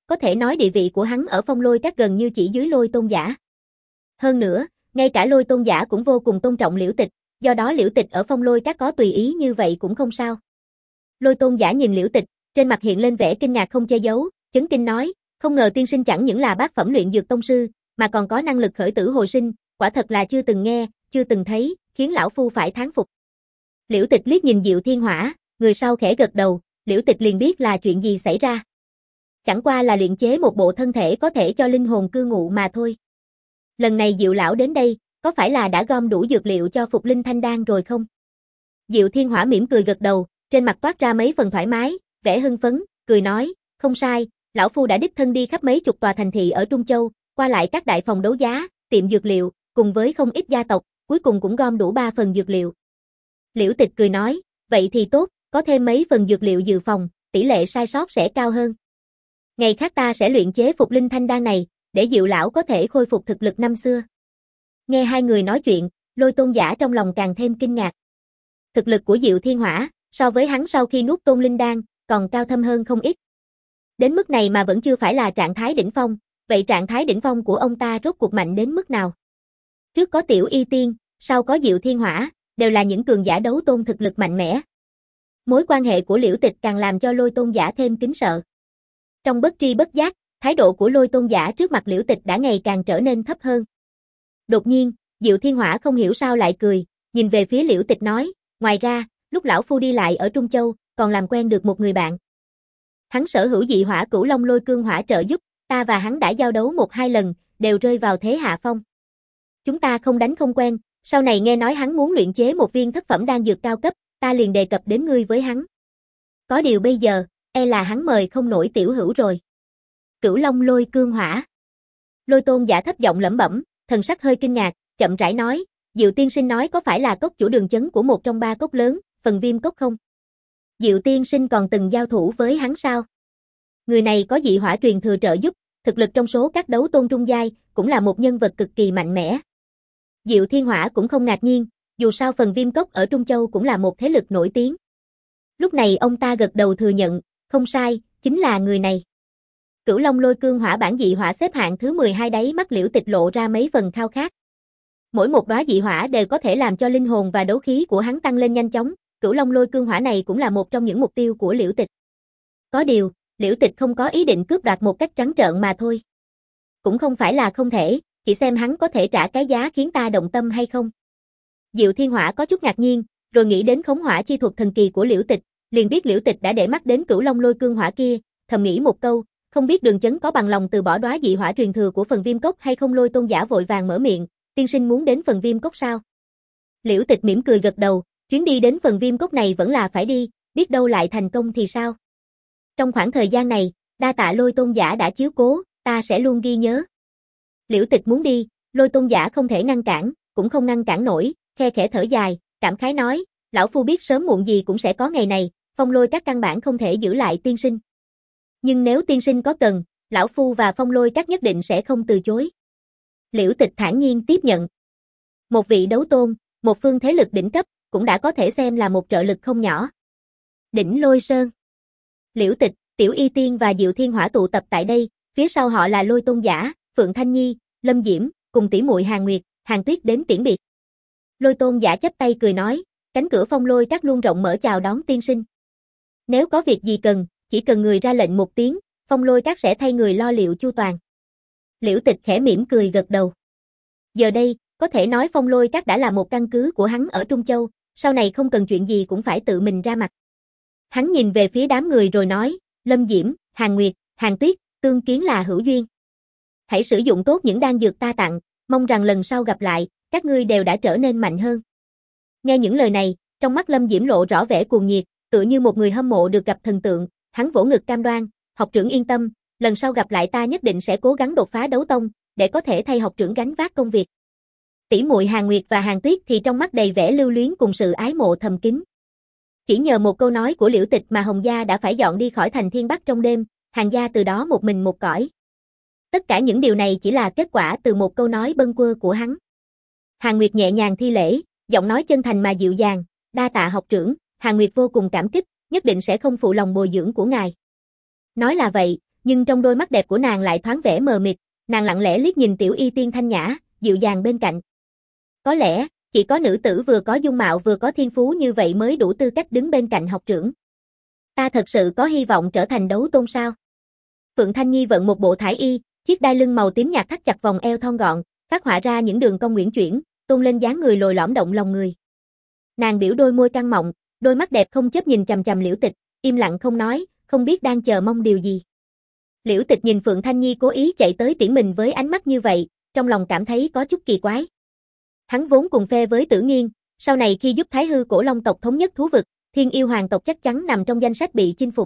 có thể nói địa vị của hắn ở Phong Lôi Các gần như chỉ dưới Lôi Tôn giả. Hơn nữa, ngay cả Lôi Tôn giả cũng vô cùng tôn trọng Liễu Tịch, do đó Liễu Tịch ở Phong Lôi Các có tùy ý như vậy cũng không sao. Lôi Tôn giả nhìn Liễu Tịch, trên mặt hiện lên vẻ kinh ngạc không che giấu, chấn kinh nói, không ngờ tiên sinh chẳng những là bát phẩm luyện dược tông sư, mà còn có năng lực khởi tử hồi sinh, quả thật là chưa từng nghe, chưa từng thấy, khiến lão phu phải thán phục. Liễu Tịch liếc nhìn Diệu Thiên Hỏa, người sau khẽ gật đầu, Liễu Tịch liền biết là chuyện gì xảy ra. Chẳng qua là luyện chế một bộ thân thể có thể cho linh hồn cư ngụ mà thôi. Lần này Diệu lão đến đây, có phải là đã gom đủ dược liệu cho phục linh thanh đan rồi không? Diệu Thiên Hỏa mỉm cười gật đầu, trên mặt toát ra mấy phần thoải mái, vẻ hưng phấn, cười nói, không sai, lão phu đã đích thân đi khắp mấy chục tòa thành thị ở Trung Châu, qua lại các đại phòng đấu giá, tiệm dược liệu, cùng với không ít gia tộc, cuối cùng cũng gom đủ ba phần dược liệu. Liễu Tịch cười nói, vậy thì tốt, có thêm mấy phần dược liệu dự phòng, tỷ lệ sai sót sẽ cao hơn. Ngày khác ta sẽ luyện chế phục linh thanh đan này, để Diệu lão có thể khôi phục thực lực năm xưa. Nghe hai người nói chuyện, Lôi Tôn giả trong lòng càng thêm kinh ngạc. Thực lực của Diệu Thiên Hỏa, so với hắn sau khi nuốt Tôn Linh đan, còn cao thâm hơn không ít. Đến mức này mà vẫn chưa phải là trạng thái đỉnh phong, vậy trạng thái đỉnh phong của ông ta rốt cuộc mạnh đến mức nào? Trước có Tiểu Y Tiên, sau có Diệu Thiên Hỏa, đều là những cường giả đấu tôn thực lực mạnh mẽ. Mối quan hệ của Liễu Tịch càng làm cho Lôi Tôn giả thêm kính sợ. Trong bất tri bất giác, thái độ của Lôi Tôn giả trước mặt Liễu Tịch đã ngày càng trở nên thấp hơn. Đột nhiên, Diệu Thiên Hỏa không hiểu sao lại cười, nhìn về phía Liễu Tịch nói, ngoài ra, lúc lão phu đi lại ở Trung Châu, còn làm quen được một người bạn. Hắn sở hữu dị hỏa Cửu Long Lôi Cương Hỏa trợ giúp, ta và hắn đã giao đấu một hai lần, đều rơi vào thế hạ phong. Chúng ta không đánh không quen, sau này nghe nói hắn muốn luyện chế một viên thất phẩm đan dược cao cấp, ta liền đề cập đến ngươi với hắn. Có điều bây giờ, e là hắn mời không nổi tiểu hữu rồi. Cửu Long Lôi Cương Hỏa. Lôi Tôn giả thấp giọng lẩm bẩm, thần sắc hơi kinh ngạc, chậm rãi nói, Diệu tiên sinh nói có phải là cốc chủ đường chấn của một trong ba cốc lớn, Phần Viêm Cốc không? Diệu tiên sinh còn từng giao thủ với hắn sao? Người này có dị hỏa truyền thừa trợ giúp, thực lực trong số các đấu tôn trung giai, cũng là một nhân vật cực kỳ mạnh mẽ. Diệu Thiên Hỏa cũng không ngạc nhiên, dù sao Phần Viêm Cốc ở Trung Châu cũng là một thế lực nổi tiếng. Lúc này ông ta gật đầu thừa nhận, không sai, chính là người này. Cửu Long Lôi Cương Hỏa bản dị hỏa xếp hạng thứ mười hai, đáy mắt Liễu Tịch lộ ra mấy phần khao khát. Mỗi một đóa dị hỏa đều có thể làm cho linh hồn và đấu khí của hắn tăng lên nhanh chóng, Cửu Long Lôi Cương Hỏa này cũng là một trong những mục tiêu của Liễu Tịch. Có điều, Liễu Tịch không có ý định cướp đoạt một cách trắng trợn mà thôi. Cũng không phải là không thể, chỉ xem hắn có thể trả cái giá khiến ta động tâm hay không. Diệu Thiên Hỏa có chút ngạc nhiên, rồi nghĩ đến khống hỏa chi thuật thần kỳ của Liễu Tịch, liền biết Liễu Tịch đã để mắt đến Cửu Long Lôi Cương Hỏa kia, thầm nghĩ một câu, không biết Đường Chấn có bằng lòng từ bỏ đóa dị hỏa truyền thừa của Phần Viêm Cốc hay không. Lôi Tôn giả vội vàng mở miệng, tiên sinh muốn đến Phần Viêm Cốc sao? Liễu Tịch mỉm cười gật đầu, chuyến đi đến Phần Viêm Cốc này vẫn là phải đi, biết đâu lại thành công thì sao? Trong khoảng thời gian này, đa tạ Lôi Tôn giả đã chiếu cố, ta sẽ luôn ghi nhớ. Liễu Tịch muốn đi, Lôi Tôn giả không thể ngăn cản, cũng không ngăn cản nổi, khe khẽ thở dài, cảm khái nói, lão phu biết sớm muộn gì cũng sẽ có ngày này, Phong Lôi Các căn bản không thể giữ lại tiên sinh. Nhưng nếu tiên sinh có cần, lão phu và Phong Lôi Các nhất định sẽ không từ chối. Liễu Tịch thản nhiên tiếp nhận. Một vị đấu tôn, một phương thế lực đỉnh cấp, cũng đã có thể xem là một trợ lực không nhỏ. Đỉnh Lôi Sơn. Liễu Tịch, Tiểu Y Tiên và Diệu Thiên Hỏa tụ tập tại đây, phía sau họ là Lôi Tôn giả, Phượng Thanh Nhi, Lâm Diễm, cùng tỷ muội Hàn Nguyệt, Hàn Tuyết đến tiễn biệt. Lôi Tôn giả chắp tay cười nói, cánh cửa Phong Lôi Các luôn rộng mở chào đón tiên sinh. Nếu có việc gì cần, chỉ cần người ra lệnh một tiếng, Phong Lôi Các sẽ thay người lo liệu chu toàn. Liễu Tịch khẽ mỉm cười gật đầu. Giờ đây, có thể nói Phong Lôi Các đã là một căn cứ của hắn ở Trung Châu, sau này không cần chuyện gì cũng phải tự mình ra mặt. Hắn nhìn về phía đám người rồi nói, Lâm Diễm, Hàn Nguyệt, Hàn Tuyết, tương kiến là hữu duyên. Hãy sử dụng tốt những đan dược ta tặng, mong rằng lần sau gặp lại, các ngươi đều đã trở nên mạnh hơn. Nghe những lời này, trong mắt Lâm Diễm lộ rõ vẻ cuồng nhiệt, tựa như một người hâm mộ được gặp thần tượng, hắn vỗ ngực cam đoan, học trưởng yên tâm, lần sau gặp lại ta nhất định sẽ cố gắng đột phá đấu tông, để có thể thay học trưởng gánh vác công việc. Tỷ muội Hàn Nguyệt và Hàn Tuyết thì trong mắt đầy vẻ lưu luyến cùng sự ái mộ thầm kín. Chỉ nhờ một câu nói của Liễu Tịch mà Hồng gia đã phải dọn đi khỏi thành Thiên Bắc trong đêm, Hàn gia từ đó một mình một cõi. Tất cả những điều này chỉ là kết quả từ một câu nói bâng quơ của hắn. Hàn Nguyệt nhẹ nhàng thi lễ, giọng nói chân thành mà dịu dàng, đa tạ học trưởng, Hàn Nguyệt vô cùng cảm kích, nhất định sẽ không phụ lòng bồi dưỡng của ngài. Nói là vậy, nhưng trong đôi mắt đẹp của nàng lại thoáng vẻ mờ mịt, nàng lặng lẽ liếc nhìn Tiểu Y Tiên thanh nhã, dịu dàng bên cạnh. Có lẽ, chỉ có nữ tử vừa có dung mạo vừa có thiên phú như vậy mới đủ tư cách đứng bên cạnh học trưởng. Ta thật sự có hy vọng trở thành đấu tôn sao? Phượng Thanh Nhi vận một bộ thải y, chiếc đai lưng màu tím nhạt thắt chặt vòng eo thon gọn, phát họa ra những đường cong uyển chuyển, tôn lên dáng người lồi lõm động lòng người. Nàng biểu đôi môi căng mọng, đôi mắt đẹp không chớp nhìn chằm chằm Liễu Tịch, im lặng không nói, không biết đang chờ mong điều gì. Liễu Tịch nhìn Phượng Thanh Nhi cố ý chạy tới tiễn mình với ánh mắt như vậy, trong lòng cảm thấy có chút kỳ quái. Hắn vốn cùng phe với Tử Nghiên, sau này khi giúp Thái Hư Cổ Long tộc thống nhất thú vực, Thiên Yêu Hoàng tộc chắc chắn nằm trong danh sách bị chinh phục.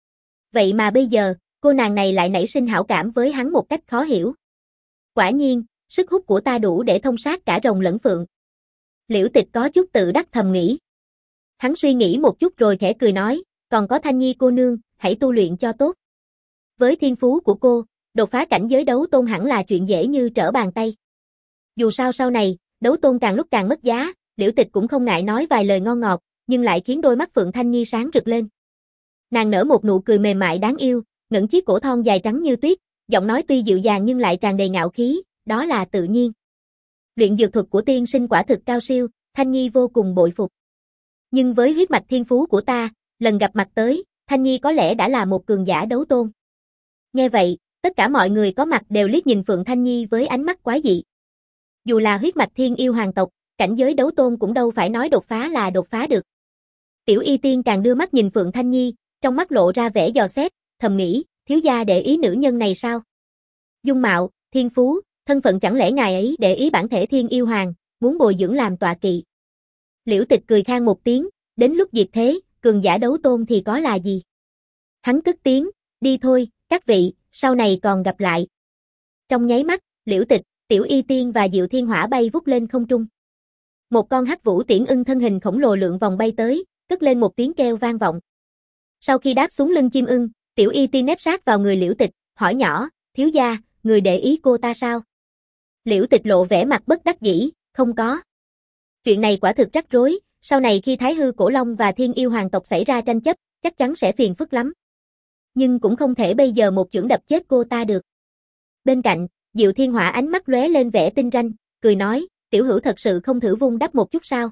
Vậy mà bây giờ, cô nàng này lại nảy sinh hảo cảm với hắn một cách khó hiểu. Quả nhiên, sức hút của ta đủ để thông sát cả rồng lẫn phượng. Liễu Tịch có chút tự đắc thầm nghĩ. Hắn suy nghĩ một chút rồi khẽ cười nói, còn có Thanh Nhi cô nương, hãy tu luyện cho tốt. Với thiên phú của cô, đột phá cảnh giới đấu tôn hẳn là chuyện dễ như trở bàn tay. Dù sao sau này, đấu tôn càng lúc càng mất giá, Liễu Tịch cũng không ngại nói vài lời ngon ngọt, nhưng lại khiến đôi mắt Phượng Thanh Nhi sáng rực lên. Nàng nở một nụ cười mềm mại đáng yêu, ngẩng chiếc cổ thon dài trắng như tuyết, giọng nói tuy dịu dàng nhưng lại tràn đầy ngạo khí, đó là tự nhiên. Luyện dược thuật của tiên sinh quả thực cao siêu, Thanh Nhi vô cùng bội phục. Nhưng với huyết mạch thiên phú của ta, lần gặp mặt tới, Thanh Nhi có lẽ đã là một cường giả đấu tôn. Nghe vậy, tất cả mọi người có mặt đều liếc nhìn Phượng Thanh Nhi với ánh mắt quái dị. Dù là huyết mạch Thiên Yêu Hoàng tộc, cảnh giới đấu tôn cũng đâu phải nói đột phá là đột phá được. Tiểu Y Tiên càng đưa mắt nhìn Phượng Thanh Nhi, trong mắt lộ ra vẻ dò xét, thầm nghĩ, thiếu gia để ý nữ nhân này sao? Dung mạo, thiên phú, thân phận chẳng lẽ ngài ấy để ý bản thể Thiên Yêu Hoàng, muốn bồi dưỡng làm tọa kỵ. Liễu Tịch cười khan một tiếng, đến lúc diệt thế, cường giả đấu tôn thì có là gì? Hắn cất tiếng, đi thôi, các vị, sau này còn gặp lại. Trong nháy mắt, Liễu Tịch, Tiểu Y Tiên và Diệu Thiên Hỏa bay vút lên không trung. Một con hắc vũ tiễn ưng thân hình khổng lồ lượn vòng bay tới, cất lên một tiếng kêu vang vọng. Sau khi đáp xuống lưng chim ưng, Tiểu Y Tiên nép sát vào người Liễu Tịch, hỏi nhỏ, thiếu gia, người để ý cô ta sao? Liễu Tịch lộ vẻ mặt bất đắc dĩ, không có. Chuyện này quả thực rắc rối, sau này khi Thái Hư Cổ Long và Thiên Yêu Hoàng tộc xảy ra tranh chấp, chắc chắn sẽ phiền phức lắm. Nhưng cũng không thể bây giờ một chưởng đập chết cô ta được. Bên cạnh, Diệu Thiên Hỏa ánh mắt lóe lên vẻ tinh ranh, cười nói, tiểu hữu thật sự không thử vung đắp một chút sao?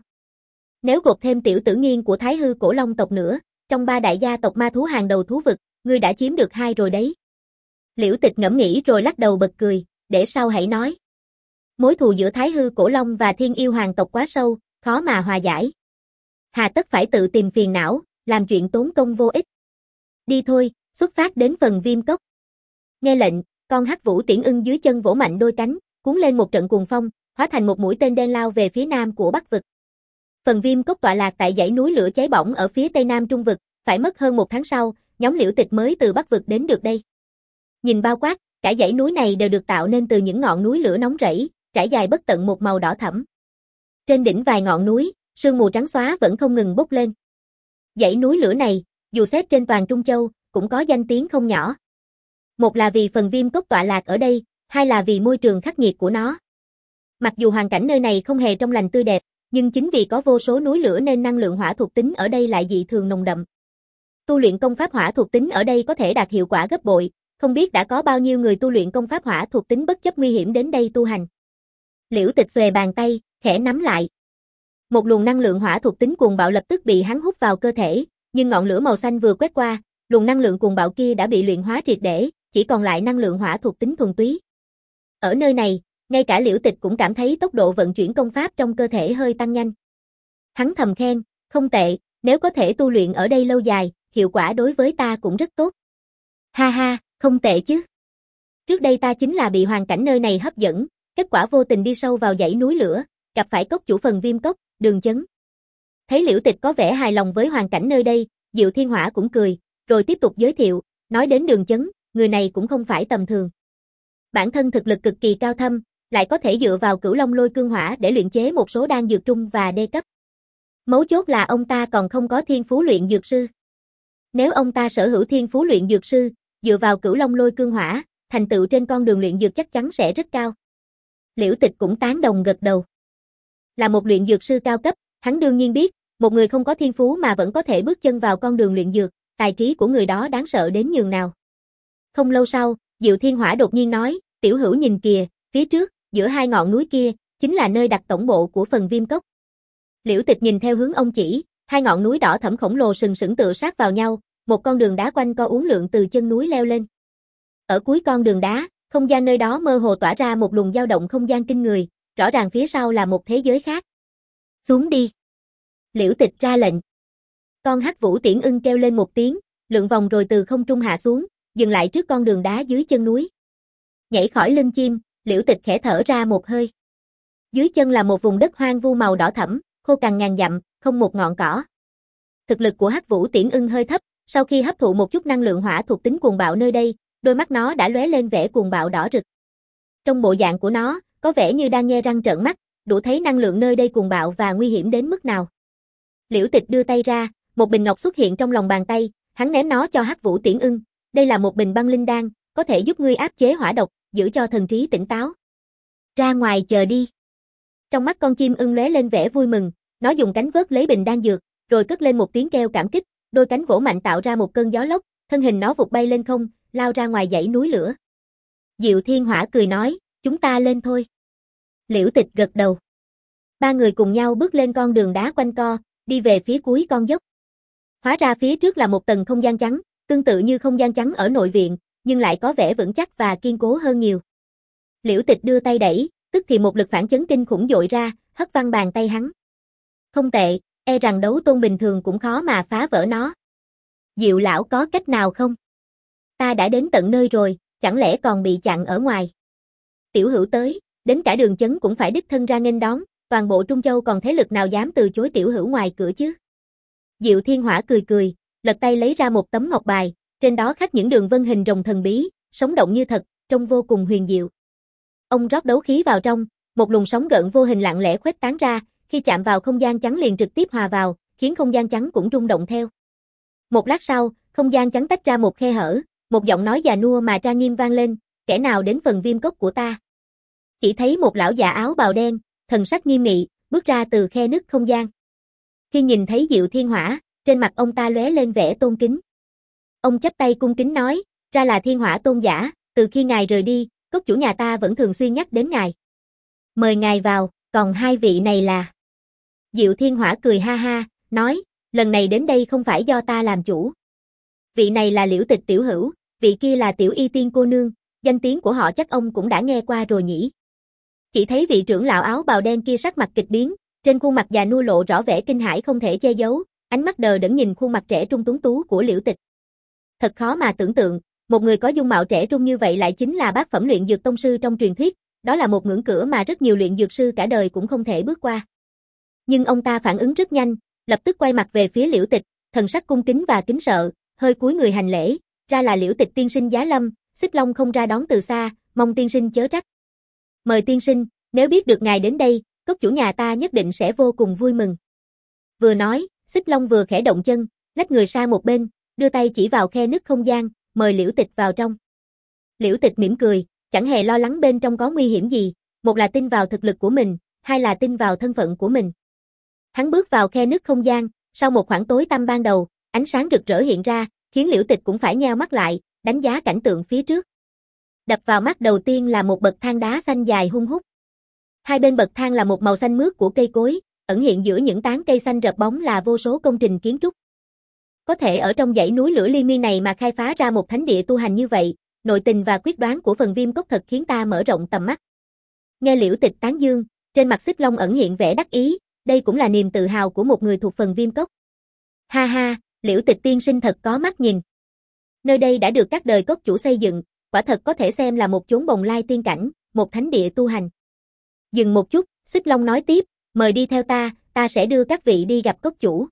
Nếu gộp thêm Tiểu Tử Nghiên của Thái Hư Cổ Long tộc nữa, trong ba đại gia tộc ma thú hàng đầu thú vực, ngươi đã chiếm được hai rồi đấy. Liễu Tịch ngẫm nghĩ rồi lắc đầu bật cười, để sau hãy nói. Mối thù giữa Thái Hư Cổ Long và Thiên Yêu Hoàng tộc quá sâu, khó mà hòa giải. Hà tất phải tự tìm phiền não, làm chuyện tốn công vô ích. Đi thôi, xuất phát đến phần Viêm Cốc. Nghe lệnh, con hắc vũ tiễn ưng dưới chân vỗ mạnh đôi cánh, cuốn lên một trận cuồng phong, hóa thành một mũi tên đen lao về phía nam của Bắc vực. Phần Viêm Cốc tọa lạc tại dãy núi lửa cháy bỏng ở phía tây nam Trung vực, phải mất hơn một tháng sau, nhóm Liễu Tịch mới từ Bắc vực đến được đây. Nhìn bao quát, cả dãy núi này đều được tạo nên từ những ngọn núi lửa nóng rẫy, trải dài bất tận một màu đỏ thẫm. Trên đỉnh vài ngọn núi, sương mù trắng xóa vẫn không ngừng bốc lên. Dãy núi lửa này, dù xếp trên toàn Trung Châu, cũng có danh tiếng không nhỏ. Một là vì phần Viêm Cốc tọa lạc ở đây, hai là vì môi trường khắc nghiệt của nó. Mặc dù hoàn cảnh nơi này không hề trong lành tươi đẹp, nhưng chính vì có vô số núi lửa nên năng lượng hỏa thuộc tính ở đây lại dị thường nồng đậm. Tu luyện công pháp hỏa thuộc tính ở đây có thể đạt hiệu quả gấp bội, không biết đã có bao nhiêu người tu luyện công pháp hỏa thuộc tính bất chấp nguy hiểm đến đây tu hành. Liễu Tịch xòe bàn tay, khẽ nắm lại. Một luồng năng lượng hỏa thuộc tính cuồng bạo lập tức bị hắn hút vào cơ thể, nhưng ngọn lửa màu xanh vừa quét qua, luồng năng lượng cuồng bạo kia đã bị luyện hóa triệt để, chỉ còn lại năng lượng hỏa thuộc tính thuần túy. Ở nơi này, ngay cả Liễu Tịch cũng cảm thấy tốc độ vận chuyển công pháp trong cơ thể hơi tăng nhanh. Hắn thầm khen, không tệ, nếu có thể tu luyện ở đây lâu dài, hiệu quả đối với ta cũng rất tốt. Ha ha, không tệ chứ. Trước đây ta chính là bị hoàn cảnh nơi này hấp dẫn, kết quả vô tình đi sâu vào dãy núi lửa, gặp phải cốc chủ phần Viêm Cốc, Đường Chấn. Thấy Liễu Tịch có vẻ hài lòng với hoàn cảnh nơi đây, Diệu Thiên Hỏa cũng cười, rồi tiếp tục giới thiệu, nói đến Đường Chấn, người này cũng không phải tầm thường. Bản thân thực lực cực kỳ cao thâm, lại có thể dựa vào Cửu Long Lôi Cương Hỏa để luyện chế một số đan dược trung và đê cấp. Mấu chốt là ông ta còn không có thiên phú luyện dược sư. Nếu ông ta sở hữu thiên phú luyện dược sư, dựa vào Cửu Long Lôi Cương Hỏa, thành tựu trên con đường luyện dược chắc chắn sẽ rất cao. Liễu Tịch cũng tán đồng gật đầu. Là một luyện dược sư cao cấp, hắn đương nhiên biết, một người không có thiên phú mà vẫn có thể bước chân vào con đường luyện dược, tài trí của người đó đáng sợ đến nhường nào. Không lâu sau, Diệu Thiên Hỏa đột nhiên nói, tiểu hữu nhìn kìa, phía trước, giữa hai ngọn núi kia, chính là nơi đặt tổng bộ của phần Viêm Cốc. Liễu Tịch nhìn theo hướng ông chỉ, hai ngọn núi đỏ thẫm khổng lồ sừng sững tựa sát vào nhau, một con đường đá quanh co uốn lượn từ chân núi leo lên. Ở cuối con đường đá, không gian nơi đó mơ hồ tỏa ra một luồng dao động không gian kinh người, rõ ràng phía sau là một thế giới khác. Xuống đi. Liễu Tịch ra lệnh. Con hắc vũ tiễn ưng kêu lên một tiếng, lượn vòng rồi từ không trung hạ xuống, dừng lại trước con đường đá dưới chân núi. Nhảy khỏi lưng chim, Liễu Tịch khẽ thở ra một hơi. Dưới chân là một vùng đất hoang vu màu đỏ thẫm, khô cằn ngàn dặm, không một ngọn cỏ. Thực lực của hắc vũ tiễn ưng hơi thấp, sau khi hấp thụ một chút năng lượng hỏa thuộc tính cuồng bạo nơi đây, đôi mắt nó đã lóe lên vẻ cuồng bạo đỏ rực. Trong bộ dạng của nó, có vẻ như đang nhe răng trợn mắt, đủ thấy năng lượng nơi đây cuồng bạo và nguy hiểm đến mức nào. Liễu Tịch đưa tay ra, một bình ngọc xuất hiện trong lòng bàn tay, hắn ném nó cho hắc vũ tiễn ưng. Đây là một bình băng linh đan, có thể giúp ngươi áp chế hỏa độc, giữ cho thần trí tỉnh táo. Ra ngoài chờ đi. Trong mắt con chim ưng lóe lên vẻ vui mừng, nó dùng cánh vớt lấy bình đan dược, rồi cất lên một tiếng kêu cảm kích, đôi cánh vỗ mạnh tạo ra một cơn gió lốc, thân hình nó vụt bay lên không, lao ra ngoài dãy núi lửa. Diệu Thiên Hỏa cười nói, chúng ta lên thôi. Liễu Tịch gật đầu. Ba người cùng nhau bước lên con đường đá quanh co, đi về phía cuối con dốc. Hóa ra phía trước là một tầng không gian trắng, tương tự như không gian trắng ở nội viện, nhưng lại có vẻ vững chắc và kiên cố hơn nhiều. Liễu Tịch đưa tay đẩy, tức thì một lực phản chấn kinh khủng dội ra, hất văng bàn tay hắn. Không tệ, e rằng đấu tôn bình thường cũng khó mà phá vỡ nó. Diệu lão có cách nào không? Ta đã đến tận nơi rồi, chẳng lẽ còn bị chặn ở ngoài? Tiểu hữu tới, đến cả đường chấn cũng phải đích thân ra nghênh đón, toàn bộ Trung Châu còn thế lực nào dám từ chối tiểu hữu ngoài cửa chứ? Diệu Thiên Hỏa cười cười, lật tay lấy ra một tấm ngọc bài, trên đó khắc những đường vân hình rồng thần bí, sống động như thật, trông vô cùng huyền diệu. Ông rót đấu khí vào trong, một luồng sóng gợn vô hình lặng lẽ khuếch tán ra, khi chạm vào không gian trắng liền trực tiếp hòa vào, khiến không gian trắng cũng rung động theo. Một lát sau, không gian trắng tách ra một khe hở, một giọng nói già nua mà trang nghiêm vang lên, kẻ nào đến phần Viêm Cốc của ta? Chỉ thấy một lão già áo bào đen, thần sắc nghiêm nghị, bước ra từ khe nứt không gian. Khi nhìn thấy Diệu Thiên Hỏa, trên mặt ông ta lóe lên vẻ tôn kính. Ông chắp tay cung kính nói, ra là Thiên Hỏa tôn giả, từ khi ngài rời đi, cốc chủ nhà ta vẫn thường xuyên nhắc đến ngài. Mời ngài vào, còn hai vị này là... Diệu Thiên Hỏa cười ha ha, nói, lần này đến đây không phải do ta làm chủ. Vị này là Liễu Tịch tiểu hữu, vị kia là Tiểu Y Tiên cô nương, danh tiếng của họ chắc ông cũng đã nghe qua rồi nhỉ. Chỉ thấy vị trưởng lão áo bào đen kia sắc mặt kịch biến, trên khuôn mặt già nua lộ rõ vẻ kinh hãi không thể che giấu, ánh mắt đờ đẫn nhìn khuôn mặt trẻ trung tuấn tú của Liễu Tịch. Thật khó mà tưởng tượng, một người có dung mạo trẻ trung như vậy lại chính là bát phẩm luyện dược tông sư trong truyền thuyết, đó là một ngưỡng cửa mà rất nhiều luyện dược sư cả đời cũng không thể bước qua. Nhưng ông ta phản ứng rất nhanh, lập tức quay mặt về phía Liễu Tịch, thần sắc cung kính và kính sợ, hơi cúi người hành lễ, ra là Liễu Tịch tiên sinh giá lâm, Xích Long không ra đón từ xa, mong tiên sinh chớ trách. Mời tiên sinh, nếu biết được ngài đến đây, cốc chủ nhà ta nhất định sẽ vô cùng vui mừng. Vừa nói, Xích Long vừa khẽ động chân, lách người sang một bên, đưa tay chỉ vào khe nứt không gian, mời Liễu Tịch vào trong. Liễu Tịch mỉm cười, chẳng hề lo lắng bên trong có nguy hiểm gì, một là tin vào thực lực của mình, hai là tin vào thân phận của mình. Hắn bước vào khe nứt không gian, sau một khoảng tối tăm ban đầu, ánh sáng rực rỡ hiện ra, khiến Liễu Tịch cũng phải nheo mắt lại, đánh giá cảnh tượng phía trước. Đập vào mắt đầu tiên là một bậc thang đá xanh dài hun hút. Hai bên bậc thang là một màu xanh mướt của cây cối, ẩn hiện giữa những tán cây xanh rợp bóng là vô số công trình kiến trúc. Có thể ở trong dãy núi lửa liên miên này mà khai phá ra một thánh địa tu hành như vậy, nội tình và quyết đoán của phần Viêm Cốc thật khiến ta mở rộng tầm mắt. Nghe Liễu Tịch tán dương, trên mặt Xích Long ẩn hiện vẻ đắc ý, đây cũng là niềm tự hào của một người thuộc phần Viêm Cốc. Ha ha, Liễu Tịch tiên sinh thật có mắt nhìn. Nơi đây đã được các đời cốc chủ xây dựng, quả thật có thể xem là một chốn bồng lai tiên cảnh, một thánh địa tu hành. Dừng một chút, Xích Long nói tiếp, mời đi theo ta, ta sẽ đưa các vị đi gặp cốc chủ.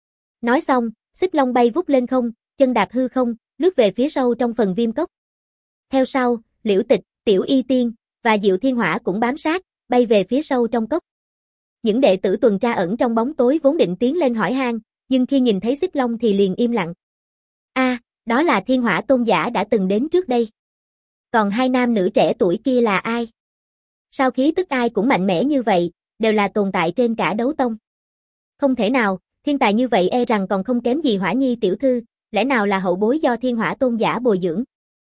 Nói xong, Xích Long bay vút lên không, chân đạp hư không, lướt về phía sâu trong phần Viêm Cốc. Theo sau, Liễu Tịch, Tiểu Y Tiên và Diệu Thiên Hỏa cũng bám sát, bay về phía sâu trong cốc. Những đệ tử tuần tra ẩn trong bóng tối vốn định tiến lên hỏi han, nhưng khi nhìn thấy Xích Long thì liền im lặng. A, à, đó là Thiên Hỏa tôn giả đã từng đến trước đây. Còn hai nam nữ trẻ tuổi kia là ai? Sao khí tức ai cũng mạnh mẽ như vậy, đều là tồn tại trên cả đấu tông. Không thể nào, thiên tài như vậy e rằng còn không kém gì Hỏa Nhi tiểu thư, lẽ nào là hậu bối do Thiên Hỏa tôn giả bồi dưỡng.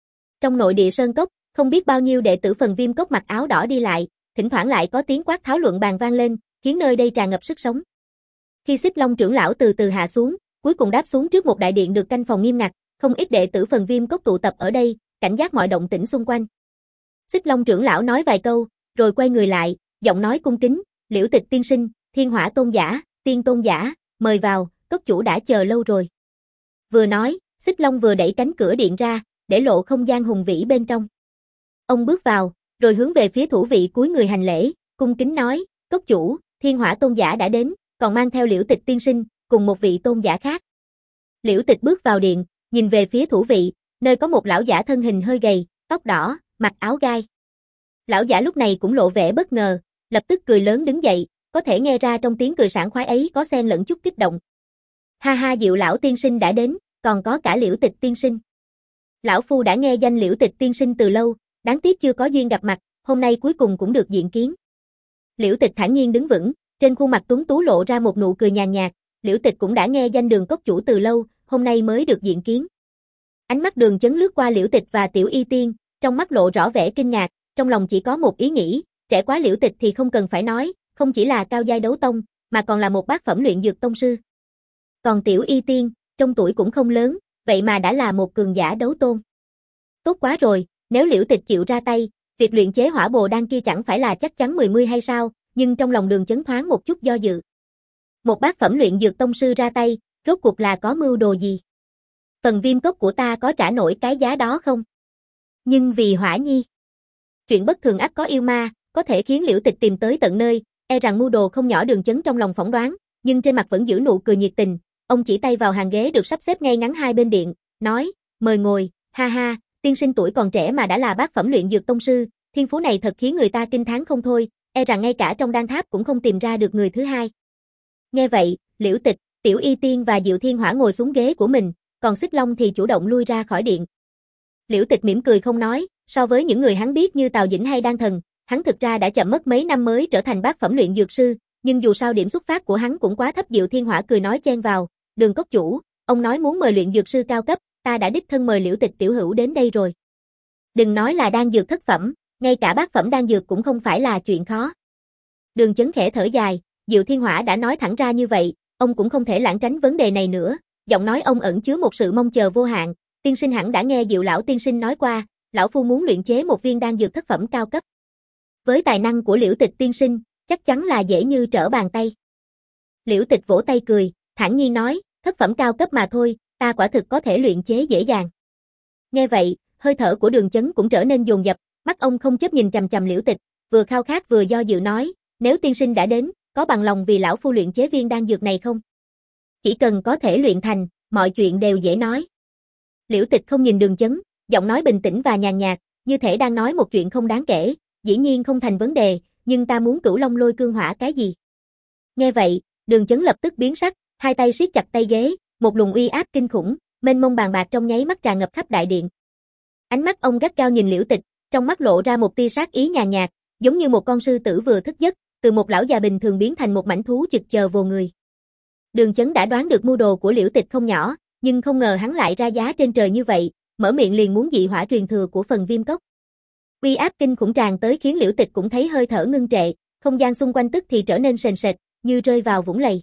Trong nội địa sơn cốc, không biết bao nhiêu đệ tử Phần Viêm Cốc mặc áo đỏ đi lại, thỉnh thoảng lại có tiếng quát tháo luận bàn vang lên, khiến nơi đây tràn ngập sức sống. Khi Xích Long trưởng lão từ từ hạ xuống, cuối cùng đáp xuống trước một đại điện được canh phòng nghiêm ngặt, không ít đệ tử Phần Viêm Cốc tụ tập ở đây, cảnh giác mọi động tĩnh xung quanh. Xích Long trưởng lão nói vài câu, rồi quay người lại, giọng nói cung kính, Liễu Tịch tiên sinh, Thiên Hỏa tôn giả, Tiên tôn giả, mời vào, cốc chủ đã chờ lâu rồi. Vừa nói, Xích Long vừa đẩy cánh cửa điện ra, để lộ không gian hùng vĩ bên trong. Ông bước vào, rồi hướng về phía thủ vị cúi người hành lễ, cung kính nói, cốc chủ, Thiên Hỏa tôn giả đã đến, còn mang theo Liễu Tịch tiên sinh, cùng một vị tôn giả khác. Liễu Tịch bước vào điện, nhìn về phía thủ vị, nơi có một lão giả thân hình hơi gầy, tóc đỏ, mặc áo gai. Lão giả lúc này cũng lộ vẻ bất ngờ, lập tức cười lớn đứng dậy, có thể nghe ra trong tiếng cười sảng khoái ấy có xen lẫn chút kích động. Ha ha, Diệu lão tiên sinh đã đến, còn có cả Liễu Tịch tiên sinh. Lão phu đã nghe danh Liễu Tịch tiên sinh từ lâu, đáng tiếc chưa có duyên gặp mặt, hôm nay cuối cùng cũng được diện kiến. Liễu Tịch thản nhiên đứng vững, trên khuôn mặt tuấn tú lộ ra một nụ cười nhàn nhạt, Liễu Tịch cũng đã nghe danh Đường cốc chủ từ lâu, hôm nay mới được diện kiến. Ánh mắt Đường Chấn lướt qua Liễu Tịch và Tiểu Y Tiên, trong mắt lộ rõ vẻ kinh ngạc, trong lòng chỉ có một ý nghĩ, trẻ quá Liễu Tịch thì không cần phải nói, không chỉ là cao giai đấu tông, mà còn là một bát phẩm luyện dược tông sư. Còn Tiểu Y Tiên, trong tuổi cũng không lớn, vậy mà đã là một cường giả đấu tôn. Tốt quá rồi, nếu Liễu Tịch chịu ra tay, việc luyện chế hỏa bồ đan kia chẳng phải là chắc chắn mười mươi hay sao, nhưng trong lòng Đường Chấn thoáng một chút do dự. Một bát phẩm luyện dược tông sư ra tay, rốt cuộc là có mưu đồ gì? Phần Viêm Cốc của ta có trả nổi cái giá đó không? Nhưng vì Hỏa Nhi, chuyện bất thường ắt có yêu ma, có thể khiến Liễu Tịch tìm tới tận nơi, e rằng mưu đồ không nhỏ. Đường Chấn trong lòng phỏng đoán, nhưng trên mặt vẫn giữ nụ cười nhiệt tình, ông chỉ tay vào hàng ghế được sắp xếp ngay ngắn hai bên điện, nói, mời ngồi, ha ha, tiên sinh tuổi còn trẻ mà đã là bát phẩm luyện dược tông sư, thiên phú này thật khiến người ta kinh thán không thôi, e rằng ngay cả trong đan tháp cũng không tìm ra được người thứ hai. Nghe vậy, Liễu Tịch, Tiểu Y Tiên và Diệu Thiên Hỏa ngồi xuống ghế của mình, còn Xích Long thì chủ động lui ra khỏi điện. Liễu Tịch mỉm cười không nói, so với những người hắn biết như Tào Dĩnh hay Đan Thần, hắn thực ra đã chậm mất mấy năm mới trở thành bát phẩm luyện dược sư, nhưng dù sao điểm xuất phát của hắn cũng quá thấp. Diệu Thiên Hỏa cười nói chen vào, Đường cốc chủ, ông nói muốn mời luyện dược sư cao cấp, ta đã đích thân mời Liễu Tịch tiểu hữu đến đây rồi. Đừng nói là đan dược thất phẩm, ngay cả bát phẩm đan dược cũng không phải là chuyện khó. Đường Chấn khẽ thở dài, Diệu Thiên Hỏa đã nói thẳng ra như vậy, ông cũng không thể lảng tránh vấn đề này nữa, giọng nói ông ẩn chứa một sự mong chờ vô hạn, tiên sinh hẳn đã nghe Diệu lão tiên sinh nói qua, lão phu muốn luyện chế một viên đan dược thất phẩm cao cấp. Với tài năng của Liễu Tịch tiên sinh, chắc chắn là dễ như trở bàn tay. Liễu Tịch vỗ tay cười, thản nhiên nói, thất phẩm cao cấp mà thôi, ta quả thực có thể luyện chế dễ dàng. Nghe vậy, hơi thở của Đường Chấn cũng trở nên dồn dập, mắt ông không chấp nhìn chằm chằm Liễu Tịch, vừa khao khát vừa do dự nói, nếu tiên sinh đã đến, có bằng lòng vì lão phu luyện chế viên đan dược này không? Chỉ cần có thể luyện thành, mọi chuyện đều dễ nói. Liễu Tịch không nhìn Đường Chấn, giọng nói bình tĩnh và nhàn nhạt, như thể đang nói một chuyện không đáng kể, dĩ nhiên không thành vấn đề, nhưng ta muốn Cửu Long Lôi Cương Hỏa cái gì? Nghe vậy, Đường Chấn lập tức biến sắc, hai tay siết chặt tay ghế, một luồng uy áp kinh khủng, mênh mông bàn bạc trong nháy mắt tràn ngập khắp đại điện. Ánh mắt ông gắt gao nhìn Liễu Tịch, trong mắt lộ ra một tia sát ý nhàn nhạt, giống như một con sư tử vừa thức giấc, từ một lão già bình thường biến thành một mãnh thú chực chờ vồ người. Đường Chấn đã đoán được mưu đồ của Liễu Tịch không nhỏ, nhưng không ngờ hắn lại ra giá trên trời như vậy, mở miệng liền muốn dị hỏa truyền thừa của Phần Viêm Cốc. Uy áp kinh khủng tràn tới khiến Liễu Tịch cũng thấy hơi thở ngưng trệ, không gian xung quanh tức thì trở nên sền sệt, như rơi vào vũng lầy.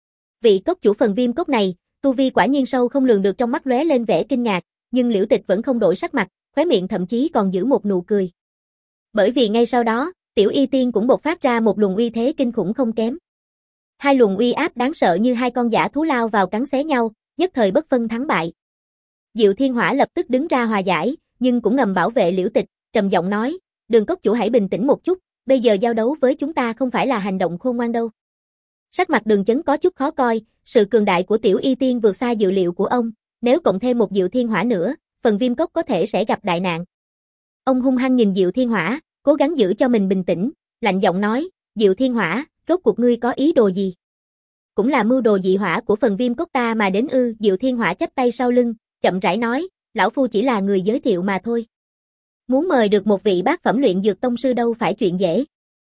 Vị cốc chủ Phần Viêm Cốc này, tu vi quả nhiên sâu không lường được, trong mắt lóe lên vẻ kinh ngạc, nhưng Liễu Tịch vẫn không đổi sắc mặt, khóe miệng thậm chí còn giữ một nụ cười. Bởi vì ngay sau đó, Tiểu Y Tiên cũng bộc phát ra một luồng uy thế kinh khủng không kém. Hai luồng uy áp đáng sợ như hai con dã thú lao vào cắn xé nhau, nhất thời bất phân thắng bại. Diệu Thiên Hỏa lập tức đứng ra hòa giải, nhưng cũng ngầm bảo vệ Liễu Tịch, trầm giọng nói, Đường cốc chủ hãy bình tĩnh một chút, bây giờ giao đấu với chúng ta không phải là hành động khôn ngoan đâu. Sắc mặt Đường Chấn có chút khó coi, sự cường đại của Tiểu Y Tiên vượt xa dự liệu của ông, nếu cộng thêm một Diệu Thiên Hỏa nữa, Phần Viêm Cốc có thể sẽ gặp đại nạn. Ông hung hăng nhìn Diệu Thiên Hỏa, cố gắng giữ cho mình bình tĩnh, lạnh giọng nói, Diệu Thiên Hỏa, rốt cuộc ngươi có ý đồ gì? Cũng là mưu đồ dị hỏa của Phần Viêm Cốc ta mà đến ư? Diệu Thiên Hỏa chắp tay sau lưng, chậm rãi nói, lão phu chỉ là người giới thiệu mà thôi. Muốn mời được một vị bát phẩm luyện dược tông sư đâu phải chuyện dễ.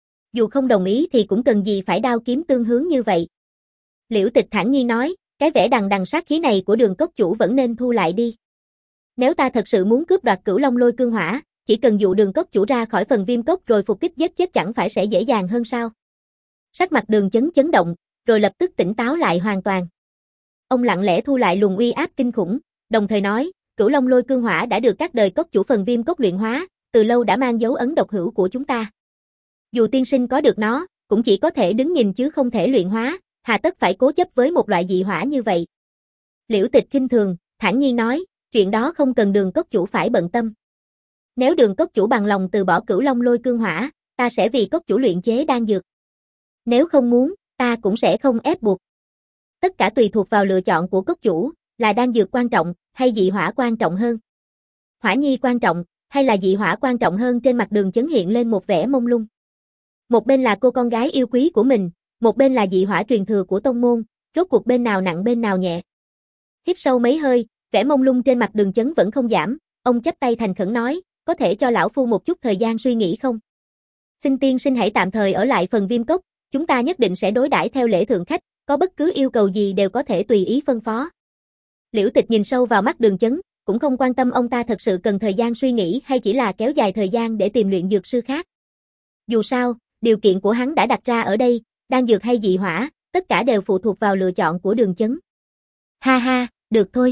Dù không đồng ý thì cũng cần gì phải đao kiếm tương hướng như vậy. Liễu Tịch thản nhiên nói, cái vẻ đằng đằng sát khí này của Đường cốc chủ vẫn nên thu lại đi. Nếu ta thật sự muốn cướp đoạt Cửu Long Lôi Cương Hỏa, chỉ cần dụ Đường cốc chủ ra khỏi phần viêm cốc rồi phục kích giết chết chẳng phải sẽ dễ dàng hơn sao? Sắc mặt Đường Chấn chấn động, rồi lập tức tỉnh táo lại hoàn toàn. Ông lặng lẽ thu lại luồng uy áp kinh khủng, đồng thời nói, Cửu Long Lôi Cương Hỏa đã được các đời cốc chủ phần viêm cốc luyện hóa, từ lâu đã mang dấu ấn độc hữu của chúng ta. Dù tiên sinh có được nó, cũng chỉ có thể đứng nhìn chứ không thể luyện hóa, hà tất phải cố chấp với một loại dị hỏa như vậy. Liễu Tịch khinh thường, thản nhiên nói, chuyện đó không cần Đường cốc chủ phải bận tâm. Nếu Đường cốc chủ bằng lòng từ bỏ Cửu Long Lôi Cương Hỏa, ta sẽ vì cốc chủ luyện chế đan dược. Nếu không muốn, ta cũng sẽ không ép buộc. Tất cả tùy thuộc vào lựa chọn của cốc chủ, là đan dược quan trọng, hay dị hỏa quan trọng hơn. Hỏa nhi quan trọng, hay là dị hỏa quan trọng hơn? Trên mặt Đường Chấn hiện lên một vẻ mông lung. Một bên là cô con gái yêu quý của mình, một bên là dị hỏa truyền thừa của tông môn, rốt cuộc bên nào nặng bên nào nhẹ. Hít sâu mấy hơi, vẻ mông lung trên mặt Đường Chấn vẫn không giảm, ông chắp tay thành khẩn nói, có thể cho lão phu một chút thời gian suy nghĩ không? Xin tiên sinh hãy tạm thời ở lại phần viêm cốc, chúng ta nhất định sẽ đối đãi theo lễ thượng khách, có bất cứ yêu cầu gì đều có thể tùy ý phân phó. Liễu Tịch nhìn sâu vào mắt Đường Chấn, cũng không quan tâm ông ta thật sự cần thời gian suy nghĩ hay chỉ là kéo dài thời gian để tìm luyện dược sư khác. Dù sao, điều kiện của hắn đã đặt ra ở đây, đan dược hay dị hỏa, tất cả đều phụ thuộc vào lựa chọn của Đường Chấn. Ha ha, được thôi.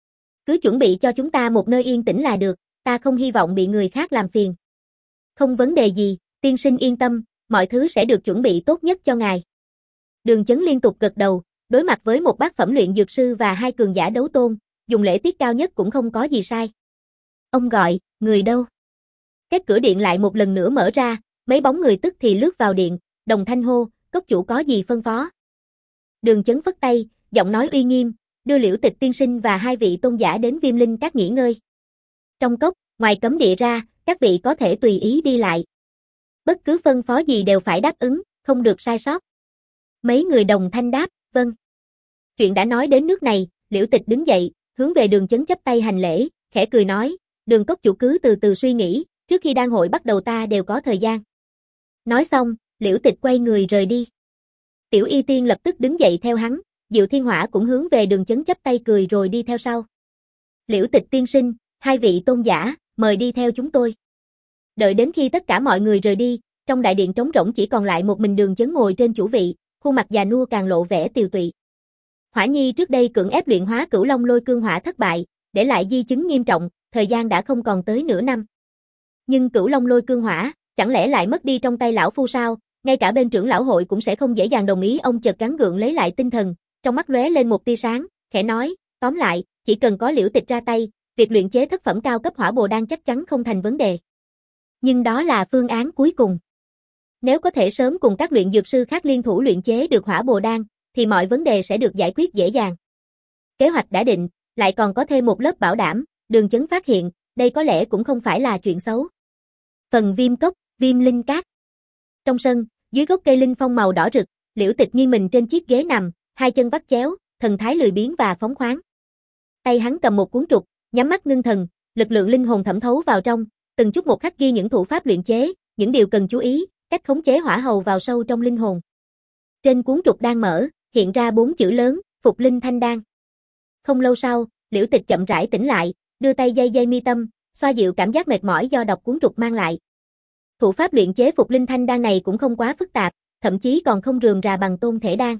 Cứ chuẩn bị cho chúng ta một nơi yên tĩnh là được, ta không hy vọng bị người khác làm phiền. Không vấn đề gì, tiên sinh yên tâm, mọi thứ sẽ được chuẩn bị tốt nhất cho ngài. Đường Chấn liên tục gật đầu, đối mặt với một bát phẩm luyện dược sư và hai cường giả đấu tôn, dùng lễ tiết cao nhất cũng không có gì sai. Ông gọi, người đâu? Các cửa điện lại một lần nữa mở ra, mấy bóng người tức thì lướt vào điện, đồng thanh hô, cốc chủ có gì phân phó? Đường Chấn phất tay, giọng nói uy nghiêm, đưa Liễu Tịch tiên sinh và hai vị tôn giả đến Viêm Linh Các nghỉ ngơi. Trong cốc, ngoài cấm địa ra, các vị có thể tùy ý đi lại. Bất cứ phân phó gì đều phải đáp ứng, không được sai sót. Mấy người đồng thanh đáp, vâng. Chuyện đã nói đến nước này, Liễu Tịch đứng dậy, hướng về Đường Chấn chắp tay hành lễ, khẽ cười nói, Đường cốc chủ cứ từ từ suy nghĩ, trước khi đan hội bắt đầu ta đều có thời gian. Nói xong, Liễu Tịch quay người rời đi. Tiểu Y Tiên lập tức đứng dậy theo hắn, Diệu Thiên Hỏa cũng hướng về Đường Chấn chắp tay cười rồi đi theo sau. Liễu Tịch tiên sinh, hai vị tôn giả, mời đi theo chúng tôi. Đợi đến khi tất cả mọi người rời đi, trong đại điện trống rỗng chỉ còn lại một mình Đường Chấn ngồi trên chủ vị, khuôn mặt già nua càng lộ vẻ tiều tụy. Hỏa nhi trước đây cưỡng ép luyện hóa Cửu Long Lôi Cương Hỏa thất bại, để lại di chứng nghiêm trọng, thời gian đã không còn tới nửa năm. Nhưng Cửu Long Lôi Cương Hỏa, chẳng lẽ lại mất đi trong tay lão phu sao? Ngay cả bên trưởng lão hội cũng sẽ không dễ dàng đồng ý. Ông chợt gắng gượng lấy lại tinh thần, trong mắt lóe lên một tia sáng, khẽ nói, tóm lại, chỉ cần có Liễu Tịch ra tay, việc luyện chế thất phẩm cao cấp hỏa bồ đan chắc chắn không thành vấn đề. Nhưng đó là phương án cuối cùng. Nếu có thể sớm cùng các luyện dược sư khác liên thủ luyện chế được hỏa bồ đan, thì mọi vấn đề sẽ được giải quyết dễ dàng. Kế hoạch đã định, lại còn có thêm một lớp bảo đảm, Đường Chấn phát hiện, đây có lẽ cũng không phải là chuyện xấu. Phần viêm cốc, Viêm Linh Các. Trong sân, dưới gốc cây linh phong màu đỏ rực, Liễu Tịch nghiêng mình trên chiếc ghế nằm, hai chân vắt chéo, thần thái lười biếng và phóng khoáng. Tay hắn cầm một cuốn trục, nhắm mắt ngưng thần, lực lượng linh hồn thẩm thấu vào trong, từng chút một khắc ghi những thủ pháp luyện chế, những điều cần chú ý, cách khống chế hỏa hầu vào sâu trong linh hồn. Trên cuốn trục đang mở, hiện ra bốn chữ lớn, Phục Linh Thanh Đan. Không lâu sau, Liễu Tịch chậm rãi tỉnh lại, đưa tay dây dây mi tâm, xoa dịu cảm giác mệt mỏi do đọc cuốn trục mang lại. Thủ pháp luyện chế Phục Linh Thanh Đan này cũng không quá phức tạp, thậm chí còn không rườm rà bằng Tôn Thể Đan.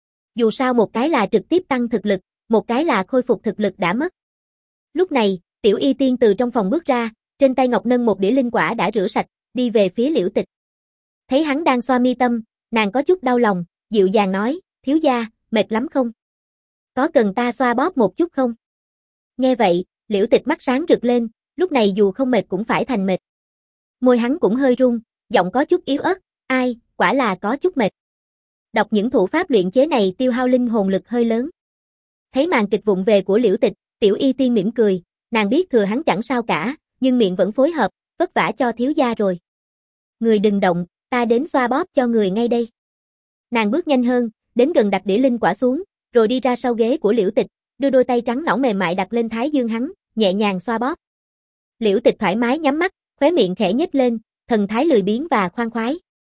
Dù sao một cái là trực tiếp tăng thực lực, một cái là khôi phục thực lực đã mất. Lúc này, Tiểu Y Tiên từ trong phòng bước ra, trên tay ngọc nâng một đĩa linh quả đã rửa sạch, đi về phía Liễu Tịch. Thấy hắn đang xoa mi tâm, nàng có chút đau lòng, dịu dàng nói, thiếu gia, mệt lắm không? Có cần ta xoa bóp một chút không? Nghe vậy, Liễu Tịch mắt sáng rực lên, lúc này dù không mệt cũng phải thành mệt. Môi hắn cũng hơi run, giọng có chút yếu ớt, ai, quả là có chút mệt. Đọc những thủ pháp luyện chế này tiêu hao linh hồn lực hơi lớn. Thấy màn kịch vụng về của Liễu Tịch, Tiểu Y Tiên mỉm cười, nàng biết thừa hắn chẳng sao cả, nhưng miệng vẫn phối hợp, vất vả cho thiếu gia rồi. Người đừng động, ta đến xoa bóp cho người ngay đây. Nàng bước nhanh hơn, đến gần đặt đĩa linh quả xuống, rồi đi ra sau ghế của Liễu Tịch, đưa đôi tay trắng nõn mềm mại đặt lên thái dương hắn, nhẹ nhàng xoa bóp. Liễu Tịch thoải mái nhắm mắt, khóe miệng khẽ nhếch lên, thần thái lười biếng và khoan khoái.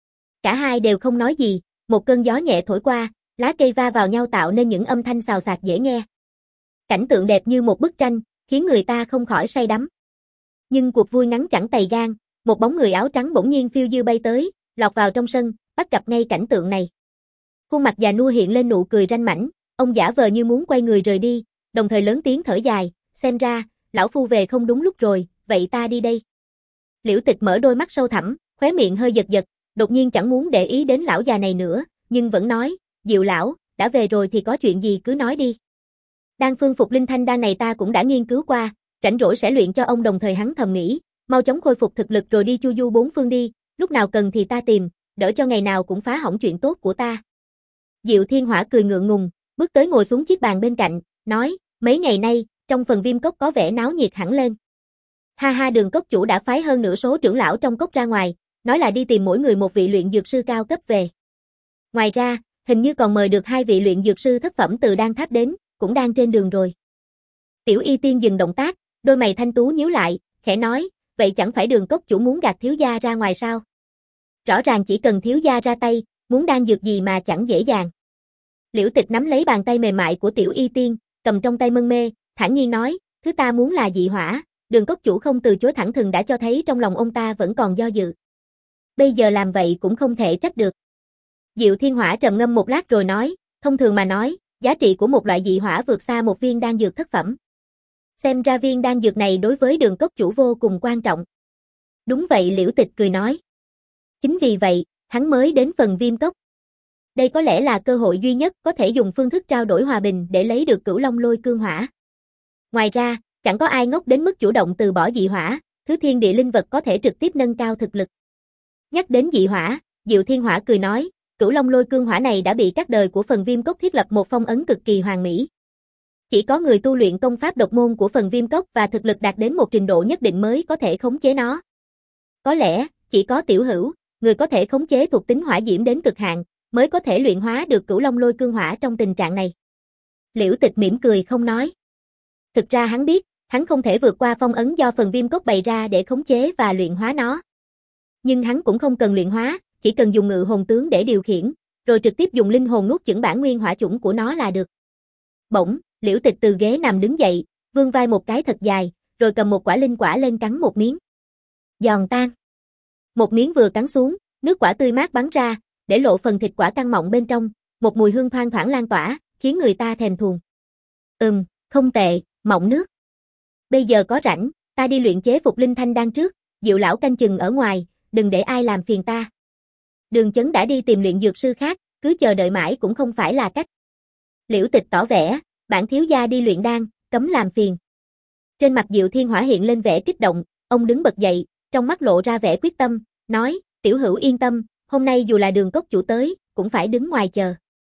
Cả hai đều không nói gì, một cơn gió nhẹ thổi qua, lá cây va vào nhau tạo nên những âm thanh xào xạc dễ nghe. Cảnh tượng đẹp như một bức tranh, khiến người ta không khỏi say đắm. Nhưng cuộc vui ngắn chẳng tày gan, một bóng người áo trắng bỗng nhiên phiêu dư bay tới, lọt vào trong sân, bắt gặp ngay cảnh tượng này. Khuôn mặt già nua hiện lên nụ cười ranh mãnh, ông giả vờ như muốn quay người rời đi, đồng thời lớn tiếng thở dài, xem ra, lão phu về không đúng lúc rồi, vậy ta đi đây. Liễu Tịch mở đôi mắt sâu thẳm, khóe miệng hơi giật giật, đột nhiên chẳng muốn để ý đến lão già này nữa, nhưng vẫn nói, Diệu lão, đã về rồi thì có chuyện gì cứ nói đi. Đan phương phục linh thanh đan này ta cũng đã nghiên cứu qua, rảnh rỗi sẽ luyện cho ông. Đồng thời hắn thầm nghĩ, mau chóng khôi phục thực lực rồi đi chu du bốn phương đi, lúc nào cần thì ta tìm, đỡ cho ngày nào cũng phá hỏng chuyện tốt của ta. Diệu Thiên Hỏa cười ngượng ngùng, bước tới ngồi xuống chiếc bàn bên cạnh, nói, mấy ngày nay, trong phần Viêm Cốc có vẻ náo nhiệt hẳn lên. Ha ha, Đường cốc chủ đã phái hơn nửa số trưởng lão trong cốc ra ngoài, nói là đi tìm mỗi người một vị luyện dược sư cao cấp về. Ngoài ra, hình như còn mời được hai vị luyện dược sư thất phẩm từ Đan Tháp đến, cũng đang trên đường rồi. Tiểu Y Tiên dừng động tác, đôi mày thanh tú nhíu lại, khẽ nói, vậy chẳng phải Đường cốc chủ muốn gạt thiếu gia ra ngoài sao? Rõ ràng chỉ cần thiếu gia ra tay, muốn đan dược gì mà chẳng dễ dàng. Liễu Tịch nắm lấy bàn tay mềm mại của Tiểu Y Tiên, cầm trong tay mân mê, thản nhiên nói, thứ ta muốn là dị hỏa, Đường cốc chủ không từ chối thẳng thừng đã cho thấy trong lòng ông ta vẫn còn do dự. Bây giờ làm vậy cũng không thể trách được. Diệu Thiên Hỏa trầm ngâm một lát rồi nói, thông thường mà nói, giá trị của một loại dị hỏa vượt xa một viên đan dược thất phẩm. Xem ra viên đan dược này đối với Đường cốc chủ vô cùng quan trọng. Đúng vậy, Liễu Tịch cười nói. Chính vì vậy, hắn mới đến phần Viêm Cốc. Đây có lẽ là cơ hội duy nhất có thể dùng phương thức trao đổi hòa bình để lấy được Cửu Long Lôi Cương Hỏa. Ngoài ra, chẳng có ai ngốc đến mức chủ động từ bỏ dị hỏa, thứ thiên địa linh vật có thể trực tiếp nâng cao thực lực. Nhắc đến dị hỏa, Diệu Thiên Hỏa cười nói, Cửu Long Lôi Cương Hỏa này đã bị các đời của phần Viêm Cốc thiết lập một phong ấn cực kỳ hoàn mỹ. Chỉ có người tu luyện công pháp độc môn của phần Viêm Cốc và thực lực đạt đến một trình độ nhất định mới có thể khống chế nó. Có lẽ, chỉ có Tiểu Hữu, người có thể khống chế thuộc tính hỏa diễm đến cực hạn, mới có thể luyện hóa được Cửu Long Lôi Cương Hỏa trong tình trạng này. Liễu Tịch mỉm cười không nói. Thực ra hắn biết, hắn không thể vượt qua phong ấn do phần Viêm Cốc bày ra để khống chế và luyện hóa nó. Nhưng hắn cũng không cần luyện hóa, chỉ cần dùng ngự hồn tướng để điều khiển, rồi trực tiếp dùng linh hồn nuốt chửng bản nguyên hỏa chủng của nó là được. Bỗng, Liễu Tịch từ ghế nằm đứng dậy, vươn vai một cái thật dài, rồi cầm một quả linh quả lên cắn một miếng. Giòn tan. Một miếng vừa cắn xuống, nước quả tươi mát bắn ra, để lộ phần thịt quả căng mọng bên trong, một mùi hương thoang thoảng lan tỏa, khiến người ta thèm thuồng. Ừm, không tệ, mọng nước. Bây giờ có rảnh, ta đi luyện chế phục linh thanh đan trước, Diệu lão canh chừng ở ngoài, đừng để ai làm phiền ta. Đường Chấn đã đi tìm luyện dược sư khác, cứ chờ đợi mãi cũng không phải là cách. Liễu Tịch tỏ vẻ, bản thiếu gia đi luyện đan, cấm làm phiền. Trên mặt Diệu Thiên Hỏa hiện lên vẻ kích động, ông đứng bật dậy, trong mắt lộ ra vẻ quyết tâm, nói, Tiểu Hữu yên tâm, hôm nay dù là Đường cốc chủ tới, cũng phải đứng ngoài chờ.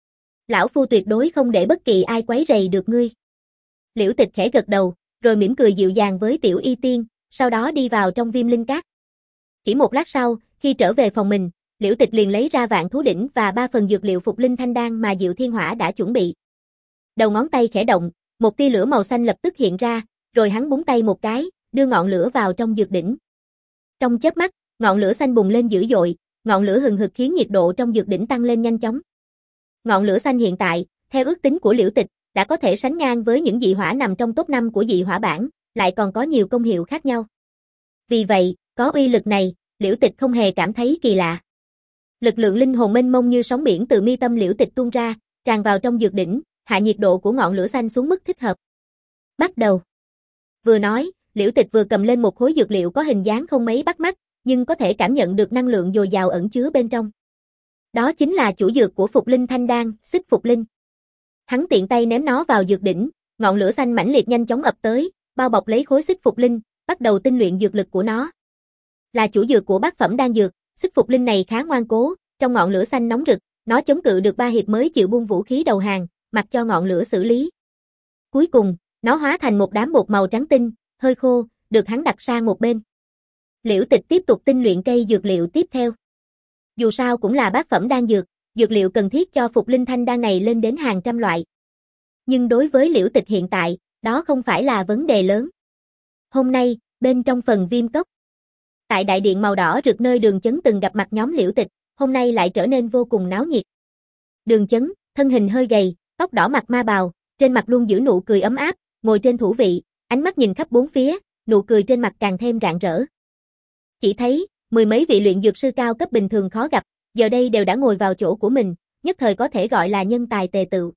Lão phu tuyệt đối không để bất kỳ ai quấy rầy được ngươi. Liễu Tịch khẽ gật đầu, rồi mỉm cười dịu dàng với Tiểu Y Tiên, sau đó đi vào trong Viêm Linh Các. Chỉ một lát sau, khi trở về phòng mình, Liễu Tịch liền lấy ra Vạn Thú Đỉnh và ba phần dược liệu phục linh thanh đan mà Diệu Thiên Hỏa đã chuẩn bị. Đầu ngón tay khẽ động, một tia lửa màu xanh lập tức hiện ra, rồi hắn búng tay một cái, đưa ngọn lửa vào trong dược đỉnh. Trong chớp mắt, ngọn lửa xanh bùng lên dữ dội, ngọn lửa hừng hực khiến nhiệt độ trong dược đỉnh tăng lên nhanh chóng. Ngọn lửa xanh hiện tại, theo ước tính của Liễu Tịch, đã có thể sánh ngang với những dị hỏa nằm trong top năm của dị hỏa bảng, lại còn có nhiều công hiệu khác nhau. Vì vậy, có uy lực này, Liễu Tịch không hề cảm thấy kỳ lạ. Lực lượng linh hồn mênh mông như sóng biển từ mi tâm Liễu Tịch tuôn ra, tràn vào trong dược đỉnh, hạ nhiệt độ của ngọn lửa xanh xuống mức thích hợp. Bắt đầu. Vừa nói, Liễu Tịch vừa cầm lên một khối dược liệu có hình dáng không mấy bắt mắt, nhưng có thể cảm nhận được năng lượng dồi dào ẩn chứa bên trong. Đó chính là chủ dược của Phục Linh Thanh Đan, Xích Phục Linh. Hắn tiện tay ném nó vào dược đỉnh, ngọn lửa xanh mãnh liệt nhanh chóng ập tới, bao bọc lấy khối Xích Phục Linh, bắt đầu tinh luyện dược lực của nó. Là chủ dược của bát phẩm đan dược, Xích Phục Linh này khá ngoan cố, trong ngọn lửa xanh nóng rực, nó chống cự được ba hiệp mới chịu buông vũ khí đầu hàng, mặc cho ngọn lửa xử lý. Cuối cùng, nó hóa thành một đám bột màu trắng tinh, hơi khô, được hắn đặt sang một bên. Liễu Tịch tiếp tục tinh luyện cây dược liệu tiếp theo. Dù sao cũng là bát phẩm đan dược, dược liệu cần thiết cho Phục Linh Thanh đan này lên đến hàng trăm loại. Nhưng đối với Liễu Tịch hiện tại, đó không phải là vấn đề lớn. Hôm nay, bên trong phần Viêm Cốc, tại đại điện màu đỏ rực nơi Đường Chấn từng gặp mặt nhóm Liễu Tịch, hôm nay lại trở nên vô cùng náo nhiệt. Đường Chấn, thân hình hơi gầy, tóc đỏ mặc ma bào, trên mặt luôn giữ nụ cười ấm áp, ngồi trên thủ vị, ánh mắt nhìn khắp bốn phía, nụ cười trên mặt càng thêm rạng rỡ. Chỉ thấy, mười mấy vị luyện dược sư cao cấp bình thường khó gặp, giờ đây đều đã ngồi vào chỗ của mình, nhất thời có thể gọi là nhân tài tề tựu.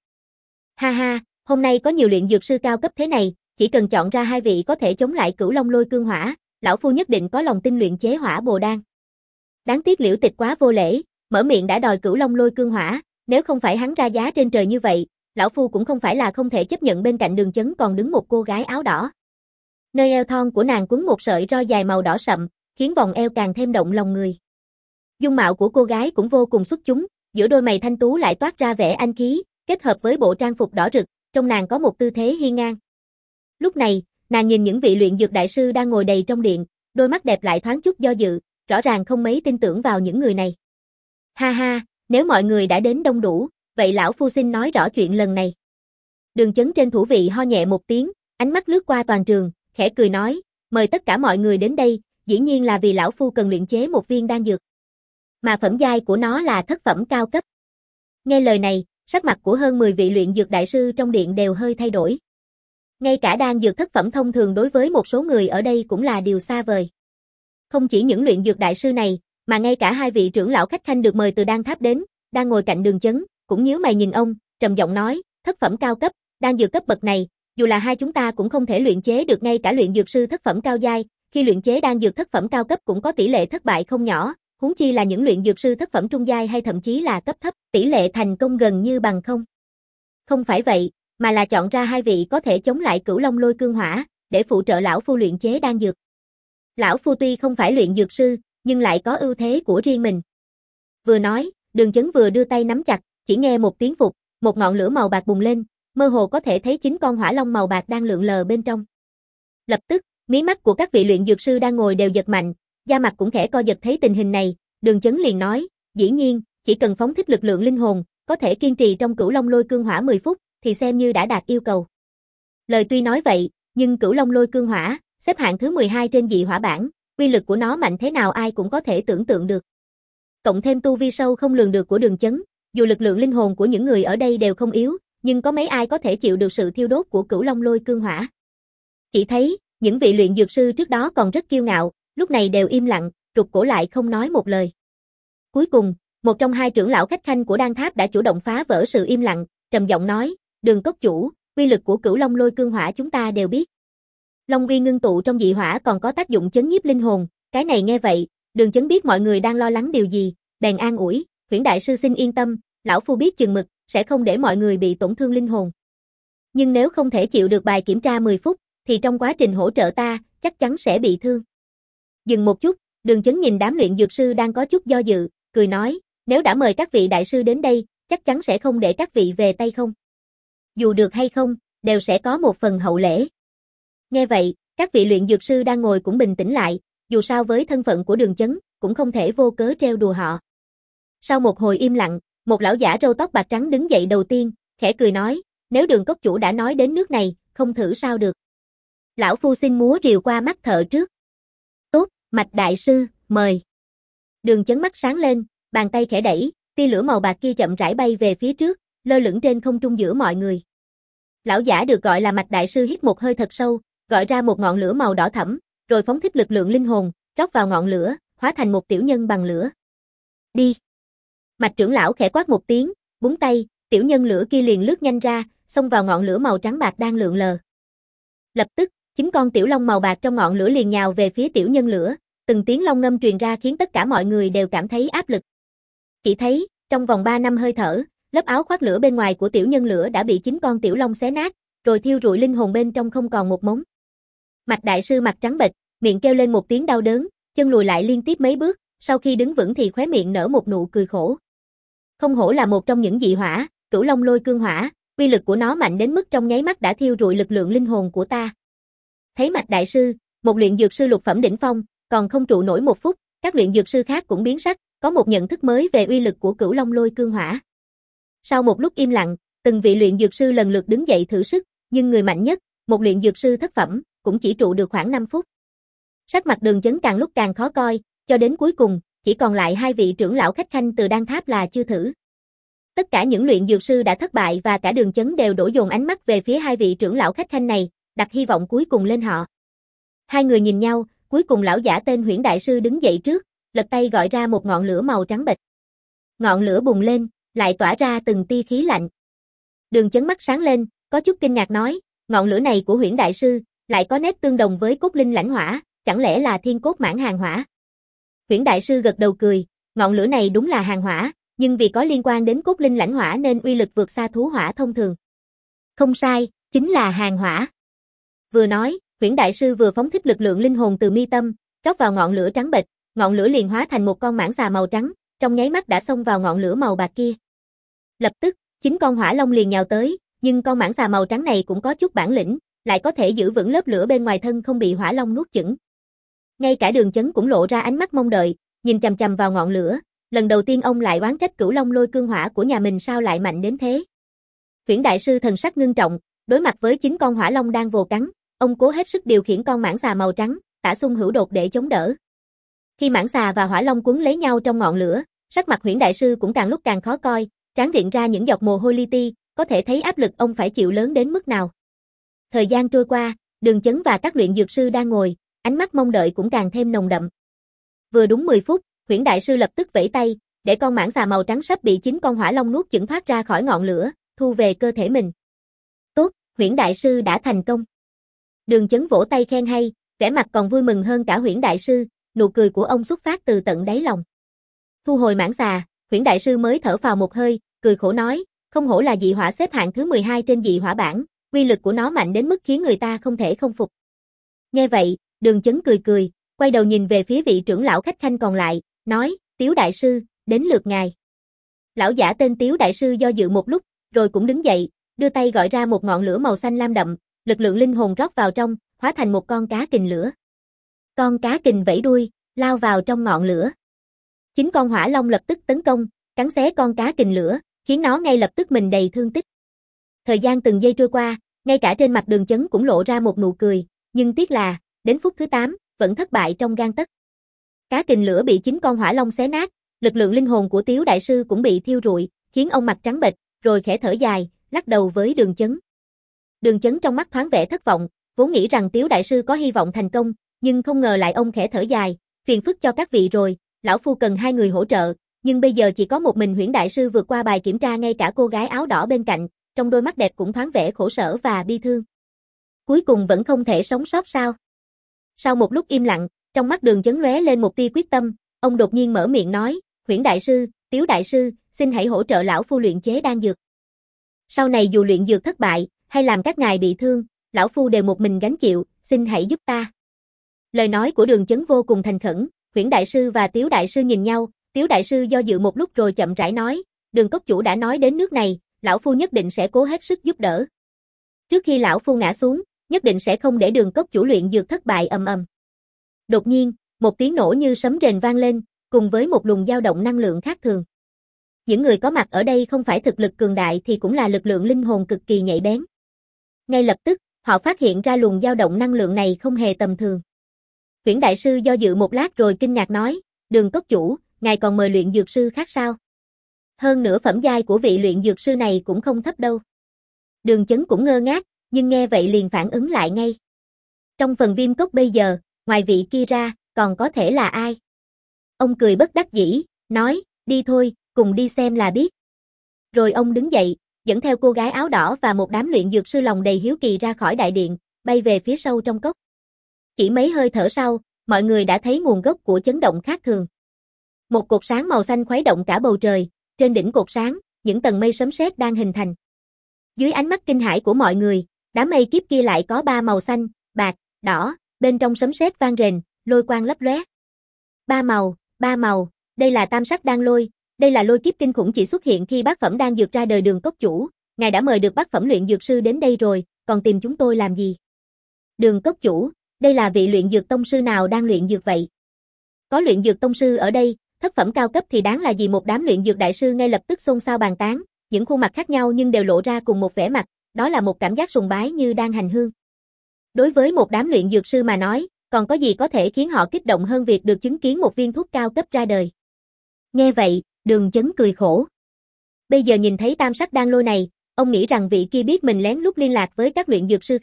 Ha ha, hôm nay có nhiều luyện dược sư cao cấp thế này, chỉ cần chọn ra hai vị có thể chống lại Cửu Long Lôi Cương Hỏa, lão phu nhất định có lòng tin luyện chế Hỏa Bồ Đan. Đáng tiếc Liễu Tịch quá vô lễ, mở miệng đã đòi Cửu Long Lôi Cương Hỏa, nếu không phải hắn ra giá trên trời như vậy, lão phu cũng không phải là không thể chấp nhận. Bên cạnh Đường Chấn còn đứng một cô gái áo đỏ. Nơi eo thon của nàng quấn một sợi ro dài màu đỏ sậm, khiến vòng eo càng thêm động lòng người. Dung mạo của cô gái cũng vô cùng xuất chúng, giữa đôi mày thanh tú lại toát ra vẻ anh khí, kết hợp với bộ trang phục đỏ rực, trong nàng có một tư thế hiên ngang. Lúc này, nàng nhìn những vị luyện dược đại sư đang ngồi đầy trong điện, đôi mắt đẹp lại thoáng chút do dự, rõ ràng không mấy tin tưởng vào những người này. Ha ha, nếu mọi người đã đến đông đủ, vậy lão phu xin nói rõ chuyện lần này. Đường Chấn trên thủ vị ho nhẹ một tiếng, ánh mắt lướt qua toàn trường, khẽ cười nói, mời tất cả mọi người đến đây, dĩ nhiên là vì lão phu cần luyện chế một viên đan dược. Mà phẩm giai của nó là thất phẩm cao cấp. Nghe lời này, sắc mặt của hơn mười vị luyện dược đại sư trong điện đều hơi thay đổi. Ngay cả đan dược thất phẩm thông thường đối với một số người ở đây cũng là điều xa vời. Không chỉ những luyện dược đại sư này, mà ngay cả hai vị trưởng lão khách khanh được mời từ Đan Tháp đến, đang ngồi cạnh Đường Chấn, cũng nhíu mày nhìn ông, trầm giọng nói, thất phẩm cao cấp, đan dược cấp bậc này, dù là hai chúng ta cũng không thể luyện chế được. Ngay cả luyện dược sư thất phẩm cao giai, khi luyện chế đan dược thất phẩm cao cấp cũng có tỷ lệ thất bại không nhỏ, huống chi là những luyện dược sư thất phẩm trung giai hay thậm chí là cấp thấp, tỷ lệ thành công gần như bằng không. Không phải vậy, mà là chọn ra hai vị có thể chống lại Cửu Long Lôi Cương Hỏa, để phụ trợ lão phu luyện chế đan dược. Lão phu tuy không phải luyện dược sư, nhưng lại có ưu thế của riêng mình. Vừa nói, Đường Chấn vừa đưa tay nắm chặt, chỉ nghe một tiếng phụt, một ngọn lửa màu bạc bùng lên, mơ hồ có thể thấy chín con hỏa long màu bạc đang lượn lờ bên trong. Lập tức, mí mắt của các vị luyện dược sư đang ngồi đều giật mạnh, da mặt cũng khẽ co giật. Thấy tình hình này, Đường Chấn liền nói, dĩ nhiên, chỉ cần phóng thích lực lượng linh hồn, có thể kiên trì trong Cửu Long Lôi Cương Hỏa mười phút, thì xem như đã đạt yêu cầu. Lời tuy nói vậy, nhưng Cửu Long Lôi Cương Hỏa, xếp hạng thứ mười hai trên dị hỏa bảng, uy lực của nó mạnh thế nào ai cũng có thể tưởng tượng được. Cộng thêm tu vi sâu không lường được của Đường Chấn, dù lực lượng linh hồn của những người ở đây đều không yếu, nhưng có mấy ai có thể chịu được sự thiêu đốt của Cửu Long Lôi Cương Hỏa. Chỉ thấy, những vị luyện dược sư trước đó còn rất kiêu ngạo, lúc này đều im lặng, rụt cổ lại không nói một lời. Cuối cùng, một trong hai trưởng lão khách khanh của Đan Tháp đã chủ động phá vỡ sự im lặng, trầm giọng nói, Đường cốc chủ, uy lực của Cửu Long Lôi Cương Hỏa chúng ta đều biết. Long uy ngưng tụ trong dị hỏa còn có tác dụng chấn nhiếp linh hồn, cái này nghe vậy, Đường Chấn biết mọi người đang lo lắng điều gì, bèn an ủi, Huyễn đại sư xin yên tâm, lão phu biết chừng mực, sẽ không để mọi người bị tổn thương linh hồn. Nhưng nếu không thể chịu được bài kiểm tra mười phút, thì trong quá trình hỗ trợ ta, chắc chắn sẽ bị thương. Dừng một chút, Đường Chấn nhìn đám luyện dược sư đang có chút do dự, cười nói, nếu đã mời các vị đại sư đến đây, chắc chắn sẽ không để các vị về tay không. Dù được hay không, đều sẽ có một phần hậu lễ. Nghe vậy, các vị luyện dược sư đang ngồi cũng bình tĩnh lại, dù sao với thân phận của Đường Chấn, cũng không thể vô cớ trêu đùa họ. Sau một hồi im lặng, một lão giả râu tóc bạc trắng đứng dậy đầu tiên, khẽ cười nói, nếu Đường cốc chủ đã nói đến nước này, không thử sao được. Lão phu xin múa rìu qua mắt thợ trước. Tốt, Mạch đại sư, mời. Đường Chấn mắt sáng lên, bàn tay khẽ đẩy, tia lửa màu bạc kia chậm rãi bay về phía trước, lơ lửng trên không trung giữa mọi người. Lão giả được gọi là Mạch đại sư hít một hơi thật sâu, gọi ra một ngọn lửa màu đỏ thẫm, rồi phóng thích lực lượng linh hồn, rót vào ngọn lửa, hóa thành một tiểu nhân bằng lửa. Đi. Mạch trưởng lão khẽ quát một tiếng, búng tay, tiểu nhân lửa kia liền lướt nhanh ra, xông vào ngọn lửa màu trắng bạc đang lượn lờ. Lập tức, chín con tiểu long màu bạc trong ngọn lửa liền nhào về phía tiểu nhân lửa, từng tiếng long ngâm truyền ra khiến tất cả mọi người đều cảm thấy áp lực. Chỉ thấy, trong vòng ba năm hơi thở, lớp áo khoác lửa bên ngoài của tiểu nhân lửa đã bị chín con tiểu long xé nát, rồi thiêu rụi linh hồn bên trong không còn một mống. Mạch đại sư mặt trắng bệch, miệng kêu lên một tiếng đau đớn, chân lùi lại liên tiếp mấy bước, sau khi đứng vững thì khóe miệng nở một nụ cười khổ. Không hổ là một trong những dị hỏa, Cửu Long Lôi Cương Hỏa, uy lực của nó mạnh đến mức trong nháy mắt đã thiêu rụi lực lượng linh hồn của ta. Thấy Mạch đại sư, một luyện dược sư lục phẩm đỉnh phong, còn không trụ nổi một phút, các luyện dược sư khác cũng biến sắc, có một nhận thức mới về uy lực của Cửu Long Lôi Cương Hỏa. Sau một lúc im lặng, từng vị luyện dược sư lần lượt đứng dậy thử sức, nhưng người mạnh nhất, một luyện dược sư thất phẩm, cũng chỉ trụ được khoảng năm phút. Sắc mặt Đường Chấn càng lúc càng khó coi, cho đến cuối cùng, chỉ còn lại hai vị trưởng lão khách khanh từ Đan Tháp là chưa thử. Tất cả những luyện dược sư đã thất bại và cả Đường Chấn đều đổ dồn ánh mắt về phía hai vị trưởng lão khách khanh này, đặt hy vọng cuối cùng lên họ. Hai người nhìn nhau, cuối cùng lão giả tên Huyễn Đại Sư đứng dậy trước, lật tay gọi ra một ngọn lửa màu trắng bệch. Ngọn lửa bùng lên, lại tỏa ra từng tia khí lạnh. Đường Chấn mắt sáng lên, có chút kinh ngạc nói, ngọn lửa này của Huyễn Đại Sư, lại có nét tương đồng với cốt linh lãnh hỏa, chẳng lẽ là thiên cốt mãn hàng hỏa? Huyễn Đại Sư gật đầu cười, ngọn lửa này đúng là hàng hỏa, nhưng vì có liên quan đến cốt linh lãnh hỏa nên uy lực vượt xa thú hỏa thông thường. Không sai, chính là hàng hỏa. Vừa nói, Huyễn Đại Sư vừa phóng thích lực lượng linh hồn từ mi tâm, rót vào ngọn lửa trắng bệch, ngọn lửa liền hóa thành một con mãng xà màu trắng, trong nháy mắt đã xông vào ngọn lửa màu bạc kia. Lập tức, chín con hỏa long liền nhào tới, nhưng con mãng xà màu trắng này cũng có chút bản lĩnh, lại có thể giữ vững lớp lửa bên ngoài thân không bị hỏa long nuốt chửng. Ngay cả Đường Chấn cũng lộ ra ánh mắt mong đợi, nhìn chằm chằm vào ngọn lửa, lần đầu tiên ông lại oán trách Cửu Long Lôi Cương Hỏa của nhà mình sao lại mạnh đến thế. Huyễn Đại Sư thần sắc ngưng trọng, đối mặt với chín con hỏa long đang vồ cắn, ông cố hết sức điều khiển con mãng xà màu trắng, tả xung hữu đột để chống đỡ. Khi mãng xà và hỏa long cuốn lấy nhau trong ngọn lửa, sắc mặt Huyễn Đại Sư cũng càng lúc càng khó coi, trán rịn ra những giọt mồ hôi li ti, có thể thấy áp lực ông phải chịu lớn đến mức nào. Thời gian trôi qua, Đường Chấn và các luyện dược sư đang ngồi, ánh mắt mong đợi cũng càng thêm nồng đậm. Vừa đúng mười phút, Huyễn Đại Sư lập tức vẫy tay, để con mãng xà màu trắng sắp bị chín con hỏa long nuốt chửng thoát ra khỏi ngọn lửa, thu về cơ thể mình. Tốt, Huyễn Đại Sư đã thành công. Đường Chấn vỗ tay khen hay, vẻ mặt còn vui mừng hơn cả Huyễn Đại Sư, nụ cười của ông xuất phát từ tận đáy lòng. Thu hồi mãng xà, Huyễn Đại Sư mới thở phào một hơi, cười khổ nói, không hổ là dị hỏa xếp hạng thứ mười hai trên dị hỏa bảng, uy lực của nó mạnh đến mức khiến người ta không thể không phục. Nghe vậy, Đường Chấn cười cười, quay đầu nhìn về phía vị trưởng lão khách khanh còn lại, nói, Tiếu Đại Sư, đến lượt ngài. Lão giả tên Tiếu Đại Sư do dự một lúc, rồi cũng đứng dậy, đưa tay gọi ra một ngọn lửa màu xanh lam đậm, lực lượng linh hồn rót vào trong, hóa thành một con cá kình lửa. Con cá kình vẫy đuôi, lao vào trong ngọn lửa. Chín con hỏa long lập tức tấn công, cắn xé con cá kình lửa, khiến nó ngay lập tức mình đầy thương tích. Thời gian từng giây trôi qua, ngay cả trên mặt Đường Chấn cũng lộ ra một nụ cười, nhưng tiếc là, đến phút thứ tám, vẫn thất bại trong gang tấc. Cá kình lửa bị chín con hỏa long xé nát, lực lượng linh hồn của Tiếu Đại Sư cũng bị thiêu rụi, khiến ông mặt trắng bệch, rồi khẽ thở dài, lắc đầu với Đường Chấn. Đường Chấn trong mắt thoáng vẻ thất vọng, vốn nghĩ rằng Tiếu Đại Sư có hy vọng thành công, nhưng không ngờ lại ông khẽ thở dài, phiền phức cho các vị rồi, lão phu cần hai người hỗ trợ, nhưng bây giờ chỉ có một mình Huyễn Đại Sư vượt qua bài kiểm tra, ngay cả cô gái áo đỏ bên cạnh, trong đôi mắt đẹp cũng thoáng vẻ khổ sở và bi thương. Cuối cùng vẫn không thể sống sót sao? Sau một lúc im lặng, trong mắt Đường Chấn lóe lên một tia quyết tâm, ông đột nhiên mở miệng nói, Huyễn Đại Sư, Tiếu Đại Sư, xin hãy hỗ trợ lão phu luyện chế đan dược. Sau này dù luyện dược thất bại, hay làm các ngài bị thương, lão phu đều một mình gánh chịu, xin hãy giúp ta. Lời nói của Đường Chấn vô cùng thành khẩn, Huyễn Đại Sư và Tiếu Đại Sư nhìn nhau, Tiếu Đại Sư do dự một lúc rồi chậm rãi nói, Đường cốc chủ đã nói đến nước này, lão phu nhất định sẽ cố hết sức giúp đỡ. Trước khi lão phu ngã xuống, nhất định sẽ không để Đường cốc chủ luyện dược thất bại. Ầm ầm. Đột nhiên, một tiếng nổ như sấm rền vang lên, cùng với một luồng dao động năng lượng khác thường. Những người có mặt ở đây không phải thực lực cường đại thì cũng là lực lượng linh hồn cực kỳ nhạy bén. Ngay lập tức, họ phát hiện ra luồng dao động năng lượng này không hề tầm thường. Huyễn Đại Sư do dự một lát rồi kinh ngạc nói, Đường cốc chủ, ngài còn mời luyện dược sư khác sao? Hơn nữa phẩm giai của vị luyện dược sư này cũng không thấp đâu. Đường Chấn cũng ngơ ngác, nhưng nghe vậy liền phản ứng lại ngay. Trong phần viêm cốc bây giờ, ngoài vị kia ra, còn có thể là ai? Ông cười bất đắc dĩ, nói, đi thôi, cùng đi xem là biết. Rồi ông đứng dậy, dẫn theo cô gái áo đỏ và một đám luyện dược sư lòng đầy hiếu kỳ ra khỏi đại điện, bay về phía sâu trong cốc. Chỉ mấy hơi thở sau, mọi người đã thấy nguồn gốc của chấn động khác thường. Một cột sáng màu xanh khuấy động cả bầu trời, trên đỉnh cột sáng, những tầng mây sấm sét đang hình thành. Dưới ánh mắt kinh hãi của mọi người, đám mây kiếp kia lại có ba màu xanh, bạc, đỏ, bên trong sấm sét vang rền, lôi quang lấp lóe. Ba màu, ba màu, đây là tam sắc đan lôi, đây là lôi kiếp kinh khủng chỉ xuất hiện khi bát phẩm đan dược ra đời. Đường cốc chủ, ngài đã mời được bát phẩm luyện dược sư đến đây rồi, còn tìm chúng tôi làm gì? Đường cốc chủ, đây là vị luyện dược tông sư nào đang luyện dược vậy? Có luyện dược tông sư ở đây, thất phẩm cao cấp thì đáng là gì? Một đám luyện dược đại sư ngay lập tức xôn xao bàn tán, những khuôn mặt khác nhau nhưng đều lộ ra cùng một vẻ mặt, đó là một cảm giác sùng bái như đang hành hương. Đối với một đám luyện dược sư mà nói, còn có gì có thể khiến họ kích động hơn việc được chứng kiến một viên thuốc cao cấp ra đời. Nghe vậy, Đường Chấn cười khổ. Bây giờ nhìn thấy tam sắc đan lôi này, ông nghĩ rằng vị kia biết mình lén lút liên lạc với các luyện dược sư khác,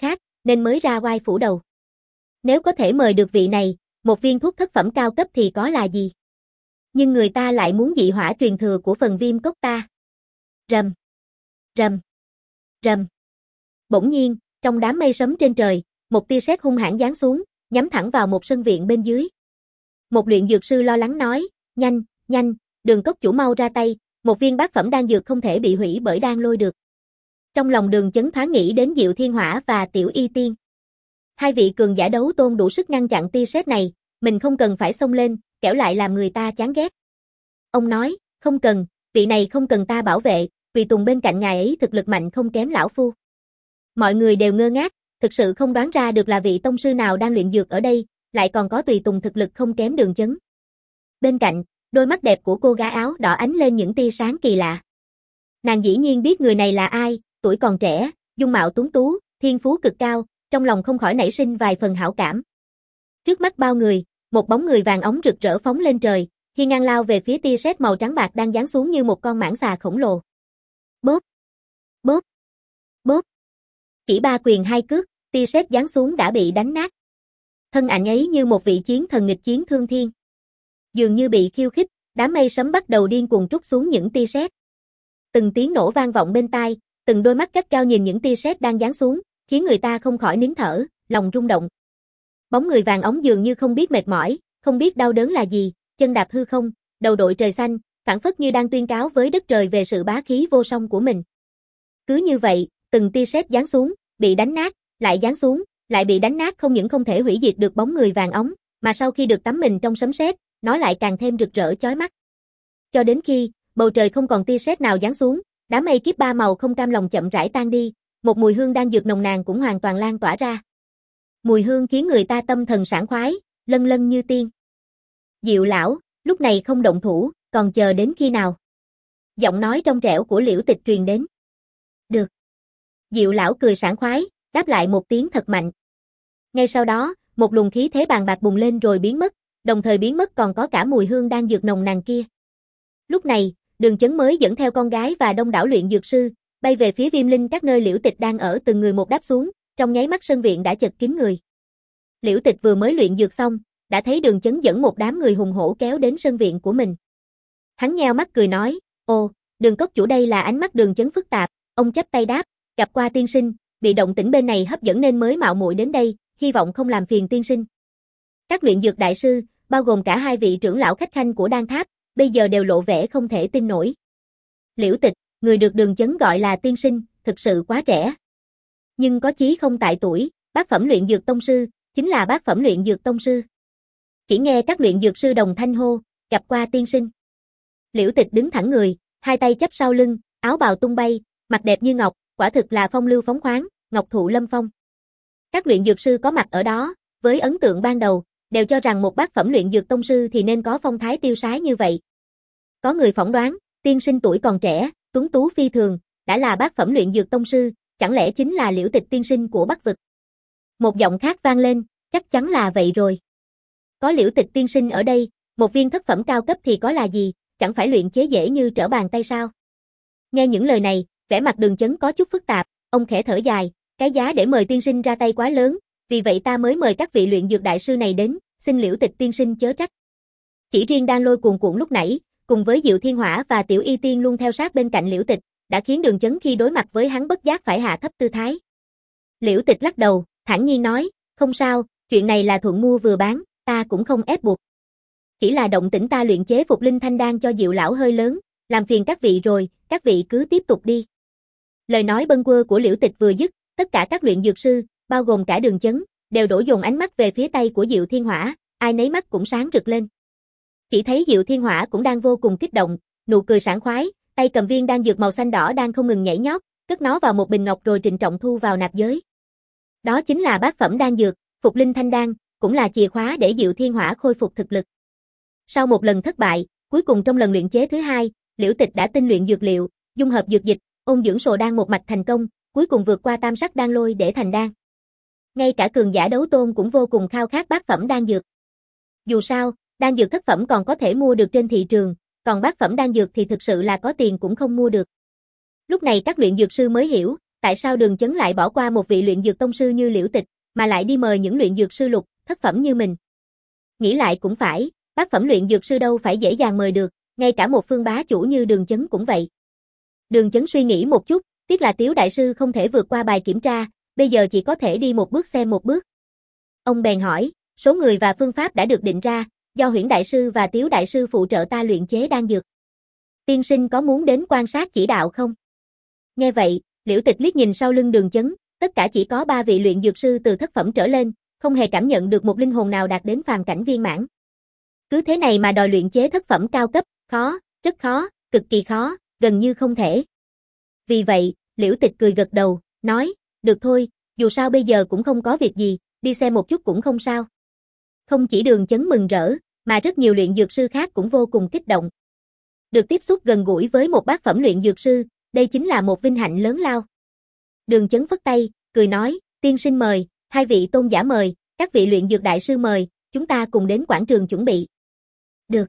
nên mới ra oai phủ đầu. Nếu có thể mời được vị này, một viên thuốc thất phẩm cao cấp thì có là gì? Nhưng người ta lại muốn dị hỏa truyền thừa của phần viêm cốc ta. Rầm, rầm, rầm. Bỗng nhiên, trong đám mây sấm trên trời, một tia sét hung hãn giáng xuống, nhắm thẳng vào một sân viện bên dưới. Một luyện dược sư lo lắng nói, nhanh, nhanh, Đường cốc chủ mau ra tay, một viên bát phẩm đan dược không thể bị hủy bởi đan lôi được. Trong lòng Đường Chấn thoáng nghĩ đến Diệu Thiên Hỏa và Tiểu Y Tiên. Hai vị cường giả đấu tôn đủ sức ngăn chặn tia sét này, mình không cần phải xông lên, kẻo lại làm người ta chán ghét. Ông nói, không cần, vị này không cần ta bảo vệ, Tùy Tùng bên cạnh ngài ấy thực lực mạnh không kém lão phu. Mọi người đều ngơ ngác, thực sự không đoán ra được là vị tông sư nào đang luyện dược ở đây, lại còn có Tùy Tùng thực lực không kém Đường Chấn. Bên cạnh, đôi mắt đẹp của cô gái áo đỏ ánh lên những tia sáng kỳ lạ. Nàng dĩ nhiên biết người này là ai, tuổi còn trẻ, dung mạo tuấn tú, thiên phú cực cao, trong lòng không khỏi nảy sinh vài phần hảo cảm. Trước mắt bao người, một bóng người vàng óng rực rỡ phóng lên trời, hiên ngang lao về phía tia sét màu trắng bạc đang giáng xuống như một con mãng xà khổng lồ. Bóp, bóp, bóp. Chỉ ba quyền hai cước, tia sét giáng xuống đã bị đánh nát. Thân ảnh ấy như một vị chiến thần nghịch chiến thương thiên. Dường như bị khiêu khích, đám mây sấm bắt đầu điên cuồng trút xuống những tia sét. Từng tiếng nổ vang vọng bên tai, từng đôi mắt gắt gao nhìn những tia sét đang giáng xuống, khiến người ta không khỏi nín thở, lòng rung động. Bóng người vàng óng dường như không biết mệt mỏi, không biết đau đớn là gì, chân đạp hư không, đầu đội trời xanh, phảng phất như đang tuyên cáo với đất trời về sự bá khí vô song của mình. Cứ như vậy, từng tia sét giáng xuống, bị đánh nát, lại giáng xuống, lại bị đánh nát, không những không thể hủy diệt được bóng người vàng óng, mà sau khi được tắm mình trong sấm sét, nó lại càng thêm rực rỡ chói mắt. Cho đến khi bầu trời không còn tia sét nào giáng xuống, đám mây kiếp ba màu không cam lòng chậm rãi tan đi, một mùi hương đan dược nồng nàn cũng hoàn toàn lan tỏa ra. Mùi hương khiến người ta tâm thần sảng khoái, lân lân như tiên. Diệu lão, lúc này không động thủ, còn chờ đến khi nào? Giọng nói trong trẻo của Liễu Tịch truyền đến. Được. Diệu lão cười sảng khoái, đáp lại một tiếng thật mạnh. Ngay sau đó, một luồng khí thế bàn bạc bùng lên rồi biến mất, đồng thời biến mất còn có cả mùi hương đan dược nồng nàn kia. Lúc này, Đường Chấn mới dẫn theo con gái và đông đảo luyện dược sư, bay về phía Viêm Linh các nơi Liễu Tịch đang ở, từng người một đáp xuống, trong nháy mắt sân viện đã chật kín người. Liễu Tịch vừa mới luyện dược xong, đã thấy Đường Chấn dẫn một đám người hùng hổ kéo đến sân viện của mình. Hắn nheo mắt cười nói, ồ, Đường cốc chủ đây là ánh mắt Đường Chấn phức tạp, ông chắp tay đáp, gặp qua tiên sinh, bị động tĩnh bên này hấp dẫn nên mới mạo muội đến đây, hy vọng không làm phiền tiên sinh. Các luyện dược đại sư, bao gồm cả hai vị trưởng lão khách khanh của Đan Tháp, bây giờ đều lộ vẻ không thể tin nổi. Liễu Tịch, người được Đường Chấn gọi là tiên sinh, thực sự quá trẻ. Nhưng có chí không tại tuổi, bát phẩm luyện dược tông sư, chính là bát phẩm luyện dược tông sư. Chỉ nghe các luyện dược sư đồng thanh hô, gặp qua tiên sinh. Liễu Tịch đứng thẳng người, hai tay chắp sau lưng, áo bào tung bay, mặt đẹp như ngọc, quả thực là phong lưu phóng khoáng, ngọc thụ lâm phong. Các luyện dược sư có mặt ở đó, với ấn tượng ban đầu, đều cho rằng một bát phẩm luyện dược tông sư thì nên có phong thái tiêu sái như vậy. Có người phỏng đoán, tiên sinh tuổi còn trẻ, tuấn tú phi thường, đã là bát phẩm luyện dược tông sư, chẳng lẽ chính là Liễu Tịch tiên sinh của Bắc vực. Một giọng khác vang lên, chắc chắn là vậy rồi. Có Liễu Tịch tiên sinh ở đây, một viên thất phẩm cao cấp thì có là gì, chẳng phải luyện chế dễ như trở bàn tay sao? Nghe những lời này, vẻ mặt Đường Chấn có chút phức tạp, ông khẽ thở dài, cái giá để mời tiên sinh ra tay quá lớn, vì vậy ta mới mời các vị luyện dược đại sư này đến, xin Liễu Tịch tiên sinh chớ trách. Chỉ riêng đan lôi cuồn cuộn lúc nãy, cùng với Diệu Thiên Hỏa và Tiểu Y Tiên luôn theo sát bên cạnh Liễu Tịch, đã khiến Đường Chấn khi đối mặt với hắn bất giác phải hạ thấp tư thái. Liễu Tịch lắc đầu, thản nhiên nói, không sao, chuyện này là thuận mua vừa bán, ta cũng không ép buộc. Chỉ là động tĩnh ta luyện chế phục linh thanh đan cho Diệu lão hơi lớn, làm phiền các vị rồi, các vị cứ tiếp tục đi. Lời nói bâng quơ của Liễu Tịch vừa dứt, tất cả các luyện dược sư, bao gồm cả Đường Chấn, đều đổ dồn ánh mắt về phía tay của Diệu Thiên Hỏa, ai nấy mắt cũng sáng rực lên. Chỉ thấy Diệu Thiên Hỏa cũng đang vô cùng kích động, nụ cười sảng khoái, tay cầm viên đan dược màu xanh đỏ đang không ngừng nhảy nhót, cất nó vào một bình ngọc rồi trịnh trọng thu vào nạp giới. Đó chính là bát phẩm đan dược, phục linh thanh đan, cũng là chìa khóa để Diệu Thiên Hỏa khôi phục thực lực. Sau một lần thất bại, cuối cùng trong lần luyện chế thứ hai, Liễu Tịch đã tinh luyện dược liệu, dung hợp dược dịch, ôn dưỡng sồ đan một mạch thành công, cuối cùng vượt qua tam sắc đan lôi để thành đan. Ngay cả cường giả đấu tôn cũng vô cùng khao khát bát phẩm đan dược. Dù sao, đan dược thất phẩm còn có thể mua được trên thị trường, còn bát phẩm đan dược thì thực sự là có tiền cũng không mua được. Lúc này các luyện dược sư mới hiểu, tại sao Đường Chấn lại bỏ qua một vị luyện dược tông sư như Liễu Tịch, mà lại đi mời những luyện dược sư lục, thất phẩm như mình? Nghĩ lại cũng phải, bát phẩm luyện dược sư đâu phải dễ dàng mời được, ngay cả một phương bá chủ như Đường Chấn cũng vậy. Đường Chấn suy nghĩ một chút, tiếc là Tiếu đại sư không thể vượt qua bài kiểm tra, bây giờ chỉ có thể đi một bước xem một bước. Ông bèn hỏi, số người và phương pháp đã được định ra, do Huyễn đại sư và Tiếu đại sư phụ trợ ta luyện chế đan dược. Tiên sinh có muốn đến quan sát chỉ đạo không? Nghe vậy, Liễu Tịch liếc nhìn sau lưng Đường Chấn, tất cả chỉ có ba vị luyện dược sư từ thất phẩm trở lên, không hề cảm nhận được một linh hồn nào đạt đến phàm cảnh viên mãn. Cứ thế này mà đòi luyện chế thất phẩm cao cấp, khó, rất khó, cực kỳ khó, gần như không thể. Vì vậy, Liễu Tịch cười gật đầu, nói, được thôi, dù sao bây giờ cũng không có việc gì, đi xem một chút cũng không sao. Không chỉ Đường Chấn mừng rỡ, mà rất nhiều luyện dược sư khác cũng vô cùng kích động. Được tiếp xúc gần gũi với một bát phẩm luyện dược sư, đây chính là một vinh hạnh lớn lao. Đường Chấn phất tay, cười nói, tiên sinh mời, hai vị tôn giả mời, các vị luyện dược đại sư mời, chúng ta cùng đến quảng trường chuẩn bị. Được.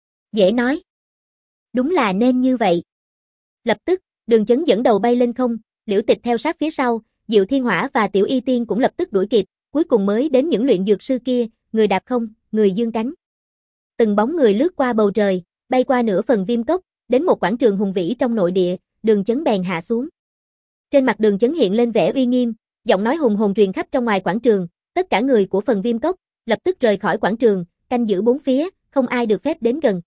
Dễ nói. Đúng là nên như vậy. Lập tức, Đường Chấn dẫn đầu bay lên không, Liễu Tịch theo sát phía sau, Diệu Thiên Hỏa và Tiểu Y Tiên cũng lập tức đuổi kịp, cuối cùng mới đến những luyện dược sư kia, người đạp không, người dương cánh. Từng bóng người lướt qua bầu trời, bay qua nửa phần Viêm Cốc, đến một quảng trường hùng vĩ trong nội địa, Đường Chấn bèn hạ xuống. Trên mặt Đường Chấn hiện lên vẻ uy nghiêm, giọng nói hùng hồn truyền khắp trong ngoài quảng trường, tất cả người của phần Viêm Cốc lập tức rời khỏi quảng trường, canh giữ bốn phía, không ai được phép đến gần.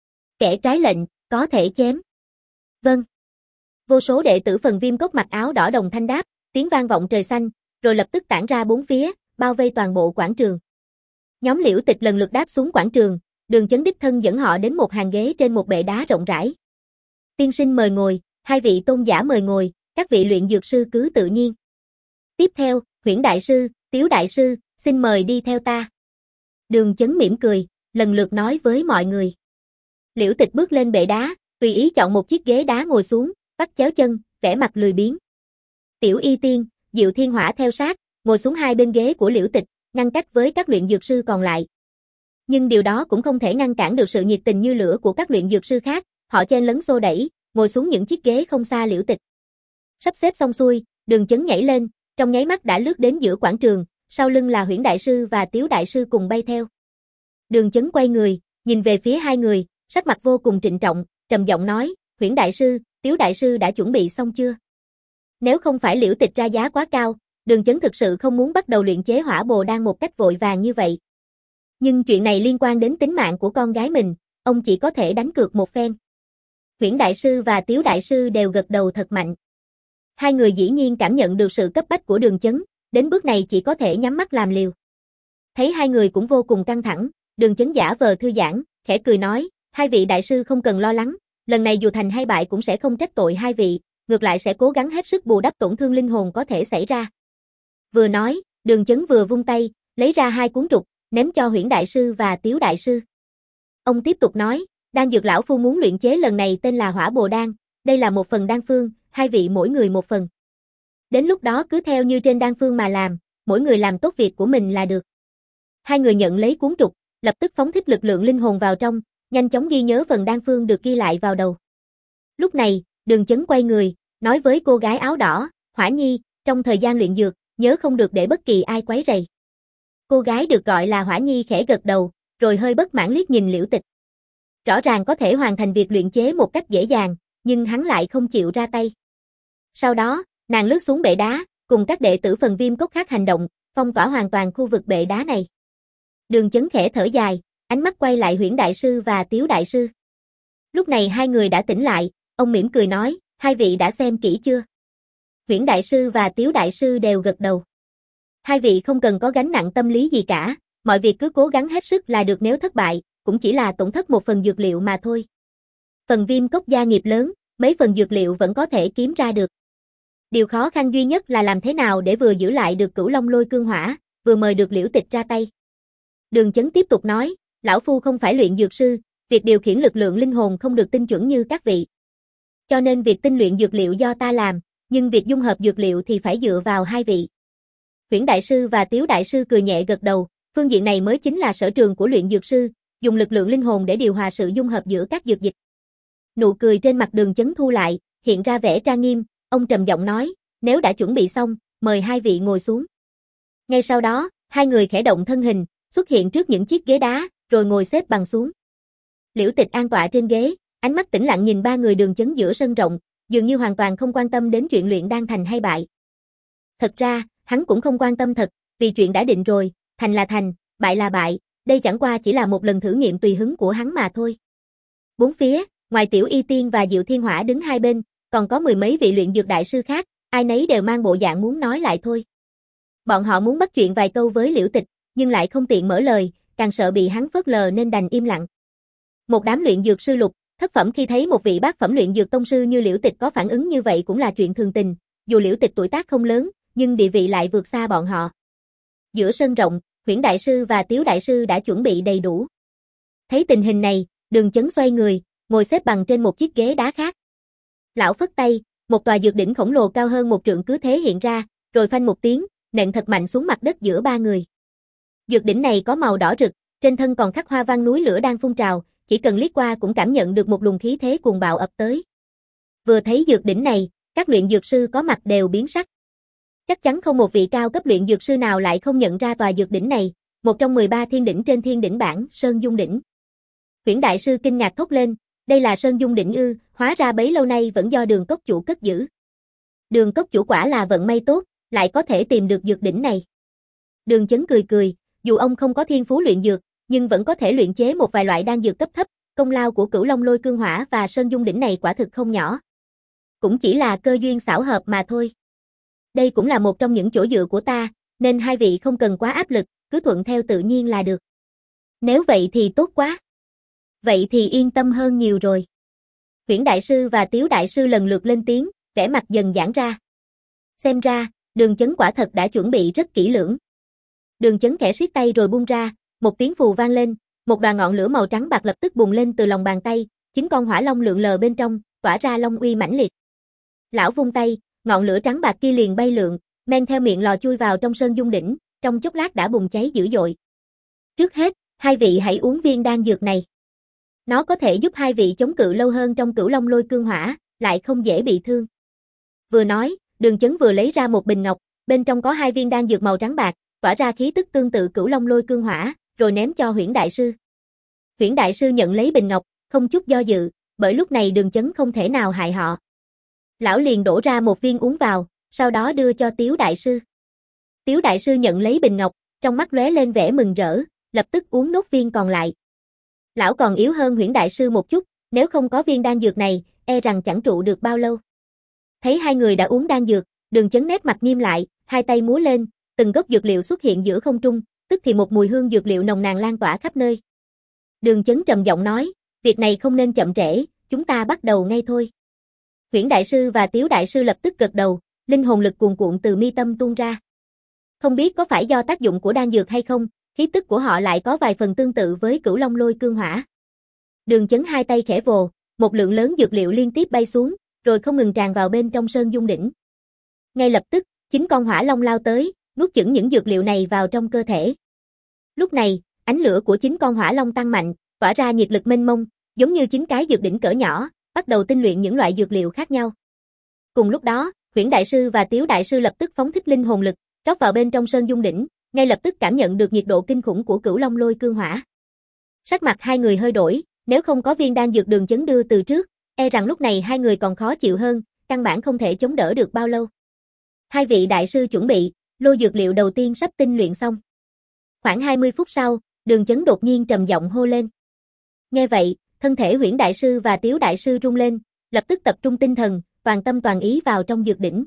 Kẻ trái lệnh, có thể chém. Vâng. Vô số đệ tử phần Viêm Cốc mặc áo đỏ đồng thanh đáp, tiếng vang vọng trời xanh, rồi lập tức tản ra bốn phía, bao vây toàn bộ quảng trường. Nhóm Liễu Tịch lần lượt đáp xuống quảng trường, Đường Chấn đích thân dẫn họ đến một hàng ghế trên một bệ đá rộng rãi. Tiên sinh mời ngồi, hai vị tôn giả mời ngồi, các vị luyện dược sư cứ tự nhiên. Tiếp theo, Huyễn đại sư, Tiếu đại sư, xin mời đi theo ta. Đường Chấn mỉm cười, lần lượt nói với mọi người. Liễu Tịch bước lên bệ đá, tùy ý chọn một chiếc ghế đá ngồi xuống, bắt chéo chân, vẻ mặt lười biếng. Tiểu Y Tiên, Diệu Thiên Hỏa theo sát, ngồi xuống hai bên ghế của Liễu Tịch, ngăn cách với các luyện dược sư còn lại. Nhưng điều đó cũng không thể ngăn cản được sự nhiệt tình như lửa của các luyện dược sư khác, họ chen lấn xô đẩy, ngồi xuống những chiếc ghế không xa Liễu Tịch. Sắp xếp xong xuôi, Đường Chấn nhảy lên, trong nháy mắt đã lướt đến giữa quảng trường, sau lưng là Huyễn đại sư và Tiếu đại sư cùng bay theo. Đường Chấn quay người, nhìn về phía hai người, sắc mặt vô cùng trịnh trọng, trầm giọng nói, Huyễn đại sư, Tiếu đại sư đã chuẩn bị xong chưa? Nếu không phải Liễu Tịch ra giá quá cao, Đường Chấn thực sự không muốn bắt đầu luyện chế hỏa bồ đan một cách vội vàng như vậy. Nhưng chuyện này liên quan đến tính mạng của con gái mình, ông chỉ có thể đánh cược một phen. Huyễn đại sư và Tiếu đại sư đều gật đầu thật mạnh. Hai người dĩ nhiên cảm nhận được sự cấp bách của Đường Chấn, đến bước này chỉ có thể nhắm mắt làm liều. Thấy hai người cũng vô cùng căng thẳng, Đường Chấn giả vờ thư giãn, khẽ cười nói, hai vị đại sư không cần lo lắng, lần này dù thành hay bại cũng sẽ không trách tội hai vị, ngược lại sẽ cố gắng hết sức bù đắp tổn thương linh hồn có thể xảy ra. Vừa nói, Đường Chấn vừa vung tay, lấy ra hai cuốn trục, ném cho Huyễn đại sư và Tiếu đại sư. Ông tiếp tục nói, đan dược lão phu muốn luyện chế lần này tên là Hỏa Bồ Đan, đây là một phần đan phương, hai vị mỗi người một phần. Đến lúc đó cứ theo như trên đan phương mà làm, mỗi người làm tốt việc của mình là được. Hai người nhận lấy cuốn trục, lập tức phóng thích lực lượng linh hồn vào trong, nhanh chóng ghi nhớ phần đan phương được ghi lại vào đầu. Lúc này, Đường Chấn quay người, nói với cô gái áo đỏ, Hỏa Nhi, trong thời gian luyện dược, nhớ không được để bất kỳ ai quấy rầy. Cô gái được gọi là Hỏa Nhi khẽ gật đầu, rồi hơi bất mãn liếc nhìn Liễu Tịch. Rõ ràng có thể hoàn thành việc luyện chế một cách dễ dàng, nhưng hắn lại không chịu ra tay. Sau đó, nàng lướt xuống bệ đá, cùng các đệ tử phần Viêm Cốc khác hành động, phong tỏa hoàn toàn khu vực bệ đá này. Đường Chấn khẽ thở dài, ánh mắt quay lại Huyễn đại sư và Tiếu đại sư. Lúc này hai người đã tỉnh lại, ông mỉm cười nói, hai vị đã xem kỹ chưa? Huyễn đại sư và Tiếu đại sư đều gật đầu. Hai vị không cần có gánh nặng tâm lý gì cả, mọi việc cứ cố gắng hết sức là được, nếu thất bại, cũng chỉ là tổn thất một phần dược liệu mà thôi. Phần Viêm Cốc gia nghiệp lớn, mấy phần dược liệu vẫn có thể kiếm ra được. Điều khó khăn duy nhất là làm thế nào để vừa giữ lại được Cửu Long Lôi Cương Hỏa, vừa mời được Liễu Tịch ra tay. Đường Chấn tiếp tục nói, lão phu không phải luyện dược sư, việc điều khiển lực lượng linh hồn không được tinh chuẩn như các vị. Cho nên việc tinh luyện dược liệu do ta làm, nhưng việc dung hợp dược liệu thì phải dựa vào hai vị. Huyễn đại sư và Tiếu đại sư cười nhẹ gật đầu, phương diện này mới chính là sở trường của luyện dược sư, dùng lực lượng linh hồn để điều hòa sự dung hợp giữa các dược dịch. Nụ cười trên mặt Đường Chấn thu lại, hiện ra vẻ trang nghiêm, ông trầm giọng nói, nếu đã chuẩn bị xong, mời hai vị ngồi xuống. Ngay sau đó, hai người khẽ động thân hình, xuất hiện trước những chiếc ghế đá, rồi ngồi xếp bằng xuống. Liễu Tịch an tọa trên ghế, ánh mắt tĩnh lặng nhìn ba người Đường Chấn giữa sân rộng, dường như hoàn toàn không quan tâm đến chuyện luyện đan thành hay bại. Thật ra, hắn cũng không quan tâm thật, vì chuyện đã định rồi, thành là thành, bại là bại, đây chẳng qua chỉ là một lần thử nghiệm tùy hứng của hắn mà thôi. Bốn phía, ngoài Tiểu Y Tiên và Diệu Thiên Hỏa đứng hai bên, còn có mười mấy vị luyện dược đại sư khác, ai nấy đều mang bộ dạng muốn nói lại thôi. Bọn họ muốn bắt chuyện vài câu với Liễu Tịch, nhưng lại không tiện mở lời, càng sợ bị hắn phớt lờ nên đành im lặng. Một đám luyện dược sư lục, thất phẩm khi thấy một vị bát phẩm luyện dược tông sư như Liễu Tịch có phản ứng như vậy cũng là chuyện thường tình, dù Liễu Tịch tuổi tác không lớn, nhưng địa vị lại vượt xa bọn họ. Giữa sân rộng, Huyễn đại sư và Tiếu đại sư đã chuẩn bị đầy đủ. Thấy tình hình này, Đường Chấn xoay người, ngồi xếp bằng trên một chiếc ghế đá khác. Lão phất tay, một tòa dược đỉnh khổng lồ cao hơn một trượng cứ thế hiện ra, rồi phanh một tiếng, nện thật mạnh xuống mặt đất giữa ba người. Dược đỉnh này có màu đỏ rực, trên thân còn khắc hoa văn núi lửa đang phun trào, chỉ cần liếc qua cũng cảm nhận được một luồng khí thế cuồng bạo ập tới. Vừa thấy dược đỉnh này, các luyện dược sư có mặt đều biến sắc. Chắc chắn không một vị cao cấp luyện dược sư nào lại không nhận ra tòa dược đỉnh này, một trong mười ba thiên đỉnh trên thiên đỉnh bảng, Sơn Dung đỉnh. Huyễn đại sư kinh ngạc thốt lên, đây là Sơn Dung đỉnh ư, hóa ra bấy lâu nay vẫn do Đường cốc chủ cất giữ. Đường cốc chủ quả là vận may tốt, lại có thể tìm được dược đỉnh này. Đường Chấn cười cười, dù ông không có thiên phú luyện dược, nhưng vẫn có thể luyện chế một vài loại đan dược cấp thấp, công lao của Cửu Long Lôi Cương Hỏa và Sơn Dung đỉnh này quả thực không nhỏ. Cũng chỉ là cơ duyên xảo hợp mà thôi. Đây cũng là một trong những chỗ dựa của ta, nên hai vị không cần quá áp lực, cứ thuận theo tự nhiên là được. Nếu vậy thì tốt quá. Vậy thì yên tâm hơn nhiều rồi. Huyễn đại sư và Tiếu đại sư lần lượt lên tiếng, vẻ mặt dần giãn ra. Xem ra, Đường Chấn quả thật đã chuẩn bị rất kỹ lưỡng. Đường Chấn khẽ siết tay rồi buông ra, một tiếng phù vang lên, một đoàn ngọn lửa màu trắng bạc lập tức bùng lên từ lòng bàn tay, chín con hỏa long lượn lờ bên trong, tỏa ra long uy mãnh liệt. Lão vung tay, ngọn lửa trắng bạc kia liền bay lượn, men theo miệng lò chui vào trong Sơn Dung đỉnh, trong chốc lát đã bùng cháy dữ dội. Trước hết, hai vị hãy uống viên đan dược này. Nó có thể giúp hai vị chống cự lâu hơn trong Cửu Long Lôi Cương Hỏa, lại không dễ bị thương. Vừa nói, Đường Chấn vừa lấy ra một bình ngọc, bên trong có hai viên đan dược màu trắng bạc, tỏa ra khí tức tương tự Cửu Long Lôi Cương Hỏa, rồi ném cho Huyễn đại sư. Huyễn đại sư nhận lấy bình ngọc, không chút do dự, bởi lúc này Đường Chấn không thể nào hại họ. Lão liền đổ ra một viên uống vào, sau đó đưa cho Tiếu đại sư. Tiếu đại sư nhận lấy bình ngọc, trong mắt lóe lên vẻ mừng rỡ, lập tức uống nốt viên còn lại. Lão còn yếu hơn Huyễn đại sư một chút, nếu không có viên đan dược này, e rằng chẳng trụ được bao lâu. Thấy hai người đã uống đan dược, Đường Chấn nét mặt nghiêm lại, hai tay múa lên, từng gốc dược liệu xuất hiện giữa không trung, tức thì một mùi hương dược liệu nồng nàn lan tỏa khắp nơi. Đường Chấn trầm giọng nói, việc này không nên chậm trễ, chúng ta bắt đầu ngay thôi. Huyễn đại sư và Tiếu đại sư lập tức gật đầu, linh hồn lực cuồn cuộn từ mi tâm tuôn ra. Không biết có phải do tác dụng của đan dược hay không, khí tức của họ lại có vài phần tương tự với Cửu Long Lôi Cương Hỏa. Đường Chấn hai tay khẽ vồ, một lượng lớn dược liệu liên tiếp bay xuống, rồi không ngừng tràn vào bên trong Sơn Dung đỉnh. Ngay lập tức, chín con hỏa long lao tới, nuốt chửng những dược liệu này vào trong cơ thể. Lúc này, ánh lửa của chín con hỏa long tăng mạnh, tỏa ra nhiệt lực mênh mông, giống như chín cái dược đỉnh cỡ nhỏ, bắt đầu tinh luyện những loại dược liệu khác nhau. Cùng lúc đó, Huyễn đại sư và Tiếu đại sư lập tức phóng thích linh hồn lực, rót vào bên trong Sơn Dung đỉnh, ngay lập tức cảm nhận được nhiệt độ kinh khủng của Cửu Long Lôi Cương Hỏa. Sắc mặt hai người hơi đổi, nếu không có viên đan dược Đường Chấn đưa từ trước, e rằng lúc này hai người còn khó chịu hơn, căn bản không thể chống đỡ được bao lâu. Hai vị đại sư chuẩn bị, lô dược liệu đầu tiên sắp tinh luyện xong. Khoảng hai mươi phút sau, Đường Chấn đột nhiên trầm giọng hô lên. Nghe vậy, thân thể Huyễn đại sư và Tiếu đại sư rung lên, lập tức tập trung tinh thần, toàn tâm toàn ý vào trong dược đỉnh.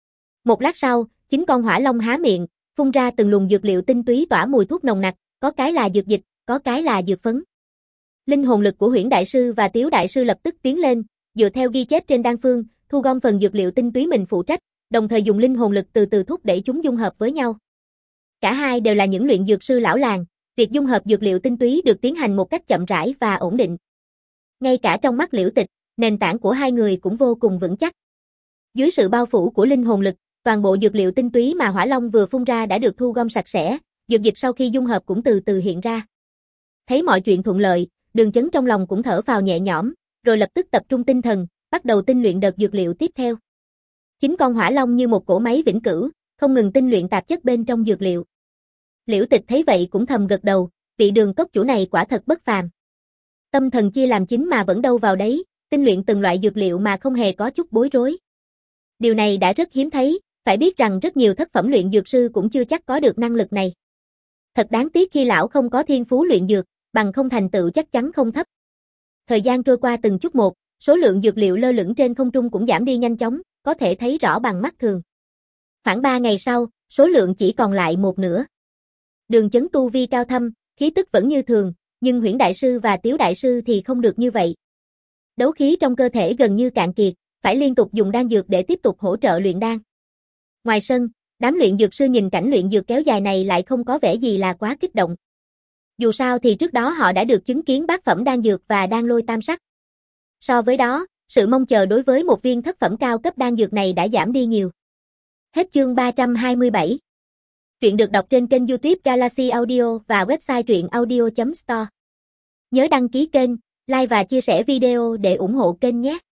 Một lát sau, chín con hỏa long há miệng, phun ra từng luồng dược liệu tinh túy tỏa mùi thuốc nồng nặc, có cái là dược dịch, có cái là dược phấn. Linh hồn lực của Huyễn đại sư và Tiếu đại sư lập tức tiến lên, dựa theo ghi chép trên đan phương, thu gom phần dược liệu tinh túy mình phụ trách, đồng thời dùng linh hồn lực từ từ thúc đẩy chúng dung hợp với nhau. Cả hai đều là những luyện dược sư lão làng, việc dung hợp dược liệu tinh túy được tiến hành một cách chậm rãi và ổn định. Ngay cả trong mắt Liễu Tịch, nền tảng của hai người cũng vô cùng vững chắc. Dưới sự bao phủ của linh hồn lực, toàn bộ dược liệu tinh túy mà Hỏa Long vừa phun ra đã được thu gom sạch sẽ, dược dịch sau khi dung hợp cũng từ từ hiện ra. Thấy mọi chuyện thuận lợi, Đường Chấn trong lòng cũng thở phào nhẹ nhõm, rồi lập tức tập trung tinh thần, bắt đầu tinh luyện đợt dược liệu tiếp theo. Chính con hỏa long như một cỗ máy vĩnh cửu, không ngừng tinh luyện tạp chất bên trong dược liệu. Liễu Tịch thấy vậy cũng thầm gật đầu, vị Đường cốc chủ này quả thật bất phàm. Tâm thần chia làm chính mà vẫn đâu vào đấy, tinh luyện từng loại dược liệu mà không hề có chút bối rối. Điều này đã rất hiếm thấy, phải biết rằng rất nhiều thất phẩm luyện dược sư cũng chưa chắc có được năng lực này. Thật đáng tiếc khi lão không có thiên phú luyện dược, bằng không thành tựu chắc chắn không thấp. Thời gian trôi qua từng chút một, số lượng dược liệu lơ lửng trên không trung cũng giảm đi nhanh chóng, có thể thấy rõ bằng mắt thường. Khoảng ba ngày sau, số lượng chỉ còn lại một nửa. Đường Chấn tu vi cao thâm, khí tức vẫn như thường, nhưng Huyễn Đại Sư và Tiếu Đại Sư thì không được như vậy. Đấu khí trong cơ thể gần như cạn kiệt, phải liên tục dùng đan dược để tiếp tục hỗ trợ luyện đan. Ngoài sân, đám luyện dược sư nhìn cảnh luyện dược kéo dài này lại không có vẻ gì là quá kích động. Dù sao thì trước đó họ đã được chứng kiến bát phẩm đan dược và đan lôi tam sắc. So với đó, sự mong chờ đối với một viên thất phẩm cao cấp đan dược này đã giảm đi nhiều. Hết chương ba trăm hai mươi bảy. Truyện được đọc trên kênh YouTube Galaxy Audio và website truyện audio chấm store. Nhớ đăng ký kênh, like và chia sẻ video để ủng hộ kênh nhé.